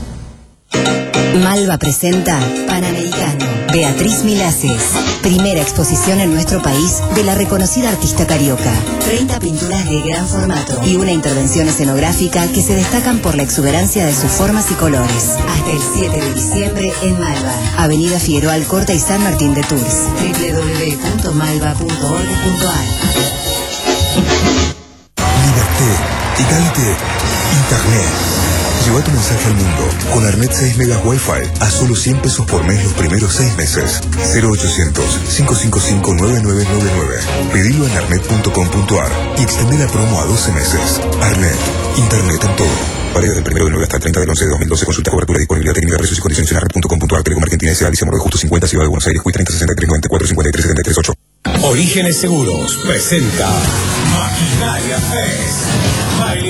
S22: Malva presenta Panamericano. Beatriz Milaces. Primera exposición en nuestro país de la reconocida artista carioca. treinta pinturas de gran formato y una intervención escenográfica que se destacan por la exuberancia de sus formas y colores. Hasta el siete de diciembre en Malva. Avenida Figueroa Alcorta y San Martín de Tours. doble u doble u doble u punto malva punto org punto a r.
S21: Liberté, Italte, Internet. Lleva tu mensaje al mundo con Arnet seis megas Wi-Fi a solo cien pesos por mes los primeros seis meses. cero ochocientos, cinco cinco cinco, nueve nueve nueve nueve. Pedilo en arnet punto com punto a r y extende la promo a doce meses. Arnet, Internet en todo. Válido del primero de nueve hasta el treinta del once de dos mil doce. Consulta cobertura, disponibilidad técnica, precios y condiciones en arnet punto com punto a r. Telecom Argentina S A. Alicia Morro de Justo cincuenta, Ciudad de Buenos Aires. Q treinta sesenta y tres noventa y cuatro cincuenta y tres setenta y tres ocho.
S4: Orígenes Seguros presenta Maquinaria Fest. Baile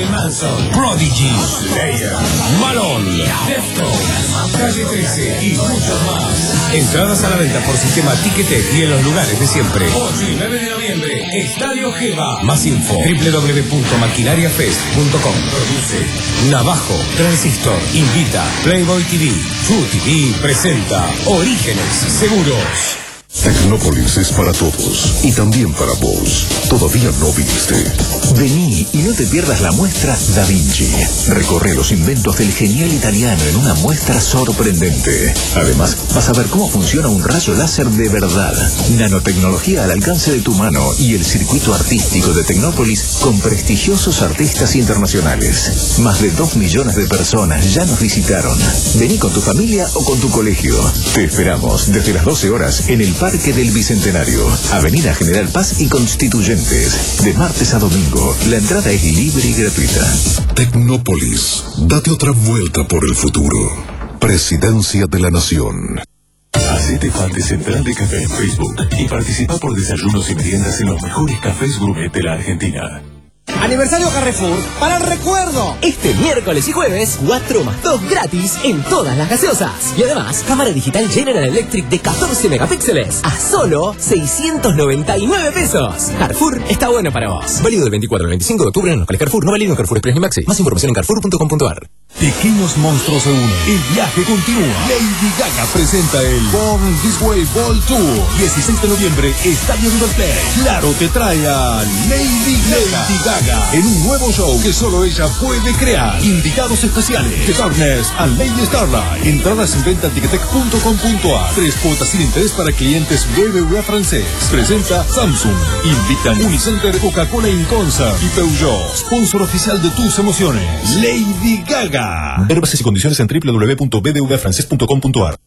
S4: Marilyn Manson, Prodigy, Slayer, Malone, Deftones, Calle trece y muchos más. Entradas a la venta por sistema Ticketek y en los lugares de siempre. ocho y nueve de noviembre, Estadio Geva. Más info, doble u doble u doble u punto maquinariafest punto com. Produce Navajo, Transistor, invita, Playboy T V, True T V presenta Orígenes Seguros.
S2: Tecnópolis es para todos y también para vos. ¿Todavía no viniste?
S11: Vení y no te pierdas la muestra Da Vinci. Recorre los inventos del genial italiano en una muestra sorprendente. Además, vas a ver cómo funciona un rayo láser de verdad. Nanotecnología al alcance de tu mano y el circuito artístico de Tecnópolis con prestigiosos artistas internacionales. Más de dos millones de personas ya nos visitaron. Vení con tu familia o con tu colegio. Te esperamos desde las doce horas en el Parque del Bicentenario, Avenida General Paz y Constituyentes, de martes a domingo. La entrada es libre y gratuita.
S2: Tecnópolis, date otra vuelta por el futuro. Presidencia de la Nación.
S21: Hacete fan de Central de Café en Facebook y participa por desayunos y meriendas en los mejores cafés gourmet de la Argentina.
S12: Aniversario Carrefour para el recuerdo. Este miércoles y jueves, cuatro más dos gratis en todas las gaseosas. Y además, cámara digital General Electric de catorce megapíxeles a solo seiscientos noventa y nueve pesos. Carrefour está bueno para vos. Válido del veinticuatro al veinticinco de octubre en los locales Carrefour. No válido en Carrefour Express ni Maxi. Más información en carrefour punto com punto ar.
S21: Pequeños monstruos se unen. El viaje continúa. Lady Gaga presenta el Born This Way Ball Tour. dieciséis de noviembre, Estadio River Plate. Claro te trae a Lady Gaga. Lady Gaga en un nuevo show que solo ella puede crear. Invitados especiales: The Darkness and Lady Starlight. Entradas en venta en ticketek punto com punto ar. Tres cuotas sin interés para clientes B B V A francés. Presenta Samsung. Invitan Unicenter, Coca-Cola Inconsa y Peugeot. Sponsor oficial de tus emociones. Lady Gaga. Ver bases y condiciones en doble u doble u doble u punto b b v a francés punto com punto ar.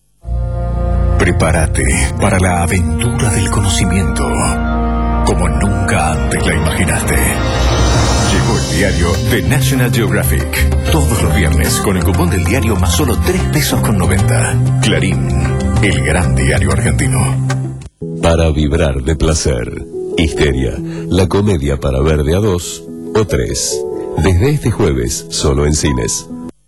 S11: Prepárate para la aventura del conocimiento, como nunca antes la imaginaste. Llegó el diario The National Geographic. Todos los viernes, con el cupón del diario más solo tres pesos con noventa. Clarín, el gran diario argentino.
S5: Para vibrar de placer. Histeria, la comedia para ver de a dos o tres. Desde este jueves, solo en cines.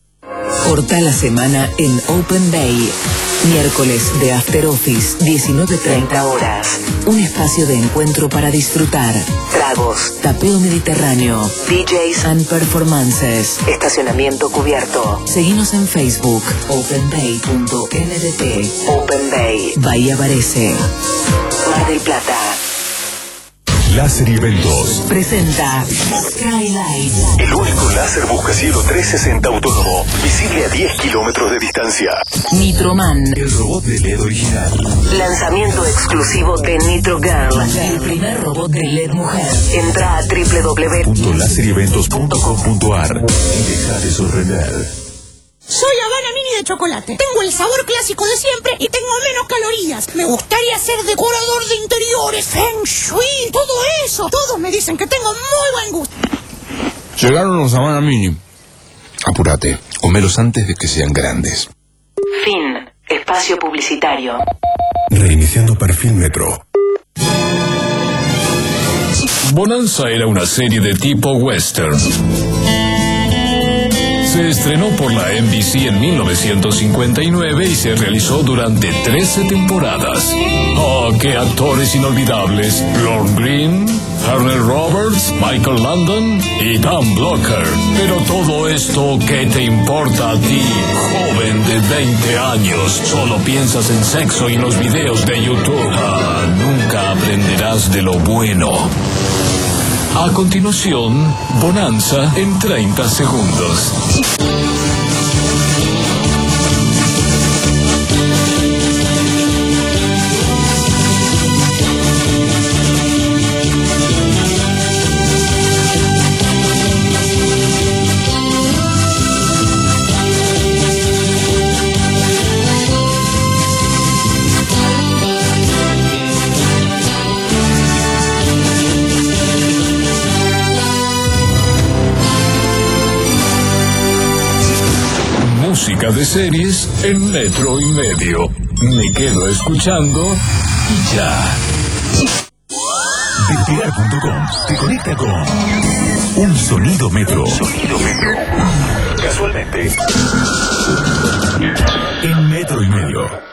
S22: Corta la semana en Open Bay. Miércoles de After Office, diecinueve treinta horas. Un espacio de encuentro para disfrutar. Tragos, tapeo mediterráneo, D Js and performances. Estacionamiento cubierto. Seguinos en Facebook, open bay punto n d t. Open Bay, Bahía Varese, Mar del Plata.
S2: Láser y Eventos
S22: Presenta Skylight.
S2: El único láser buscacielo trescientos sesenta autónomo, visible a diez kilómetros de distancia.
S22: Nitroman.
S2: El robot de L E D original.
S22: Lanzamiento exclusivo de Nitro Girl. El primer robot de L E D mujer. Entra a doble u doble u doble u punto
S2: láser y eventos punto com punto ar y deja de sorprender.
S14: Soy Habana Mini de chocolate. Tengo el sabor clásico de siempre y tengo menos calorías. Me gustaría ser decorador de interiores, feng shui, todo eso. Todos me dicen que tengo muy buen gusto.
S16: Llegaron los Habana Mini. Apúrate, comelos antes de que sean grandes.
S22: Fin. Espacio publicitario.
S2: Reiniciando perfil Metro.
S4: Bonanza era una serie de tipo western. Se estrenó por la N B C en mil novecientos cincuenta y nueve y se realizó durante trece temporadas. ¡Oh, qué actores inolvidables! Lorne Greene, Harnell Roberts, Michael Landon y Dan Blocker. Pero todo esto, ¿qué te importa a ti, joven de veinte años? Solo piensas en sexo y en los videos de YouTube. Ah, nunca aprenderás de lo bueno. A continuación, Bonanza en treinta segundos. Música de series en metro y medio. Me quedo escuchando y ya.
S11: Despegar punto com te conecta con un sonido metro. Sonido metro. Casualmente. En metro y medio.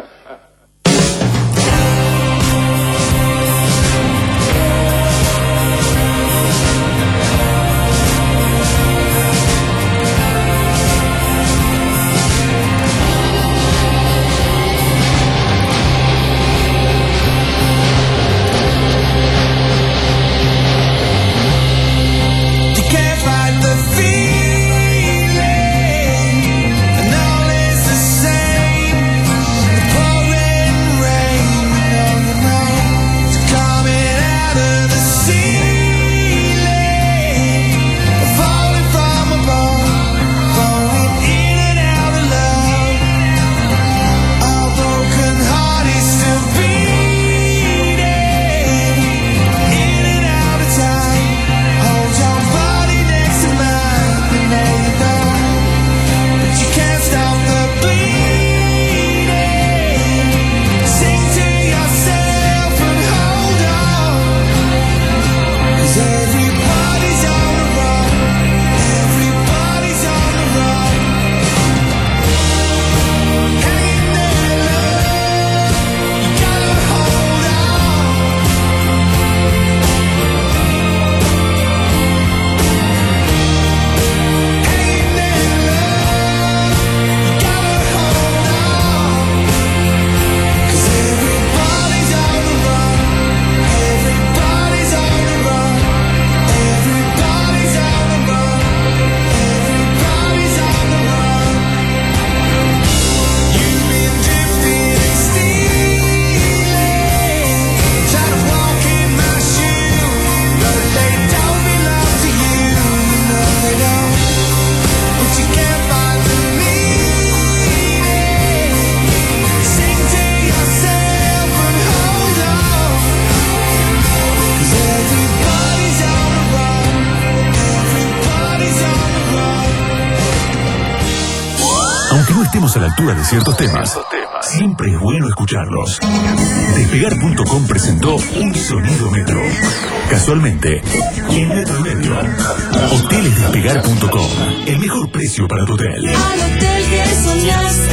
S11: Aunque no estemos a la altura de ciertos temas, siempre es bueno escucharlos. Despegar punto com presentó un sonido metro. Casualmente, en metro y medio. Hoteles Despegar punto com. El mejor precio para tu hotel.
S13: Al hotel que soñaste,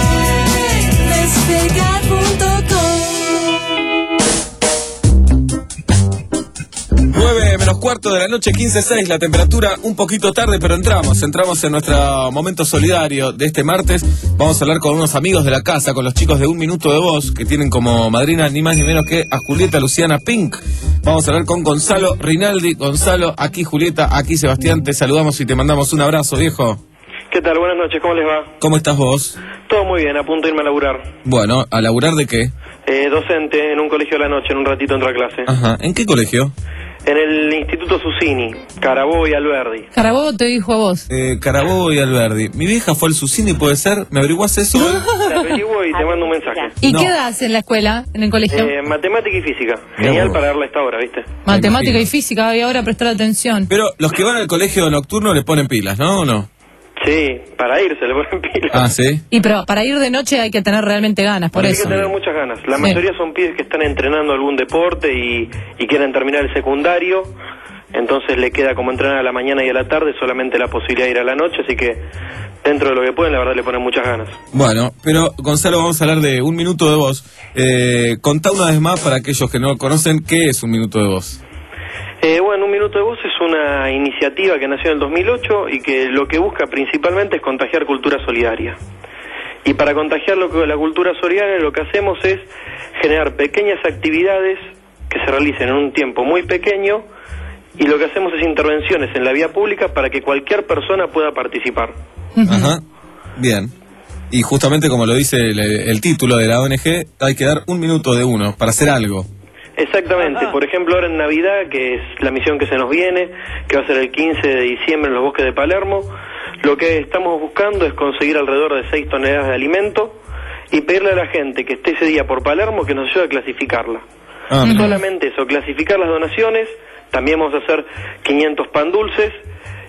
S13: Despegar punto com.
S8: nueve menos cuarto de la noche, quince seis, la temperatura un poquito tarde, pero entramos, entramos en nuestro momento solidario de este martes. Vamos a hablar con unos amigos de la casa, con los chicos de Un Minuto de Voz, que tienen como madrina ni más ni menos que a Julieta Luciana Pink. Vamos a hablar con Gonzalo Rinaldi. Gonzalo, aquí Julieta, aquí Sebastián, te saludamos y te mandamos un abrazo, viejo.
S15: ¿Qué tal? Buenas noches, ¿cómo les va?
S8: ¿Cómo estás vos?
S15: Todo muy bien, a punto de irme a laburar.
S8: Bueno, ¿a laburar de qué?
S15: Eh, docente en un colegio de la noche, en un ratito entro a clase.
S8: Ajá, ¿en qué colegio?
S15: En el Instituto Susini, Carabobo y Alberdi.
S1: Carabobo te dijo a vos.
S8: Eh, Carabobo y Alberdi. Mi vieja fue al Susini, ¿puede ser? ¿Me averiguás eso?
S15: Te averiguo y te mando un mensaje.
S1: ¿Y
S8: No.
S1: qué das en la escuela, en el colegio?
S15: Eh, matemática y física.
S8: Mirá
S15: Genial
S8: vos.
S15: para darle a esta hora, ¿viste?
S1: Matemática y física, y ahora prestar atención.
S8: Pero los que van al colegio nocturno le ponen pilas, ¿no? ¿O no?
S15: Sí, para irse le ponen pila.
S8: Ah, ¿sí?
S1: Y pero para ir de noche hay que tener realmente ganas, por
S15: Hay
S1: eso.
S15: que tener muchas ganas. La
S1: Sí.
S15: mayoría son pibes que están entrenando algún deporte y, y quieren terminar el secundario. Entonces le queda como entrenar a la mañana y a la tarde solamente la posibilidad de ir a la noche, así que dentro de lo que pueden, la verdad le ponen muchas ganas.
S8: Bueno, pero Gonzalo, vamos a hablar de Un Minuto de Voz. Eh, contá una vez más para aquellos que no conocen qué es Un Minuto de Voz.
S15: Eh, bueno, Un Minuto de Voz es una iniciativa que nació en el dos mil ocho y que lo que busca principalmente es contagiar cultura solidaria. Y para contagiar lo que, la cultura solidaria lo que hacemos es generar pequeñas actividades que se realicen en un tiempo muy pequeño y lo que hacemos es intervenciones en la vía pública para que cualquier persona pueda participar.
S8: Ajá, bien. Y justamente como lo dice el, el título de la O N G, hay que dar un minuto de uno para hacer algo.
S15: Exactamente, por ejemplo ahora en Navidad, que es la misión que se nos viene, que va a ser el quince de diciembre en los bosques de Palermo, lo que estamos buscando es conseguir alrededor de seis toneladas de alimento y pedirle a la gente que esté ese día por Palermo que nos ayude a clasificarla.
S8: Ah,
S15: Solamente eso, clasificar las donaciones, también vamos a hacer quinientos pan dulces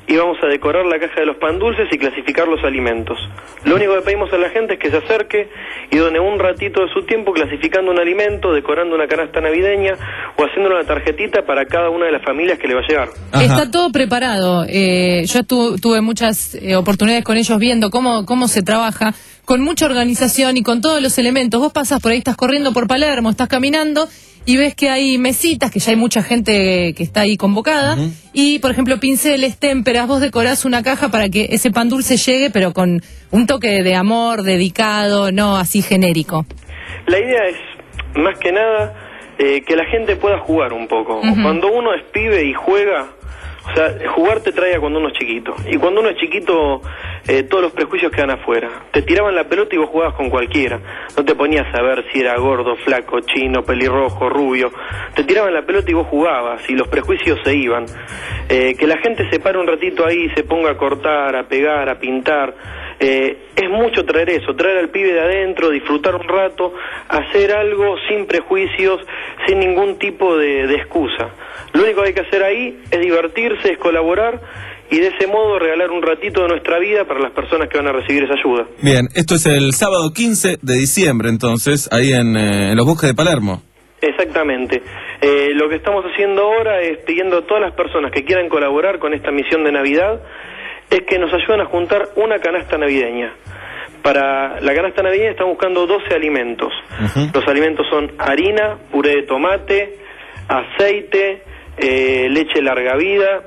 S15: y vamos a decorar la caja de los pan dulces y clasificar los alimentos. Lo único que pedimos a la gente es que se acerque y done un ratito de su tiempo clasificando un alimento, decorando una canasta navideña o haciendo una tarjetita para cada una de las familias que le va a llegar.
S1: Está todo preparado. Eh, yo tu, tuve muchas eh, oportunidades con ellos viendo cómo, cómo se trabaja, con mucha organización y con todos los elementos. Vos pasás por ahí, estás corriendo por Palermo, estás caminando y ves que hay mesitas, que ya hay mucha gente que está ahí convocada, uh-huh. y por ejemplo pinceles, témperas, vos decorás una caja para que ese pan dulce llegue, pero con un toque de amor, dedicado, no así genérico.
S15: La idea es, más que nada, eh, que la gente pueda jugar un poco. Uh-huh. Cuando uno es pibe y juega, o sea, jugar te trae a cuando uno es chiquito. Y cuando uno es chiquito, eh, todos los prejuicios quedan afuera. Te tiraban la pelota y vos jugabas con cualquiera. No te ponías a ver si era gordo, flaco, chino, pelirrojo, rubio. Te tiraban la pelota y vos jugabas y los prejuicios se iban. Eh, que la gente se pare un ratito ahí y se ponga a cortar, a pegar, a pintar. Eh, es mucho traer eso, traer al pibe de adentro, disfrutar un rato, hacer algo sin prejuicios, sin ningún tipo de, de excusa. Lo único que hay que hacer ahí es divertirse, es colaborar y de ese modo regalar un ratito de nuestra vida para las personas que van a recibir esa ayuda.
S8: Bien, esto es el sábado quince de diciembre entonces, ahí en, eh, en los bosques de Palermo.
S15: Exactamente. Eh, lo que estamos haciendo ahora es pidiendo a todas las personas que quieran colaborar con esta misión de Navidad, es que nos ayuden a juntar una canasta navideña. Para la canasta navideña estamos buscando doce alimentos. Uh-huh. Los alimentos son harina, puré de tomate, aceite, eh, leche larga vida,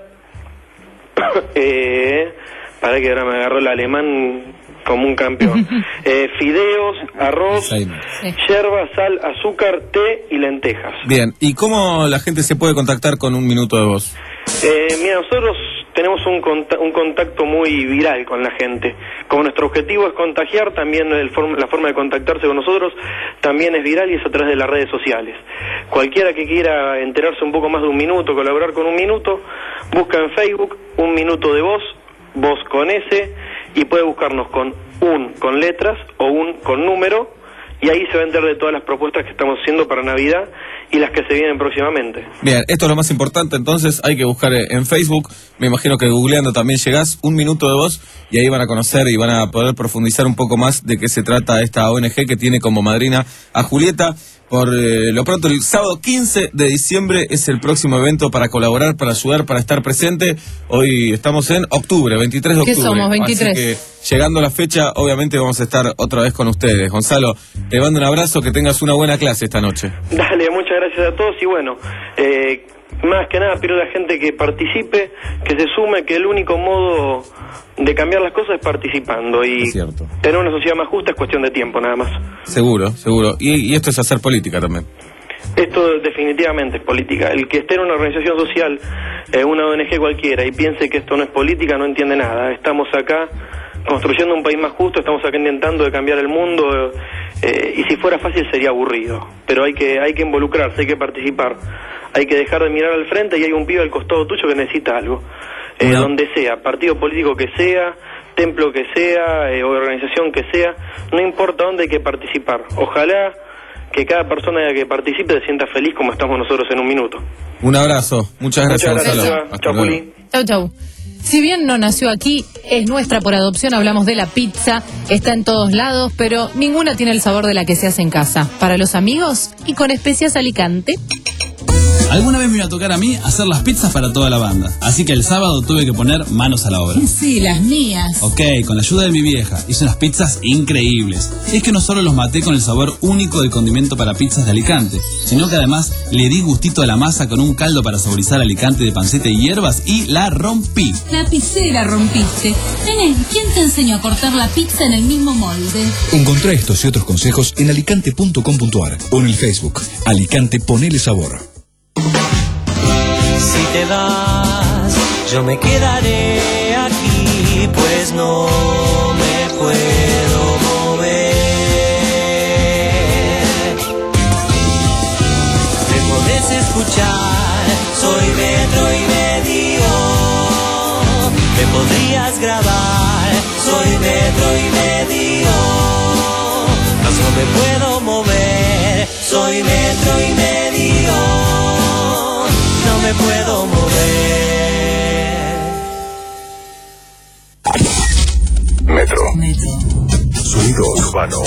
S15: eh, para que ahora me agarró el alemán como un campeón, eh, fideos, arroz, sí. yerba, sal, azúcar, té y lentejas.
S8: Bien, ¿y cómo la gente se puede contactar con un minuto de voz?
S15: Eh, mira, nosotros tenemos un, conta un contacto muy viral con la gente. Como nuestro objetivo es contagiar, también el form la forma de contactarse con nosotros también es viral y es a través de las redes sociales. Cualquiera que quiera enterarse un poco más de un minuto, colaborar con un minuto, busca en Facebook Un Minuto de Voz, voz con S, y puede buscarnos con un con letras o un con número, y ahí se va a enterar de todas las propuestas que estamos haciendo para Navidad y las que se vienen próximamente.
S8: Bien, esto es lo más importante, entonces hay que buscar en Facebook, me imagino que googleando también llegás, Un Minuto de Voz, y ahí van a conocer y van a poder profundizar un poco más de qué se trata esta O N G que tiene como madrina a Julieta. Por eh, lo pronto, el sábado quince de diciembre es el próximo evento para colaborar, para ayudar, para estar presente. Hoy estamos en octubre, veintitrés de octubre.
S1: ¿Qué somos? veintitrés.
S8: Así que llegando la fecha, obviamente vamos a estar otra vez con ustedes. Gonzalo, te mando un abrazo, que tengas una buena clase esta noche.
S15: Dale, muchas gracias a todos y bueno, eh, más que nada pido a la gente que participe, que se sume, que el único modo de cambiar las cosas es participando y
S8: es cierto.
S15: Tener una sociedad más justa es cuestión de tiempo nada más.
S8: Seguro, seguro. Y, y esto es hacer política también.
S15: Esto definitivamente es política. El que esté en una organización social, eh, una O N G cualquiera, y piense que esto no es política, no entiende nada. Estamos acá construyendo un país más justo, estamos acá intentando de cambiar el mundo, eh, y si fuera fácil sería aburrido. Pero hay que, hay que involucrarse, hay que participar. Hay que dejar de mirar al frente y hay un pibe al costado tuyo que necesita algo. Eh, no. Donde sea, partido político que sea, templo que sea, eh, organización que sea, no importa dónde hay que participar. Ojalá que cada persona que participe se sienta feliz como estamos nosotros en un minuto.
S8: Un abrazo, muchas gracias,
S15: muchas gracias.
S8: Gonzalo.
S15: Chau, Juli.
S1: Chau, chau. Si bien no nació aquí, es nuestra por adopción, hablamos de la pizza, está en todos lados, pero ninguna tiene el sabor de la que se hace en casa. Para los amigos y con especias Alicante.
S7: Alguna vez me iba a tocar a mí hacer las pizzas para toda la banda, así que el sábado tuve que poner manos a la obra.
S14: Sí, las mías.
S7: Ok, con la ayuda de mi vieja, hice unas pizzas increíbles. Es que no solo los maté con el sabor único del condimento para pizzas de Alicante, sino que además le di gustito a la masa con un caldo para saborizar Alicante de panceta y hierbas y la rompí.
S14: La pizzera rompiste. Nene, ¿quién te enseñó a cortar la pizza en el mismo molde?
S11: Encontrá estos y otros consejos en alicante punto com punto ar o en el Facebook. Alicante, ponele sabor.
S6: Si te vas, yo me quedaré aquí, pues no me puedo mover. Me podés escuchar, soy metro y medio. Me podrías grabar, soy metro y medio. Mas no me puedo mover, soy metro y medio. No me puedo mover.
S2: Urbano.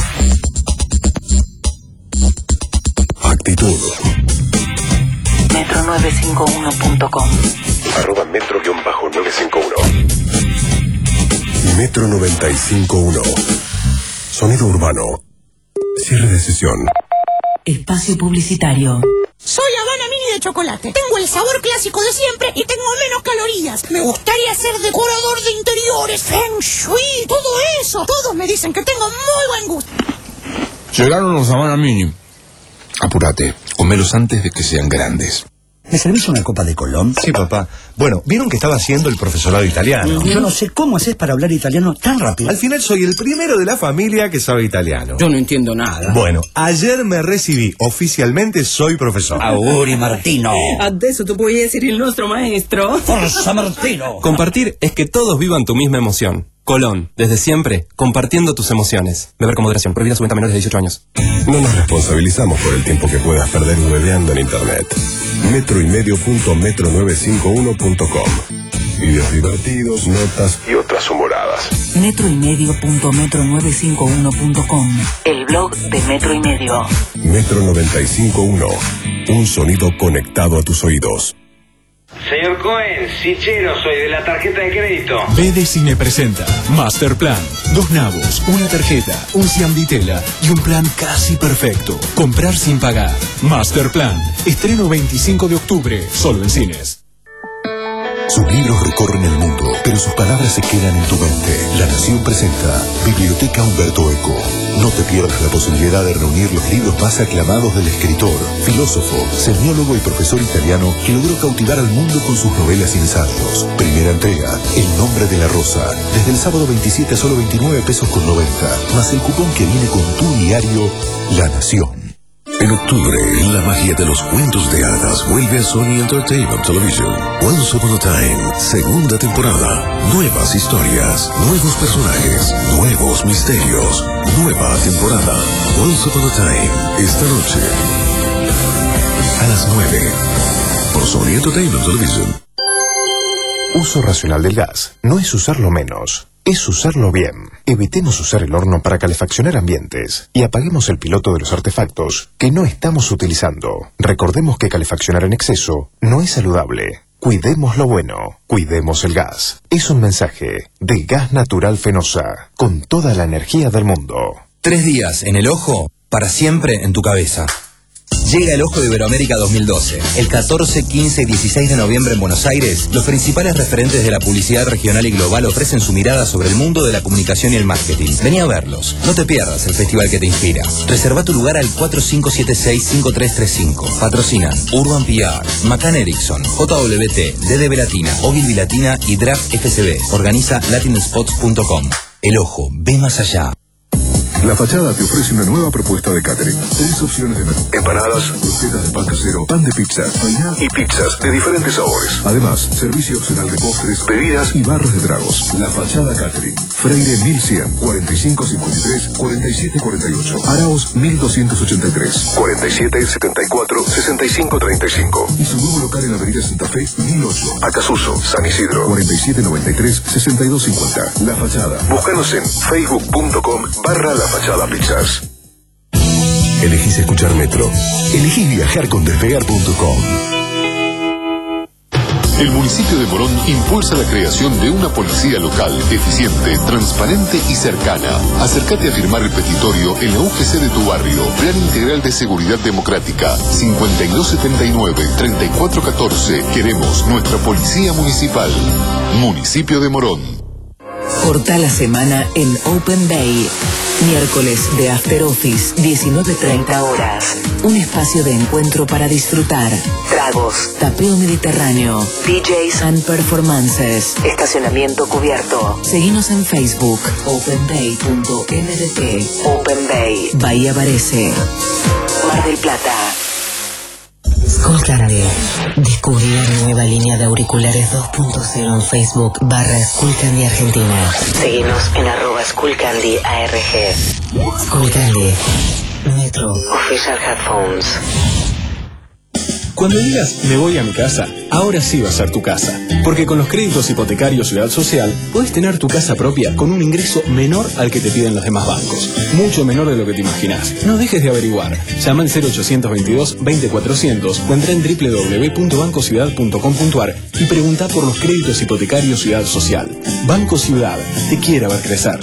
S2: Actitud.
S17: metro nueve cinco uno punto com.
S2: Arroba metro nueve cinco uno. Metro noventa y cinco punto uno. Sonido urbano. Cierre de sesión.
S17: Espacio publicitario.
S14: Soy Habana Mini de chocolate. Tengo el sabor clásico de siempre y tengo menos calorías. Me gustaría ser decorador de interiores, feng shui, todo eso. Todos me dicen que tengo muy buen gusto.
S16: Llegaron los Habana Mini. Apúrate, comelos antes de que sean grandes.
S18: ¿Me servís una copa de Colón?
S19: Sí, papá. Bueno, vieron que estaba haciendo el profesorado italiano.
S18: Yo no sé cómo haces para hablar italiano tan rápido.
S19: Al final soy el primero de la familia que sabe italiano.
S18: Yo no entiendo nada.
S19: Bueno, ayer me recibí. Oficialmente soy profesor.
S18: Auguri, Martino.
S20: Adesso tu puoi essere il nostro maestro.
S18: Forza, Martino.
S23: Compartir es que todos vivan tu misma emoción. Colón, desde siempre, compartiendo tus emociones. Beber con moderación, prohibida su venta a menores de dieciocho años.
S2: No nos responsabilizamos por el tiempo que puedas perder hueveando en internet. Metro y medio punto metro nueve cinco uno punto com. Videos divertidos, notas y otras humoradas.
S17: metro y medio punto metro nueve cinco uno punto com. El blog de Metro y Medio.
S2: Metro noventa y cinco punto uno. Un sonido conectado a tus oídos.
S24: Señor Cohen, Sichero, soy de la tarjeta de crédito.
S26: B D Cine presenta Masterplan. Dos nabos, una tarjeta, un Siam Ditela y un plan casi perfecto. Comprar sin pagar. Masterplan. Estreno veinticinco de octubre, solo en cines.
S2: Sus libros recorren el mundo, pero sus palabras se quedan en tu mente. La Nación presenta Biblioteca Humberto Eco. No te pierdas la posibilidad de reunir los libros más aclamados del escritor, filósofo, semiólogo y profesor italiano que logró cautivar al mundo con sus novelas y ensayos. Primera entrega, El nombre de la rosa. Desde el sábado veintisiete a solo veintinueve pesos con noventa, más el cupón que viene con tu diario La Nación. En octubre, la magia de los cuentos de hadas vuelve a Sony Entertainment Television. Once Upon a Time, segunda temporada. Nuevas historias, nuevos personajes, nuevos misterios. Nueva temporada. Once Upon a Time, esta noche a las nueve por Sony Entertainment Television. Uso racional del gas no es usarlo menos, es usarlo bien. Evitemos usar el horno para calefaccionar ambientes y apaguemos el piloto de los artefactos que no estamos utilizando. Recordemos que calefaccionar en exceso no es saludable. Cuidemos lo bueno, cuidemos el gas. Es un mensaje de Gas Natural Fenosa, con toda la energía del mundo.
S27: Tres días en el ojo, para siempre en tu cabeza. Llega el Ojo de Iberoamérica dos mil doce. El catorce, quince y dieciséis de noviembre en Buenos Aires, los principales referentes de la publicidad regional y global ofrecen su mirada sobre el mundo de la comunicación y el marketing. Vení a verlos. No te pierdas el festival que te inspira. Reserva tu lugar al cuatro cinco siete seis, cinco tres tres cinco. Patrocinan Urban P R, McCann Erickson, J W T, D D B Latina, Ogilvy Latina y Draft F C B. Organiza latin spots punto com. El Ojo, ve más allá.
S2: La Fachada te ofrece una nueva propuesta de catering. Tres opciones de menú: empanadas, croquetas de pan casero, pan de pizza, painá y pizzas de diferentes sabores. Además, servicio opcional de postres, bebidas y barras de tragos. La Fachada Catering. Freire mil cien, cuarenta y cinco cincuenta y tres, cuarenta y siete cuarenta y ocho. Araos mil doscientos ochenta y tres, cuarenta y siete setenta y cuatro, sesenta y cinco treinta y cinco. Y su nuevo local en la avenida Santa Fe, mil ocho. Acasuso, San Isidro, cuarenta y siete noventa y tres, sesenta y dos cincuenta. La Fachada. Búscanos en facebook punto com barra La Fachada Pizzas. Elegís escuchar Metro. Elegís viajar con despegar punto com.
S28: El municipio de Morón impulsa la creación de una policía local, eficiente, transparente y cercana. Acércate a firmar el petitorio en la U G C de tu barrio. Plan Integral de Seguridad Democrática. cincuenta y dos setenta y nueve, treinta y cuatro catorce. Queremos nuestra policía municipal. Municipio de Morón.
S17: Corta la semana en Open Bay. Miércoles de After Office, diecinueve treinta horas. Un espacio de encuentro para disfrutar. Tragos, tapeo mediterráneo, D Js and performances. Estacionamiento cubierto. Seguinos en Facebook, open bay punto n d t. Open Bay, Bahía Varese, Mar del Plata. Skullcandy. Descubrí la nueva línea de auriculares dos punto cero en Facebook barra Skullcandy Argentina. Seguinos en arroba Skullcandy A R G. Skullcandy. Metro. Official Headphones.
S26: Cuando digas me voy a mi casa, ahora sí va a ser tu casa. Porque con los créditos hipotecarios Ciudad Social, podés tener tu casa propia con un ingreso menor al que te piden los demás bancos. Mucho menor de lo que te imaginás. No dejes de averiguar. Llama al cero ochocientos veintidós veinte cuatrocientos o entra en doble u doble u doble u punto banco ciudad punto com punto a r y pregunta por los créditos hipotecarios Ciudad Social. Banco Ciudad, te quiere ver crecer.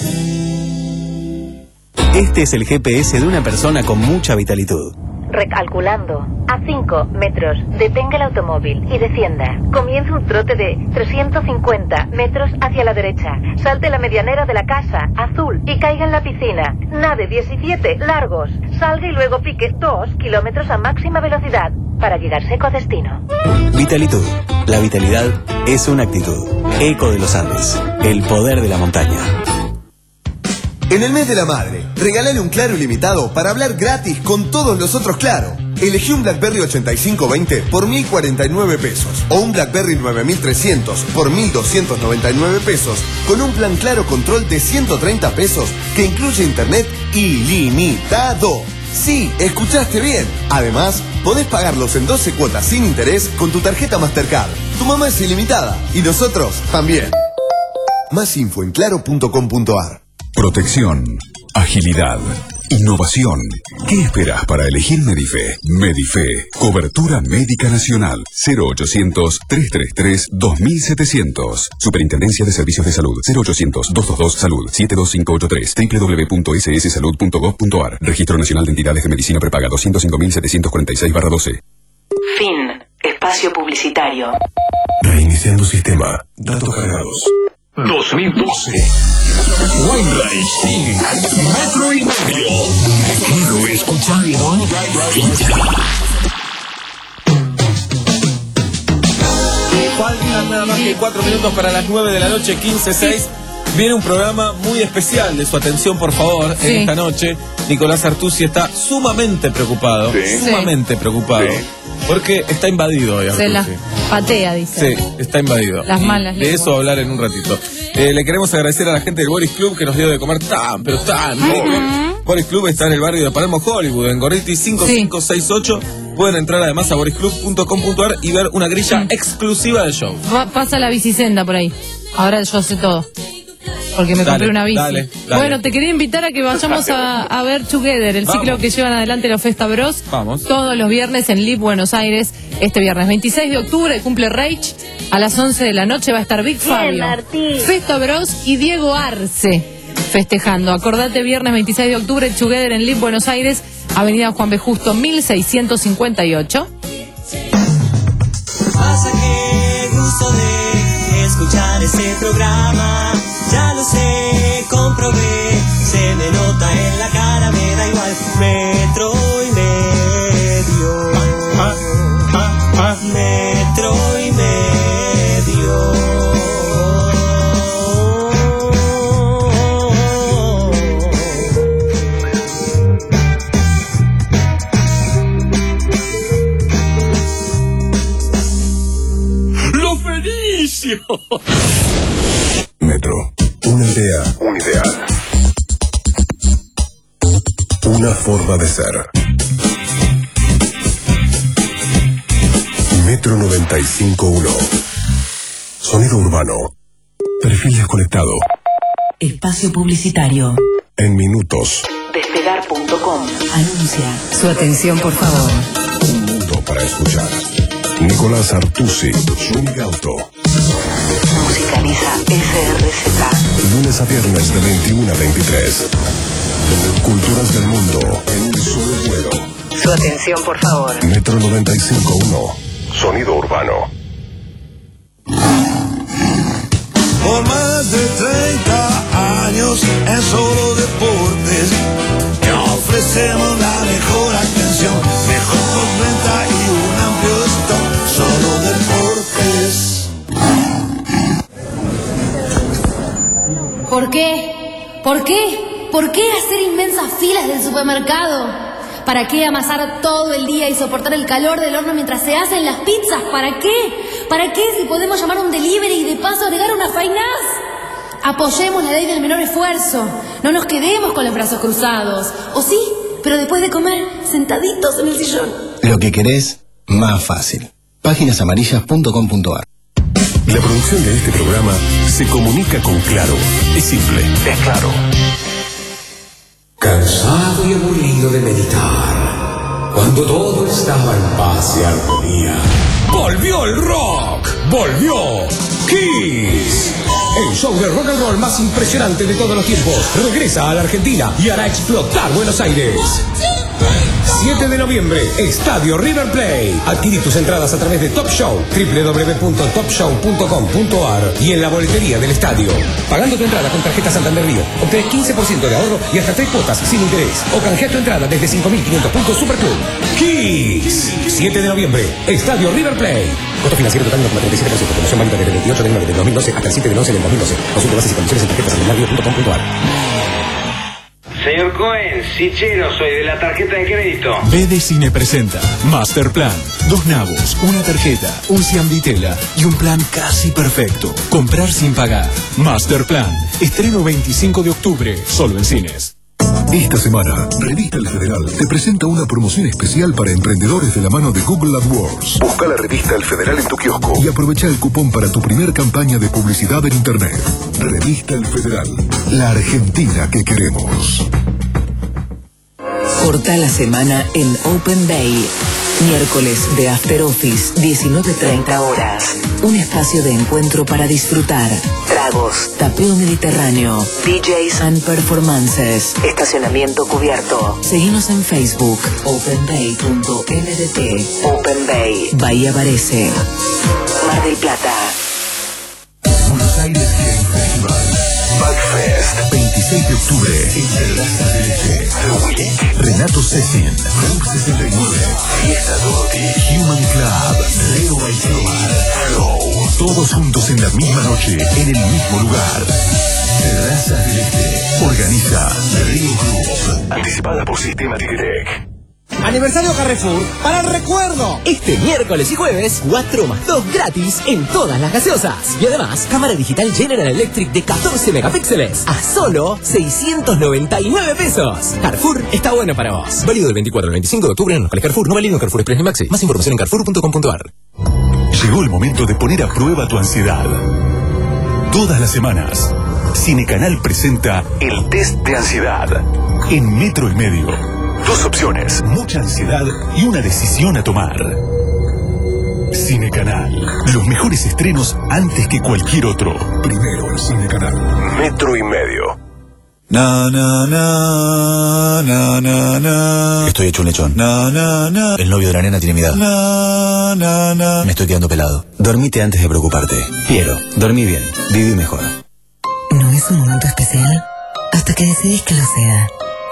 S3: Este es el G P S de una persona con mucha vitalitud.
S5: Recalculando. A cinco metros, detenga el automóvil y descienda. Comience un trote de trescientos cincuenta metros hacia la derecha. Salte la medianera de la casa, azul, y caiga en la piscina. Nade diecisiete largos. Salga y luego pique dos kilómetros a máxima velocidad para llegar seco a destino.
S3: Vitalitud. La vitalidad es una actitud. Eco de los Andes. El poder de la montaña.
S9: En el mes de la madre, regálale un Claro ilimitado para hablar gratis con todos los otros Claro. Elegí un BlackBerry ochenta y cinco veinte por mil cuarenta y nueve pesos o un BlackBerry nueve mil trescientos por mil doscientos noventa y nueve pesos con un plan Claro Control de ciento treinta pesos que incluye internet ilimitado. Sí, escuchaste bien. Además, podés pagarlos en doce cuotas sin interés con tu tarjeta Mastercard. Tu mamá es ilimitada y nosotros también. Más info en claro punto com punto a r.
S2: Protección, agilidad, innovación. ¿Qué esperas para elegir Medife? Medife, cobertura médica nacional. cero ochocientos, trescientos treinta y tres, dos mil setecientos. Superintendencia de Servicios de Salud. cero ochocientos, doscientos veintidós, salud. siete dos cinco ocho tres. doble u doble u doble u punto ese ese salud punto gov punto a r. Registro Nacional de Entidades de Medicina Prepaga doscientos cinco mil setecientos cuarenta y seis barra doce.
S17: Fin. Espacio publicitario.
S2: Reiniciando sistema. Datos cargados.
S4: dos mil doce. Weinreich, metro y medio. Quiero escucharlo.
S8: Faltan nada más que cuatro minutos para las nueve de la noche, quince seis. Viene un programa muy especial de su atención, por favor, sí. En esta noche. Nicolás Artusi está sumamente preocupado, sí. sumamente sí. preocupado, sí. porque está invadido hoy, Artusi.
S1: Se la patea, dice.
S8: Sí, está invadido.
S1: Las malas
S8: De lenguas. Eso hablar en un ratito. Eh, le queremos agradecer a la gente del Boris Club que nos dio de comer tan, pero tan rico. Uh-huh. Boris Club está en el barrio de Palermo, Hollywood, en Gorriti cinco cinco seis ocho. Sí. Pueden entrar además a boris club punto com punto a r y ver una grilla mm. exclusiva del show.
S1: Va, pasa la bicisenda por ahí. Ahora yo sé todo. Porque me dale, compré una bici.
S8: Dale, dale.
S1: Bueno, te quería invitar a que vayamos a, a ver Together, el Vamos. ciclo que llevan adelante los Festa Bros.
S8: Vamos.
S1: Todos los viernes en L I B Buenos Aires. Este viernes veintiséis de octubre cumple Reich. A las once de la noche va a estar Big Fabio, Festa Bros y Diego Arce festejando. Acordate, viernes veintiséis de octubre, Together en L I B Buenos Aires, Avenida Juan B. Justo, mil seiscientos cincuenta y ocho.
S6: Pasa que gusto de escuchar este programa. Ya lo sé, comprobé, se me nota en la cara, me da igual, metro y medio, ah, ah, ah, metro y medio.
S4: ¡Lo felicio!
S2: Metro. Una idea. Un ideal. Una forma de ser. Metro noventa y cinco punto uno. Sonido urbano. Perfil desconectado.
S17: Espacio publicitario.
S2: En minutos.
S17: Despegar punto com. Anuncia. Su atención, por favor.
S2: Un mundo para escuchar. Nicolás Artusi. Zúñiga Auto.
S17: Musicaliza S R Z.
S2: Lunes a viernes de veintiuno a veintitrés. Culturas del mundo en un solo vuelo.
S17: Su atención, por favor.
S2: Metro noventa y cinco punto uno. Sonido urbano.
S10: Por más de treinta años en Solo Deportes te ofrecemos la mejor atención, mejor postventa y un amplio stock. Solo Deportes.
S12: ¿Por qué? ¿Por qué? ¿Por qué hacer inmensas filas del supermercado? ¿Para qué amasar todo el día y soportar el calor del horno mientras se hacen las pizzas? ¿Para qué? ¿Para qué si podemos llamar un delivery y de paso agregar una fainaz? Apoyemos la ley del menor esfuerzo. No nos quedemos con los brazos cruzados. ¿O sí? Pero después de comer, sentaditos en el sillón.
S27: Lo que querés
S7: más fácil. páginas amarillas punto com punto a r.
S2: La producción de este programa se comunica con Claro. Es simple, es claro.
S4: Cansado y aburrido de meditar, cuando todo estaba en paz y armonía. ¡Volvió el rock! ¡Volvió Kiss! El show de rock and roll más impresionante de todos los tiempos regresa a la Argentina y hará explotar Buenos Aires. siete de noviembre, Estadio River Plate. Adquirí tus entradas a través de Top Show, doble u doble u doble u punto top show punto com punto a r y en la boletería del estadio. Pagando tu entrada con tarjeta Santander Río, obtenés quince por ciento de ahorro y hasta tres cuotas sin interés. O canjea tu entrada desde cinco mil quinientos puntos Superclub. Kiss, siete de noviembre, Estadio River Plate. Costo financiero total uno coma treinta y siete por ciento. Promoción válida desde el veintiocho de enero del dos mil doce hasta el siete del once del dos mil doce. Consulta bases y condiciones en tarjeta santander río punto com punto a r.
S24: Señor Cohen, Sichero, soy de la tarjeta de crédito.
S26: B de Cine presenta Master Plan. Dos nabos, una tarjeta, un ciambitela y un plan casi perfecto. Comprar sin pagar. Master Plan. Estreno veinticinco de octubre, solo en cines.
S2: Esta semana, Revista El Federal te presenta una promoción especial para emprendedores de la mano de Google AdWords. Busca la Revista El Federal en tu kiosco y aprovecha el cupón para tu primer campaña de publicidad en Internet. Revista El Federal, la Argentina que queremos.
S17: Corta la semana en Open Bay. Miércoles de After Office, diecinueve treinta horas. Un espacio de encuentro para disfrutar. Tragos, tapeo mediterráneo, D Js and performances. Estacionamiento cubierto. Seguinos en Facebook, open bay punto m d t. Open Bay, Bahía Varese, Mar del Plata.
S2: Buenos Aires Game Festival. Backfest, veintiséis de octubre, en Terraza del Este. The Week, Renato Cecin, Room sesenta y nueve, Fiesta Dorothy, Human Club, Leo Baitomar, Flow. Todos juntos en la misma noche, en el mismo lugar. Terraza del Este. Organiza Río Group. Anticipada por Sistema Tigretec.
S11: Aniversario Carrefour para el recuerdo. Este miércoles y jueves, cuatro más dos gratis en todas las gaseosas. Y además, cámara digital General Electric de catorce megapíxeles a solo seiscientos noventa y nueve pesos. Carrefour está bueno para vos. Válido del veinticuatro al veinticinco de octubre en locales Carrefour, no válido en Carrefour Express ni Maxi. Más información en carrefour punto com punto a r.
S2: Llegó el momento de poner a prueba tu ansiedad. Todas las semanas, Cinecanal presenta el test de ansiedad en Metro y Medio. Dos opciones, mucha ansiedad y una decisión a tomar. Cinecanal, los mejores estrenos antes que cualquier otro. Primero en Cinecanal. Metro y Medio.
S7: Na, na, na, na, na, na. Estoy hecho un lechón. Na, na, na. El novio de la nena tiene mi edad. Na, na, na. Me estoy quedando pelado. Dormite antes de preocuparte. Piero, dormí bien, viví mejor.
S17: ¿No es un momento especial? Hasta que decidís que lo sea.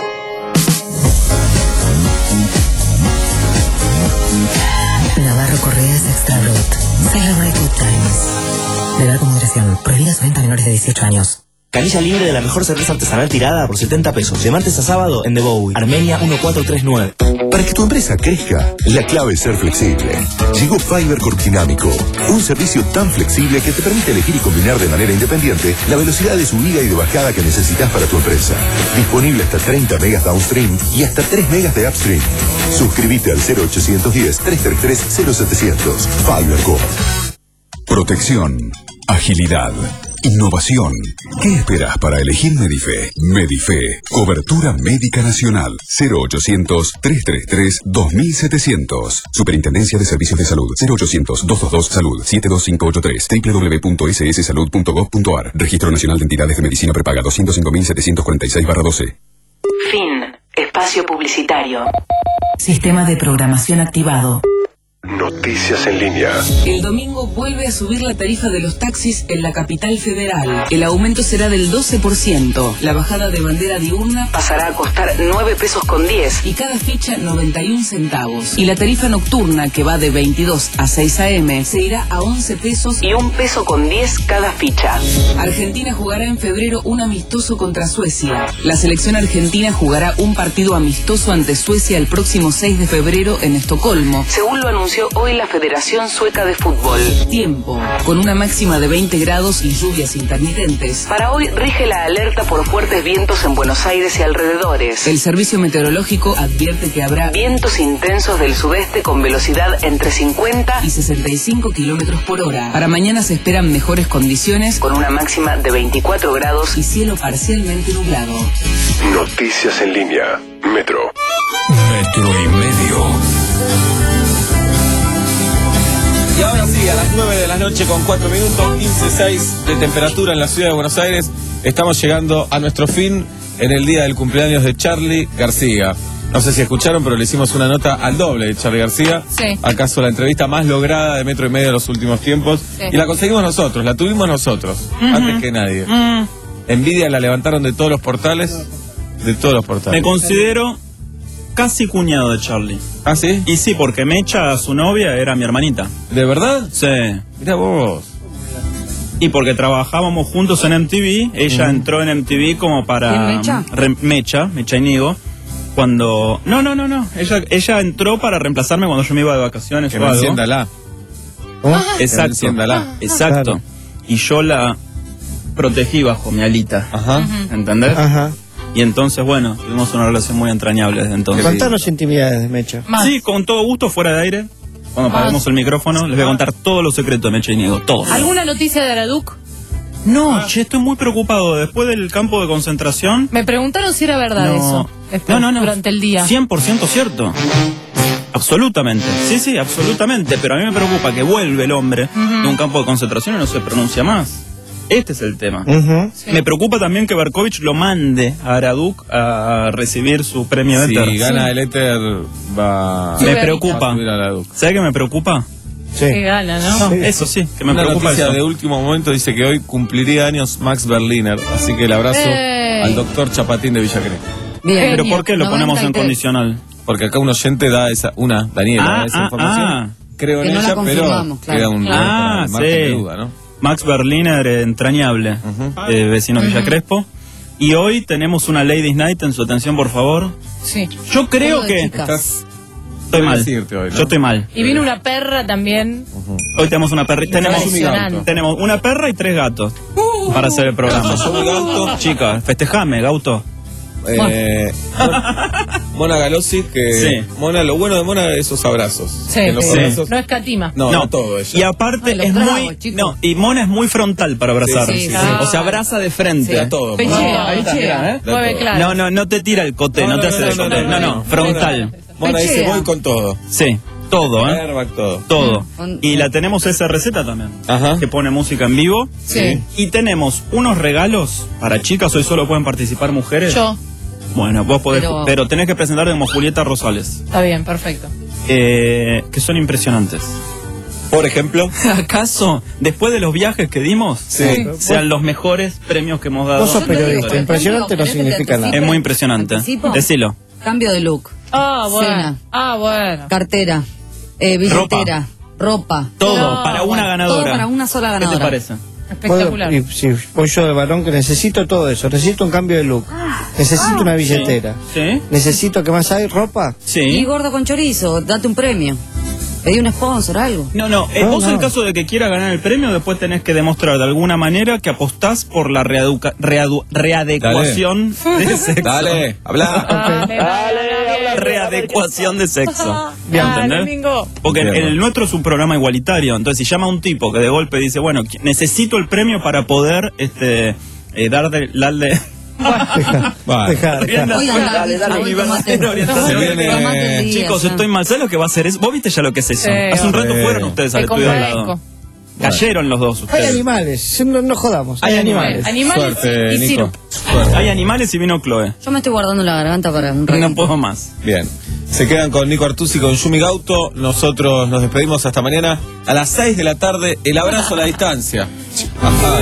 S17: Navarro Correas Extra Brut. Celebrate good times. Bebé con moderación. Prohibida su venta a menores de dieciocho años.
S13: Canilla libre de la mejor cerveza artesanal tirada por setenta pesos. De martes a sábado en The Bowie, Armenia mil cuatrocientos treinta y nueve.
S2: Para que tu empresa crezca, la clave es ser flexible. Llegó Fiber Corpdinámico, un servicio tan flexible que te permite elegir y combinar de manera independiente la velocidad de subida y de bajada que necesitas para tu empresa. Disponible hasta treinta megas downstream y hasta tres megas de upstream. Suscríbete al cero ochocientos diez, trescientos treinta y tres, cero setecientos. Fiber Corp. Protección, agilidad, innovación. ¿Qué esperas para elegir Medife? Medife, cobertura médica nacional. cero ochocientos, trescientos treinta y tres, dos mil setecientos. Superintendencia de Servicios de Salud. cero ochocientos, doscientos veintidós, salud. siete dos cinco ocho tres. doble u doble u doble u punto ese ese salud punto gov punto a r. Registro Nacional de Entidades de Medicina Prepaga doscientos cinco mil setecientos cuarenta y seis barra doce.
S17: Fin. Espacio publicitario. Sistema de programación activado.
S2: Noticias en línea.
S14: El domingo vuelve a subir la tarifa de los taxis en la capital federal. El aumento será del doce por ciento. La bajada de bandera diurna pasará a costar nueve pesos con diez y cada ficha noventa y un centavos. Y la tarifa nocturna, que va de veintidós a seis a eme, se irá a once pesos y un peso con diez cada ficha. Argentina jugará en febrero un amistoso contra Suecia. La selección argentina jugará un partido amistoso ante Suecia el próximo seis de febrero en Estocolmo, según lo anunció anunció hoy la Federación Sueca de Fútbol. Tiempo. Con una máxima de veinte grados y lluvias intermitentes. Para hoy rige la alerta por fuertes vientos en Buenos Aires y alrededores. El Servicio Meteorológico advierte que habrá vientos intensos del sudeste con velocidad entre cincuenta y sesenta y cinco kilómetros por hora. Para mañana se esperan mejores condiciones con una máxima de veinticuatro grados y cielo parcialmente nublado.
S2: Noticias en línea. Metro.
S4: Metro y medio.
S8: Y ahora sí, a las nueve de la noche con cuatro minutos, quince punto seis de temperatura en la ciudad de Buenos Aires, estamos llegando a nuestro fin en el día del cumpleaños de Charly García. No sé si escucharon, pero le hicimos una nota al doble de Charly García.
S1: Sí.
S8: ¿Acaso la entrevista más lograda de Metro y Medio en los últimos tiempos?
S1: Sí.
S8: Y la conseguimos nosotros, la tuvimos nosotros,
S15: Uh-huh.
S8: antes que nadie.
S15: Mm.
S8: Envidia la levantaron de todos los portales, de todos los portales.
S15: Me considero casi cuñado de Charly.
S8: ¿Ah, sí?
S15: Y sí, porque Mecha, su novia, era mi hermanita.
S8: ¿De verdad?
S15: Sí.
S8: Mira vos.
S15: Y porque trabajábamos juntos en M T V, ella
S8: Mm.
S15: entró en M T V como para...
S16: ¿Quién, Mecha?
S15: Re- Mecha, Mecha Inigo. Cuando... No, no, no, no. Ella, ella entró para reemplazarme cuando yo me iba de vacaciones
S8: Que
S15: o
S8: me
S15: algo.
S8: encienda la.
S15: Exacto.
S8: Enciéndala.
S15: Exacto.
S8: Claro.
S15: Y yo la protegí bajo mi alita.
S8: Ajá.
S15: ¿Entendés?
S18: Ajá.
S15: Y entonces, bueno, tuvimos una relación muy entrañable desde entonces.
S18: Contanos intimidades de Mecha.
S15: Sí, con todo gusto, fuera de aire. Cuando
S1: Más.
S15: apaguemos el micrófono, les voy a contar todos los secretos de Mecha y Niego. Todos.
S1: ¿Alguna noticia de Araduc?
S15: No, che, estoy muy preocupado. Después del campo de concentración...
S1: Me preguntaron si era verdad
S15: No.
S1: eso. Después,
S15: No, no, no.
S1: Durante el día.
S15: cien por ciento cierto. Absolutamente. Sí, sí, absolutamente. Pero a mí me preocupa que vuelve el hombre
S1: Ujú.
S15: de un campo de concentración y no se pronuncia más. Este es el tema.
S18: Ujú.
S1: Sí.
S15: Me preocupa también que Berkovich lo mande a Araduc a recibir su premio
S8: Si
S15: Éter.
S8: gana el éter, va...
S15: Me
S8: va a
S15: preocupa.
S8: subir a la Duc.
S15: ¿Sabes qué me preocupa?
S1: Que gana, ¿no?
S15: No, eso sí, que me
S8: Una
S15: preocupa
S8: noticia
S15: eso.
S8: de último momento dice que hoy cumpliría años Max Berliner, así que el abrazo
S1: ¡Ey!
S8: al doctor Chapatín de Villa Crespo.
S16: Bien.
S15: Pero ¿por qué lo ponemos en
S16: noventa y tres.
S15: condicional?
S8: Porque acá un oyente da esa, una, Daniela,
S15: Ah,
S8: da esa
S15: ah,
S8: información.
S15: ah.
S8: Creo
S16: Que
S8: en
S16: no la
S8: ella, pero
S16: confirmamos, claro.
S8: queda un
S15: Ah,
S8: un margen de
S15: sí.
S8: duda, ¿no?
S15: Max Berliner, eh, entrañable,
S8: Ujú.
S15: eh, vecino de Villa Crespo. Y hoy tenemos una Ladies Night, en su atención, por favor.
S1: Sí.
S15: Yo creo
S16: Todo de
S15: que...
S16: chicas.
S8: Estás...
S15: Estoy mal.
S8: decirte hoy, ¿no?
S15: Yo estoy mal.
S1: Y vino una perra también.
S15: Hoy tenemos una perra. Tenemos,
S1: Impresionante.
S15: tenemos una perra y tres gatos para hacer el programa.
S8: Yo mi Gauto.
S15: Chicas, festejame, Gauto.
S8: Eh, Mona Galossi, que
S15: Sí.
S8: Mona, lo bueno de Mona es esos abrazos.
S1: Sí,
S8: En los
S1: sí.
S8: abrazos-
S1: No escatima.
S8: No, no, todo ella.
S15: Y aparte
S16: Ay, los
S15: es
S16: tragos,
S15: muy...
S16: chicos.
S15: No, y Mona es muy frontal para abrazar.
S1: Sí, sí, sí.
S15: O sea, abraza de frente.
S8: Sí, a todo.
S1: Pechea,
S8: Mona.
S15: ahí está,
S1: pechea.
S15: mirá, ¿eh?
S1: Mueve
S8: todo.
S1: claro.
S15: No, no, no te tira el cote, no,
S8: No,
S15: te
S8: no,
S15: hace
S8: no,
S15: el
S8: no,
S15: cote.
S8: no,
S15: No,
S8: no,
S15: no,
S8: no.
S15: frontal.
S8: Mona dice
S16: Pechea.
S8: voy con todo.
S15: Sí, todo, ¿eh?
S8: Airbag, todo.
S15: Todo.
S16: Mm.
S15: Y la tenemos esa receta también.
S8: Ajá.
S15: Que pone música en vivo.
S1: Sí.
S15: Y tenemos unos regalos para chicas. Hoy solo pueden participar mujeres.
S1: Yo.
S15: Bueno, vos podés. Pero,
S16: Pero-
S15: tenés que presentarte como Julieta Rosales.
S1: Está bien, perfecto.
S15: Eh, que son impresionantes.
S8: Por ejemplo,
S15: ¿Acaso, después de los viajes que dimos,
S8: Sí.
S15: sean los mejores premios que hemos dado?
S18: Vos sos
S16: Yo te digo,
S18: periodista,
S16: por
S18: impresionante no
S16: ejemplo,
S18: significa
S16: ¿querés que te
S18: nada.
S15: Es muy impresionante.
S16: ¿Anticipo?
S15: Decilo.
S16: Cambio de look.
S1: Ah, bueno.
S16: Cena.
S1: Ah, bueno.
S16: Cartera. Eh, billetera. Ropa.
S15: Todo,
S1: No,
S15: para una
S1: bueno,
S15: ganadora.
S16: todo para una sola
S15: ¿Qué
S16: ganadora.
S15: te parece?
S1: Espectacular.
S18: Puedo- y si voy yo de varón que necesito todo eso, necesito un cambio de look, necesito una billetera,
S15: ¿Sí?
S18: necesito, ¿qué más hay? ¿Ropa?
S16: Y
S15: Sí.
S16: gordo con chorizo, date un premio. Pedí un sponsor, algo.
S15: No, no, eh,
S18: No,
S15: vos
S18: no.
S15: en caso de que quiera ganar el premio, después tenés que demostrar de alguna manera que apostás por la readuca- readu- readecuación de sexo.
S8: dale, habla.
S1: Dale, dale, dale.
S15: Readecuación de sexo.
S1: Bien. Dale,
S15: ¿Entendés?
S1: Domingo.
S15: Porque el,
S8: Bien.
S15: el nuestro es un programa igualitario. Entonces, si llama a un tipo que de golpe dice, bueno, qu- necesito el premio para poder este eh, darle, darle
S18: Deja,
S8: Vale.
S18: deja,
S15: rienda
S18: deja.
S16: Oigan,
S15: suelta
S16: dale,
S15: a
S16: dale,
S15: mi
S16: tomate.
S15: verdadera orientación.
S8: Se viene-
S16: Tomate un día,
S15: Chicos,
S16: ya.
S15: estoy mal. ¿Sabes lo que va a hacer? Es, vos viste ya lo que es eso.
S1: Sí,
S15: Hace un rato
S8: hombre.
S15: fueron ustedes al
S1: Te
S15: estudio al
S1: compadezco.
S15: lado. Cayeron los dos
S18: Hay
S15: ustedes.
S18: animales, no, no jodamos, hay
S15: Hay
S18: animales.
S1: Animales
S8: Suerte,
S1: y
S8: Nico.
S1: sirup.
S15: Hay animales y vino Chloe.
S16: Yo me estoy guardando la garganta para un
S15: No
S16: ratito.
S15: puedo más.
S8: Bien. Se quedan con Nico Artusi y con Yumi Gauto. Nosotros nos despedimos hasta mañana a las seis de la tarde. El abrazo a la distancia. Ajá.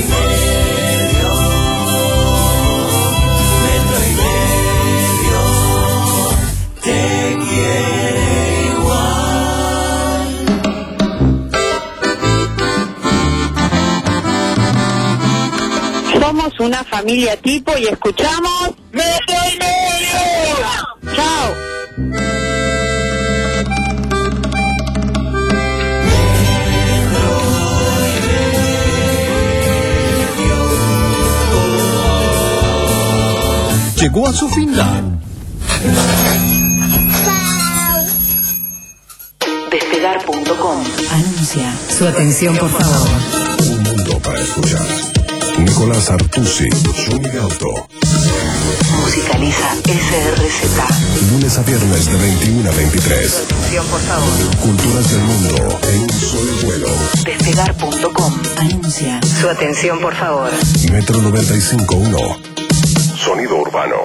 S19: Somos una familia tipo y escuchamos Metro y Medio. Chao.
S26: llegó a su final.
S17: Despegar punto com anuncia. Su atención, por favor.
S2: Un mundo para escuchar. Nicolás Artusi, Shumi Auto.
S17: Musicaliza S R Z.
S2: Lunes a viernes de veintiuno a veintitrés.
S17: Atención, por favor.
S2: Culturas del mundo en un solo vuelo.
S17: Despegar punto com anuncia. Su atención, por favor.
S2: Metro noventa y cinco punto uno. Sonido urbano.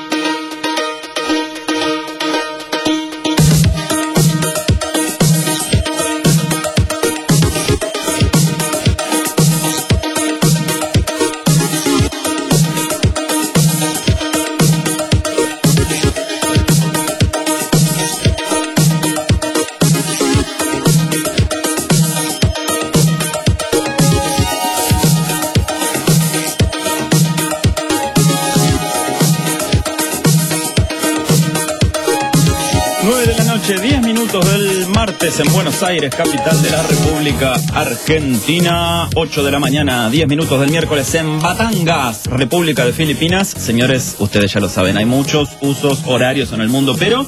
S15: diez minutos del martes en Buenos Aires, capital de la República Argentina. ocho de la mañana, diez minutos del miércoles en Batangas, República de Filipinas. Señores, ustedes ya lo saben, hay muchos usos horarios en el mundo, pero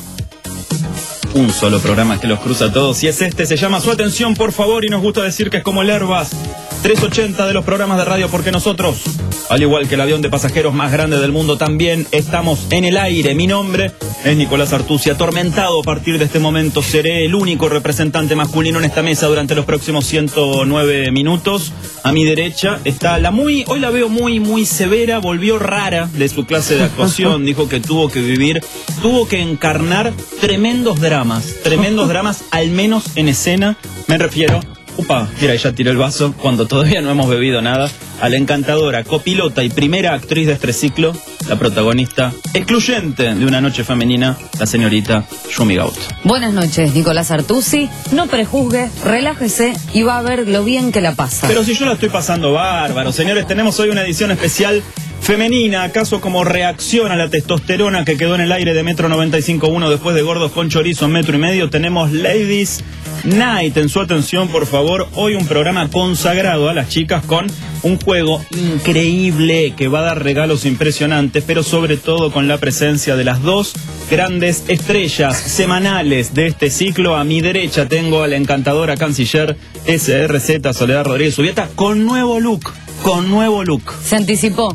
S15: un solo programa que los cruza a todos y es este. Se llama Su Atención, por favor, y nos gusta decir que es como el Airbus trescientos ochenta de los programas de radio, porque nosotros, al igual que el avión de pasajeros más grande del mundo, también estamos en el aire. Mi nombre es Nicolás Artusi, atormentado a partir de este momento. Seré el único representante masculino en esta mesa durante los próximos ciento nueve minutos. A mi derecha está la muy, hoy la veo muy, muy severa, volvió rara de su clase de actuación. Dijo que tuvo que vivir, tuvo que encarnar tremendos dramas, tremendos dramas, al menos en escena. Me refiero... Upa, mira, ya tiró el vaso cuando todavía no hemos bebido nada. A la encantadora, copilota y primera actriz de este ciclo, la protagonista excluyente de Una Noche Femenina, la señorita Shumi Gaut.
S16: Buenas noches, Nicolás Artusi. No prejuzgue, relájese y va a ver lo bien que la pasa.
S15: Pero si yo la estoy pasando bárbaro, señores, tenemos hoy una edición especial femenina, acaso como reacción a la testosterona que quedó en el aire de Metro noventa y cinco punto uno después de Gordos con Chorizo en Metro y Medio. Tenemos Ladies Night en su atención, por favor. Hoy un programa consagrado a las chicas con un juego increíble que va a dar regalos impresionantes, pero sobre todo con la presencia de las dos grandes estrellas semanales de este ciclo. A mi derecha tengo a la encantadora canciller S R Z, Soledad Rodríguez Ubieta, con nuevo look, con nuevo look.
S16: Se anticipó.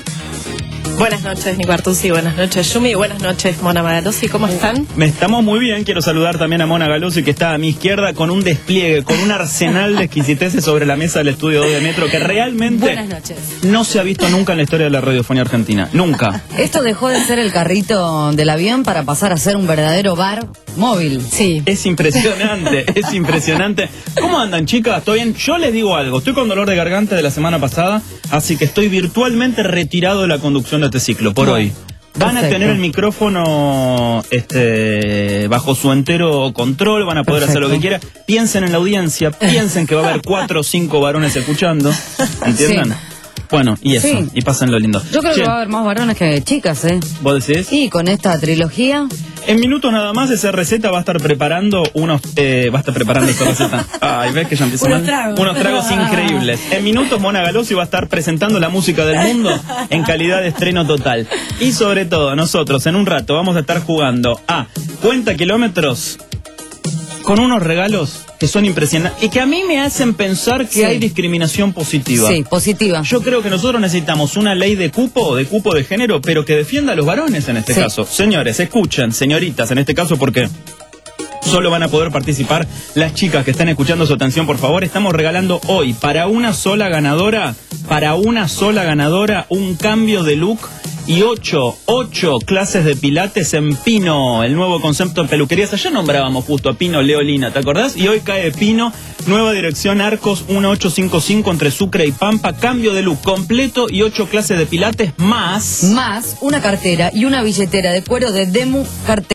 S3: Buenas noches, Nico Artusi, buenas noches, Yumi, buenas noches, Mona Magalossi, ¿cómo están?
S15: Me estamos muy bien, quiero saludar también a Mona Galossi, que está a mi izquierda con un despliegue, con un arsenal de exquisiteces sobre la mesa del estudio dos de Metro, que realmente
S16: Buenas noches.
S15: No se ha visto nunca en la historia de la radiofonía argentina, nunca.
S16: Esto dejó de ser el carrito del avión para pasar a ser un verdadero bar móvil.
S3: Sí.
S15: Es impresionante, es impresionante. ¿Cómo andan, chicas? ¿Todo bien? Yo les digo algo, estoy con dolor de garganta de la semana pasada, así que estoy virtualmente retirado de la conducción de este ciclo, por no. hoy. Van Perfecto. a tener el micrófono este, bajo su entero control, van a poder Perfecto. hacer lo que quieran. Piensen en la audiencia, piensen que va a haber cuatro o cinco varones escuchando, ¿entiendan? Sí. Bueno, y eso, sí. y pásenlo lindo.
S16: Yo creo
S15: che,
S16: que va a haber más varones que chicas, ¿eh?
S15: ¿Vos decís?
S16: Y con esta trilogía...
S15: En minutos nada más, esa receta va a estar preparando unos... Eh, va a estar preparando esta receta. Ay, ves que ya empieza
S3: unos
S15: mal.
S3: Tragos.
S15: Unos tragos increíbles. En minutos, Mona Galossi va a estar presentando la música del mundo en calidad de estreno total. Y sobre todo, nosotros en un rato vamos a estar jugando a Cuenta Kilómetros con unos regalos que son impresionantes y que a mí me hacen pensar que sí. hay discriminación positiva.
S16: Sí, positiva.
S15: Yo creo que nosotros necesitamos una ley de cupo, de cupo de género, pero que defienda a los varones en este sí. caso. Señores, escuchen, señoritas, en este caso, porque solo van a poder participar las chicas que están escuchando. Su atención, por favor. Estamos regalando hoy para una sola ganadora, para una sola ganadora, un cambio de look y ocho, ocho clases de pilates en Pino, el nuevo concepto en peluquerías. Allá nombrábamos justo a Pino Leolina, ¿te acordás? Y hoy cae Pino, nueva dirección Arcos dieciocho cincuenta y cinco entre Sucre y Pampa, cambio de look completo y ocho clases de pilates más...
S16: Más una cartera y una billetera de cuero de Demu Cartera.